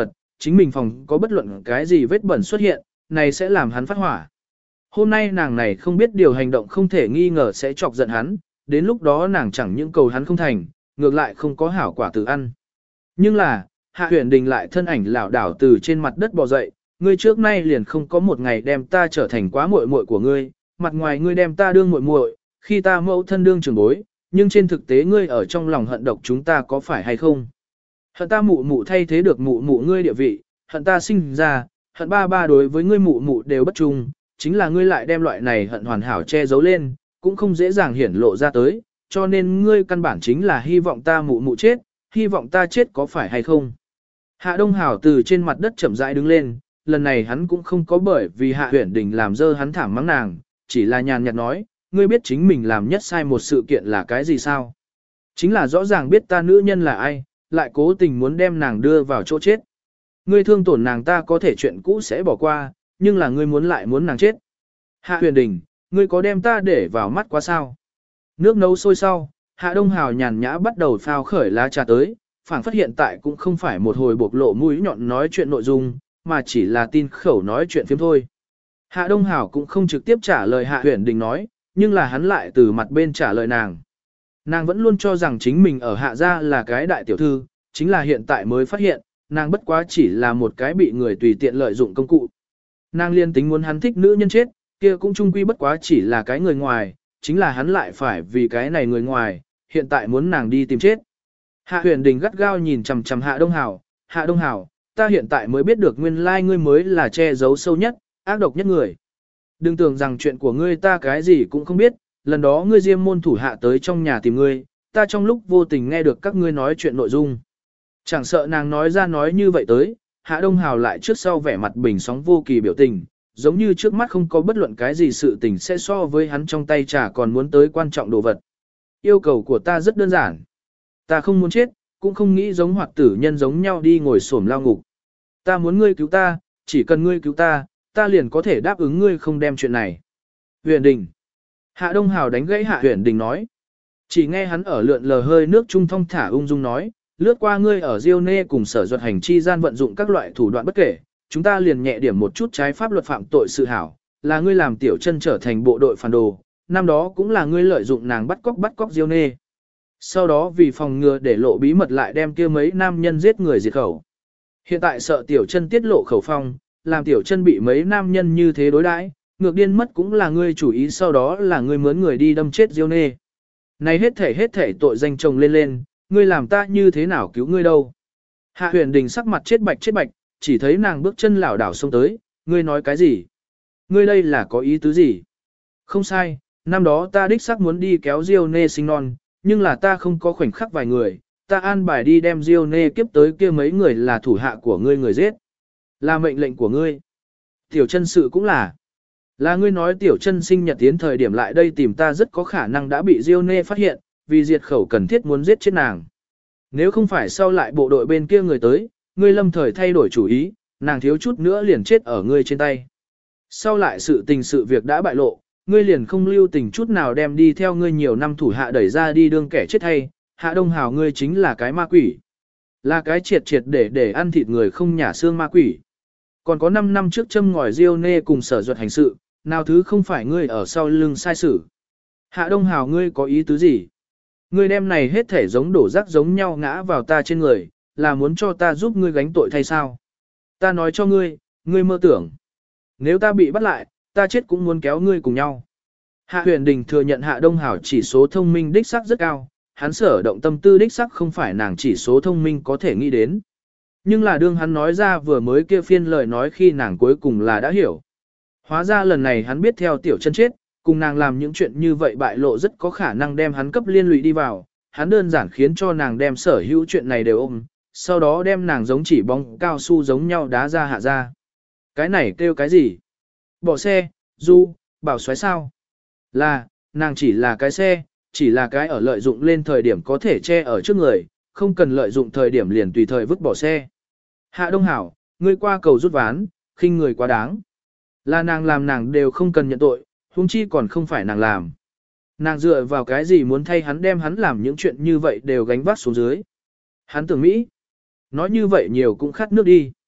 chính mình phòng có bất luận cái gì vết bẩn xuất hiện, này sẽ làm hắn phát hỏa. Hôm nay nàng này không biết điều hành động không thể nghi ngờ sẽ chọc giận hắn, đến lúc đó nàng chẳng những cầu hắn không thành, ngược lại không có hảo quả tự ăn. Nhưng là, Hạ Huyền Đình lại thân ảnh lảo đảo từ trên mặt đất bò dậy, ngươi trước nay liền không có một ngày đem ta trở thành quá muội muội của ngươi, mặt ngoài ngươi đem ta đương muội muội, khi ta mẫu thân đương trưởng bối, nhưng trên thực tế ngươi ở trong lòng hận độc chúng ta có phải hay không? Hận ta mụ mụ thay thế được mụ mụ ngươi địa vị, hận ta sinh ra, hận ba ba đối với ngươi mụ mụ đều bất trung, chính là ngươi lại đem loại này hận hoàn hảo che giấu lên, cũng không dễ dàng hiển lộ ra tới, cho nên ngươi căn bản chính là hy vọng ta mụ mụ chết, hy vọng ta chết có phải hay không? Hạ Đông Hảo từ trên mặt đất chậm rãi đứng lên, lần này hắn cũng không có bởi vì Hạ Huyền Đình làm dơ hắn thảm mắng nàng, chỉ là nhàn nhạt nói, ngươi biết chính mình làm nhất sai một sự kiện là cái gì sao? Chính là rõ ràng biết ta nữ nhân là ai, lại cố tình muốn đem nàng đưa vào chỗ chết. Ngươi thương tổn nàng ta có thể chuyện cũ sẽ bỏ qua, nhưng là ngươi muốn lại muốn nàng chết. Hạ Huyền Đình, ngươi có đem ta để vào mắt quá sao? Nước nấu sôi sau, Hạ Đông Hào nhàn nhã bắt đầu phao khởi lá trà tới, phảng phất hiện tại cũng không phải một hồi bộc lộ mũi nhọn nói chuyện nội dung, mà chỉ là tin khẩu nói chuyện phiếm thôi. Hạ Đông Hảo cũng không trực tiếp trả lời Hạ Huyền Đình nói, nhưng là hắn lại từ mặt bên trả lời nàng. Nàng vẫn luôn cho rằng chính mình ở Hạ gia là cái đại tiểu thư, chính là hiện tại mới phát hiện, nàng bất quá chỉ là một cái bị người tùy tiện lợi dụng công cụ. Nàng liên tính muốn hắn thích nữ nhân chết, kia cũng chung quy bất quá chỉ là cái người ngoài, chính là hắn lại phải vì cái này người ngoài, hiện tại muốn nàng đi tìm chết. Hạ Huyền Đình gắt gao nhìn chằm chằm Hạ Đông Hảo, Hạ Đông Hảo, ta hiện tại mới biết được nguyên lai ngươi mới là che giấu sâu nhất, ác độc nhất người. Đừng tưởng rằng chuyện của ngươi ta cái gì cũng không biết, lần đó ngươi diêm môn thủ hạ tới trong nhà tìm ngươi, ta trong lúc vô tình nghe được các ngươi nói chuyện nội dung. Chẳng sợ nàng nói ra nói như vậy tới, Hạ Đông Hào lại trước sau vẻ mặt bình sóng vô kỳ biểu tình, giống như trước mắt không có bất luận cái gì sự tình sẽ so với hắn trong tay trà còn muốn tới quan trọng đồ vật. Yêu cầu của ta rất đơn giản. Ta không muốn chết, cũng không nghĩ giống hoạt tử nhân giống nhau đi ngồi xổm lao ngục. Ta muốn ngươi cứu ta, chỉ cần ngươi cứu ta, ta liền có thể đáp ứng ngươi không đem chuyện này. Huyền Đình. Hạ Đông Hào đánh gãy Hạ Huyền Đình nói. Chỉ nghe hắn ở lượn lờ hơi nước trung thong thả ung dung nói, lướt qua ngươi ở Diêu Nê cùng sở duật hành chi gian vận dụng các loại thủ đoạn bất kể, chúng ta liền nhẹ điểm một chút trái pháp luật phạm tội sự hảo, là ngươi làm tiểu chân trở thành bộ đội phản đồ, năm đó cũng là ngươi lợi dụng nàng bắt cóc Diêu Nê. Sau đó vì phòng ngừa để lộ bí mật lại đem kia mấy nam nhân giết người diệt khẩu. Hiện tại sợ tiểu chân tiết lộ khẩu phong, làm tiểu chân bị mấy nam nhân như thế đối đãi, ngược điên mất cũng là ngươi chủ ý, sau đó là ngươi mướn người đi đâm chết Diêu Nê. Này hết thể tội danh chồng lên, ngươi làm ta như thế nào cứu ngươi đâu. Hạ Huyền Đình sắc mặt chết bạch, chỉ thấy nàng bước chân lảo đảo xông tới, ngươi nói cái gì? Ngươi đây là có ý tứ gì? Không sai, năm đó ta đích xác muốn đi kéo Diêu Nê sinh non, nhưng là ta không có khoảnh khắc vài người, ta an bài đi đem Diêu Nê kiếp tới kia mấy người là thủ hạ của ngươi người giết. Là mệnh lệnh của ngươi. Tiểu chân sự cũng là. Là ngươi nói tiểu chân sinh nhật tiến thời điểm lại đây tìm ta rất có khả năng đã bị Diêu Nê phát hiện, vì diệt khẩu cần thiết muốn giết chết nàng. Nếu không phải sau lại bộ đội bên kia người tới, ngươi lâm thời thay đổi chủ ý, nàng thiếu chút nữa liền chết ở ngươi trên tay. Sau lại sự tình sự việc đã bại lộ, ngươi liền không lưu tình chút nào đem đi theo ngươi nhiều năm thủ hạ đẩy ra đi đương kẻ chết hay, Hạ Đông Hào ngươi chính là cái ma quỷ. Là cái triệt để ăn thịt người không nhả xương ma quỷ. Còn có 5 năm trước châm ngòi Diêu Nê cùng sở duật hành sự, nào thứ không phải ngươi ở sau lưng sai sử. Hạ Đông Hào ngươi có ý tứ gì? Ngươi đem này hết thể giống đổ rác giống nhau ngã vào ta trên người, là muốn cho ta giúp ngươi gánh tội thay sao? Ta nói cho ngươi, ngươi mơ tưởng. Nếu ta bị bắt lại, ta chết cũng muốn kéo ngươi cùng nhau. Hạ Huyền Đình thừa nhận Hạ Đông Hảo chỉ số thông minh đích sắc rất cao, hắn sở động tâm tư đích sắc không phải nàng chỉ số thông minh có thể nghĩ đến. Nhưng là đương hắn nói ra vừa mới kia phiên lời nói khi nàng cuối cùng là đã hiểu. Hóa ra lần này hắn biết theo tiểu chân chết, cùng nàng làm những chuyện như vậy bại lộ rất có khả năng đem hắn cấp liên lụy đi vào, hắn đơn giản khiến cho nàng đem sở hữu chuyện này đều ôm, sau đó đem nàng giống chỉ bóng cao su giống nhau đá ra hạ ra. Cái này kêu cái gì? Bỏ xe, du, bảo xoáy sao? Là, nàng chỉ là cái xe, chỉ là cái ở lợi dụng lên thời điểm có thể che ở trước người, không cần lợi dụng thời điểm liền tùy thời vứt bỏ xe. Hạ Đông Hảo, ngươi qua cầu rút ván, khinh người quá đáng. Là nàng làm nàng đều không cần nhận tội, huống chi còn không phải nàng làm. Nàng dựa vào cái gì muốn thay hắn đem hắn làm những chuyện như vậy đều gánh vác xuống dưới. Hắn tưởng Mỹ. Nói như vậy nhiều cũng khát nước đi.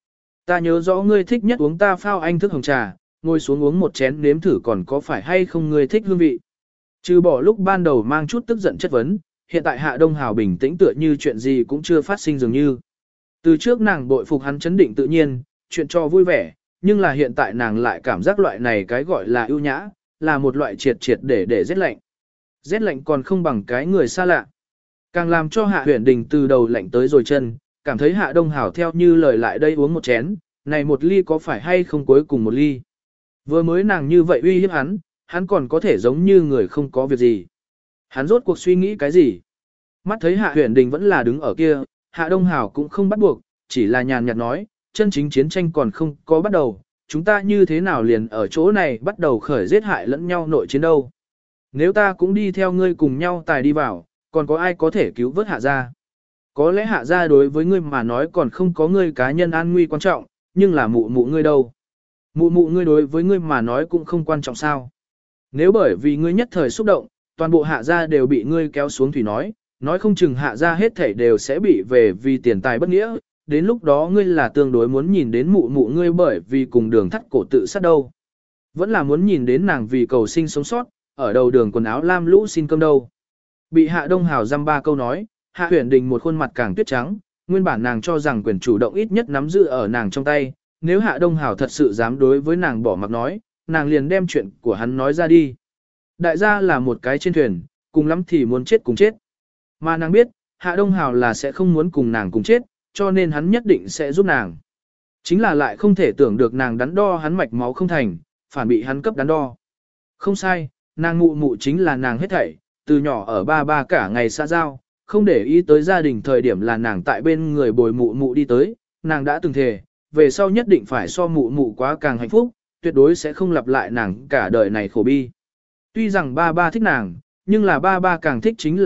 Ta nhớ rõ ngươi thích nhất uống ta phao anh thức hồng trà, ngồi xuống uống một chén nếm thử còn có phải hay không ngươi thích hương vị. Trừ bỏ lúc ban đầu mang chút tức giận chất vấn, hiện tại Hạ Đông Hào bình tĩnh tựa như chuyện gì cũng chưa phát sinh dường như. Từ trước nàng bội phục hắn chấn định tự nhiên, chuyện cho vui vẻ, nhưng là hiện tại nàng lại cảm giác loại này cái gọi là ưu nhã, là một loại triệt triệt để rét lạnh. Rét lạnh còn không bằng cái người xa lạ. Càng làm cho Hạ Huyền Đình từ đầu lạnh tới rồi chân, cảm thấy Hạ Đông Hào theo như lời lại đây uống một chén, này một ly có phải hay không cuối cùng một ly. Vừa mới nàng như vậy uy hiếp hắn còn có thể giống như người không có việc gì. Hắn rốt cuộc suy nghĩ cái gì? Mắt thấy Hạ Huyền Đình vẫn là đứng ở kia, Hạ Đông Hào cũng không bắt buộc, chỉ là nhàn nhạt nói, chân chính chiến tranh còn không có bắt đầu, chúng ta như thế nào liền ở chỗ này bắt đầu khởi giết hại lẫn nhau nội chiến đâu. Nếu ta cũng đi theo ngươi cùng nhau tài đi vào, còn có ai có thể cứu vớt Hạ gia? Có lẽ Hạ gia đối với ngươi mà nói còn không có ngươi cá nhân an nguy quan trọng, nhưng là mụ mụ ngươi đâu? Mụ mụ ngươi đối với ngươi mà nói cũng không quan trọng sao? Nếu bởi vì ngươi nhất thời xúc động, toàn bộ Hạ gia đều bị ngươi kéo xuống thủy nói không chừng Hạ gia hết thảy đều sẽ bị về vì tiền tài bất nghĩa, đến lúc đó ngươi là tương đối muốn nhìn đến mụ mụ ngươi bởi vì cùng đường thắt cổ tự sát đâu. Vẫn là muốn nhìn đến nàng vì cầu sinh sống sót, ở đầu đường quần áo lam lũ xin cơm đâu. Bị Hạ Đông Hào dăm ba câu nói, Hạ Huyền Đình một khuôn mặt càng tuyết trắng, nguyên bản nàng cho rằng quyền chủ động ít nhất nắm giữ ở nàng trong tay, nếu Hạ Đông Hào thật sự dám đối với nàng bỏ mặc nói, nàng liền đem chuyện của hắn nói ra đi. Đại gia là một cái trên thuyền, cùng lắm thì muốn chết cùng chết. Mà nàng biết, Hạ Đông Hào là sẽ không muốn cùng nàng cùng chết, cho nên hắn nhất định sẽ giúp nàng. Chính là lại không thể tưởng được nàng đắn đo hắn mạch máu không thành, phản bị hắn cấp đắn đo. Không sai, nàng mụ mụ chính là nàng hết thảy, từ nhỏ ở ba cả ngày xã giao, không để ý tới gia đình thời điểm là nàng tại bên người bồi mụ mụ đi tới, nàng đã từng thề, về sau nhất định phải so mụ mụ quá càng hạnh phúc, tuyệt đối sẽ không lặp lại nàng cả đời này khổ bi. Tuy rằng ba thích nàng, nhưng là ba càng thích chính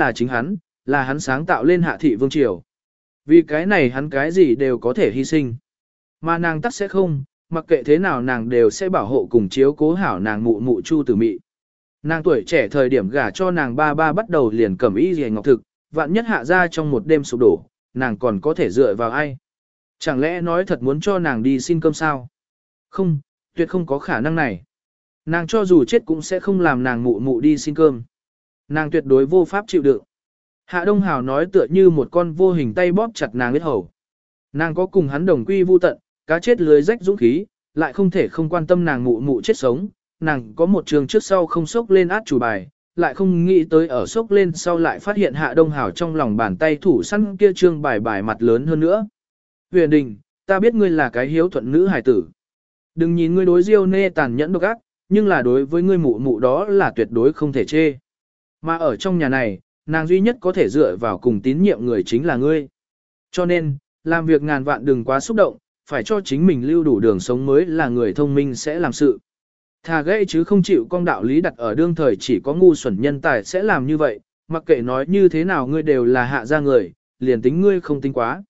là hắn sáng tạo lên Hạ thị vương triều. Vì cái này hắn cái gì đều có thể hy sinh. Mà nàng tắc sẽ không, mặc kệ thế nào nàng đều sẽ bảo hộ cùng chiếu cố hảo nàng mụ mụ Chu Tử Mị. Nàng tuổi trẻ thời điểm gả cho nàng ba bắt đầu liền cầm y rìa ngọc thực, vạn nhất Hạ ra trong một đêm sụp đổ, nàng còn có thể dựa vào ai. Chẳng lẽ nói thật muốn cho nàng đi xin cơm sao? Không, tuyệt không có khả năng này. Nàng cho dù chết cũng sẽ không làm nàng mụ mụ đi xin cơm. Nàng tuyệt đối vô pháp chịu đựng. Hạ Đông Hào nói tựa như một con vô hình tay bóp chặt nàng huyết hầu. Nàng có cùng hắn đồng quy vu tận, cá chết lưới rách dũng khí, lại không thể không quan tâm nàng mụ mụ chết sống. Nàng có một trường trước sau không sốc lên át chủ bài, lại không nghĩ tới ở sốc lên sau lại phát hiện Hạ Đông Hào trong lòng bàn tay thủ săn kia trương bài mặt lớn hơn nữa. Huyền Đình, ta biết ngươi là cái hiếu thuận nữ hài tử. Đừng nhìn ngươi đối Diêu Nê tàn nhẫn độc ác, nhưng là đối với ngươi mụ mụ đó là tuyệt đối không thể chê. Mà ở trong nhà này, nàng duy nhất có thể dựa vào cùng tín nhiệm người chính là ngươi. Cho nên, làm việc ngàn vạn đừng quá xúc động, phải cho chính mình lưu đủ đường sống mới là người thông minh sẽ làm sự. Thà gãy chứ không chịu công đạo lý đặt ở đương thời chỉ có ngu xuẩn nhân tài sẽ làm như vậy, mặc kệ nói như thế nào ngươi đều là Hạ gia người, liền tính ngươi không tính quá.